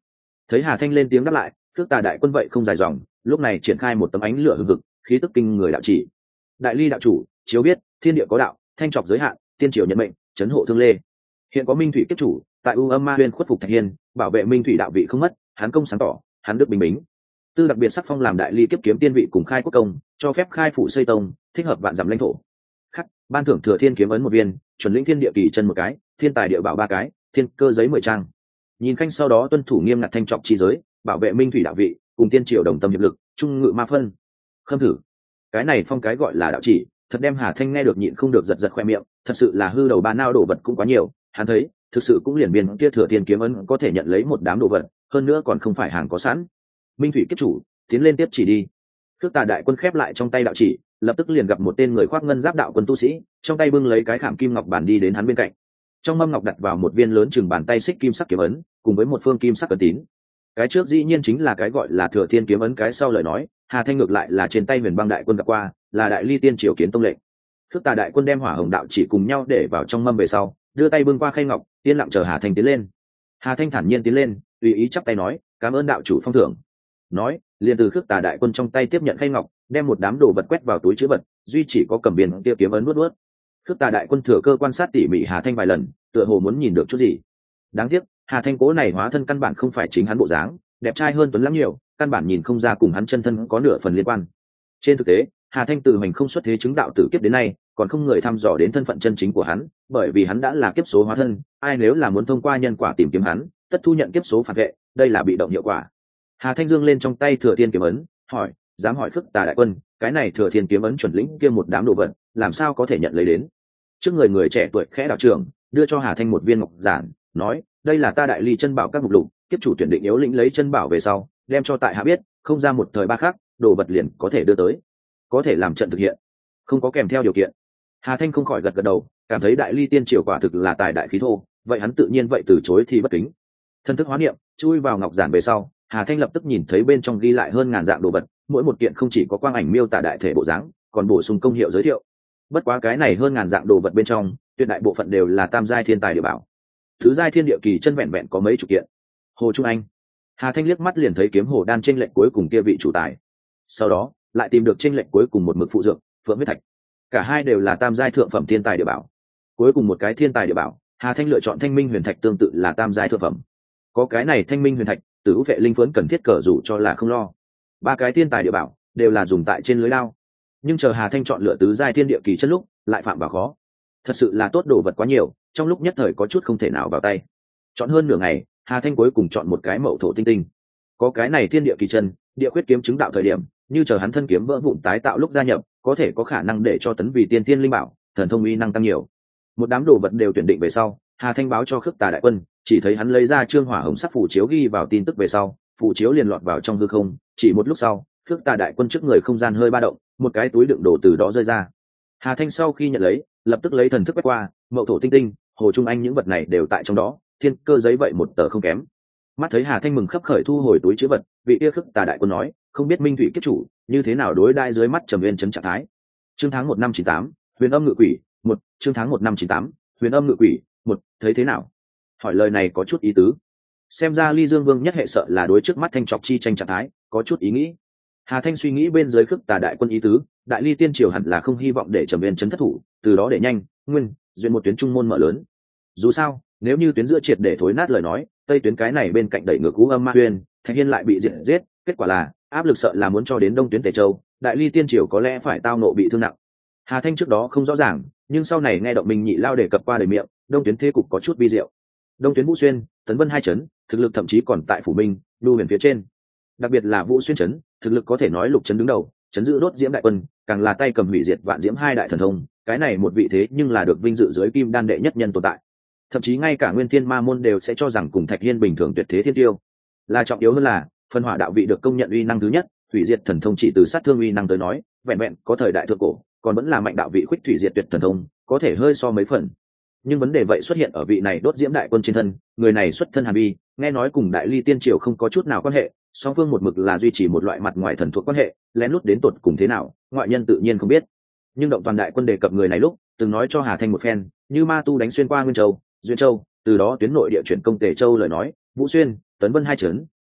[SPEAKER 1] Thấy Hà Thanh lên tiếng đáp lại, Khước Tà đại quân vậy không dài dòng, lúc này triển khai một tấm ánh lửa hừng hực, khí tức kinh người đạo chỉ. Đại ly đạo chủ, chiếu biết, thiên địa có đạo, thanh trọc giới hạn, tiên triều nhận mệnh, chấn hộ thương lê. Hiện có Minh Thủy kiếp chủ, tại U Âm Ma Huyên khuất phục Thạch Hiên, bảo vệ Minh Thủy đạo vị không mất, hắn công sáng tỏ, hắn đức bình bính. Tư đặc biệt sắc phong làm đại ly kiếp kiếm tiên vị cùng khai quốc công, cho phép khai phủ xây tông, thích hợp vạn dặm lãnh thổ. Khắc, ban thưởng thừa thiên kiếm ấn một viên, chuẩn lĩnh thiên địa kỳ chân một cái, thiên tài địa bảo ba cái, thiên cơ giấy 10 trang. Nhìn khanh sau đó tuân thủ nghiêm ngặt thanh trọng chi giới, bảo vệ Minh Thủy đạo vị, cùng tiên triều đồng tâm hiệp lực, trung ngự ma phân. Khâm thử. Cái này phong cái gọi là đạo chỉ, thật đem Hà Thanh nghe được nhịn không được giật giật khoe miệng, thật sự là hư đầu ba nao đồ vật cũng quá nhiều, hắn thấy, thực sự cũng liền biên kia thừa thiên kiếm ấn có thể nhận lấy một đám đồ vật, hơn nữa còn không phải hàng có sẵn. Minh Thủy kiếp chủ, tiến lên tiếp chỉ đi. Khước Tà đại quân khép lại trong tay đạo chỉ, lập tức liền gặp một tên người khoác ngân giáp đạo quân tu sĩ, trong tay bưng lấy cái khảm kim ngọc bản đi đến hắn bên cạnh. Trong mâm ngọc đặt vào một viên lớn chừng bàn tay xích kim sắc kiếm ấn, cùng với một phương kim sắc cờ tín. Cái trước dĩ nhiên chính là cái gọi là thừa thiên kiếm ấn, cái sau lời nói, Hà Thanh ngược lại là trên tay Huyền Băng đại quân gặp qua, là đại ly tiên triều kiến tông lệnh. Khước Tà đại quân đem hỏa hồng đạo chỉ cùng nhau để vào trong mâm về sau, đưa tay bưng qua khay ngọc, yên lặng chờ Hà Thanh tiến lên. Hà Thanh thản nhiên tiến lên, tùy ý chắp tay nói, cảm ơn đạo chủ phong thưởng. Nói, liền từ Khước Tà đại quân trong tay tiếp nhận khay ngọc, đem một đám đồ vật quét vào túi chứa vật, duy chỉ có cầm biên kia kiếm ấn nuốt nuốt. Khước Tà đại quân thừa cơ quan sát tỉ mỉ Hà Thanh vài lần, tựa hồ muốn nhìn được chút gì. Đáng tiếc, Hà Thanh cố này hóa thân căn bản không phải chính hắn bộ dáng, đẹp trai hơn tuấn lãng nhiều, căn bản nhìn không ra cùng hắn chân thân có nửa phần liên quan. Trên thực tế, Hà Thanh từ mình không xuất thế chứng đạo tử kiếp đến nay, còn không người thăm dò đến thân phận chân chính của hắn, bởi vì hắn đã là kiếp số hóa thân, ai nếu là muốn thông qua nhân quả tìm kiếm hắn, tất thu nhận kiếp số phản vệ, đây là bị động hiệu quả. Hà Thanh dương lên trong tay thừa thiên kiếm ấn, hỏi, dám hỏi Khước Tà đại quân, cái này thừa thiên kiếm ấn chuẩn lĩnh kia một đám đồ vật, làm sao có thể nhận lấy đến? Trước người trẻ tuổi khẽ đạo trưởng, đưa cho Hà Thanh một viên ngọc giản, nói, đây là ta đại ly chân bảo các mục lục, kiếp chủ tuyển định yếu lĩnh lấy chân bảo về sau, đem cho tại hạ biết, không ra một thời ba khác, đồ vật liền có thể đưa tới, có thể làm trận thực hiện, không có kèm theo điều kiện. Hà Thanh không khỏi gật gật đầu, cảm thấy đại ly tiên triều quả thực là tài đại khí thô, vậy hắn tự nhiên vậy từ chối thì bất kính. Thân thức hóa niệm, chui vào ngọc giản về sau, Hà Thanh lập tức nhìn thấy bên trong ghi lại hơn ngàn dạng đồ vật, mỗi một kiện không chỉ có quang ảnh miêu tả đại thể bộ dáng, còn bổ sung công hiệu giới thiệu. Bất quá cái này hơn ngàn dạng đồ vật bên trong, tuyệt đại bộ phận đều là tam giai thiên tài địa bảo. Thứ giai thiên địa kỳ chân vẹn vẹn có mấy chục kiện. Hồ Trung Anh. Hà Thanh liếc mắt liền thấy kiếm hồ đan trên lệnh cuối cùng kia vị chủ tài. Sau đó, lại tìm được trên lệnh cuối cùng một mực phụ dược, Phượng huyết thạch. Cả hai đều là tam giai thượng phẩm thiên tài địa bảo. Cuối cùng một cái thiên tài địa bảo, Hà Thanh lựa chọn Thanh Minh Huyền Thạch tương tự là tam giai thượng phẩm. Có cái này Thanh Minh Huyền Thạch, Tử Vệ Linh Phấn cần thiết cờ rủ cho là không lo. Ba cái thiên tài địa bảo đều là dùng tại trên lưới lao. Nhưng chờ Hà Thanh chọn lựa tứ giai thiên địa kỳ chân lúc, lại phạm vào khó. Thật sự là tốt đồ vật quá nhiều, trong lúc nhất thời có chút không thể nào vào tay. Chọn hơn nửa ngày, Hà Thanh cuối cùng chọn một cái Mậu Thổ Tinh Tinh. Có cái này thiên địa kỳ chân, địa khuyết kiếm chứng đạo thời điểm, như chờ hắn thân kiếm vỡ vụn tái tạo lúc gia nhập, có thể có khả năng để cho tấn vì tiên tiên linh bảo, thần thông uy năng tăng nhiều. Một đám đồ vật đều tuyển định về sau, Hà Thanh báo cho Khước Tà đại quân, chỉ thấy hắn lấy ra trương hỏa hồng sắc phù chiếu ghi vào tin tức về sau, phù chiếu liền lọt vào trong hư không, chỉ một lúc sau, Khước Tà đại quân trước người không gian hơi ba động, một cái túi đựng đồ từ đó rơi ra. Hà Thanh sau khi nhận lấy, lập tức lấy thần thức quét qua, Mậu Thổ Tinh Tinh, Hồ Trung Anh những vật này đều tại trong đó, thiên cơ giấy vậy một tờ không kém. Mắt thấy Hà Thanh mừng khấp khởi thu hồi túi chứa vật, vị kia Khước Tà đại quân nói, không biết Minh Thủy kiếp chủ như thế nào đối đãi dưới mắt Trầm Uyên trấn trạng thái. Chương tháng 1 năm 98, Huyền Âm Ngự Quỷ, 1, chương tháng 1 năm 98, Huyền Âm Ngự Quỷ, 1, thấy thế nào? Hỏi lời này có chút ý tứ. Xem ra Ly Dương Vương nhất hệ sợ là đối trước mắt Thanh Trọc chi tranh trạng thái, có chút ý nghĩ. Hà Thanh suy nghĩ bên dưới Khước Tà đại quân ý tứ, đại ly tiên triều hẳn là không hy vọng để Trầm Uyên trấn thất thủ, từ đó để nhanh, nguyên, duyên một tuyến trung môn mở lớn. Dù sao, nếu như tuyến giữa triệt để thối nát lời nói, tây tuyến cái này bên cạnh đẩy ngược U Âm Ma Huyên, Thạch Hiên lại bị diệt giết, kết quả là áp lực sợ là muốn cho đến đông tuyến Tề Châu, đại ly tiên triều có lẽ phải tao nộ bị thương nặng. Hà Thanh trước đó không rõ ràng, nhưng sau này nghe Động Minh Nhị lao đề cập qua đời miệng, đông tuyến thế cục có chút vi diệu. Đông tuyến Vũ Xuyên, Tấn Vân hai trấn, thực lực thậm chí còn tại phủ Minh, Lưu Huyền phía trên. Đặc biệt là Vũ Xuyên trấn, thực lực có thể nói lục trấn đứng đầu, trấn giữ đốt diễm đại quân, càng là tay cầm hủy diệt vạn diễm hai đại thần thông, cái này một vị thế nhưng là được vinh dự dưới kim đan đệ nhất nhân tồn tại. Thậm chí ngay cả Nguyên Thiên Ma môn đều sẽ cho rằng cùng Thạch Hiên bình thường tuyệt thế thiên tiêu. Là trọng yếu hơn là, phân hỏa đạo vị được công nhận uy năng thứ nhất, hủy diệt thần thông chỉ từ sát thương uy năng tới nói, vẹn vẹn có thời đại thượng cổ, còn vẫn là mạnh đạo vị khuyết thủy diệt tuyệt thần thông, có thể hơi so mấy phần. Nhưng vấn đề vậy xuất hiện ở vị này đốt diễm đại quân trên thân, người này xuất thân Hàn Vi, nghe nói cùng đại ly tiên triều không có chút nào quan hệ, song phương một mực là duy trì một loại mặt ngoài thần thuộc quan hệ, lén lút đến tột cùng thế nào, ngoại nhân tự nhiên không biết. Nhưng động toàn đại quân đề cập người này lúc, từng nói cho Hà Thanh một phen, như ma tu đánh xuyên qua Nguyên Châu, Duyên Châu, từ đó tuyến nội địa chuyển công Tề Châu lời nói, Vũ Xuyên, Tấn Vân hai trấn,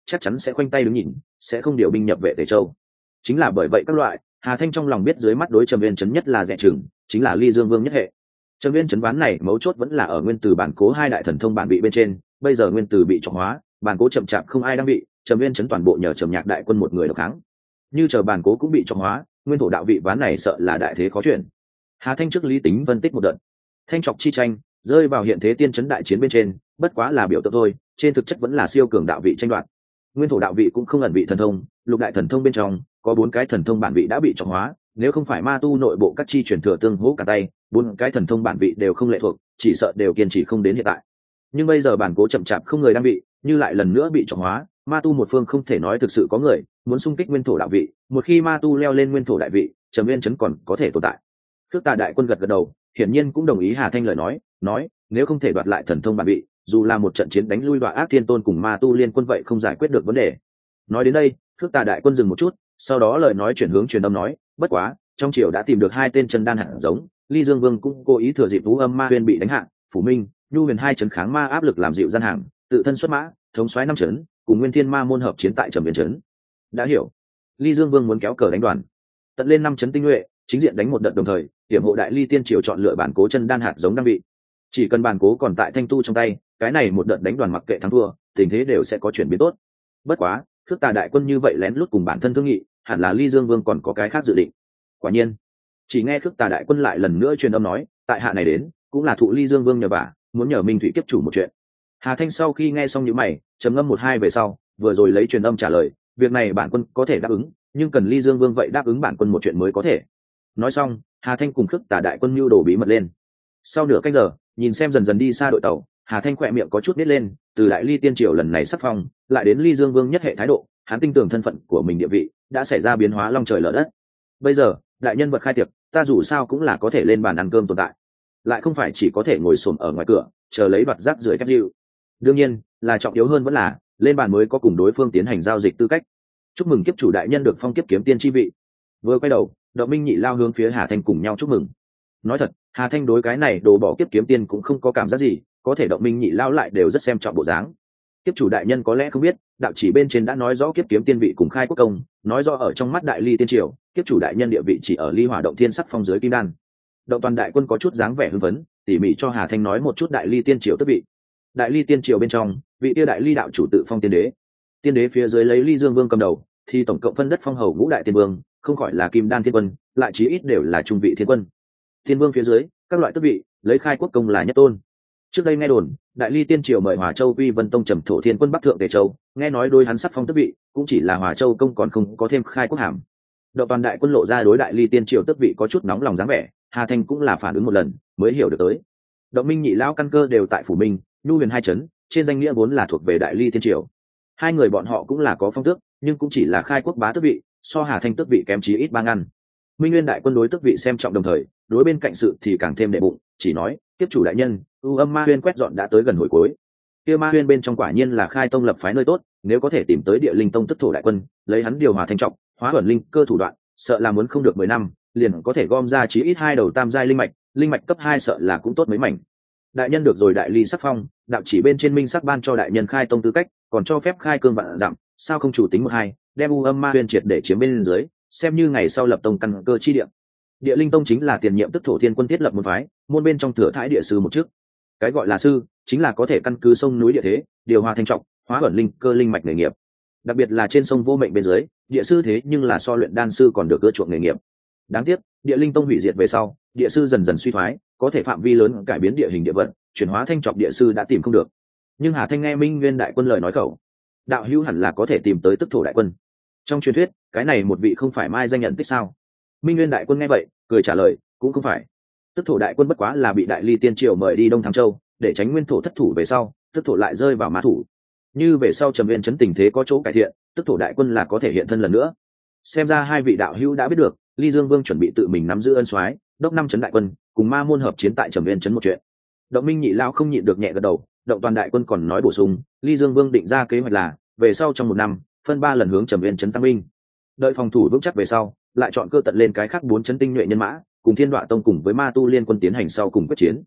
[SPEAKER 1] chắc chắn sẽ khoanh tay đứng nhìn, sẽ không điều binh nhập vệ Tề Châu. Chính là bởi vậy các loại, Hà Thanh trong lòng biết dưới mắt đối Trầm Viên Chấn nhất là dè chừng, chính là Ly Dương Vương nhất hệ. Trầm Viên Chấn ván này mấu chốt vẫn là ở nguyên tử bản cố hai đại thần thông bản bị bên trên, bây giờ nguyên tử bị trọng hóa, bản cố chậm chạp không ai đang bị, Trầm Viên Chấn toàn bộ nhờ Trầm Nhạc đại quân một người độc kháng. Như chờ bản cố cũng bị trọng hóa, nguyên thổ đạo vị ván này sợ là đại thế khó chuyển. Hà Thanh trước lý tính phân tích một đợt, thanh trọc chi tranh rơi vào hiện thế tiên chấn đại chiến bên trên, bất quá là biểu tượng thôi, trên thực chất vẫn là siêu cường đạo vị tranh đoạt. Nguyên thổ đạo vị cũng không ẩn vị thần thông, lục đại thần thông bên trong có 4 cái thần thông bản vị đã bị trọng hóa, nếu không phải ma tu nội bộ các chi truyền thừa tương hỗ cả tay, 4 cái thần thông bản vị đều không lệ thuộc, chỉ sợ đều kiên trì không đến hiện tại. Nhưng bây giờ bản cố chậm chạp không người đang bị, như lại lần nữa bị trọng hóa, ma tu một phương không thể nói thực sự có người muốn xung kích nguyên thổ đạo vị, một khi ma tu leo lên nguyên thổ đại vị, Trầm Viên Chấn còn có thể tồn tại. Khước Tà đại quân gật gật đầu, hiển nhiên cũng đồng ý Hà Thanh lời nói nếu không thể đoạt lại thần thông bản vị, dù là một trận chiến đánh lui Đoạ Ác Thiên Tôn cùng ma tu liên quân vậy không giải quyết được vấn đề. Nói đến đây, Khước Tà đại quân dừng một chút, sau đó lời nói chuyển hướng truyền âm nói, bất quá trong triều đã tìm được 2 tên chân đan hạt giống, Ly Dương Vương cũng cố ý thừa dịp Vũ Âm Ma Huyền bị đánh hạ, Phủ Minh, Nhu Huyền 2 trấn kháng ma áp lực làm dịu gian hàng, tự thân xuất mã, thống soái 5 trấn, cùng Nguyên Thiên Ma môn hợp chiến tại Trầm Viên trấn. Đã hiểu. Ly Dương Vương muốn kéo cờ đánh đoàn, tận lên 5 trấn tinh nhuệ, chính diện đánh một đợt, đồng thời hiểm hộ đại ly tiên triều chọn lựa bản cố chân đan hạt giống đang bị. Chỉ cần bản cố còn tại thanh tu trong tay, cái này một đợt đánh đoàn mặc kệ thắng thua, tình thế đều sẽ có chuyển biến tốt. Bất quá, Khước Tà đại quân như vậy lén lút cùng bản thân thương nghị, hẳn là Ly Dương Vương còn có cái khác dự định. Quả nhiên, chỉ nghe Khước Tà đại quân lại lần nữa truyền âm nói, tại hạ này đến, cũng là thụ Ly Dương Vương nhờ vả, muốn nhờ Minh Thủy kiếp chủ một chuyện. Hà Thanh sau khi nghe xong những mày, trầm ngâm 1-2 về sau, vừa rồi lấy truyền âm trả lời, việc này bản quân có thể đáp ứng, nhưng cần Ly Dương Vương vậy đáp ứng bản quân một chuyện mới có thể. Nói xong, Hà Thanh cùng Khước Tà đại quân mưu đồ bí mật lên. Sau nửa canh giờ, nhìn xem dần dần đi xa đội tàu, Hà Thanh khỏe miệng có chút nít lên, từ đại ly tiên triều lần này sắp phong, lại đến Ly Dương Vương nhất hệ thái độ, hắn tin tưởng thân phận của mình địa vị đã xảy ra biến hóa long trời lở đất. Bây giờ, đại nhân vật khai tiệc, ta dù sao cũng là có thể lên bàn ăn cơm tồn tại, lại không phải chỉ có thể ngồi xổm ở ngoài cửa, chờ lấy bạt rác rưởi kép dịu. Đương nhiên, là trọng yếu hơn vẫn là lên bàn mới có cùng đối phương tiến hành giao dịch tư cách. Chúc mừng kiếp chủ đại nhân được phong kiếp kiếm tiên chi vị. Vừa quay đầu, Động Minh Nhị lao hướng phía Hà Thanh cùng nhau chúc mừng. Nói thật, Hà Thanh đối cái này đồ bỏ kiếp kiếm tiên cũng không có cảm giác gì, có thể Động Minh Nhị lao lại đều rất xem trọng bộ dáng. Kiếp chủ đại nhân có lẽ không biết, đạo chỉ bên trên đã nói rõ kiếp kiếm tiên vị cùng khai quốc công, nói rõ ở trong mắt đại ly tiên triều, kiếp chủ đại nhân địa vị chỉ ở ly hỏa động thiên sắc phong dưới kim đan. Động Toàn đại quân có chút dáng vẻ hưng phấn, tỉ mỉ cho Hà Thanh nói một chút đại ly tiên triều tước vị. Đại ly tiên triều bên trong, vị tiêu đại ly đạo chủ tự phong tiên đế, tiên đế phía dưới lấy Ly Dương Vương cầm đầu, thì tổng cộng phân đất phong hầu ngũ đại tiên vương, không khỏi là kim đan thiên quân, lại chí ít đều là trung vị thiên quân. Thiên vương phía dưới, các loại tước vị, lấy khai quốc công là nhất tôn. Trước đây nghe đồn, đại ly tiên triều mời Hòa Châu Quy Vân Tông trầm thổ thiên quân bắc thượng Tề Châu, nghe nói đôi hắn sắc phong tước vị, cũng chỉ là Hòa Châu công còn không có thêm khai quốc hàm. Động Toàn đại quân lộ ra đối đại ly tiên triều tước vị có chút nóng lòng dáng vẻ, Hà Thanh cũng là phản ứng một lần, mới hiểu được tới. Động Minh Nhị lão căn cơ đều tại Phủ Minh, Nhu Huyền 2 trấn, trên danh nghĩa vốn là thuộc về đại ly tiên triều. Hai người bọn họ cũng là có phong tước, nhưng cũng chỉ là khai quốc bá tước vị, so Hà Thanh tước vị kém chí ít 3 ngăn. Minh Nguyên đại quân đối tước vị xem trọng, đồng thời đối bên cạnh sự thì càng thêm đệ bụng, chỉ nói tiếp chủ đại nhân, U Âm Ma Huyên quét dọn đã tới gần hồi cuối. Kia Ma Huyên bên trong quả nhiên là khai tông lập phái nơi tốt, nếu có thể tìm tới Địa Linh Tông tức thổ đại quân, lấy hắn điều hòa thanh trọng, hóa ẩn linh cơ thủ đoạn, sợ là muốn không được 10 năm, liền có thể gom ra chí ít 2 đầu tam giai linh mạch cấp 2 sợ là cũng tốt mấy mảnh. Đại nhân được rồi, đại ly sắc phong, đạo chỉ bên trên minh sắc ban cho đại nhân khai tông tư cách, còn cho phép khai cương vạn dặm, sao không chủ tính 1-2, đem U Âm Ma Huyên triệt để chiếm bên dưới, xem như ngày sau lập tông căn cơ chi địa. Địa Linh Tông chính là tiền nhiệm tức thổ thiên quân thiết lập một phái, môn bên trong thừa thái địa sư một chức. Cái gọi là sư, chính là có thể căn cứ sông núi địa thế, điều hòa thanh trọng, hóa ẩn linh cơ linh mạch nghề nghiệp. Đặc biệt là trên sông vô mệnh bên dưới, địa sư thế nhưng là so luyện đan sư còn được ưa chuộng nghề nghiệp. Đáng tiếc, Địa Linh Tông hủy diệt về sau, địa sư dần dần suy thoái, có thể phạm vi lớn cải biến địa hình địa vận, chuyển hóa thanh trọng địa sư đã tìm không được. Nhưng Hà Thanh nghe Minh Nguyên đại quân lời nói khẩu, đạo hữu hẳn là có thể tìm tới tức thổ đại quân. Trong truyền thuyết, cái này một vị không phải mai danh nhận tích sao? Minh Nguyên đại quân nghe vậy, cười trả lời, cũng không phải. Tức thổ đại quân bất quá là bị đại ly tiên triều mời đi Đông Thắng Châu, để tránh nguyên thổ thất thủ về sau, tức thổ lại rơi vào mã thủ. Như về sau Trầm Viên trấn tình thế có chỗ cải thiện, tức thổ đại quân là có thể hiện thân lần nữa. Xem ra hai vị đạo hữu đã biết được, Ly Dương Vương chuẩn bị tự mình nắm giữ ân soái, đốc 5 trấn đại quân, cùng ma môn hợp chiến tại Trầm Viên trấn một chuyện. Động Minh Nhị lão không nhịn được nhẹ gật đầu, Động Toàn đại quân còn nói bổ sung, Ly Dương Vương định ra kế hoạch là, về sau trong 1 năm, phân 3 lần hướng Trầm Viên trấn tăng binh. Đợi phòng thủ vững chắc về sau, lại chọn cơ tận lên cái khác 4 trấn tinh nhuệ nhân mã, cùng Thiên Đoạ Tông cùng với Ma Tu liên quân tiến hành sau cùng quyết chiến.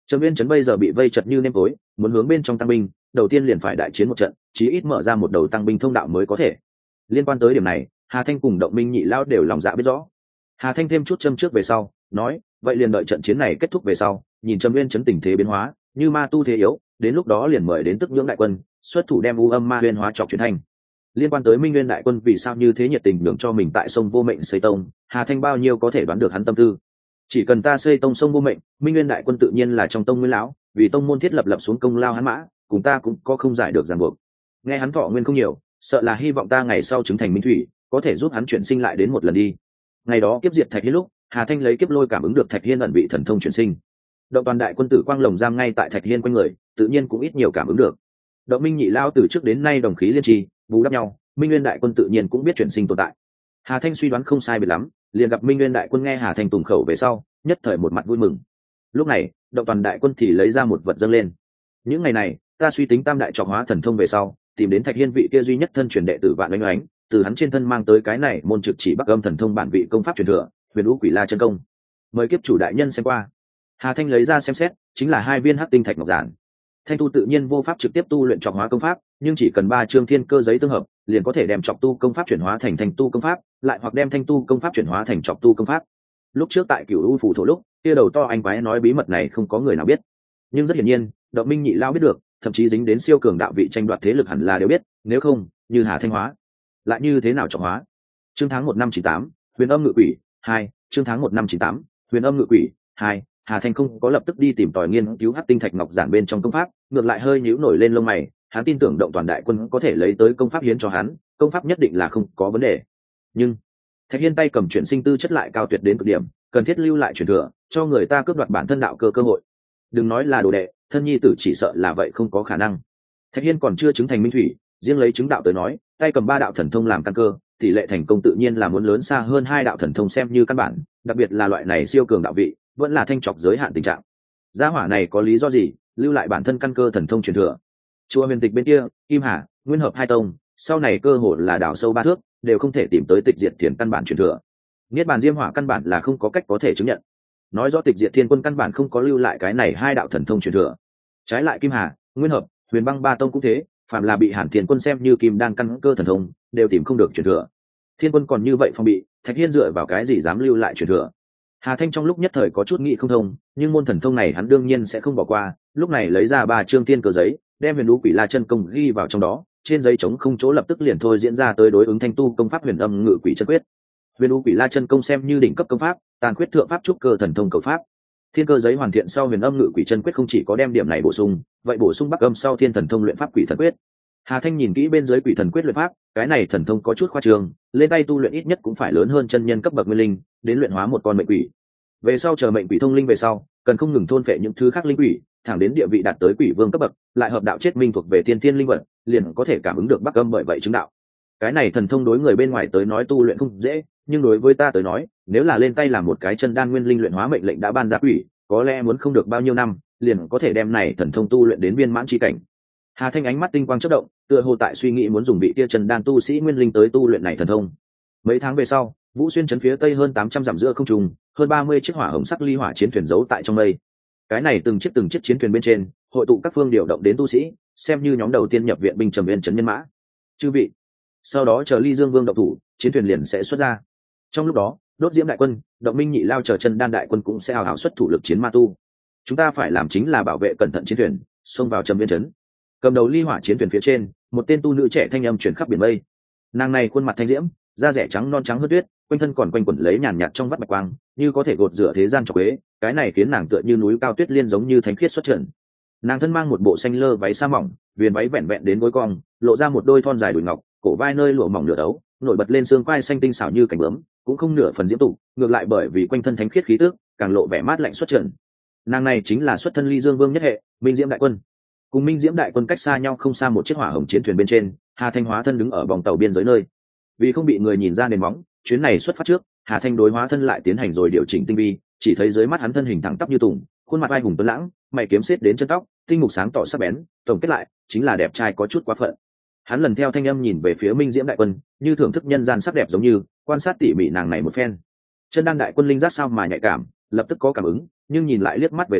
[SPEAKER 1] Trầm Viên trấn bây giờ bị vây chật như nêm tối, muốn hướng bên trong tăng binh, đầu tiên liền phải đại chiến một trận, chí ít mở ra một đầu tăng binh thông đạo mới có thể. Liên quan tới điểm này, Hà Thanh cùng Động Minh Nhị Lao đều lòng dạ biết rõ. Hà Thanh thêm chút châm trước về sau, nói, vậy liền đợi trận chiến này kết thúc về sau, nhìn Trầm Viên trấn tình thế biến hóa, như ma tu thế yếu, đến lúc đó liền mời đến Tức Nhưỡng đại quân, xuất thủ đem U Âm Ma Huyên hóa trọc chuyển thành. Liên quan tới Minh Nguyên đại quân vì sao như thế nhiệt tình nhường cho mình tại sông Vô Mệnh xây tông, Hà Thanh bao nhiêu có thể đoán được hắn tâm tư. Chỉ cần ta xây tông sông Vô Mệnh, Minh Nguyên đại quân tự nhiên là trong tông nguyên lão, vì tông môn thiết lập lập xuống công lao hắn mã, cùng ta cũng có không giải được ràng buộc. Nghe hắn thọ nguyên không nhiều, sợ là hy vọng ta ngày sau chứng thành minh thủy, có thể giúp hắn chuyển sinh lại đến một lần đi. Ngày đó kiếp diệt Thạch Hiên lúc, Hà Thanh lấy kiếp lôi cảm ứng được Thạch Hiên ẩn bị thần thông chuyển sinh. Động toàn đại quân tử quang lồng giam ngay tại Thạch Hiên quanh người, tự nhiên cũng ít nhiều cảm ứng được. Động Minh Nhị Lao từ trước đến nay đồng khí liên trì, bù đắp nhau, Minh Nguyên đại quân tự nhiên cũng biết chuyển sinh tồn tại. Hà Thanh suy đoán không sai biệt lắm, liền gặp Minh Nguyên đại quân nghe Hà Thanh tùng khẩu về sau, nhất thời một mặt vui mừng. Lúc này, Động toàn đại quân thì lấy ra một vật dâng lên. Những ngày này, ta suy tính tam đại trọc hóa thần thông về sau, tìm đến Thạch Hiên vị kia duy nhất thân truyền đệ tử Vạn Oánh Oánh, từ hắn trên thân mang tới cái này môn trực chỉ Bắc Âm thần thông bản vị công pháp truyền thừa, Huyền Vũ Quỷ La chân công. Mời kiếp chủ đại nhân xem qua. Hà Thanh lấy ra xem xét, chính là 2 viên hắc tinh thạch ngọc giản. Thanh tu tự nhiên vô pháp trực tiếp tu luyện trọc hóa công pháp, nhưng chỉ cần 3 chương thiên cơ giấy tương hợp, liền có thể đem trọc tu công pháp chuyển hóa thành thanh tu công pháp, lại hoặc đem thanh tu công pháp chuyển hóa thành trọc tu công pháp. Lúc trước tại Cửu U phủ thổ lúc, kia đầu to anh quái nói bí mật này không có người nào biết, nhưng rất hiển nhiên, Động Minh Nhị Lao biết được, thậm chí dính đến siêu cường đạo vị tranh đoạt thế lực hẳn là đều biết, nếu không, như Hà Thanh hóa, lại như thế nào trọc hóa. Chương tháng 1 năm 98, Huyền Âm Ngự Quỷ 2, chương tháng 1 năm 98, Huyền Âm Ngự Quỷ 2. Hà Thanh không có lập tức đi tìm tòi nghiên cứu hắc tinh thạch ngọc giản bên trong công pháp, ngược lại hơi nhíu nổi lên lông mày, hắn tin tưởng Động toàn đại quân có thể lấy tới công pháp hiến cho hắn, công pháp nhất định là không có vấn đề. Nhưng Thạch Hiên tay cầm chuyển sinh tư chất lại cao tuyệt đến cực điểm, cần thiết lưu lại truyền thừa, cho người ta cướp đoạt bản thân đạo cơ hội. Đừng nói là đồ đệ, thân nhi tử chỉ sợ là vậy không có khả năng. Thạch Hiên còn chưa chứng thành minh thủy, riêng lấy chứng đạo tới nói, tay cầm 3 đạo thần thông làm căn cơ, tỷ lệ thành công tự nhiên là muốn lớn xa hơn 2 đạo thần thông xem như căn bản, đặc biệt là loại này siêu cường đạo vị, vẫn là thanh trọc giới hạn tình trạng. Gia hỏa này có lý do gì lưu lại bản thân căn cơ thần thông truyền thừa? Chùa Huyền Tịch bên kia, Kim Hà, Nguyên Hợp 2 tông, sau này cơ hội là đào sâu 3 thước, đều không thể tìm tới tịch diệt thiền căn bản truyền thừa. Niết bàn diêm hỏa căn bản là không có cách có thể chứng nhận. Nói rõ tịch diệt thiên quân căn bản không có lưu lại cái này 2 đạo thần thông truyền thừa. Trái lại Kim Hà, Nguyên Hợp, Huyền Băng 3 tông cũng thế, phàm là bị Hàn Thiên quân xem như kim đan căn cơ thần thông, đều tìm không được truyền thừa. Thiên quân còn như vậy phong bị, Thạch Hiên dựa vào cái gì dám lưu lại truyền thừa? Hà Thanh trong lúc nhất thời có chút nghĩ không thông, nhưng môn thần thông này hắn đương nhiên sẽ không bỏ qua, lúc này lấy ra 3 chương thiên cơ giấy, đem Huyền Vũ Quỷ La chân công ghi vào trong đó, trên giấy trống không chỗ lập tức liền thôi diễn ra tới đối ứng thanh tu công pháp Huyền Âm Ngự Quỷ chân quyết. Huyền Vũ Quỷ La chân công xem như đỉnh cấp công pháp, tàn khuyết thượng pháp trúc cơ thần thông cầu pháp. Thiên cơ giấy hoàn thiện sau Huyền Âm Ngự Quỷ chân quyết không chỉ có đem điểm này bổ sung, vậy bổ sung Bắc Âm sau Thiên thần thông luyện pháp Quỷ thần quyết. Hà Thanh nhìn kỹ bên dưới Quỷ thần quyết luyện pháp, cái này thần thông có chút khoa trương, lên tay tu luyện ít nhất cũng phải lớn hơn chân nhân cấp bậc nguyên linh, đến luyện hóa một con mệnh quỷ. Về sau chờ mệnh quỷ thông linh về sau, cần không ngừng thôn phệ những thứ khác linh quỷ, thẳng đến địa vị đạt tới quỷ vương cấp bậc, lại hợp đạo chết minh thuộc về tiên tiên linh vật, liền có thể cảm ứng được Bắc Âm bởi vậy chứng đạo. Cái này thần thông đối người bên ngoài tới nói tu luyện không dễ, nhưng đối với ta tới nói, nếu là lên tay làm một cái chân đan nguyên linh luyện hóa mệnh lệnh đã ban ra quỷ, có lẽ muốn không được bao nhiêu năm, liền có thể đem này thần thông tu luyện đến viên mãn chi cảnh. Hà Thanh ánh mắt tinh quang chớp động, tựa hồ tại suy nghĩ muốn dùng vị kia chân đan tu sĩ nguyên linh tới tu luyện này thần thông. Mấy tháng về sau, Vũ Xuyên trấn phía tây hơn 800 dặm giữa không trung, hơn 30 chiếc hỏa hồng sắc ly hỏa chiến thuyền giấu tại trong mây. Cái này từng chiếc chiến thuyền bên trên, hội tụ các phương điều động đến tu sĩ, xem như nhóm đầu tiên nhập viện binh Trầm Viên trấn nhân mã. Chư vị, sau đó chờ Ly Dương Vương động thủ, chiến thuyền liền sẽ xuất ra. Trong lúc đó, Đốt Diễm đại quân, Động Minh Nhị Lao chờ chân đan đại quân cũng sẽ hào hào xuất thủ lực chiến ma tu. Chúng ta phải làm chính là bảo vệ cẩn thận chiến thuyền, xông vào Trầm Viên trấn. Cầm đầu ly hỏa chiến thuyền phía trên, một tên tu nữ trẻ thanh âm truyền khắp biển mây. Nàng này khuôn mặt thanh diễm, da rẻ trắng non trắng hơn tuyết, quanh thân còn quanh quẩn lấy nhàn nhạt trong vắt bạch quang, như có thể gột rửa thế gian trọc quế, cái này khiến nàng tựa như núi cao tuyết liên giống như thánh khiết xuất trần. Nàng thân mang một bộ xanh lơ váy sa mỏng, viền váy vẹn vẹn đến gối cong, lộ ra một đôi thon dài đùi ngọc, cổ vai nơi lụa mỏng nửa đấu, nổi bật lên xương quai xanh tinh xảo như cánh bướm, cũng không nửa phần diễm tục, ngược lại bởi vì quanh thân thánh khiết khí tức, càng lộ vẻ mát lạnh xuất trần. Nàng này chính là xuất thân Ly Dương Vương nhất hệ, Minh Diễm đại quân. Cùng Minh Diễm đại quân cách xa nhau không xa một chiếc hỏa hồng chiến thuyền bên trên, Hà Thanh hóa thân đứng ở vòng tàu biên giới nơi. Vì không bị người nhìn ra nền móng, chuyến này xuất phát trước, Hà Thanh đối hóa thân lại tiến hành rồi điều chỉnh tinh vi, chỉ thấy dưới mắt hắn thân hình thẳng tắp như tùng, khuôn mặt ai hùng tuấn lãng, mày kiếm xếp đến chân tóc, tinh mục sáng tỏ sắc bén, tổng kết lại chính là đẹp trai có chút quá phận. Hắn lần theo thanh âm nhìn về phía Minh Diễm đại quân, như thưởng thức nhân gian sắc đẹp giống như, quan sát tỉ mỉ nàng này một phen. Chân đan đại quân linh giác sao mà nhạy cảm, lập tức có cảm ứng, nhưng nhìn lại liếc mắt về sau,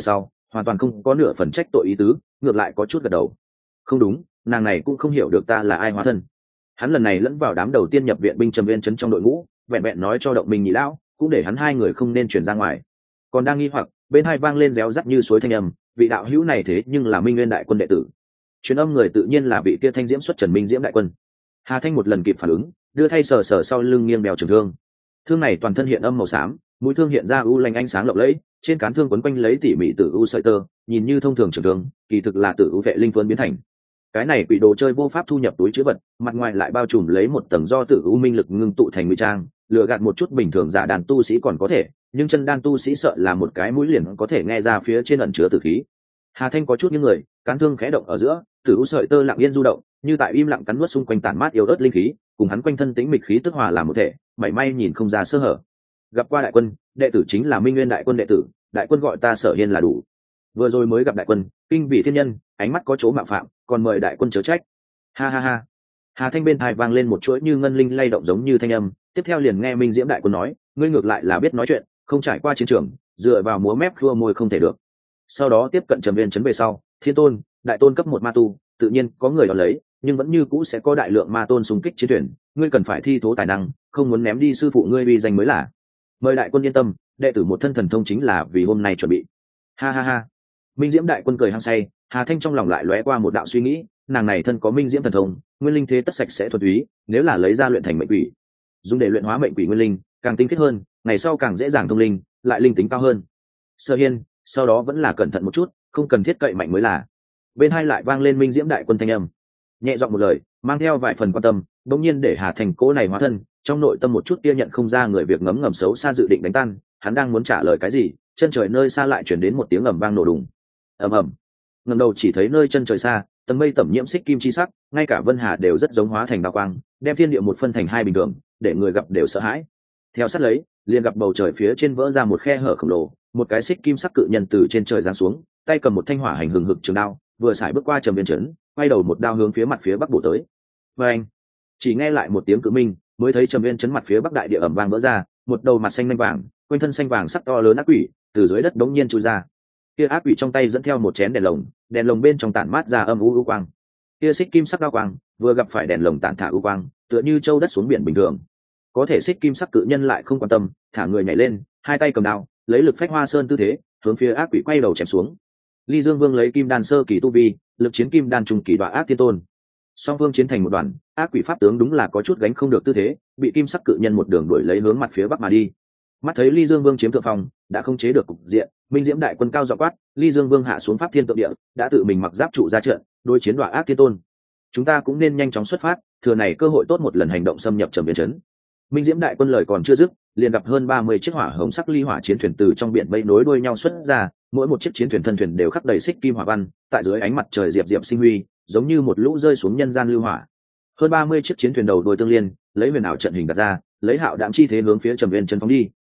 [SPEAKER 1] hoàn toàn không có nửa phần trách tội ý tứ, ngược lại có chút gật đầu. Không đúng, nàng này cũng không hiểu được ta là ai hóa thân. Hắn lần này lẫn vào đám đầu tiên nhập viện binh Trầm Viên trấn trong đội ngũ, vẹn vẹn nói cho Động Minh nhị lão, cũng để hắn hai người không nên chuyển ra ngoài. Còn đang nghi hoặc, bên hai vang lên réo rắt như suối thanh âm, vị đạo hữu này thế nhưng là Minh Nguyên đại quân đệ tử. Truyền âm người tự nhiên là vị kia thanh diễm xuất Trần Minh Diễm đại quân. Hà Thanh một lần kịp phản ứng, đưa thay sờ sờ sau lưng nghiêng bèo trường thương. Thương này toàn thân hiện âm màu xám, mũi thương hiện ra u lanh ánh sáng lộng lẫy, trên cán thương quấn quanh lấy tỉ mỉ tử u sợi tơ, nhìn như thông thường trường thương, kỳ thực là tử u vệ linh phấn biến thành. Cái này quỷ đồ chơi vô pháp thu nhập túi chứa vật, mặt ngoài lại bao trùm lấy một tầng do tử u minh lực ngưng tụ thành ngụy trang, lừa gạt một chút bình thường giả đàn tu sĩ còn có thể, nhưng chân đan tu sĩ sợ là một cái mũi liền có thể nghe ra phía trên ẩn chứa tử khí. Hà Thanh có chút những người, cán thương khẽ động ở giữa, tử u sợi tơ lặng yên du động, như tại im lặng cắn nuốt xung quanh tản mát yếu ớt linh khí, cùng hắn quanh thân tĩnh mịch khí tức hòa làm một thể, mảy may nhìn không ra sơ hở. Gặp qua đại quân, đệ tử chính là Minh Nguyên đại quân đệ tử, đại quân gọi ta Sở Hiên là đủ. Vừa rồi mới gặp đại quân, kinh vị thiên nhân, ánh mắt có chỗ mạo phạm, còn mời đại quân chớ trách. Ha ha ha. Hà Thanh bên tai vang lên một chuỗi như ngân linh lay động giống như thanh âm, tiếp theo liền nghe Minh Diễm đại quân nói, ngươi ngược lại là biết nói chuyện, không trải qua chiến trường, dựa vào múa mép khua môi không thể được. Sau đó tiếp cận Trầm Viên trấn về sau, Thiên Tôn, đại tôn cấp một ma tu, tự nhiên có người đón lấy, nhưng vẫn như cũ sẽ có đại lượng ma tôn xung kích chiến thuyền, ngươi cần phải thi thố tài năng, không muốn ném đi sư phụ ngươi uy danh mới là. Mời đại quân yên tâm, đệ tử một thân thần thông chính là vì hôm nay chuẩn bị. Ha ha ha. Minh Diễm đại quân cười hăng say, Hà Thanh trong lòng lại lóe qua một đạo suy nghĩ, nàng này thân có Minh Diễm thần thông, nguyên linh thế tất sạch sẽ thuần túy, nếu là lấy ra luyện thành mệnh quỷ, dùng để luyện hóa mệnh quỷ nguyên linh, càng tinh khiết hơn, ngày sau càng dễ dàng thông linh, lại linh tính cao hơn. Sở Hiên, sau đó vẫn là cẩn thận một chút, không cần thiết cậy mạnh mới là. Bên hai lại vang lên Minh Diễm đại quân thanh âm, nhẹ giọng một lời, mang theo vài phần quan tâm, đống nhiên để Hà Thành cố này hóa thân, trong nội tâm một chút kia nhận không ra người việc ngấm ngầm xấu xa dự định đánh tan, hắn đang muốn trả lời cái gì, chân trời nơi xa lại chuyển đến một tiếng ầm vang nổ đùng. Ầm ầm. Ngẩng đầu chỉ thấy nơi chân trời xa, tầng mây tẩm nhiễm xích kim chi sắc, ngay cả Vân Hà đều rất giống hóa thành đao quang, đem thiên địa một phân thành hai bình thường, để người gặp đều sợ hãi. Theo sát lấy, liền gặp bầu trời phía trên vỡ ra một khe hở khổng lồ, một cái xích kim sắc cự nhân từ trên trời giáng xuống, tay cầm một thanh hỏa hành hừng hực trường đao, vừa xài bước qua Trầm Viên trấn, quay đầu một đao hướng phía mặt phía bắc bổ tới. Và anh, chỉ nghe lại một tiếng cự minh, mới thấy Trầm Viên trấn mặt phía bắc đại địa ẩm vang vỡ ra, một đầu mặt xanh lanh vàng, quanh thân xanh vàng sắc to lớn ác quỷ từ dưới đất đống nhiên chui ra. Kia ác quỷ trong tay dẫn theo một chén đèn lồng bên trong tản mát ra âm u quang. Kia xích kim sắc đao quang vừa gặp phải đèn lồng tản thả u quang, tựa như châu đất xuống biển bình thường. Có thể xích kim sắc cự nhân lại không quan tâm, thả người nhảy lên, hai tay cầm đao, lấy lực phách hoa sơn tư thế, hướng phía ác quỷ quay đầu chém xuống. Ly Dương Vương lấy kim đan sơ kỳ tu vi, lực chiến kim đan trung kỳ đoạ ác thiên tôn. Song phương chiến thành một đoàn, ác quỷ pháp tướng đúng là có chút gánh không được tư thế, bị kim sắc cự nhân một đường đuổi lấy hướng mặt phía bắc mà đi. Mắt thấy Ly Dương Vương chiếm thượng phong, đã không chế được cục diện, Minh Diễm đại quân cao giọng quát, Ly Dương Vương hạ xuống pháp thiên tượng địa, đã tự mình mặc giáp trụ ra trận, đối chiến đoạ ác thiên tôn. Chúng ta cũng nên nhanh chóng xuất phát, thừa này cơ hội tốt một lần hành động xâm nhập Trầm Viên trấn. Minh Diễm đại quân lời còn chưa dứt, liền gặp hơn 30 chiếc hỏa hồng sắc ly hỏa chiến thuyền từ trong biển mây nối đuôi nhau xuất ra, mỗi một chiếc chiến thuyền thân thuyền đều khắc đầy xích kim hỏa văn, tại dưới ánh mặt trời diệp diệp sinh huy, giống như một lũ rơi xuống nhân gian lưu hỏa. Hơn 30 chiếc chiến thuyền đầu đuôi tương liên, lấy huyền ảo trận hình đặt ra, lấy hạo đạm chi thế hướng phía Trầm Viên trấn phóng đi.